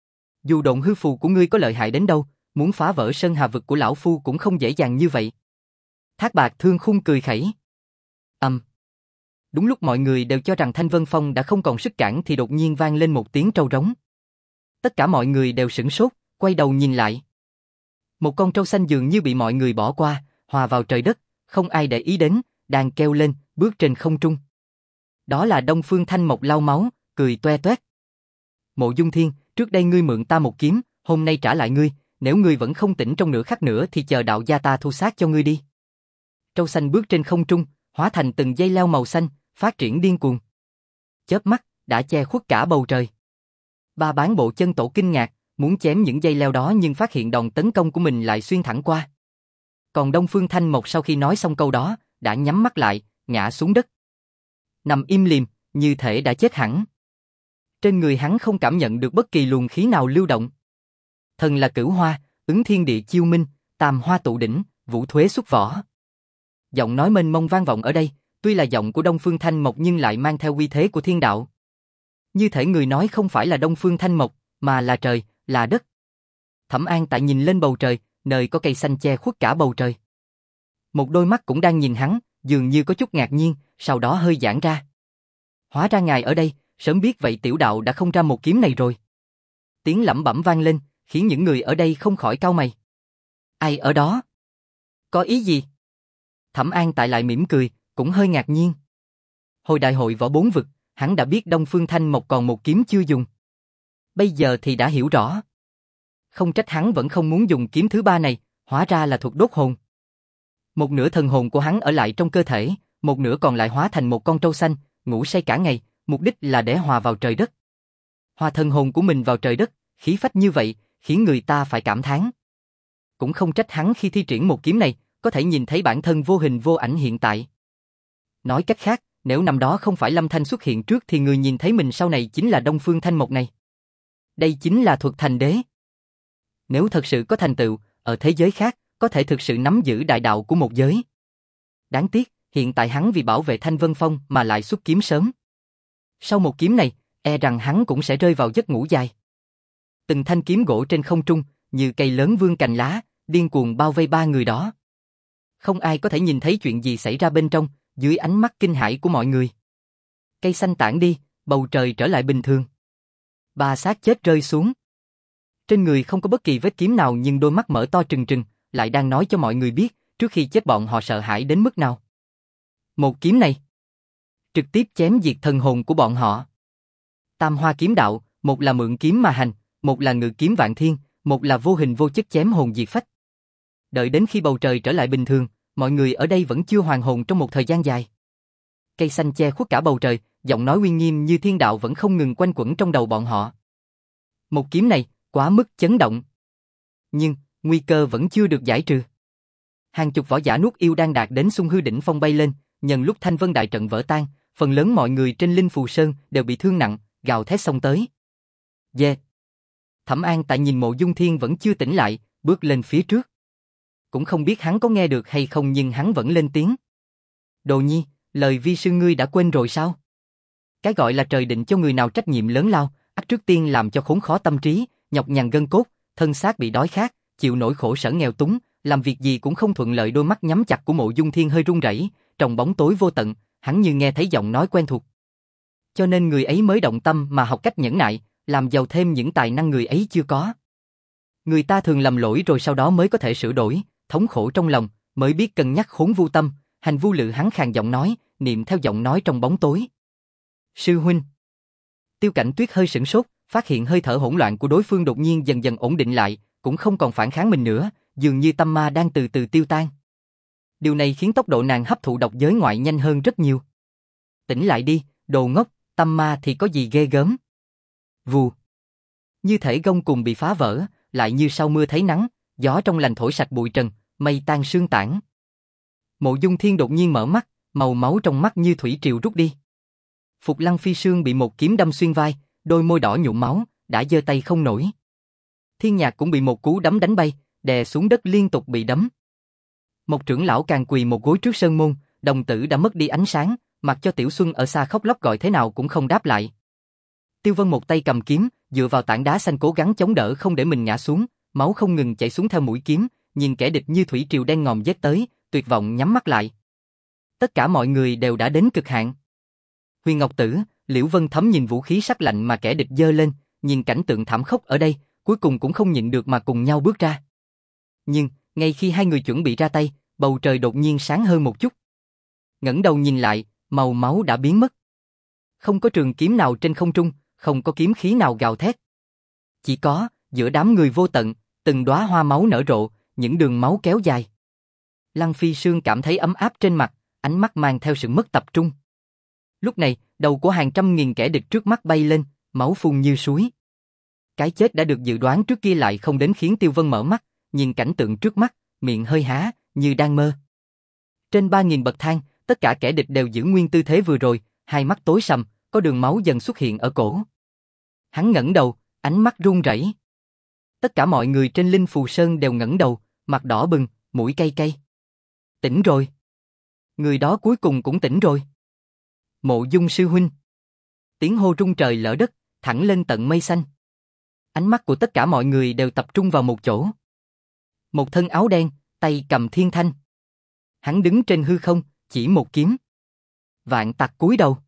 Dù độn hư phù của ngươi có lợi hại đến đâu, muốn phá vỡ sơn hà vực của lão phu cũng không dễ dàng như vậy. Thác Bạc Thương Khung cười khẩy. Ầm. Um. Đúng lúc mọi người đều cho rằng Thanh Vân Phong đã không còn sức cản thì đột nhiên vang lên một tiếng trâu rống. Tất cả mọi người đều sửng sốt, quay đầu nhìn lại. Một con trâu xanh dường như bị mọi người bỏ qua, hòa vào trời đất, không ai để ý đến, đang kêu lên, bước trên không trung. Đó là Đông Phương Thanh Mộc lau máu, cười toe toét. Mộ Dung Thiên, trước đây ngươi mượn ta một kiếm, hôm nay trả lại ngươi, nếu ngươi vẫn không tỉnh trong nửa khắc nữa thì chờ đạo gia ta thu xác cho ngươi đi. Trâu xanh bước trên không trung, hóa thành từng dây leo màu xanh, phát triển điên cuồng. Chớp mắt, đã che khuất cả bầu trời. Ba bán bộ chân tổ kinh ngạc, muốn chém những dây leo đó nhưng phát hiện đòn tấn công của mình lại xuyên thẳng qua. Còn Đông Phương Thanh Mộc sau khi nói xong câu đó, đã nhắm mắt lại, ngã xuống đất. Nằm im lìm, như thể đã chết hẳn. Trên người hắn không cảm nhận được bất kỳ luồng khí nào lưu động. Thần là Cửu Hoa, ứng thiên địa chiêu minh, tam hoa tụ đỉnh, vũ thuế xuất vỏ. Giọng nói mênh mông vang vọng ở đây, tuy là giọng của Đông Phương Thanh Mộc nhưng lại mang theo uy thế của thiên đạo. Như thể người nói không phải là Đông Phương Thanh Mộc, mà là trời, là đất. Thẩm An Tại nhìn lên bầu trời, nơi có cây xanh che khuất cả bầu trời. Một đôi mắt cũng đang nhìn hắn, dường như có chút ngạc nhiên, sau đó hơi giãn ra. Hóa ra ngài ở đây, sớm biết vậy tiểu đạo đã không ra một kiếm này rồi. Tiếng lẩm bẩm vang lên, khiến những người ở đây không khỏi cau mày. Ai ở đó? Có ý gì? Thẩm An Tại lại mỉm cười, cũng hơi ngạc nhiên. Hồi đại hội võ bốn vực, hắn đã biết Đông Phương Thanh Mộc còn một kiếm chưa dùng. Bây giờ thì đã hiểu rõ. Không trách hắn vẫn không muốn dùng kiếm thứ ba này, hóa ra là thuật đốt hồn. Một nửa thần hồn của hắn ở lại trong cơ thể, một nửa còn lại hóa thành một con trâu xanh, ngủ say cả ngày, mục đích là để hòa vào trời đất. Hòa thần hồn của mình vào trời đất, khí phách như vậy, khiến người ta phải cảm thán. Cũng không trách hắn khi thi triển một kiếm này, có thể nhìn thấy bản thân vô hình vô ảnh hiện tại. Nói cách khác, nếu năm đó không phải Lâm Thanh xuất hiện trước thì người nhìn thấy mình sau này chính là Đông Phương Thanh Mộc này. Đây chính là thuật thành đế. Nếu thật sự có thành tựu, ở thế giới khác, có thể thực sự nắm giữ đại đạo của một giới. Đáng tiếc, hiện tại hắn vì bảo vệ Thanh Vân Phong mà lại xuất kiếm sớm. Sau một kiếm này, e rằng hắn cũng sẽ rơi vào giấc ngủ dài. Từng thanh kiếm gỗ trên không trung, như cây lớn vươn cành lá, điên cuồng bao vây ba người đó. Không ai có thể nhìn thấy chuyện gì xảy ra bên trong, dưới ánh mắt kinh hãi của mọi người. Cây xanh tản đi, bầu trời trở lại bình thường. Ba xác chết rơi xuống. Trên người không có bất kỳ vết kiếm nào nhưng đôi mắt mở to trừng trừng, lại đang nói cho mọi người biết, trước khi chết bọn họ sợ hãi đến mức nào. Một kiếm này, trực tiếp chém diệt thần hồn của bọn họ. Tam hoa kiếm đạo, một là mượn kiếm mà hành, một là ngự kiếm vạn thiên, một là vô hình vô chất chém hồn diệt phách. Đợi đến khi bầu trời trở lại bình thường, mọi người ở đây vẫn chưa hoàn hồn trong một thời gian dài. Cây xanh che khuất cả bầu trời, giọng nói uy nghiêm như thiên đạo vẫn không ngừng quanh quẩn trong đầu bọn họ. Một kiếm này, quá mức chấn động. Nhưng, nguy cơ vẫn chưa được giải trừ. Hàng chục võ giả nuốt yêu đang đạt đến xung hư đỉnh phong bay lên, nhân lúc Thanh Vân đại trận vỡ tan, phần lớn mọi người trên Linh Phù Sơn đều bị thương nặng, gào thét xông tới. Yeah. Thẩm An tại nhìn Mộ Dung Thiên vẫn chưa tỉnh lại, bước lên phía trước. Cũng không biết hắn có nghe được hay không nhưng hắn vẫn lên tiếng. Đồ Nhi, lời vi sư ngươi đã quên rồi sao? Cái gọi là trời định cho người nào trách nhiệm lớn lao, ắt trước tiên làm cho khốn khó tâm trí, nhọc nhằn gân cốt, thân xác bị đói khát, chịu nỗi khổ sở nghèo túng, làm việc gì cũng không thuận lợi. Đôi mắt nhắm chặt của Mộ Dung Thiên hơi run rẩy, trong bóng tối vô tận, hắn như nghe thấy giọng nói quen thuộc. Cho nên người ấy mới động tâm mà học cách nhẫn nại, làm giàu thêm những tài năng người ấy chưa có. Người ta thường lầm lỗi rồi sau đó mới có thể sửa đổi, thống khổ trong lòng, mới biết cân nhắc khốn vu tâm, hành vu lự. Hắn khàn giọng nói, niệm theo giọng nói trong bóng tối. Sư huynh. Tiêu Cảnh Tuyết hơi sửng sốt, phát hiện hơi thở hỗn loạn của đối phương đột nhiên dần dần ổn định lại, cũng không còn phản kháng mình nữa, dường như tâm ma đang từ từ tiêu tan. Điều này khiến tốc độ nàng hấp thụ độc giới ngoại nhanh hơn rất nhiều. Tỉnh lại đi, đồ ngốc, tâm ma thì có gì ghê gớm. Vù. Như thể gông cùng bị phá vỡ, lại như sau mưa thấy nắng, gió trong lành thổi sạch bụi trần, mây tan sương tản. Mộ Dung Thiên đột nhiên mở mắt, màu máu trong mắt như thủy triều rút đi. Phục Lăng Phi Sương bị một kiếm đâm xuyên vai, đôi môi đỏ nhuộm máu, đã giơ tay không nổi. Thiên Nhạc cũng bị một cú đấm đánh bay, đè xuống đất liên tục bị đấm. Một trưởng lão càng quỳ một gối trước sơn môn, đồng tử đã mất đi ánh sáng, mặc cho Tiểu Xuân ở xa khóc lóc gọi thế nào cũng không đáp lại. Tiêu Vân một tay cầm kiếm, dựa vào tảng đá xanh cố gắng chống đỡ không để mình ngã xuống, máu không ngừng chảy xuống theo mũi kiếm, nhìn kẻ địch như thủy triều đen ngòm giết tới, tuyệt vọng nhắm mắt lại. Tất cả mọi người đều đã đến cực hạn. Huyền Ngọc Tử, Liễu Vân Thấm nhìn vũ khí sắc lạnh mà kẻ địch giơ lên, nhìn cảnh tượng thảm khốc ở đây, cuối cùng cũng không nhịn được mà cùng nhau bước ra. Nhưng, ngay khi hai người chuẩn bị ra tay, bầu trời đột nhiên sáng hơn một chút. Ngẩng đầu nhìn lại, màu máu đã biến mất. Không có trường kiếm nào trên không trung, không có kiếm khí nào gào thét. Chỉ có, giữa đám người vô tận, từng đóa hoa máu nở rộ, những đường máu kéo dài. Lăng Phi Sương cảm thấy ấm áp trên mặt, ánh mắt mang theo sự mất tập trung. Lúc này, đầu của hàng trăm nghìn kẻ địch trước mắt bay lên, máu phun như suối. Cái chết đã được dự đoán trước kia lại không đến khiến Tiêu Vân mở mắt, nhìn cảnh tượng trước mắt, miệng hơi há, như đang mơ. Trên ba nghìn bậc thang, tất cả kẻ địch đều giữ nguyên tư thế vừa rồi, hai mắt tối sầm, có đường máu dần xuất hiện ở cổ. Hắn ngẩng đầu, ánh mắt run rẩy. Tất cả mọi người trên Linh Phù Sơn đều ngẩng đầu, mặt đỏ bừng, mũi cay cay. Tỉnh rồi. Người đó cuối cùng cũng tỉnh rồi. Mộ Dung sư huynh. Tiếng hô rung trời lở đất, thẳng lên tận mây xanh. Ánh mắt của tất cả mọi người đều tập trung vào một chỗ. Một thân áo đen, tay cầm thiên thanh. Hắn đứng trên hư không, chỉ một kiếm. Vạn tặc cúi đầu.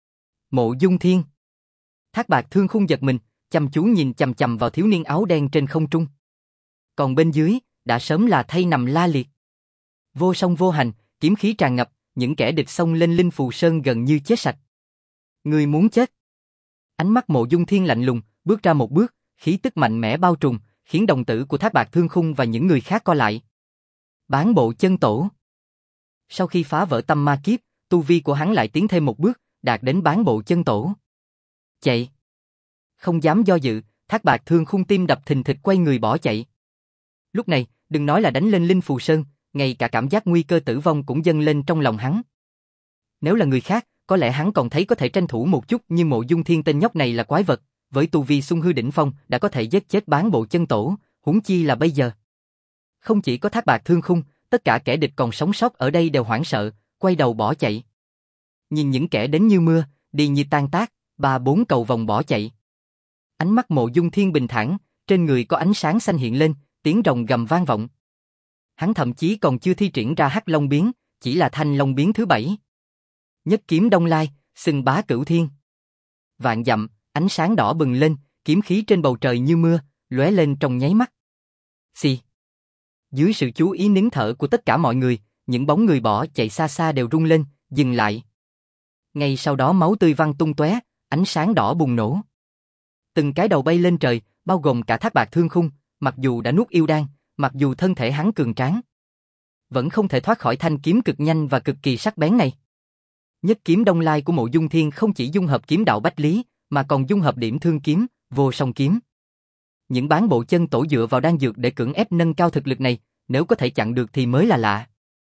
Mộ Dung Thiên. Thác Bạc Thương Khung giật mình, chăm chú nhìn chằm chằm vào thiếu niên áo đen trên không trung. Còn bên dưới, đã sớm là thây nằm la liệt. Vô song vô hành, kiếm khí tràn ngập, những kẻ địch xông lên Linh Phù Sơn gần như chết sạch. Người muốn chết. Ánh mắt Mộ Dung Thiên lạnh lùng, bước ra một bước, khí tức mạnh mẽ bao trùm, khiến đồng tử của Thác Bạc Thương Khung và những người khác co lại. Bán bộ chân tổ. Sau khi phá vỡ tâm ma kiếp, tu vi của hắn lại tiến thêm một bước, đạt đến bán bộ chân tổ. Chạy. Không dám do dự, Thác Bạc Thương Khung tim đập thình thịch quay người bỏ chạy. Lúc này, đừng nói là đánh lên Linh Phù Sơn, ngay cả cảm giác nguy cơ tử vong cũng dâng lên trong lòng hắn. Nếu là người khác, có lẽ hắn còn thấy có thể tranh thủ một chút, nhưng Mộ Dung Thiên tên nhóc này là quái vật, với tu vi xung hư đỉnh phong đã có thể giết chết bán bộ chân tổ, huống chi là bây giờ. Không chỉ có Thác Bạc Thương Khung, tất cả kẻ địch còn sống sót ở đây đều hoảng sợ, quay đầu bỏ chạy. Nhìn những kẻ đến như mưa, đi như tan tác, ba bốn cầu vòng bỏ chạy. Ánh mắt Mộ Dung Thiên bình thản, trên người có ánh sáng xanh hiện lên, tiếng rồng gầm vang vọng. Hắn thậm chí còn chưa thi triển ra Hắc Long biến, chỉ là Thanh Long biến thứ bảy. Nhất kiếm đông lai, xưng bá cửu thiên. Vạn dặm, ánh sáng đỏ bừng lên, kiếm khí trên bầu trời như mưa, lóe lên trong nháy mắt. Xì. Dưới sự chú ý nín thở của tất cả mọi người, những bóng người bỏ chạy xa xa đều rung lên, dừng lại. Ngay sau đó máu tươi văng tung tóe, ánh sáng đỏ bùng nổ. Từng cái đầu bay lên trời, bao gồm cả Thác Bạc Thương Khung, mặc dù đã nuốt yêu đan, mặc dù thân thể hắn cường tráng, vẫn không thể thoát khỏi thanh kiếm cực nhanh và cực kỳ sắc bén này. Nhất kiếm Đông Lai của Mộ Dung Thiên không chỉ dung hợp kiếm đạo bách lý, mà còn dung hợp điểm thương kiếm, vô song kiếm. Những bán bộ chân tổ dựa vào đan dược để cưỡng ép nâng cao thực lực này, nếu có thể chặn được thì mới là lạ.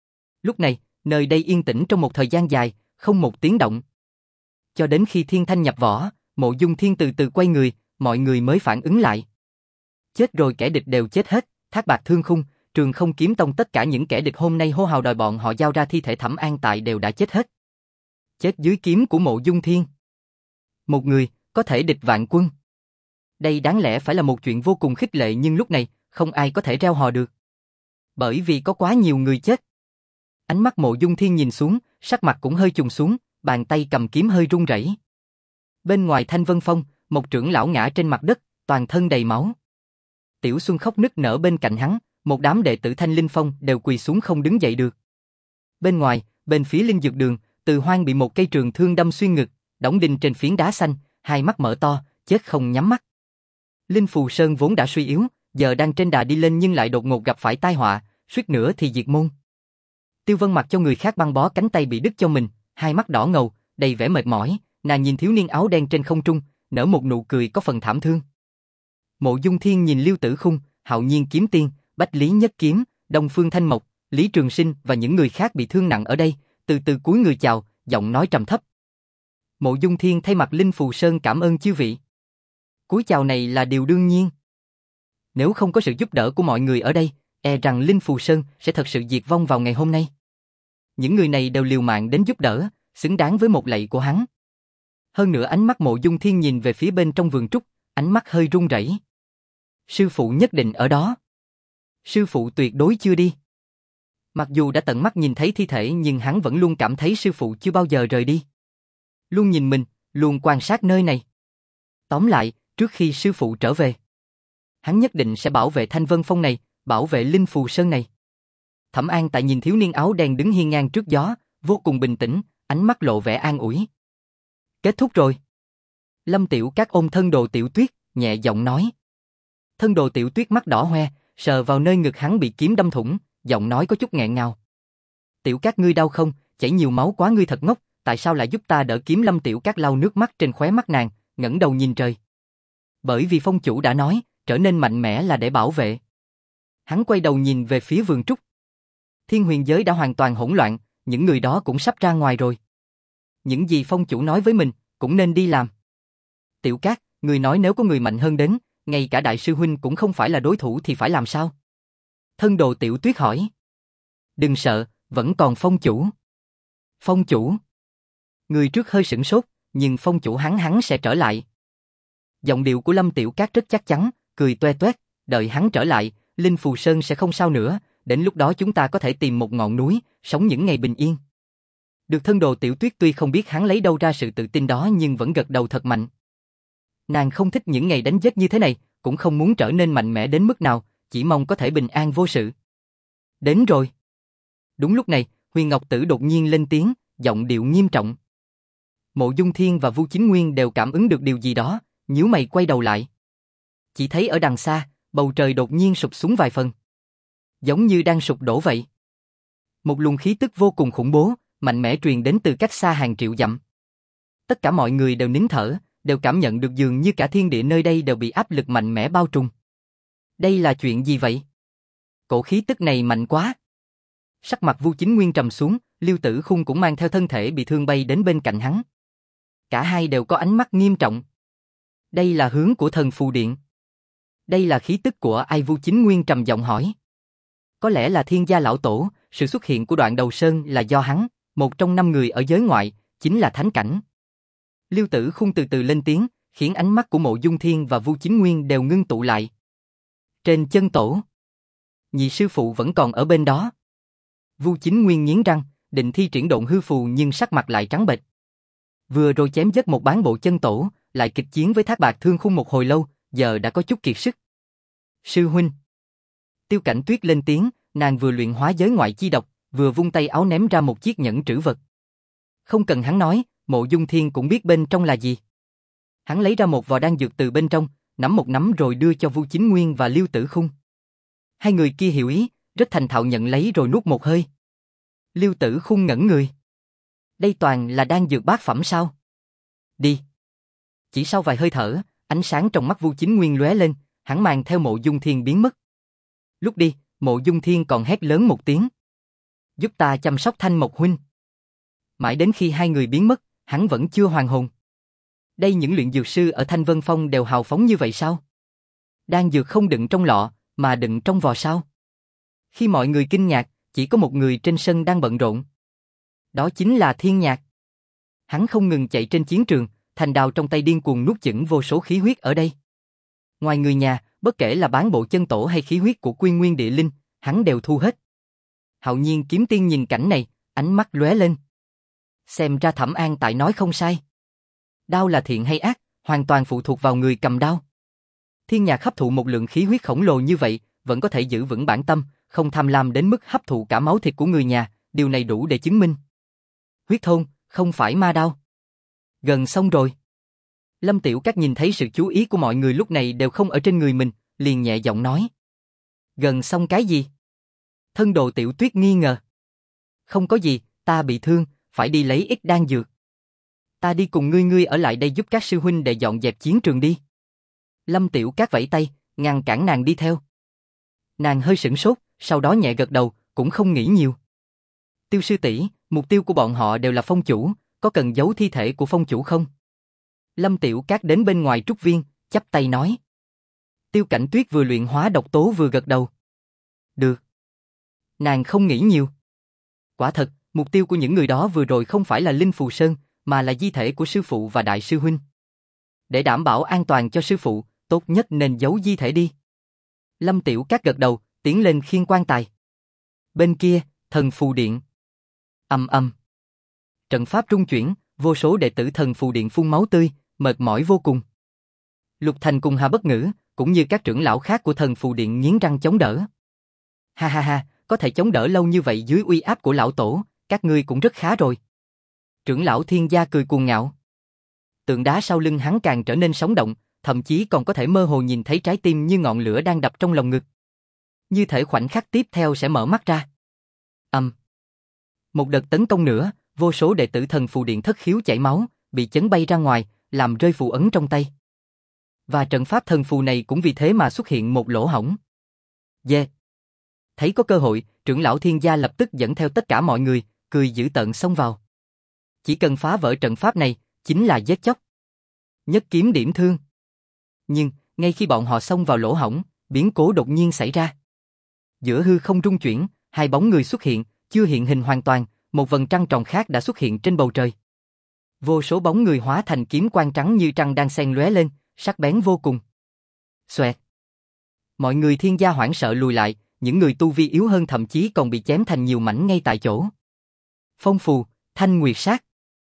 Lúc này, nơi đây yên tĩnh trong một thời gian dài, không một tiếng động. Cho đến khi thiên thanh nhập vỏ, Mộ Dung Thiên từ từ quay người, mọi người mới phản ứng lại. Chết rồi, kẻ địch đều chết hết, Thác Bạt Thương Khung, Trường Không Kiếm Tông, tất cả những kẻ địch hôm nay hô hào đòi bọn họ giao ra thi thể Thẩm An Tại đều đã chết hết. Chết dưới kiếm của Mộ Dung Thiên. Một người, có thể địch vạn quân. Đây đáng lẽ phải là một chuyện vô cùng khích lệ, nhưng lúc này, không ai có thể reo hò được. Bởi vì có quá nhiều người chết. Ánh mắt Mộ Dung Thiên nhìn xuống, sắc mặt cũng hơi trùng xuống, bàn tay cầm kiếm hơi run rẩy. Bên ngoài Thanh Vân Phong, một trưởng lão ngã trên mặt đất, toàn thân đầy máu. Tiểu Xuân khóc nức nở bên cạnh hắn, một đám đệ tử Thanh Linh Phong đều quỳ xuống không đứng dậy được. Bên ngoài, bên phía Linh Dược Đường, Từ Hoang bị một cây trường thương đâm xuyên ngực, đóng đinh trên phiến đá xanh, hai mắt mở to, chết không nhắm mắt. Linh Phù Sơn vốn đã suy yếu, giờ đang trên đà đi lên nhưng lại đột ngột gặp phải tai họa, suýt nữa thì diệt môn. Tiêu Vân mặc cho người khác băng bó cánh tay bị đứt cho mình, hai mắt đỏ ngầu, đầy vẻ mệt mỏi, nàng nhìn thiếu niên áo đen trên không trung, nở một nụ cười có phần thảm thương. Mộ Dung Thiên nhìn Liêu Tử Khung, Hạo Nhiên Kiếm Tiên, Bách Lý Nhất Kiếm, Đông Phương Thanh Mộc, Lý Trường Sinh và những người khác bị thương nặng ở đây, từ từ cúi người chào, giọng nói trầm thấp. Mộ Dung Thiên thay mặt Linh Phù Sơn cảm ơn chư vị. Cúi chào này là điều đương nhiên. Nếu không có sự giúp đỡ của mọi người ở đây, e rằng Linh Phù Sơn sẽ thật sự diệt vong vào ngày hôm nay. Những người này đều liều mạng đến giúp đỡ, xứng đáng với một lạy của hắn. Hơn nữa ánh mắt Mộ Dung Thiên nhìn về phía bên trong vườn trúc, ánh mắt hơi run rẩy. Sư phụ nhất định ở đó. Sư phụ tuyệt đối chưa đi. Mặc dù đã tận mắt nhìn thấy thi thể nhưng hắn vẫn luôn cảm thấy sư phụ chưa bao giờ rời đi. Luôn nhìn mình, luôn quan sát nơi này. Tóm lại, trước khi sư phụ trở về, hắn nhất định sẽ bảo vệ Thanh Vân Phong này, bảo vệ Linh Phù Sơn này. Thẩm An Tại nhìn thiếu niên áo đen đứng hiên ngang trước gió, vô cùng bình tĩnh, ánh mắt lộ vẻ an ủi. Kết thúc rồi. Lâm Tiểu Các ôm thân Đồ Tiểu Tuyết, nhẹ giọng nói. Thân Đồ Tiểu Tuyết mắt đỏ hoe, sờ vào nơi ngực hắn bị kiếm đâm thủng, giọng nói có chút nghẹn ngào. Tiểu Các ngươi đau không, chảy nhiều máu quá, ngươi thật ngốc, tại sao lại giúp ta đỡ kiếm? Lâm Tiểu Các lau nước mắt trên khóe mắt nàng, ngẩng đầu nhìn trời. Bởi vì phong chủ đã nói, trở nên mạnh mẽ là để bảo vệ. Hắn quay đầu nhìn về phía vườn trúc. Thiên huyền giới đã hoàn toàn hỗn loạn, những người đó cũng sắp ra ngoài rồi. Những gì phong chủ nói với mình, cũng nên đi làm. Tiểu Các, người nói nếu có người mạnh hơn đến, ngay cả đại sư huynh cũng không phải là đối thủ thì phải làm sao? Thân Đồ Tiểu Tuyết hỏi. Đừng sợ, vẫn còn phong chủ. Phong chủ? Người trước hơi sửng sốt, nhưng phong chủ hắn hắn sẽ trở lại. Giọng điệu của Lâm Tiểu Các rất chắc chắn, cười toe toét, đợi hắn trở lại, Linh Phù Sơn sẽ không sao nữa, đến lúc đó chúng ta có thể tìm một ngọn núi, sống những ngày bình yên. Được Thân Đồ Tiểu Tuyết tuy không biết hắn lấy đâu ra sự tự tin đó nhưng vẫn gật đầu thật mạnh. Nàng không thích những ngày đánh giết như thế này, cũng không muốn trở nên mạnh mẽ đến mức nào, chỉ mong có thể bình an vô sự. Đến rồi. Đúng lúc này, Huyền Ngọc Tử đột nhiên lên tiếng, giọng điệu nghiêm trọng. Mộ Dung Thiên và Vu Chính Nguyên đều cảm ứng được điều gì đó, nhíu mày quay đầu lại. Chỉ thấy ở đằng xa, bầu trời đột nhiên sụp xuống vài phần. Giống như đang sụp đổ vậy. Một luồng khí tức vô cùng khủng bố, mạnh mẽ truyền đến từ cách xa hàng triệu dặm. Tất cả mọi người đều nín thở, đều cảm nhận được dường như cả thiên địa nơi đây đều bị áp lực mạnh mẽ bao trùm. Đây là chuyện gì vậy? Cổ khí tức này mạnh quá. Sắc mặt Vu Chính Nguyên trầm xuống, Liêu Tử Khung cũng mang theo thân thể bị thương bay đến bên cạnh hắn. Cả hai đều có ánh mắt nghiêm trọng. Đây là hướng của Thần Phù Điện. Đây là khí tức của ai? Vu Chính Nguyên trầm giọng hỏi. Có lẽ là Thiên Gia lão tổ, sự xuất hiện của Đoạn Đầu Sơn là do hắn, một trong năm người ở giới ngoại, chính là thánh cảnh. Liêu Tử Khung từ từ lên tiếng, khiến ánh mắt của Mộ Dung Thiên và Vu Chính Nguyên đều ngưng tụ lại. Trên chân tổ, nhị sư phụ vẫn còn ở bên đó. Vu Chính Nguyên nghiến răng, định thi triển Độn Hư Phù nhưng sắc mặt lại trắng bệch. Vừa rồi chém giết một bán bộ chân tổ, lại kịch chiến với Thác Bạt Thương Khung một hồi lâu, giờ đã có chút kiệt sức. Sư huynh. Tiêu Cảnh Tuyết lên tiếng, nàng vừa luyện hóa giới ngoại chi độc, vừa vung tay áo ném ra một chiếc nhẫn trữ vật. Không cần hắn nói, Mộ Dung Thiên cũng biết bên trong là gì. Hắn lấy ra một vò đan dược từ bên trong, nắm một nắm rồi đưa cho Vu Chính Nguyên và Liêu Tử Khung. Hai người kia hiểu ý, rất thành thạo nhận lấy rồi nuốt một hơi. Liêu Tử Khung ngẩn người. Đây toàn là đan dược bát phẩm sao? Đi. Chỉ sau vài hơi thở, ánh sáng trong mắt Vu Chính Nguyên lóe lên, hắn mang theo Mộ Dung Thiên biến mất. Lúc đi, Mộ Dung Thiên còn hét lớn một tiếng. Giúp ta chăm sóc Thanh Mộc huynh. Mãi đến khi hai người biến mất, hắn vẫn chưa hoàn hồn. Đây những luyện dược sư ở Thanh Vân Phong đều hào phóng như vậy sao? Đan dược không đựng trong lọ, mà đựng trong vò sao? Khi mọi người kinh ngạc, chỉ có một người trên sân đang bận rộn. Đó chính là Thiên Nhạc. Hắn không ngừng chạy trên chiến trường, thành đao trong tay điên cuồng nuốt chửng vô số khí huyết ở đây. Ngoài người nhà, bất kể là bán bộ chân tổ hay khí huyết của Quy Nguyên Địa Linh, hắn đều thu hết. Hạo Nhiên Kiếm Tiên nhìn cảnh này, ánh mắt lóe lên. Xem ra Thẩm An Tại nói không sai. Đao là thiện hay ác, hoàn toàn phụ thuộc vào người cầm đao. Thiên Nhạc hấp thụ một lượng khí huyết khổng lồ như vậy, vẫn có thể giữ vững bản tâm, không tham lam đến mức hấp thụ cả máu thịt của người nhà, điều này đủ để chứng minh. Huyết thôn, không phải ma đao. Gần xong rồi. Lâm Tiểu Các nhìn thấy sự chú ý của mọi người lúc này đều không ở trên người mình, liền nhẹ giọng nói. Gần xong cái gì? Thân đồ Tiểu Tuyết nghi ngờ. Không có gì, ta bị thương, phải đi lấy ít đan dược. Ta đi cùng ngươi ngươi ở lại đây giúp các sư huynh để dọn dẹp chiến trường đi. Lâm Tiểu Các vẫy tay, ngăn cản nàng đi theo. Nàng hơi sửng sốt, sau đó nhẹ gật đầu, cũng không nghĩ nhiều. Tiêu sư tỷ, mục tiêu của bọn họ đều là phong chủ, có cần giấu thi thể của phong chủ không? Lâm Tiểu Các đến bên ngoài trúc viên, chắp tay nói. Tiêu Cảnh Tuyết vừa luyện hóa độc tố vừa gật đầu. Được. Nàng không nghĩ nhiều. Quả thật, mục tiêu của những người đó vừa rồi không phải là Linh Phù Sơn, mà là di thể của sư phụ và đại sư huynh. Để đảm bảo an toàn cho sư phụ, tốt nhất nên giấu di thể đi. Lâm Tiểu Các gật đầu, tiến lên khiêng quan tài. Bên kia, Thần Phù Điện. Ầm ầm. Trận pháp trung chuyển, vô số đệ tử Thần Phù Điện phun máu tươi, mệt mỏi vô cùng. Lục Thành cùng Hà Bất Ngữ, cũng như các trưởng lão khác của Thần Phù Điện nghiến răng chống đỡ. Ha ha ha, có thể chống đỡ lâu như vậy dưới uy áp của lão tổ, các ngươi cũng rất khá rồi. Trưởng lão Thiên Gia cười cuồng ngạo. Tượng đá sau lưng hắn càng trở nên sống động, thậm chí còn có thể mơ hồ nhìn thấy trái tim như ngọn lửa đang đập trong lồng ngực. Như thể khoảnh khắc tiếp theo sẽ mở mắt ra. Ầm. Um. Một đợt tấn công nữa, vô số đệ tử Thần Phù Điện thất khiếu chảy máu, bị chấn bay ra ngoài, làm rơi phù ấn trong tay. Và trận pháp thần phù này cũng vì thế mà xuất hiện một lỗ hổng. Yeah. Thấy có cơ hội, trưởng lão Thiên Gia lập tức dẫn theo tất cả mọi người, cười dữ tợn xông vào. Chỉ cần phá vỡ trận pháp này, chính là giết chóc. Nhất kiếm điểm thương. Nhưng, ngay khi bọn họ xông vào lỗ hổng, biến cố đột nhiên xảy ra. Giữa hư không rung chuyển, hai bóng người xuất hiện, chưa hiện hình hoàn toàn, một vầng trăng tròn khác đã xuất hiện trên bầu trời. Vô số bóng người hóa thành kiếm quang trắng như trăng đang xen lóe lên, sắc bén vô cùng. Xoẹt. Mọi người Thiên Gia hoảng sợ lùi lại, những người tu vi yếu hơn thậm chí còn bị chém thành nhiều mảnh ngay tại chỗ. Phong phù, thanh nguyệt sát.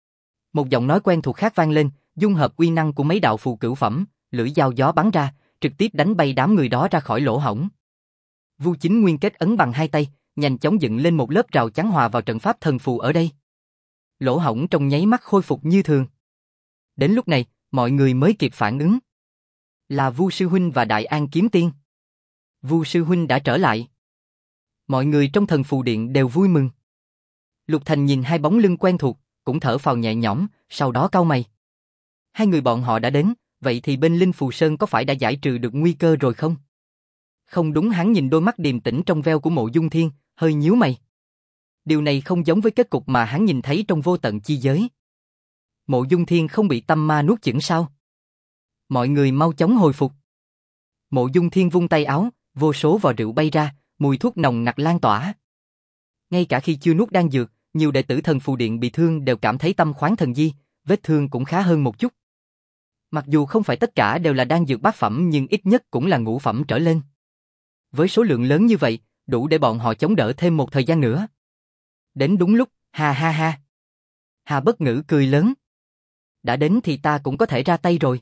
Một giọng nói quen thuộc khác vang lên, dung hợp uy năng của mấy đạo phù cửu phẩm, lưỡi dao gió bắn ra, trực tiếp đánh bay đám người đó ra khỏi lỗ hổng. Vu Chính Nguyên kết ấn bằng hai tay, nhanh chóng dựng lên một lớp rào chắn hòa vào trận pháp thần phù ở đây. Lỗ hổng trong nháy mắt khôi phục như thường. Đến lúc này, mọi người mới kịp phản ứng. Là Vu sư huynh và Đại An Kiếm Tiên. Vu sư huynh đã trở lại. Mọi người trong Thần Phù Điện đều vui mừng. Lục Thành nhìn hai bóng lưng quen thuộc, cũng thở phào nhẹ nhõm, sau đó cau mày. Hai người bọn họ đã đến, vậy thì bên Linh Phù Sơn có phải đã giải trừ được nguy cơ rồi không? Không đúng, hắn nhìn đôi mắt điềm tĩnh trong veo của Mộ Dung Thiên, hơi nhíu mày. Điều này không giống với kết cục mà hắn nhìn thấy trong vô tận chi giới. Mộ Dung Thiên không bị tâm ma nuốt chửng sao? Mọi người mau chóng hồi phục. Mộ Dung Thiên vung tay áo, vô số vò rượu bay ra, mùi thuốc nồng nặc lan tỏa. Ngay cả khi chưa nuốt đan dược, nhiều đệ tử Thần Phù Điện bị thương đều cảm thấy tâm khoáng thần di, vết thương cũng khá hơn một chút. Mặc dù không phải tất cả đều là đan dược bát phẩm nhưng ít nhất cũng là ngũ phẩm trở lên. Với số lượng lớn như vậy, đủ để bọn họ chống đỡ thêm một thời gian nữa. Đến đúng lúc, ha ha ha. Hà Bất Ngữ cười lớn. Đã đến thì ta cũng có thể ra tay rồi.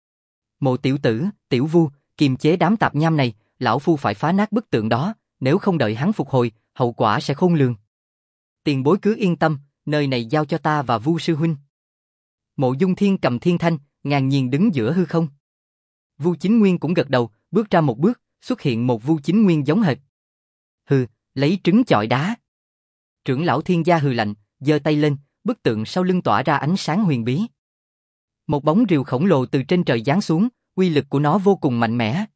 Mộ tiểu tử, tiểu Vu, kiềm chế đám tạp nham này, lão phu phải phá nát bức tượng đó, nếu không đợi hắn phục hồi, hậu quả sẽ khôn lường. Tiền bối cứ yên tâm, nơi này giao cho ta và Vu sư huynh. Mộ Dung Thiên cầm thiên thanh, ngang nhiên đứng giữa hư không. Vu Chính Nguyên cũng gật đầu, bước ra một bước, xuất hiện một Vu Chính Nguyên giống hệt. Hừ, lấy trứng chọi đá. Trưởng lão Thiên Gia hừ lạnh, giơ tay lên, bức tượng sau lưng tỏa ra ánh sáng huyền bí. Một bóng rìu khổng lồ từ trên trời giáng xuống, uy lực của nó vô cùng mạnh mẽ.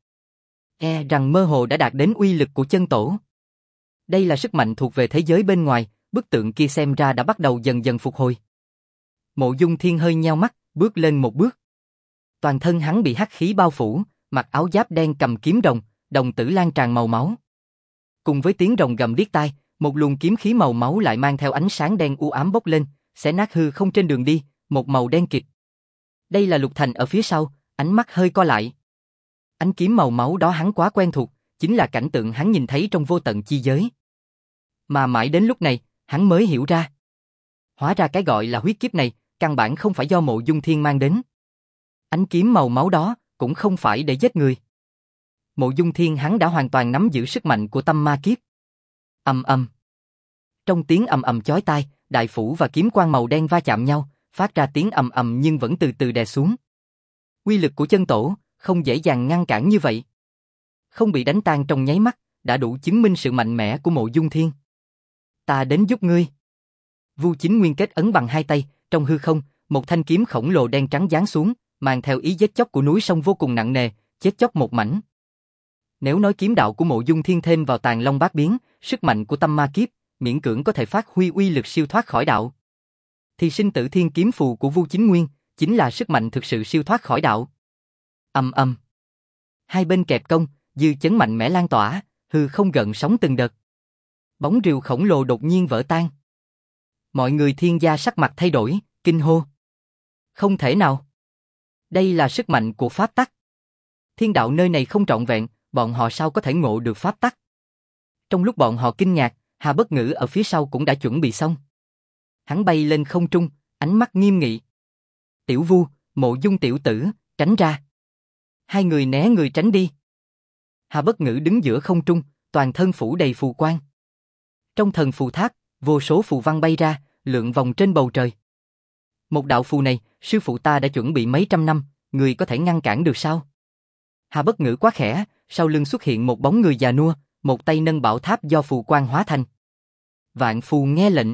E rằng mơ hồ đã đạt đến uy lực của chân tổ. Đây là sức mạnh thuộc về thế giới bên ngoài, bức tượng kia xem ra đã bắt đầu dần dần phục hồi. Mộ Dung Thiên hơi nheo mắt, bước lên một bước. Toàn thân hắn bị hắc khí bao phủ, mặc áo giáp đen cầm kiếm rồng, đồng tử lan tràn màu máu. Cùng với tiếng rồng gầm điếc tai, một luồng kiếm khí màu máu lại mang theo ánh sáng đen u ám bốc lên, xé nát hư không trên đường đi, một màu đen kịt. Đây là Lục Thành ở phía sau, ánh mắt hơi co lại. Ánh kiếm màu máu đó hắn quá quen thuộc, chính là cảnh tượng hắn nhìn thấy trong vô tận chi giới. Mà mãi đến lúc này, hắn mới hiểu ra. Hóa ra cái gọi là huyết kiếp này, căn bản không phải do Mộ Dung Thiên mang đến. Ánh kiếm màu máu đó, cũng không phải để giết người. Mộ Dung Thiên hắn đã hoàn toàn nắm giữ sức mạnh của tâm ma kiếp. Ầm ầm. Trong tiếng ầm ầm chói tai, đại phủ và kiếm quang màu đen va chạm nhau, phát ra tiếng ầm ầm nhưng vẫn từ từ đè xuống. Uy lực của chân tổ, không dễ dàng ngăn cản như vậy. Không bị đánh tan trong nháy mắt, đã đủ chứng minh sự mạnh mẽ của Mộ Dung Thiên. Ta đến giúp ngươi. Vu Chính Nguyên kết ấn bằng hai tay, trong hư không, một thanh kiếm khổng lồ đen trắng giáng xuống, mang theo ý giết chóc của núi sông vô cùng nặng nề, chết chóc một mảnh. Nếu nói kiếm đạo của Mộ Dung Thiên thêm vào Tàn Long Bát Biến, sức mạnh của tâm ma kiếp, miễn cưỡng có thể phát huy uy lực siêu thoát khỏi đạo, thì sinh tử thiên kiếm phù của Vu Chính Nguyên chính là sức mạnh thực sự siêu thoát khỏi đạo. Ầm ầm. Hai bên kẹp công, dư chấn mạnh mẽ lan tỏa, hư không gợn sóng từng đợt. Bóng rìu khổng lồ đột nhiên vỡ tan. Mọi người Thiên gia sắc mặt thay đổi, kinh hô. Không thể nào. Đây là sức mạnh của pháp tắc. Thiên đạo nơi này không trọn vẹn, bọn họ sao có thể ngộ được pháp tắc? Trong lúc bọn họ kinh ngạc, Hà Bất Ngữ ở phía sau cũng đã chuẩn bị xong. Hắn bay lên không trung, ánh mắt nghiêm nghị. Tiểu Vu, Mộ Dung tiểu tử, tránh ra. Hai người né người tránh đi. Hà Bất Ngữ đứng giữa không trung, toàn thân phủ đầy phù quang. Trong thần phù tháp, vô số phù văn bay ra, lượn vòng trên bầu trời. Một đạo phù này, sư phụ ta đã chuẩn bị mấy trăm năm, người có thể ngăn cản được sao? Hà Bất Ngữ quá khẽ, sau lưng xuất hiện một bóng người già nua, một tay nâng bảo tháp do phù quang hóa thành. Vạn phù nghe lệnh.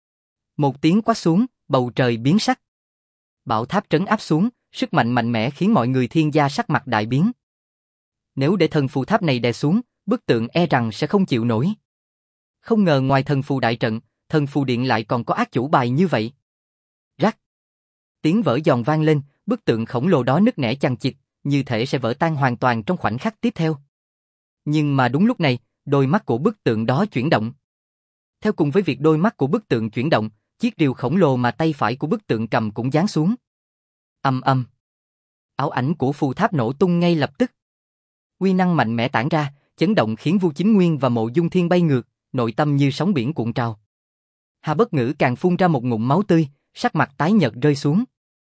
Một tiếng quát xuống, bầu trời biến sắc. Bảo tháp trấn áp xuống, sức mạnh mạnh mẽ khiến mọi người Thiên gia sắc mặt đại biến. Nếu để thần phù tháp này đè xuống, bức tượng e rằng sẽ không chịu nổi. Không ngờ ngoài thần phù đại trận, thần phù điện lại còn có ác chủ bài như vậy. Rắc. Tiếng vỡ giòn vang lên, bức tượng khổng lồ đó nứt nẻ chằng chịt, như thể sẽ vỡ tan hoàn toàn trong khoảnh khắc tiếp theo. Nhưng mà đúng lúc này, đôi mắt của bức tượng đó chuyển động. Theo cùng với việc đôi mắt của bức tượng chuyển động, chiếc rìu khổng lồ mà tay phải của bức tượng cầm cũng giáng xuống. Ầm ầm. Ảo ảnh của phù tháp nổ tung ngay lập tức. Uy năng mạnh mẽ tản ra, chấn động khiến Vu Chính Nguyên và Mộ Dung Thiên bay ngược, nội tâm như sóng biển cuộn trào. Hà Bất Ngữ càng phun ra một ngụm máu tươi, sắc mặt tái nhợt rơi xuống.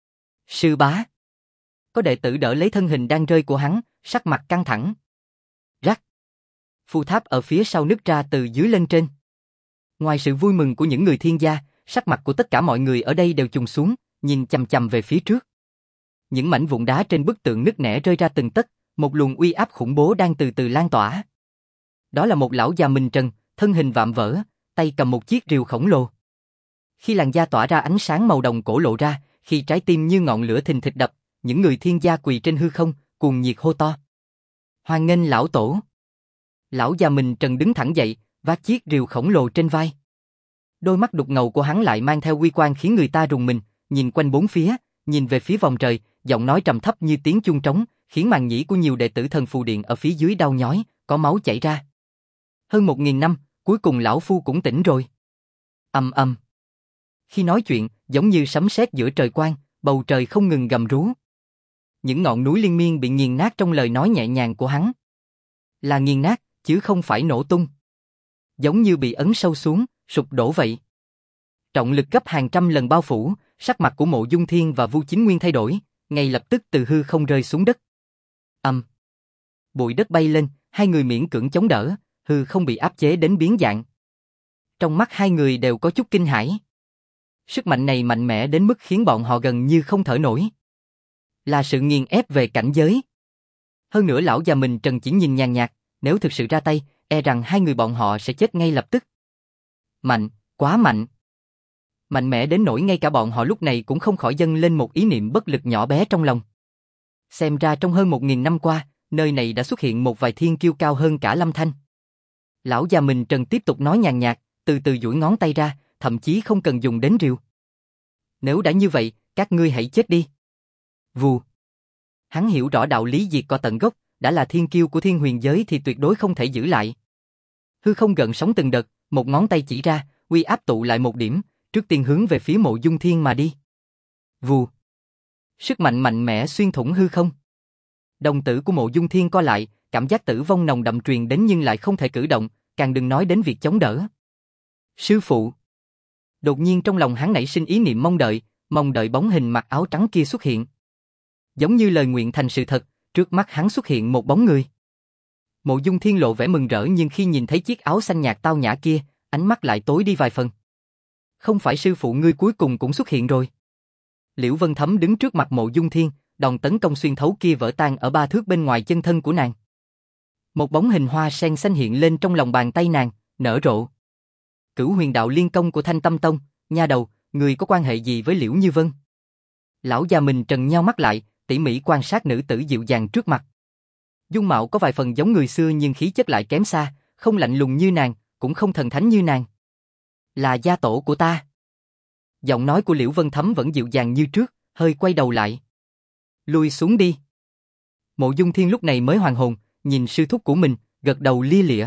Sư bá. Có đệ tử đỡ lấy thân hình đang rơi của hắn, sắc mặt căng thẳng. Rắc. Phù tháp ở phía sau nứt ra từ dưới lên trên. Ngoài sự vui mừng của những người Thiên gia, sắc mặt của tất cả mọi người ở đây đều trùng xuống, nhìn chằm chằm về phía trước. Những mảnh vụn đá trên bức tượng nứt nẻ rơi ra từng tấc, một luồng uy áp khủng bố đang từ từ lan tỏa. Đó là một lão già mình trần, thân hình vạm vỡ, tay cầm một chiếc rìu khổng lồ. Khi làn da tỏa ra ánh sáng màu đồng cổ lộ ra, khi trái tim như ngọn lửa thình thịch đập, những người Thiên gia quỳ trên hư không, cuồng nhiệt hô to. Hoan nghênh lão tổ. Lão già mình trần đứng thẳng dậy, vác chiếc rìu khổng lồ trên vai. Đôi mắt đục ngầu của hắn lại mang theo uy quang khiến người ta rùng mình, nhìn quanh bốn phía, nhìn về phía vòng trời, giọng nói trầm thấp như tiếng chuông trống, khiến màng nhĩ của nhiều đệ tử thần phù điện ở phía dưới đau nhói, có máu chảy ra. Hơn một nghìn năm, cuối cùng lão phu cũng tỉnh rồi. Ầm ầm. Khi nói chuyện, giống như sấm sét giữa trời quang, bầu trời không ngừng gầm rú. Những ngọn núi liên miên bị nghiền nát trong lời nói nhẹ nhàng của hắn. Là nghiền nát, chứ không phải nổ tung. Giống như bị ấn sâu xuống, sụp đổ vậy. Trọng lực gấp hàng trăm lần bao phủ, sắc mặt của Mộ Dung Thiên và Vu Chính Nguyên thay đổi, ngay lập tức từ hư không rơi xuống đất. Ầm. Bụi đất bay lên, hai người miễn cưỡng chống đỡ, hư không bị áp chế đến biến dạng. Trong mắt hai người đều có chút kinh hãi. Sức mạnh này mạnh mẽ đến mức khiến bọn họ gần như không thở nổi. Là sự nghiền ép về cảnh giới. Hơn nữa lão già mình trần chỉ nhìn nhàn nhạt, nếu thực sự ra tay, e rằng hai người bọn họ sẽ chết ngay lập tức. Mạnh, quá mạnh. Mạnh mẽ đến nỗi ngay cả bọn họ lúc này cũng không khỏi dâng lên một ý niệm bất lực nhỏ bé trong lòng. Xem ra trong hơn một nghìn năm qua, nơi này đã xuất hiện một vài thiên kiêu cao hơn cả Lâm Thanh. Lão già mình Trần tiếp tục nói nhàn nhạt, từ từ duỗi ngón tay ra, thậm chí không cần dùng đến rìu. Nếu đã như vậy, các ngươi hãy chết đi. Vù. Hắn hiểu rõ đạo lý diệt cỏ tận gốc, đã là thiên kiêu của thiên huyền giới thì tuyệt đối không thể giữ lại. Hư không gợn sóng từng đợt, một ngón tay chỉ ra, uy áp tụ lại một điểm, trước tiên hướng về phía Mộ Dung Thiên mà đi. Vù. Sức mạnh mạnh mẽ xuyên thủng hư không. Đồng tử của Mộ Dung Thiên co lại, cảm giác tử vong nồng đậm truyền đến nhưng lại không thể cử động, càng đừng nói đến việc chống đỡ. Sư phụ. Đột nhiên trong lòng hắn nảy sinh ý niệm mong đợi, mong đợi bóng hình mặc áo trắng kia xuất hiện. Giống như lời nguyện thành sự thật, trước mắt hắn xuất hiện một bóng người. Mộ Dung Thiên lộ vẻ mừng rỡ nhưng khi nhìn thấy chiếc áo xanh nhạt tao nhã kia, ánh mắt lại tối đi vài phần. Không phải sư phụ ngươi cuối cùng cũng xuất hiện rồi. Liễu Vân Thấm đứng trước mặt Mộ Dung Thiên, đòn tấn công xuyên thấu kia vỡ tan ở ba thước bên ngoài chân thân của nàng. Một bóng hình hoa sen xanh hiện lên trong lòng bàn tay nàng, nở rộ. Cửu Huyền Đạo Liên Công của Thanh Tâm Tông, nha đầu, người có quan hệ gì với Liễu Như Vân? Lão già mình Trần nheo mắt lại, tỉ mỉ quan sát nữ tử dịu dàng trước mặt. Dung mạo có vài phần giống người xưa nhưng khí chất lại kém xa, không lạnh lùng như nàng, cũng không thần thánh như nàng. Là gia tổ của ta. Giọng nói của Liễu Vân Thấm vẫn dịu dàng như trước, hơi quay đầu lại. Lui xuống đi. Mộ Dung Thiên lúc này mới hoàn hồn, nhìn sư thúc của mình, gật đầu lia lịa.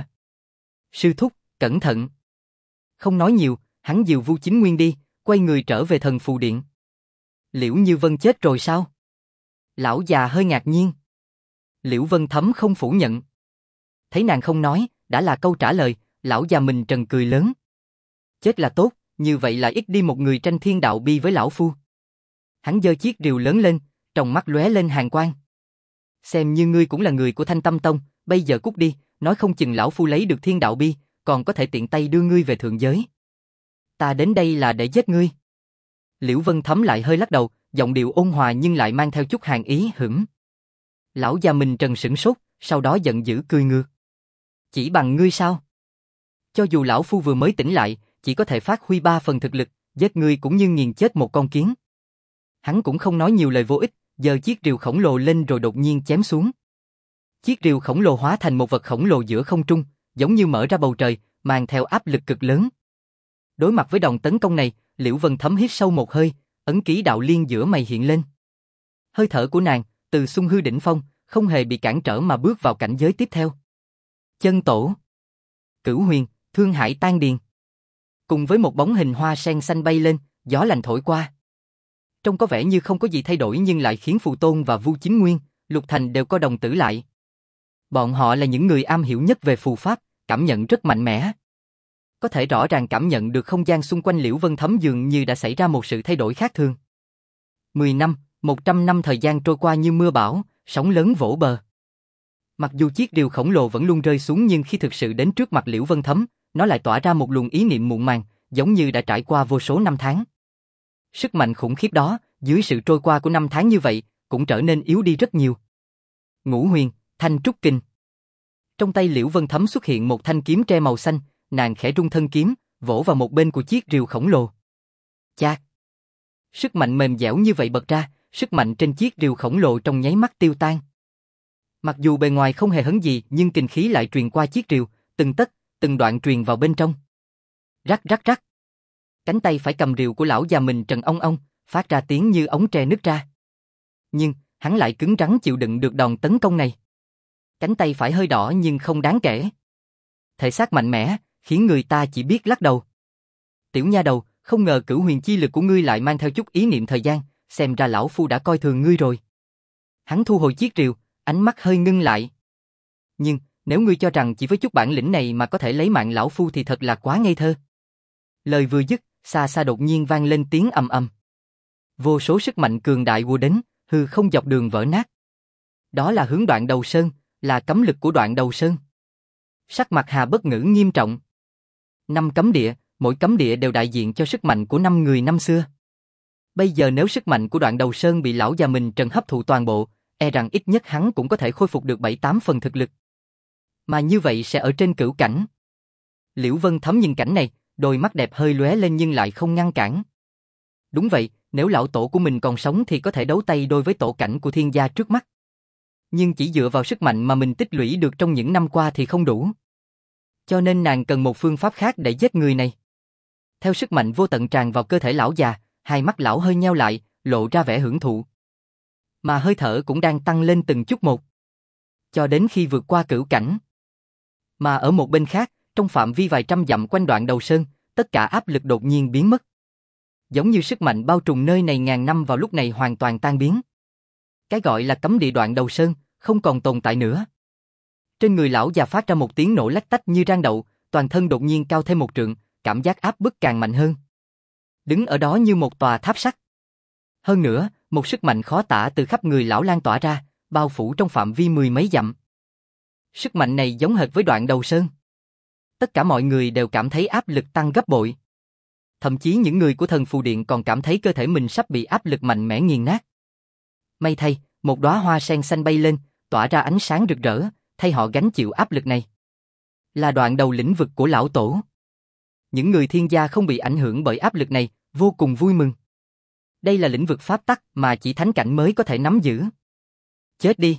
Sư thúc, cẩn thận. Không nói nhiều, hắn dìu Vu Chính Nguyên đi, quay người trở về Thần Phù Điện. Liễu Như Vân chết rồi sao? Lão già hơi ngạc nhiên. Liễu Vân Thấm không phủ nhận. Thấy nàng không nói, đã là câu trả lời, lão già mình Trần cười lớn. Chết là tốt, như vậy là ít đi một người tranh thiên đạo bi với lão phu. Hắn giơ chiếc rìu lớn lên, trong mắt lóe lên hàn quang. Xem như ngươi cũng là người của Thanh Tâm Tông, bây giờ cút đi, nói không chừng lão phu lấy được thiên đạo bi, còn có thể tiện tay đưa ngươi về thượng giới. Ta đến đây là để giết ngươi. Liễu Vân Thấm lại hơi lắc đầu, giọng điệu ôn hòa nhưng lại mang theo chút hàn ý hửng. Lão già mình Trần sửng sốt, sau đó giận dữ cười ngược. Chỉ bằng ngươi sao? Cho dù lão phu vừa mới tỉnh lại, chỉ có thể phát huy ba phần thực lực, giết ngươi cũng như nghiền chết một con kiến. Hắn cũng không nói nhiều lời vô ích, giơ chiếc rìu khổng lồ lên rồi đột nhiên chém xuống. Chiếc rìu khổng lồ hóa thành một vật khổng lồ giữa không trung, giống như mở ra bầu trời, mang theo áp lực cực lớn. Đối mặt với đòn tấn công này, Liễu Vân Thấm hít sâu một hơi, ấn ký đạo liên giữa mày hiện lên. Hơi thở của nàng, từ xung hư đỉnh phong, không hề bị cản trở mà bước vào cảnh giới tiếp theo. Chân tổ. Cửu Huyền, Thương Hải Tan Điền. Cùng với một bóng hình hoa sen xanh bay lên, gió lạnh thổi qua. Trông có vẻ như không có gì thay đổi nhưng lại khiến Phù Tôn và Vu Chính Nguyên, Lục Thành đều có đồng tử lại. Bọn họ là những người am hiểu nhất về phù pháp, cảm nhận rất mạnh mẽ. Có thể rõ ràng cảm nhận được không gian xung quanh Liễu Vân Thấm dường như đã xảy ra một sự thay đổi khác thường. Mười năm, một trăm năm thời gian trôi qua như mưa bão, sóng lớn vỗ bờ. Mặc dù chiếc rìu khổng lồ vẫn luôn rơi xuống nhưng khi thực sự đến trước mặt Liễu Vân Thấm, nó lại tỏa ra một luồng ý niệm muộn màng, giống như đã trải qua vô số năm tháng. Sức mạnh khủng khiếp đó, dưới sự trôi qua của năm tháng như vậy, cũng trở nên yếu đi rất nhiều. Ngũ Huyền, Thanh Trúc Kình. Trong tay Liễu Vân Thấm xuất hiện một thanh kiếm tre màu xanh, nàng khẽ rung thân kiếm, vỗ vào một bên của chiếc rìu khổng lồ. Chát! Sức mạnh mềm dẻo như vậy bật ra, sức mạnh trên chiếc rìu khổng lồ trong nháy mắt tiêu tan. Mặc dù bề ngoài không hề hấn gì nhưng kình khí lại truyền qua chiếc rìu, từng tấc, từng đoạn truyền vào bên trong. Rắc rắc rắc. Cánh tay phải cầm rìu của lão già mình Trần ong ong, phát ra tiếng như ống tre nứt ra. Nhưng, hắn lại cứng rắn chịu đựng được đòn tấn công này. Cánh tay phải hơi đỏ nhưng không đáng kể. Thể xác mạnh mẽ, khiến người ta chỉ biết lắc đầu. Tiểu nha đầu, không ngờ cửu huyền chi lực của ngươi lại mang theo chút ý niệm thời gian, xem ra lão phu đã coi thường ngươi rồi. Hắn thu hồi chiếc rìu, ánh mắt hơi ngưng lại. Nhưng, nếu ngươi cho rằng chỉ với chút bản lĩnh này mà có thể lấy mạng lão phu thì thật là quá ngây thơ. Lời vừa dứt, xa xa đột nhiên vang lên tiếng ầm ầm. Vô số sức mạnh cường đại ùa đến, hư không dọc đường vỡ nát. Đó là hướng Đoạn Đầu Sơn, là cấm lực của Đoạn Đầu Sơn. Sắc mặt Hà Bất Ngữ nghiêm trọng. Năm cấm địa, mỗi cấm địa đều đại diện cho sức mạnh của năm người năm xưa. Bây giờ nếu sức mạnh của Đoạn Đầu Sơn bị lão già mình Trần hấp thụ toàn bộ, e rằng ít nhất hắn cũng có thể khôi phục được bảy tám phần thực lực. Mà như vậy sẽ ở trên cửu cảnh. Liễu Vân Thấm nhìn cảnh này, đôi mắt đẹp hơi lóe lên nhưng lại không ngăn cản. Đúng vậy, nếu lão tổ của mình còn sống thì có thể đấu tay đôi với tổ cảnh của thiên gia trước mắt. Nhưng chỉ dựa vào sức mạnh mà mình tích lũy được trong những năm qua thì không đủ. Cho nên nàng cần một phương pháp khác để giết người này. Theo sức mạnh vô tận tràn vào cơ thể lão già, hai mắt lão hơi nheo lại, lộ ra vẻ hưởng thụ. Mà hơi thở cũng đang tăng lên từng chút một. Cho đến khi vượt qua cửu cảnh. Mà ở một bên khác, trong phạm vi vài trăm dặm quanh Đoạn Đầu Sơn, tất cả áp lực đột nhiên biến mất. Giống như sức mạnh bao trùm nơi này ngàn năm vào lúc này hoàn toàn tan biến. Cái gọi là cấm địa Đoạn Đầu Sơn, không còn tồn tại nữa. Trên người lão già phát ra một tiếng nổ lách tách như rang đậu, toàn thân đột nhiên cao thêm một trượng, cảm giác áp bức càng mạnh hơn. Đứng ở đó như một tòa tháp sắt. Hơn nữa, một sức mạnh khó tả từ khắp người lão lan tỏa ra, bao phủ trong phạm vi mười mấy dặm. Sức mạnh này giống hệt với Đoạn Đầu Sơn. Tất cả mọi người đều cảm thấy áp lực tăng gấp bội. Thậm chí những người của Thần Phù Điện còn cảm thấy cơ thể mình sắp bị áp lực mạnh mẽ nghiền nát. May thay, một đóa hoa sen xanh bay lên, tỏa ra ánh sáng rực rỡ, thay họ gánh chịu áp lực này. Là đoạn đầu lĩnh vực của lão tổ. Những người thiên gia không bị ảnh hưởng bởi áp lực này, vô cùng vui mừng. Đây là lĩnh vực pháp tắc mà chỉ thánh cảnh mới có thể nắm giữ. Chết đi!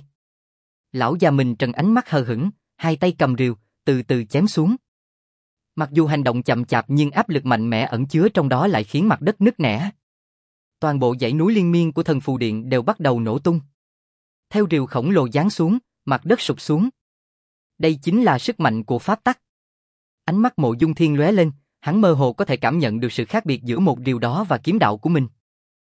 Lão già mình trần ánh mắt hờ hững, hai tay cầm rìu, từ từ chém xuống. Mặc dù hành động chậm chạp nhưng áp lực mạnh mẽ ẩn chứa trong đó lại khiến mặt đất nứt nẻ. Toàn bộ dãy núi liên miên của Thần Phù Điện đều bắt đầu nổ tung. Theo rìu khổng lồ giáng xuống, mặt đất sụp xuống. Đây chính là sức mạnh của pháp tắc. Ánh mắt Mộ Dung Thiên lóe lên, hắn mơ hồ có thể cảm nhận được sự khác biệt giữa một điều đó và kiếm đạo của mình.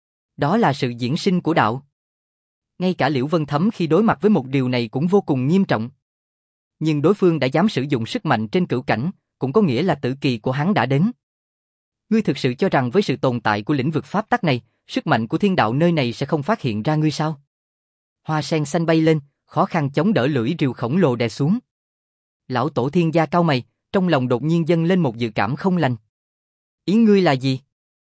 Đó là sự diễn sinh của đạo. Ngay cả Liễu Vân Thấm khi đối mặt với một điều này cũng vô cùng nghiêm trọng. Nhưng đối phương đã dám sử dụng sức mạnh trên cửu cảnh, cũng có nghĩa là tử kỳ của hắn đã đến. Ngươi thực sự cho rằng với sự tồn tại của lĩnh vực pháp tắc này, sức mạnh của thiên đạo nơi này sẽ không phát hiện ra ngươi sao? Hoa sen xanh bay lên, khó khăn chống đỡ lưỡi rìu khổng lồ đè xuống. Lão tổ thiên gia cau mày, trong lòng đột nhiên dâng lên một dự cảm không lành. Ý ngươi là gì?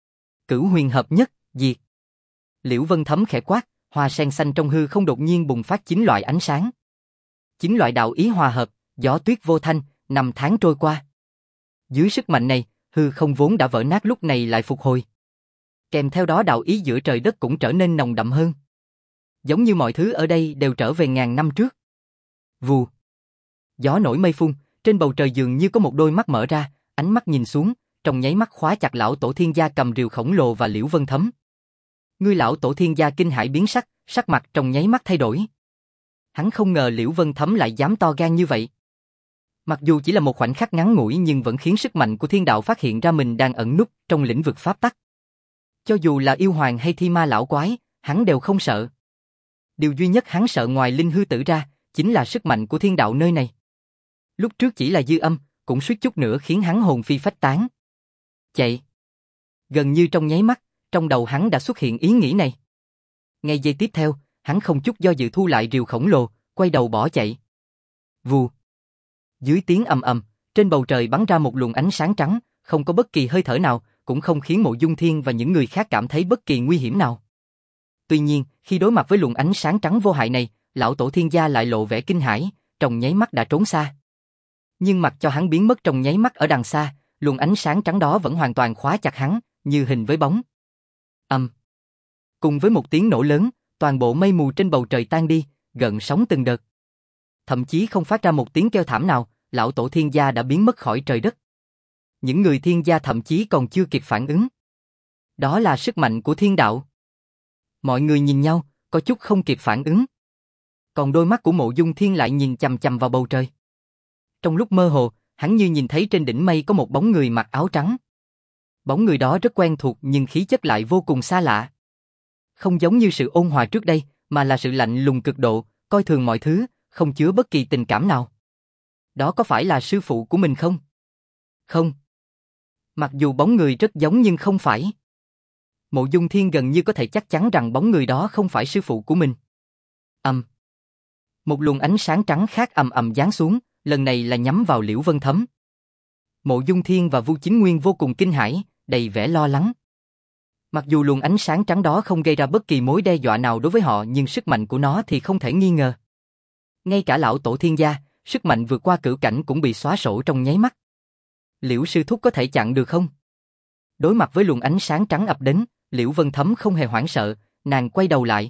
Cửu huyền hợp nhất, diệt. Liễu Vân Thấm khẽ quát, hoa sen xanh trong hư không đột nhiên bùng phát chín loại ánh sáng. Chín loại đạo ý hòa hợp, gió tuyết vô thanh, năm tháng trôi qua. Dưới sức mạnh này, hư không vốn đã vỡ nát lúc này lại phục hồi. Kèm theo đó đạo ý giữa trời đất cũng trở nên nồng đậm hơn. Giống như mọi thứ ở đây đều trở về ngàn năm trước. Vù. Gió nổi mây phun, trên bầu trời dường như có một đôi mắt mở ra, ánh mắt nhìn xuống, trong nháy mắt khóa chặt lão tổ thiên gia cầm rìu khổng lồ và Liễu Vân Thấm. Ngươi lão tổ thiên gia kinh hãi biến sắc, sắc mặt trong nháy mắt thay đổi. Hắn không ngờ Liễu Vân Thấm lại dám to gan như vậy. Mặc dù chỉ là một khoảnh khắc ngắn ngủi nhưng vẫn khiến sức mạnh của thiên đạo phát hiện ra mình đang ẩn núp trong lĩnh vực pháp tắc. Cho dù là yêu hoàng hay thi ma lão quái, hắn đều không sợ. Điều duy nhất hắn sợ ngoài linh hư tử ra, chính là sức mạnh của thiên đạo nơi này. Lúc trước chỉ là dư âm, cũng suýt chút nữa khiến hắn hồn phi phách tán. Chạy. Gần như trong nháy mắt, trong đầu hắn đã xuất hiện ý nghĩ này. Ngay giây tiếp theo, hắn không chút do dự thu lại rìu khổng lồ, quay đầu bỏ chạy. Vù. Dưới tiếng ầm ầm, trên bầu trời bắn ra một luồng ánh sáng trắng, không có bất kỳ hơi thở nào, cũng không khiến Mộ Dung Thiên và những người khác cảm thấy bất kỳ nguy hiểm nào. Tuy nhiên, khi đối mặt với luồng ánh sáng trắng vô hại này, lão tổ thiên gia lại lộ vẻ kinh hãi, trong nháy mắt đã trốn xa. Nhưng mặc cho hắn biến mất trong nháy mắt ở đằng xa, luồng ánh sáng trắng đó vẫn hoàn toàn khóa chặt hắn, như hình với bóng. Ầm. Cùng với một tiếng nổ lớn, toàn bộ mây mù trên bầu trời tan đi, gợn sóng từng đợt. Thậm chí không phát ra một tiếng kêu thảm nào, lão tổ thiên gia đã biến mất khỏi trời đất. Những người thiên gia thậm chí còn chưa kịp phản ứng. Đó là sức mạnh của thiên đạo. Mọi người nhìn nhau, có chút không kịp phản ứng. Còn đôi mắt của Mộ Dung Thiên lại nhìn chằm chằm vào bầu trời. Trong lúc mơ hồ, hắn như nhìn thấy trên đỉnh mây có một bóng người mặc áo trắng. Bóng người đó rất quen thuộc nhưng khí chất lại vô cùng xa lạ. Không giống như sự ôn hòa trước đây, mà là sự lạnh lùng cực độ, coi thường mọi thứ, không chứa bất kỳ tình cảm nào. Đó có phải là sư phụ của mình không? Không. Mặc dù bóng người rất giống nhưng không phải. Mộ Dung Thiên gần như có thể chắc chắn rằng bóng người đó không phải sư phụ của mình. Ầm. Một luồng ánh sáng trắng khác ầm ầm giáng xuống, lần này là nhắm vào Liễu Vân Thấm. Mộ Dung Thiên và Vu Chính Nguyên vô cùng kinh hãi, đầy vẻ lo lắng. Mặc dù luồng ánh sáng trắng đó không gây ra bất kỳ mối đe dọa nào đối với họ nhưng sức mạnh của nó thì không thể nghi ngờ. Ngay cả lão tổ thiên gia, sức mạnh vượt qua cửu cảnh cũng bị xóa sổ trong nháy mắt. Liễu sư thúc có thể chặn được không? Đối mặt với luồng ánh sáng trắng ập đến, Liễu Vân Thấm không hề hoảng sợ, nàng quay đầu lại.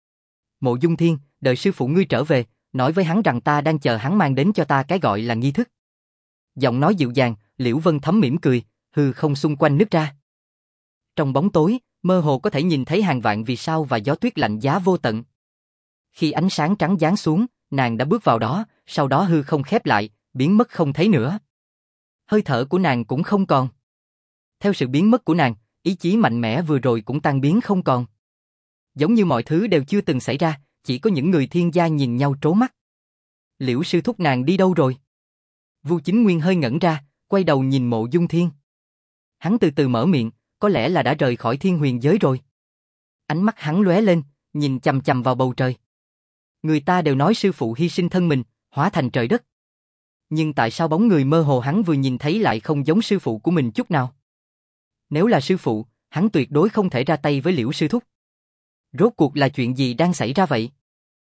Mộ Dung Thiên, đợi sư phụ ngươi trở về, nói với hắn rằng ta đang chờ hắn mang đến cho ta cái gọi là nghi thức. Giọng nói dịu dàng, Liễu Vân Thấm mỉm cười, hư không xung quanh nứt ra. Trong bóng tối, mơ hồ có thể nhìn thấy hàng vạn vì sao và gió tuyết lạnh giá vô tận. Khi ánh sáng trắng giáng xuống, nàng đã bước vào đó, sau đó hư không khép lại, biến mất không thấy nữa. Hơi thở của nàng cũng không còn. Theo sự biến mất của nàng, ý chí mạnh mẽ vừa rồi cũng tan biến không còn. Giống như mọi thứ đều chưa từng xảy ra, chỉ có những người thiên gia nhìn nhau trố mắt. Liễu sư thúc nàng đi đâu rồi? Vu Chính Nguyên hơi ngẩn ra, quay đầu nhìn Mộ Dung Thiên. Hắn từ từ mở miệng, có lẽ là đã rời khỏi thiên huyền giới rồi. Ánh mắt hắn lóe lên, nhìn chằm chằm vào bầu trời. Người ta đều nói sư phụ hy sinh thân mình, hóa thành trời đất. Nhưng tại sao bóng người mơ hồ hắn vừa nhìn thấy lại không giống sư phụ của mình chút nào? Nếu là sư phụ, hắn tuyệt đối không thể ra tay với Liễu sư thúc. Rốt cuộc là chuyện gì đang xảy ra vậy?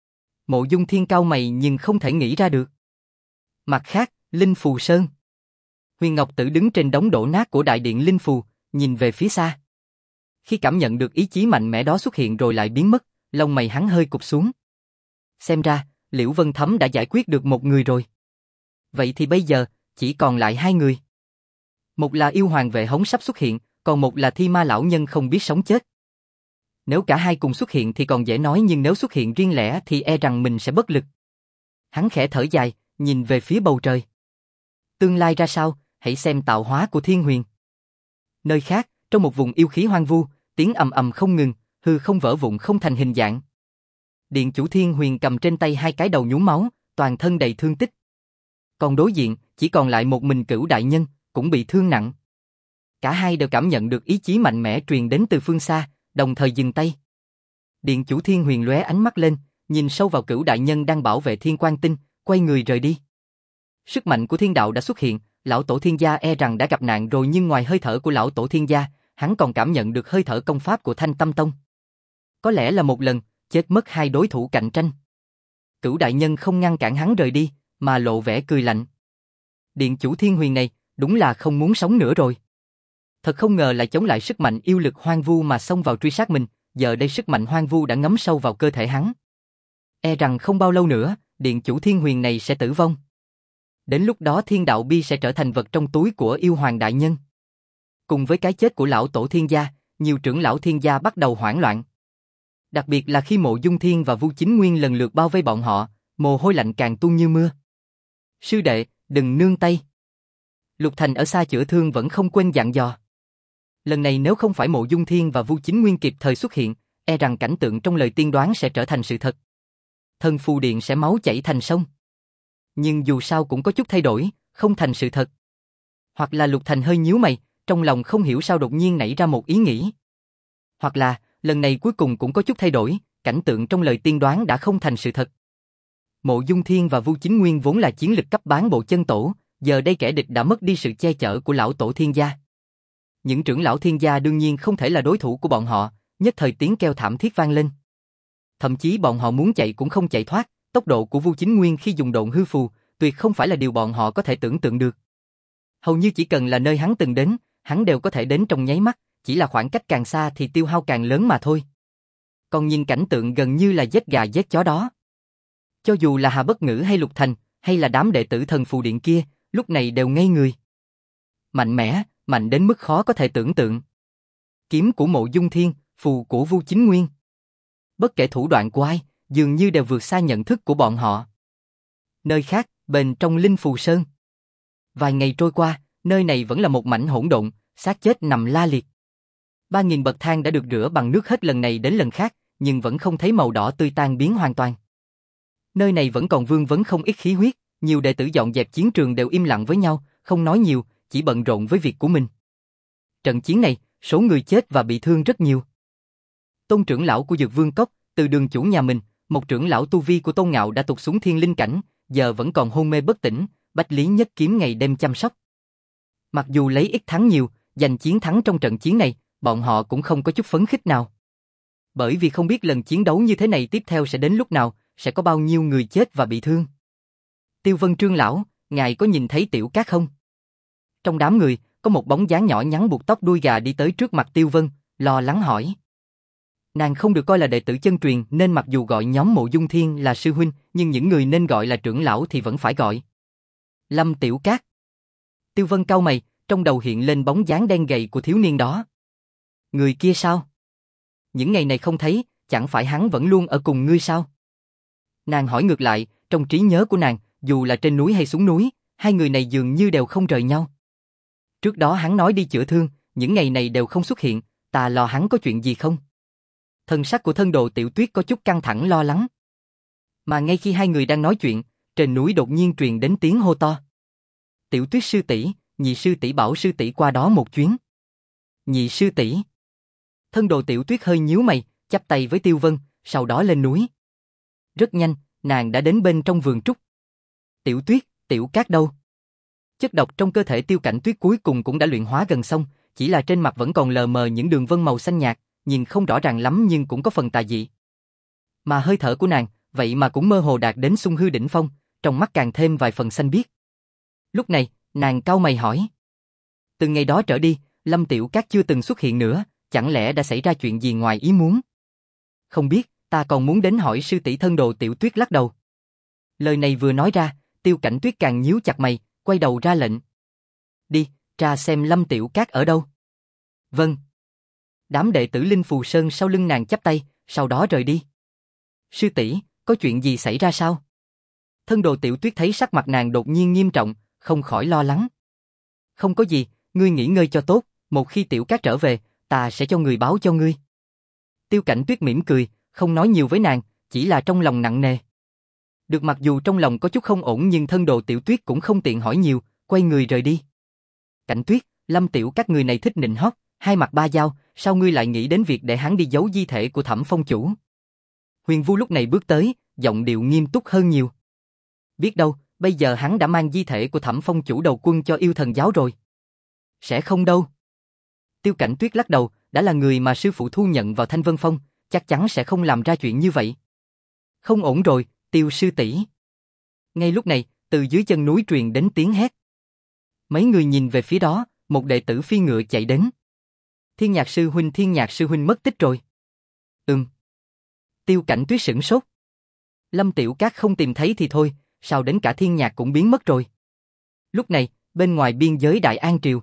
Mộ Dung Thiên cau mày nhưng không thể nghĩ ra được. Mặt khác, Linh Phù Sơn. Huyền Ngọc Tử đứng trên đống đổ nát của đại điện Linh Phù, nhìn về phía xa. Khi cảm nhận được ý chí mạnh mẽ đó xuất hiện rồi lại biến mất, lông mày hắn hơi cụp xuống. Xem ra, Liễu Vân Thấm đã giải quyết được một người rồi. Vậy thì bây giờ, chỉ còn lại hai người. Một là yêu hoàng vệ hống sắp xuất hiện, còn một là thi ma lão nhân không biết sống chết. Nếu cả hai cùng xuất hiện thì còn dễ nói nhưng nếu xuất hiện riêng lẻ thì e rằng mình sẽ bất lực. Hắn khẽ thở dài, nhìn về phía bầu trời. Tương lai ra sao, hãy xem tạo hóa của thiên huyền. Nơi khác, trong một vùng yêu khí hoang vu, tiếng ầm ầm không ngừng, hư không vỡ vụn không thành hình dạng. Điện chủ thiên huyền cầm trên tay hai cái đầu nhuốm máu, toàn thân đầy thương tích. Còn đối diện, chỉ còn lại một mình Cửu đại nhân, cũng bị thương nặng. Cả hai đều cảm nhận được ý chí mạnh mẽ truyền đến từ phương xa, đồng thời dừng tay. Điện chủ thiên huyền lóe ánh mắt lên, nhìn sâu vào Cửu đại nhân đang bảo vệ thiên quan tinh, quay người rời đi. Sức mạnh của thiên đạo đã xuất hiện, lão tổ thiên gia e rằng đã gặp nạn rồi nhưng ngoài hơi thở của lão tổ thiên gia, hắn còn cảm nhận được hơi thở công pháp của Thanh Tâm Tông. Có lẽ là một lần, chết mất hai đối thủ cạnh tranh. Cửu đại nhân không ngăn cản hắn rời đi, mà lộ vẻ cười lạnh. Điện chủ thiên huyền này, đúng là không muốn sống nữa rồi. Thật không ngờ lại chống lại sức mạnh yêu lực hoang vu mà xông vào truy sát mình, giờ đây sức mạnh hoang vu đã ngấm sâu vào cơ thể hắn. E rằng không bao lâu nữa, điện chủ thiên huyền này sẽ tử vong. Đến lúc đó thiên đạo bi sẽ trở thành vật trong túi của yêu hoàng đại nhân. Cùng với cái chết của lão tổ thiên gia, nhiều trưởng lão thiên gia bắt đầu hoảng loạn. Đặc biệt là khi Mộ Dung Thiên và Vu Chính Nguyên lần lượt bao vây bọn họ, mồ hôi lạnh càng tuôn như mưa. Sư đệ, đừng nương tay. Lục Thành ở xa chữa thương vẫn không quên dặn dò. Lần này nếu không phải Mộ Dung Thiên và Vu Chính Nguyên kịp thời xuất hiện, e rằng cảnh tượng trong lời tiên đoán sẽ trở thành sự thật. Thần phù điện sẽ máu chảy thành sông. Nhưng dù sao cũng có chút thay đổi, không thành sự thật. Hoặc là Lục Thành hơi nhíu mày, trong lòng không hiểu sao đột nhiên nảy ra một ý nghĩ. Hoặc là, lần này cuối cùng cũng có chút thay đổi, cảnh tượng trong lời tiên đoán đã không thành sự thật. Mộ Dung Thiên và Vu Chính Nguyên vốn là chiến lực cấp bán bộ chân tổ, giờ đây kẻ địch đã mất đi sự che chở của lão tổ thiên gia. Những trưởng lão thiên gia đương nhiên không thể là đối thủ của bọn họ, nhất thời tiếng kêu thảm thiết vang lên. Thậm chí bọn họ muốn chạy cũng không chạy thoát, tốc độ của Vu Chính Nguyên khi dùng độn hư phù, tuyệt không phải là điều bọn họ có thể tưởng tượng được. Hầu như chỉ cần là nơi hắn từng đến, hắn đều có thể đến trong nháy mắt, chỉ là khoảng cách càng xa thì tiêu hao càng lớn mà thôi. Còn nhìn cảnh tượng gần như là giết gà giết chó đó. Cho dù là Hà Bất Ngữ hay Lục Thành, hay là đám đệ tử thần phù điện kia, lúc này đều ngây người. Mạnh mẽ, mạnh đến mức khó có thể tưởng tượng. Kiếm của Mộ Dung Thiên, phù của Vu Chính Nguyên. Bất kể thủ đoạn của ai, dường như đều vượt xa nhận thức của bọn họ. Nơi khác, bên trong Linh Phù Sơn. Vài ngày trôi qua, nơi này vẫn là một mảnh hỗn độn, xác chết nằm la liệt. Ba nghìn bậc thang đã được rửa bằng nước hết lần này đến lần khác, nhưng vẫn không thấy màu đỏ tươi tan biến hoàn toàn. Nơi này vẫn còn vương vấn không ít khí huyết, nhiều đệ tử dọn dẹp chiến trường đều im lặng với nhau, không nói nhiều, chỉ bận rộn với việc của mình. Trận chiến này, số người chết và bị thương rất nhiều. Tôn trưởng lão của Dược Vương Cốc, từ đường chủ nhà mình, một trưởng lão tu vi của Tôn Ngạo đã tụt xuống thiên linh cảnh, giờ vẫn còn hôn mê bất tỉnh, Bách Lý Nhất Kiếm ngày đêm chăm sóc. Mặc dù lấy ít thắng nhiều, giành chiến thắng trong trận chiến này, bọn họ cũng không có chút phấn khích nào. Bởi vì không biết lần chiến đấu như thế này tiếp theo sẽ đến lúc nào, sẽ có bao nhiêu người chết và bị thương. Tiêu Vân Trương lão, ngài có nhìn thấy Tiểu Cát không? Trong đám người, có một bóng dáng nhỏ nhắn buộc tóc đuôi gà đi tới trước mặt Tiêu Vân, lo lắng hỏi. Nàng không được coi là đệ tử chân truyền nên mặc dù gọi nhóm Mộ Dung Thiên là sư huynh, nhưng những người nên gọi là trưởng lão thì vẫn phải gọi. Lâm Tiểu Cát. Tiêu Vân cau mày, trong đầu hiện lên bóng dáng đen gầy của thiếu niên đó. Người kia sao? Những ngày này không thấy, chẳng phải hắn vẫn luôn ở cùng ngươi sao? Nàng hỏi ngược lại, trong trí nhớ của nàng, dù là trên núi hay xuống núi, hai người này dường như đều không rời nhau. Trước đó hắn nói đi chữa thương, những ngày này đều không xuất hiện, ta lo hắn có chuyện gì không? Thần sắc của thân đồ Tiểu Tuyết có chút căng thẳng lo lắng. Mà ngay khi hai người đang nói chuyện, trên núi đột nhiên truyền đến tiếng hô to. Tiểu Tuyết sư tỷ, nhị sư tỷ bảo sư tỷ qua đó một chuyến. Nhị sư tỷ. Thân đồ Tiểu Tuyết hơi nhíu mày, chắp tay với Tiêu Vân, sau đó lên núi. Rất nhanh, nàng đã đến bên trong vườn trúc. Tiểu Tuyết, Tiểu Cát đâu? Chất độc trong cơ thể Tiêu Cảnh Tuyết cuối cùng cũng đã luyện hóa gần xong, chỉ là trên mặt vẫn còn lờ mờ những đường vân màu xanh nhạt, nhìn không rõ ràng lắm nhưng cũng có phần tà dị. Mà hơi thở của nàng, vậy mà cũng mơ hồ đạt đến xung hư đỉnh phong, trong mắt càng thêm vài phần xanh biếc. Lúc này, nàng cau mày hỏi. Từ ngày đó trở đi, Lâm Tiểu Cát chưa từng xuất hiện nữa, chẳng lẽ đã xảy ra chuyện gì ngoài ý muốn? Không biết, ta còn muốn đến hỏi sư tỷ. Thân đồ Tiểu Tuyết lắc đầu. Lời này vừa nói ra, Tiêu Cảnh Tuyết càng nhíu chặt mày, quay đầu ra lệnh. Đi, tra xem Lâm Tiểu Cát ở đâu. Vâng. Đám đệ tử Linh Phù Sơn sau lưng nàng chắp tay, sau đó rời đi. Sư tỷ, có chuyện gì xảy ra sao? Thân đồ Tiểu Tuyết thấy sắc mặt nàng đột nhiên nghiêm trọng, không khỏi lo lắng. Không có gì, ngươi nghỉ ngơi cho tốt, một khi Tiểu Cát trở về, ta sẽ cho người báo cho ngươi. Tiêu Cảnh Tuyết mỉm cười, không nói nhiều với nàng, chỉ là trong lòng nặng nề. Được, mặc dù trong lòng có chút không ổn nhưng thân đồ Tiểu Tuyết cũng không tiện hỏi nhiều, quay người rời đi. Cảnh Tuyết, Lâm Tiểu Cát người này thích nịnh hót, hai mặt ba dao, sao ngươi lại nghĩ đến việc để hắn đi giấu di thể của Thẩm Phong chủ? Huyền Vu lúc này bước tới, giọng điệu nghiêm túc hơn nhiều. Biết đâu, bây giờ hắn đã mang di thể của Thẩm Phong chủ đầu quân cho yêu thần giáo rồi. Sẽ không đâu. Tiêu Cảnh Tuyết lắc đầu, đã là người mà sư phụ thu nhận vào Thanh Vân Phong, chắc chắn sẽ không làm ra chuyện như vậy. Không ổn rồi, Tiêu sư tỷ. Ngay lúc này, từ dưới chân núi truyền đến tiếng hét. Mấy người nhìn về phía đó, một đệ tử phi ngựa chạy đến. Thiên Nhạc sư huynh, Thiên Nhạc sư huynh mất tích rồi. Ừm. Tiêu Cảnh Tuyết sửng sốt. Lâm Tiểu Cát không tìm thấy thì thôi, sao đến cả Thiên Nhạc cũng biến mất rồi? Lúc này, bên ngoài biên giới Đại An Triều,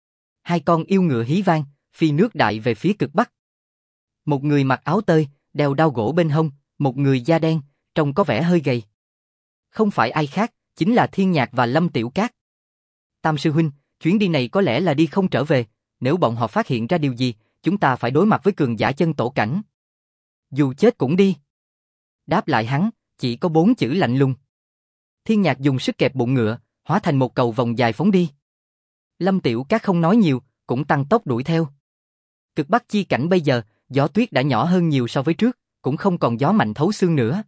hai con yêu ngựa hí vang, phi nước đại về phía cực bắc. Một người mặc áo tơi, đeo đao gỗ bên hông, một người da đen, trông có vẻ hơi gầy. Không phải ai khác, chính là Thiên Nhạc và Lâm Tiểu Cát. Tam sư huynh, chuyến đi này có lẽ là đi không trở về, nếu bọn họ phát hiện ra điều gì, chúng ta phải đối mặt với cường giả chân tổ cảnh. Dù chết cũng đi. Đáp lại hắn, chỉ có bốn chữ lạnh lùng. Thiên Nhạc dùng sức kẹp bụng ngựa, hóa thành một cầu vòng dài phóng đi. Lâm Tiểu Cát không nói nhiều, cũng tăng tốc đuổi theo. Cực Bắc chi cảnh bây giờ, gió tuyết đã nhỏ hơn nhiều so với trước, cũng không còn gió mạnh thấu xương nữa.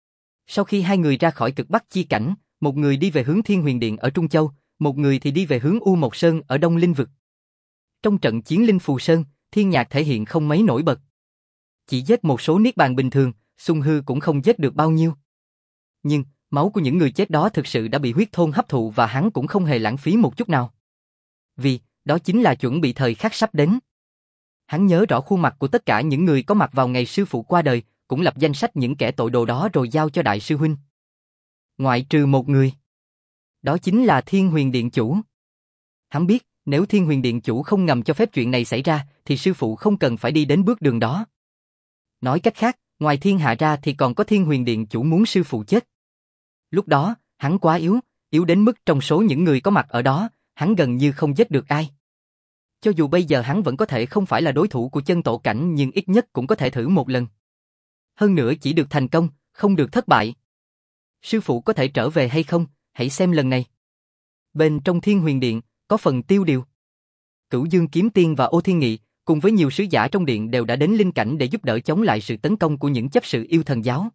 Sau khi hai người ra khỏi Cực Bắc chi cảnh, một người đi về hướng Thiên Huyền Điện ở Trung Châu, một người thì đi về hướng U Mộc Sơn ở Đông Linh Vực. Trong trận chiến Linh Phù Sơn, Thiên Nhạc thể hiện không mấy nổi bật. Chỉ giết một số niết bàn bình thường, xung hư cũng không giết được bao nhiêu. Nhưng, máu của những người chết đó thực sự đã bị huyết thôn hấp thụ và hắn cũng không hề lãng phí một chút nào. Vì, đó chính là chuẩn bị thời khắc sắp đến. Hắn nhớ rõ khuôn mặt của tất cả những người có mặt vào ngày sư phụ qua đời, cũng lập danh sách những kẻ tội đồ đó rồi giao cho đại sư huynh. Ngoại trừ một người. Đó chính là Thiên Huyền Điện chủ. Hắn biết, nếu Thiên Huyền Điện chủ không ngầm cho phép chuyện này xảy ra, thì sư phụ không cần phải đi đến bước đường đó. Nói cách khác, ngoài thiên hạ ra thì còn có Thiên Huyền Điện chủ muốn sư phụ chết. Lúc đó, hắn quá yếu, yếu đến mức trong số những người có mặt ở đó, hắn gần như không giết được ai. Cho dù bây giờ hắn vẫn có thể không phải là đối thủ của chân tổ cảnh nhưng ít nhất cũng có thể thử một lần. Hơn nữa chỉ được thành công, không được thất bại. Sư phụ có thể trở về hay không, hãy xem lần này. Bên trong Thiên Huyền Điện, có phần Tiêu Điều, Cửu Dương Kiếm Tiên và Ô Thiên Nghị, cùng với nhiều sứ giả trong điện đều đã đến linh cảnh để giúp đỡ chống lại sự tấn công của những chấp sự yêu thần giáo.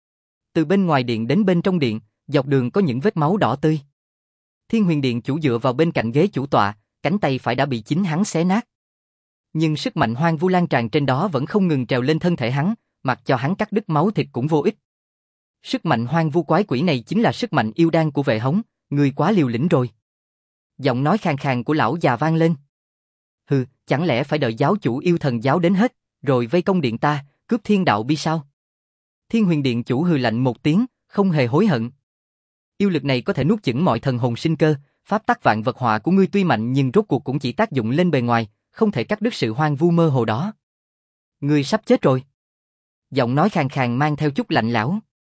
Từ bên ngoài điện đến bên trong điện, dọc đường có những vết máu đỏ tươi. Thiên Huyền Điện chủ dựa vào bên cạnh ghế chủ tọa, cánh tay phải đã bị chính hắn xé nát. Nhưng sức mạnh hoang vu lan tràn trên đó vẫn không ngừng trèo lên thân thể hắn, mặc cho hắn cắt đứt máu thịt cũng vô ích. Sức mạnh hoang vu quái quỷ này chính là sức mạnh yêu đan của Vệ Hống, người quá liều lĩnh rồi. Giọng nói khàn khàn của lão già vang lên. Hừ, chẳng lẽ phải đợi giáo chủ yêu thần giáo đến hết, rồi vây công điện ta, cướp thiên đạo bi sao? Thiên huyền điện chủ hừ lạnh một tiếng, không hề hối hận. Yêu lực này có thể nuốt chửng mọi thần hồn sinh cơ, pháp tắc vạn vật họa của ngươi tuy mạnh nhưng rốt cuộc cũng chỉ tác dụng lên bề ngoài, không thể cắt đứt sự hoang vu mơ hồ đó. Ngươi sắp chết rồi. Giọng nói khàn khàn mang theo chút lạnh lẽo.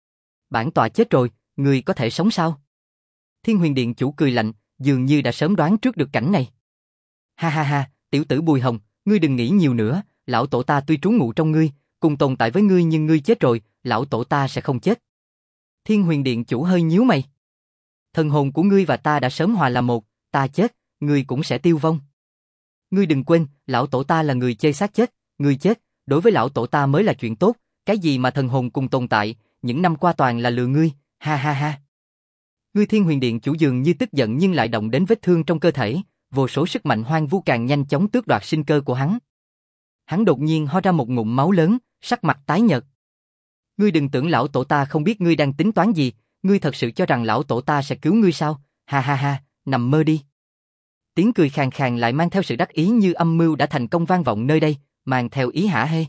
Bản tọa chết rồi, ngươi có thể sống sao? Thiên huyền điện chủ cười lạnh, dường như đã sớm đoán trước được cảnh này. Ha ha ha, tiểu tử Bùi Hồng, ngươi đừng nghĩ nhiều nữa, lão tổ ta tuy trú ngụ trong ngươi, cùng tồn tại với ngươi nhưng ngươi chết rồi, lão tổ ta sẽ không chết. Thiên huyền điện chủ hơi nhíu mày. Thần hồn của ngươi và ta đã sớm hòa là một, ta chết, ngươi cũng sẽ tiêu vong. Ngươi đừng quên, lão tổ ta là người chơi xác chết, ngươi chết, đối với lão tổ ta mới là chuyện tốt, cái gì mà thần hồn cùng tồn tại, những năm qua toàn là lừa ngươi, ha ha ha. Ngươi Thiên huyền điện chủ dường như tức giận nhưng lại động đến vết thương trong cơ thể, vô số sức mạnh hoang vu càng nhanh chóng tước đoạt sinh cơ của hắn. Hắn đột nhiên ho ra một ngụm máu lớn, sắc mặt tái nhợt. Ngươi đừng tưởng lão tổ ta không biết ngươi đang tính toán gì, ngươi thật sự cho rằng lão tổ ta sẽ cứu ngươi sao? Ha ha ha, nằm mơ đi. Tiếng cười khàn khàn lại mang theo sự đắc ý như âm mưu đã thành công vang vọng nơi đây, mang theo ý hả hê.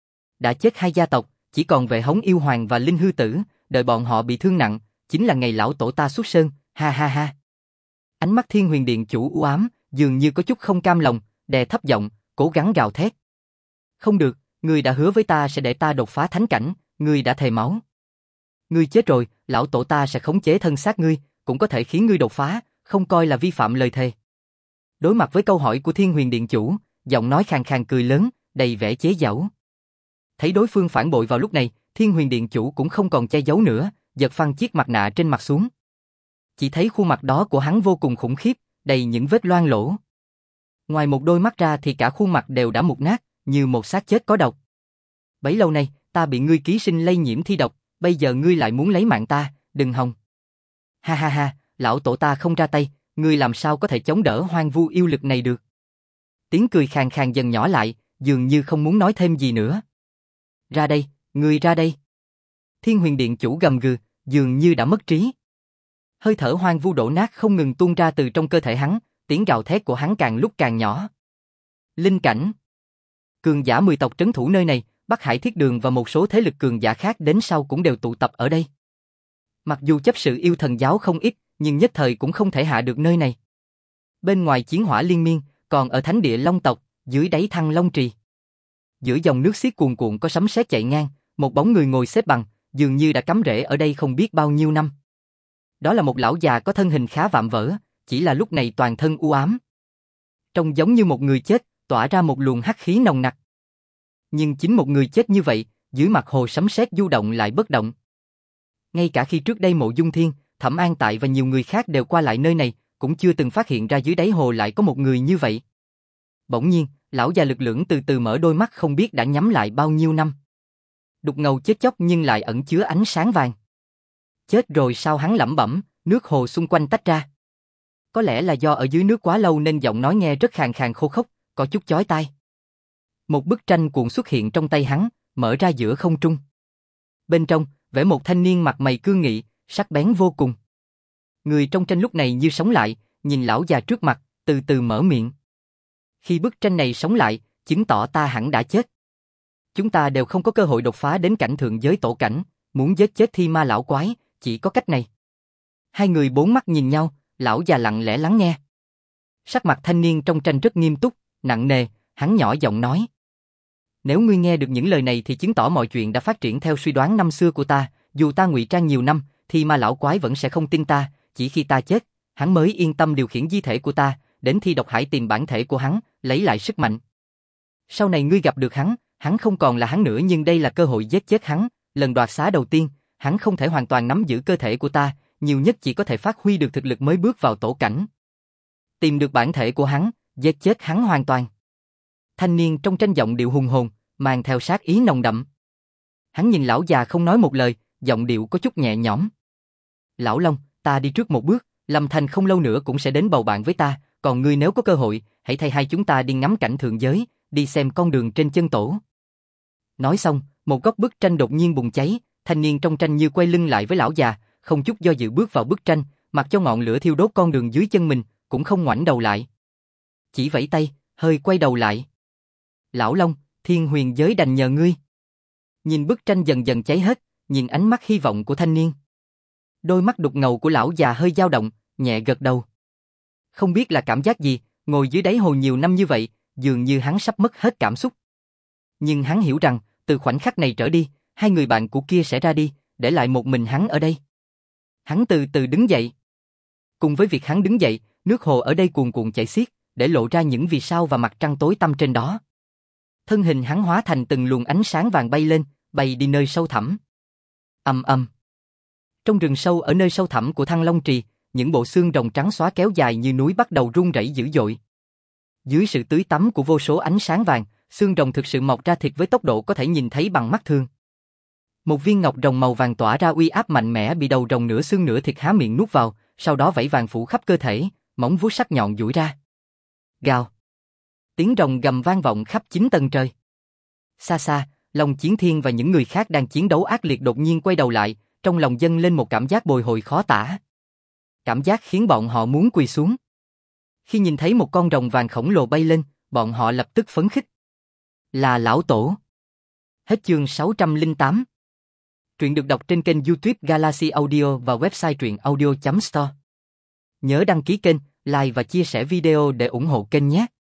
Đã chết hai gia tộc, chỉ còn Vệ Hống yêu hoàng và Linh hư tử, đợi bọn họ bị thương nặng, chính là ngày lão tổ ta xuất sơn, ha ha ha. Ánh mắt Thiên huyền điện chủ u ám, dường như có chút không cam lòng, đè thấp giọng, cố gắng gào thét. Không được, ngươi đã hứa với ta sẽ để ta đột phá thánh cảnh, ngươi đã thề máu. Ngươi chết rồi, lão tổ ta sẽ khống chế thân xác ngươi, cũng có thể khiến ngươi đột phá, không coi là vi phạm lời thề. Đối mặt với câu hỏi của Thiên huyền điện chủ, giọng nói khàn khàn cười lớn, đầy vẻ chế giễu. Thấy đối phương phản bội vào lúc này, Thiên huyền điện chủ cũng không còn che giấu nữa, giật phăng chiếc mặt nạ trên mặt xuống. Chỉ thấy khuôn mặt đó của hắn vô cùng khủng khiếp, đầy những vết loang lỗ. Ngoài một đôi mắt ra thì cả khuôn mặt đều đã mục nát, như một xác chết có độc. Bấy lâu nay, ta bị ngươi ký sinh lây nhiễm thi độc, bây giờ ngươi lại muốn lấy mạng ta, đừng hòng. Ha ha ha, lão tổ ta không ra tay, ngươi làm sao có thể chống đỡ hoang vu yêu lực này được. Tiếng cười khàn khàn dần nhỏ lại, dường như không muốn nói thêm gì nữa. Ra đây, ngươi ra đây. Thiên huyền điện chủ gầm gừ, dường như đã mất trí. Hơi thở hoang vu đổ nát không ngừng tuôn ra từ trong cơ thể hắn, tiếng gào thét của hắn càng lúc càng nhỏ. Linh cảnh. Cường giả mười tộc trấn thủ nơi này, Bắc Hải Thiết Đường và một số thế lực cường giả khác đến sau cũng đều tụ tập ở đây. Mặc dù chấp sự yêu thần giáo không ít, nhưng nhất thời cũng không thể hạ được nơi này. Bên ngoài chiến hỏa liên miên, còn ở thánh địa Long tộc, dưới đáy Thăng Long Trì. Giữa dòng nước xiết cuồn cuộn có sấm sét chạy ngang, một bóng người ngồi xếp bằng, dường như đã cắm rễ ở đây không biết bao nhiêu năm. Đó là một lão già có thân hình khá vạm vỡ, chỉ là lúc này toàn thân u ám. Trông giống như một người chết, tỏa ra một luồng hắc khí nồng nặc. Nhưng chính một người chết như vậy, dưới mặt hồ sấm sét du động lại bất động. Ngay cả khi trước đây Mộ Dung Thiên, Thẩm An Tại và nhiều người khác đều qua lại nơi này, cũng chưa từng phát hiện ra dưới đáy hồ lại có một người như vậy. Bỗng nhiên, lão già lực lưỡng từ từ mở đôi mắt không biết đã nhắm lại bao nhiêu năm. Đục ngầu chết chóc nhưng lại ẩn chứa ánh sáng vàng. Chết rồi sao, hắn lẩm bẩm, nước hồ xung quanh tách ra. Có lẽ là do ở dưới nước quá lâu nên giọng nói nghe rất khàn khàn khô khốc, có chút chói tai. Một bức tranh cuộn xuất hiện trong tay hắn, mở ra giữa không trung. Bên trong, vẽ một thanh niên mặt mày cương nghị, sắc bén vô cùng. Người trong tranh lúc này như sống lại, nhìn lão già trước mặt, từ từ mở miệng. Khi bức tranh này sống lại, chứng tỏ ta hẳn đã chết. Chúng ta đều không có cơ hội đột phá đến cảnh thượng giới tổ cảnh, muốn giết chết thi ma lão quái, chỉ có cách này. Hai người bốn mắt nhìn nhau, lão già lặng lẽ lắng nghe. Sắc mặt thanh niên trong tranh rất nghiêm túc, nặng nề, hắn nhỏ giọng nói. Nếu ngươi nghe được những lời này thì chứng tỏ mọi chuyện đã phát triển theo suy đoán năm xưa của ta, dù ta ngụy trang nhiều năm, thì ma lão quái vẫn sẽ không tin ta, chỉ khi ta chết, hắn mới yên tâm điều khiển di thể của ta, đến Thi Độc Hải tìm bản thể của hắn, lấy lại sức mạnh. Sau này ngươi gặp được hắn, hắn không còn là hắn nữa nhưng đây là cơ hội giết chết hắn, lần đoạt xá đầu tiên, hắn không thể hoàn toàn nắm giữ cơ thể của ta, nhiều nhất chỉ có thể phát huy được thực lực mới bước vào tổ cảnh. Tìm được bản thể của hắn, giết chết hắn hoàn toàn. Thanh niên trong tranh giọng điệu hùng hồn, mang theo sát ý nồng đậm. Hắn nhìn lão già không nói một lời, giọng điệu có chút nhẹ nhõm. Lão Long, ta đi trước một bước, Lâm Thành không lâu nữa cũng sẽ đến bầu bạn với ta, còn ngươi nếu có cơ hội, hãy thay hai chúng ta đi ngắm cảnh thượng giới, đi xem con đường trên chân tổ. Nói xong, một góc bức tranh đột nhiên bùng cháy, thanh niên trong tranh như quay lưng lại với lão già, không chút do dự bước vào bức tranh, mặc cho ngọn lửa thiêu đốt con đường dưới chân mình, cũng không ngoảnh đầu lại. Chỉ vẫy tay, hơi quay đầu lại. Lão Long, thiên huyền giới đành nhờ ngươi. Nhìn bức tranh dần dần cháy hết, nhìn ánh mắt hy vọng của thanh niên. Đôi mắt đục ngầu của lão già hơi dao động, nhẹ gật đầu. Không biết là cảm giác gì, ngồi dưới đáy hồ nhiều năm như vậy, dường như hắn sắp mất hết cảm xúc. Nhưng hắn hiểu rằng, từ khoảnh khắc này trở đi, hai người bạn của kia sẽ ra đi, để lại một mình hắn ở đây. Hắn từ từ đứng dậy. Cùng với việc hắn đứng dậy, nước hồ ở đây cuồn cuộn chảy xiết, để lộ ra những vì sao và mặt trăng tối tăm trên đó. Thân hình hắn hóa thành từng luồng ánh sáng vàng bay lên, bay đi nơi sâu thẳm. Ầm ầm. Trong rừng sâu ở nơi sâu thẳm của Thăng Long Trì, những bộ xương rồng trắng xóa kéo dài như núi bắt đầu rung rẩy dữ dội. Dưới sự tưới tắm của vô số ánh sáng vàng, xương rồng thực sự mọc ra thịt với tốc độ có thể nhìn thấy bằng mắt thường. Một viên ngọc rồng màu vàng tỏa ra uy áp mạnh mẽ bị đầu rồng nửa xương nửa thịt há miệng nuốt vào, sau đó vảy vàng phủ khắp cơ thể, móng vuốt sắc nhọn duỗi ra. Gào. Tiếng rồng gầm vang vọng khắp chín tầng trời. Xa xa, Long Chiến Thiên và những người khác đang chiến đấu ác liệt đột nhiên quay đầu lại, trong lòng dâng lên một cảm giác bồi hồi khó tả. Cảm giác khiến bọn họ muốn quỳ xuống. Khi nhìn thấy một con rồng vàng khổng lồ bay lên, bọn họ lập tức phấn khích. Là lão tổ. Hết chương sáu trăm lẻ tám. Truyện được đọc trên kênh YouTube Galaxy Audio và website truyện audio chấm store. Nhớ đăng ký kênh, like và chia sẻ video để ủng hộ kênh nhé.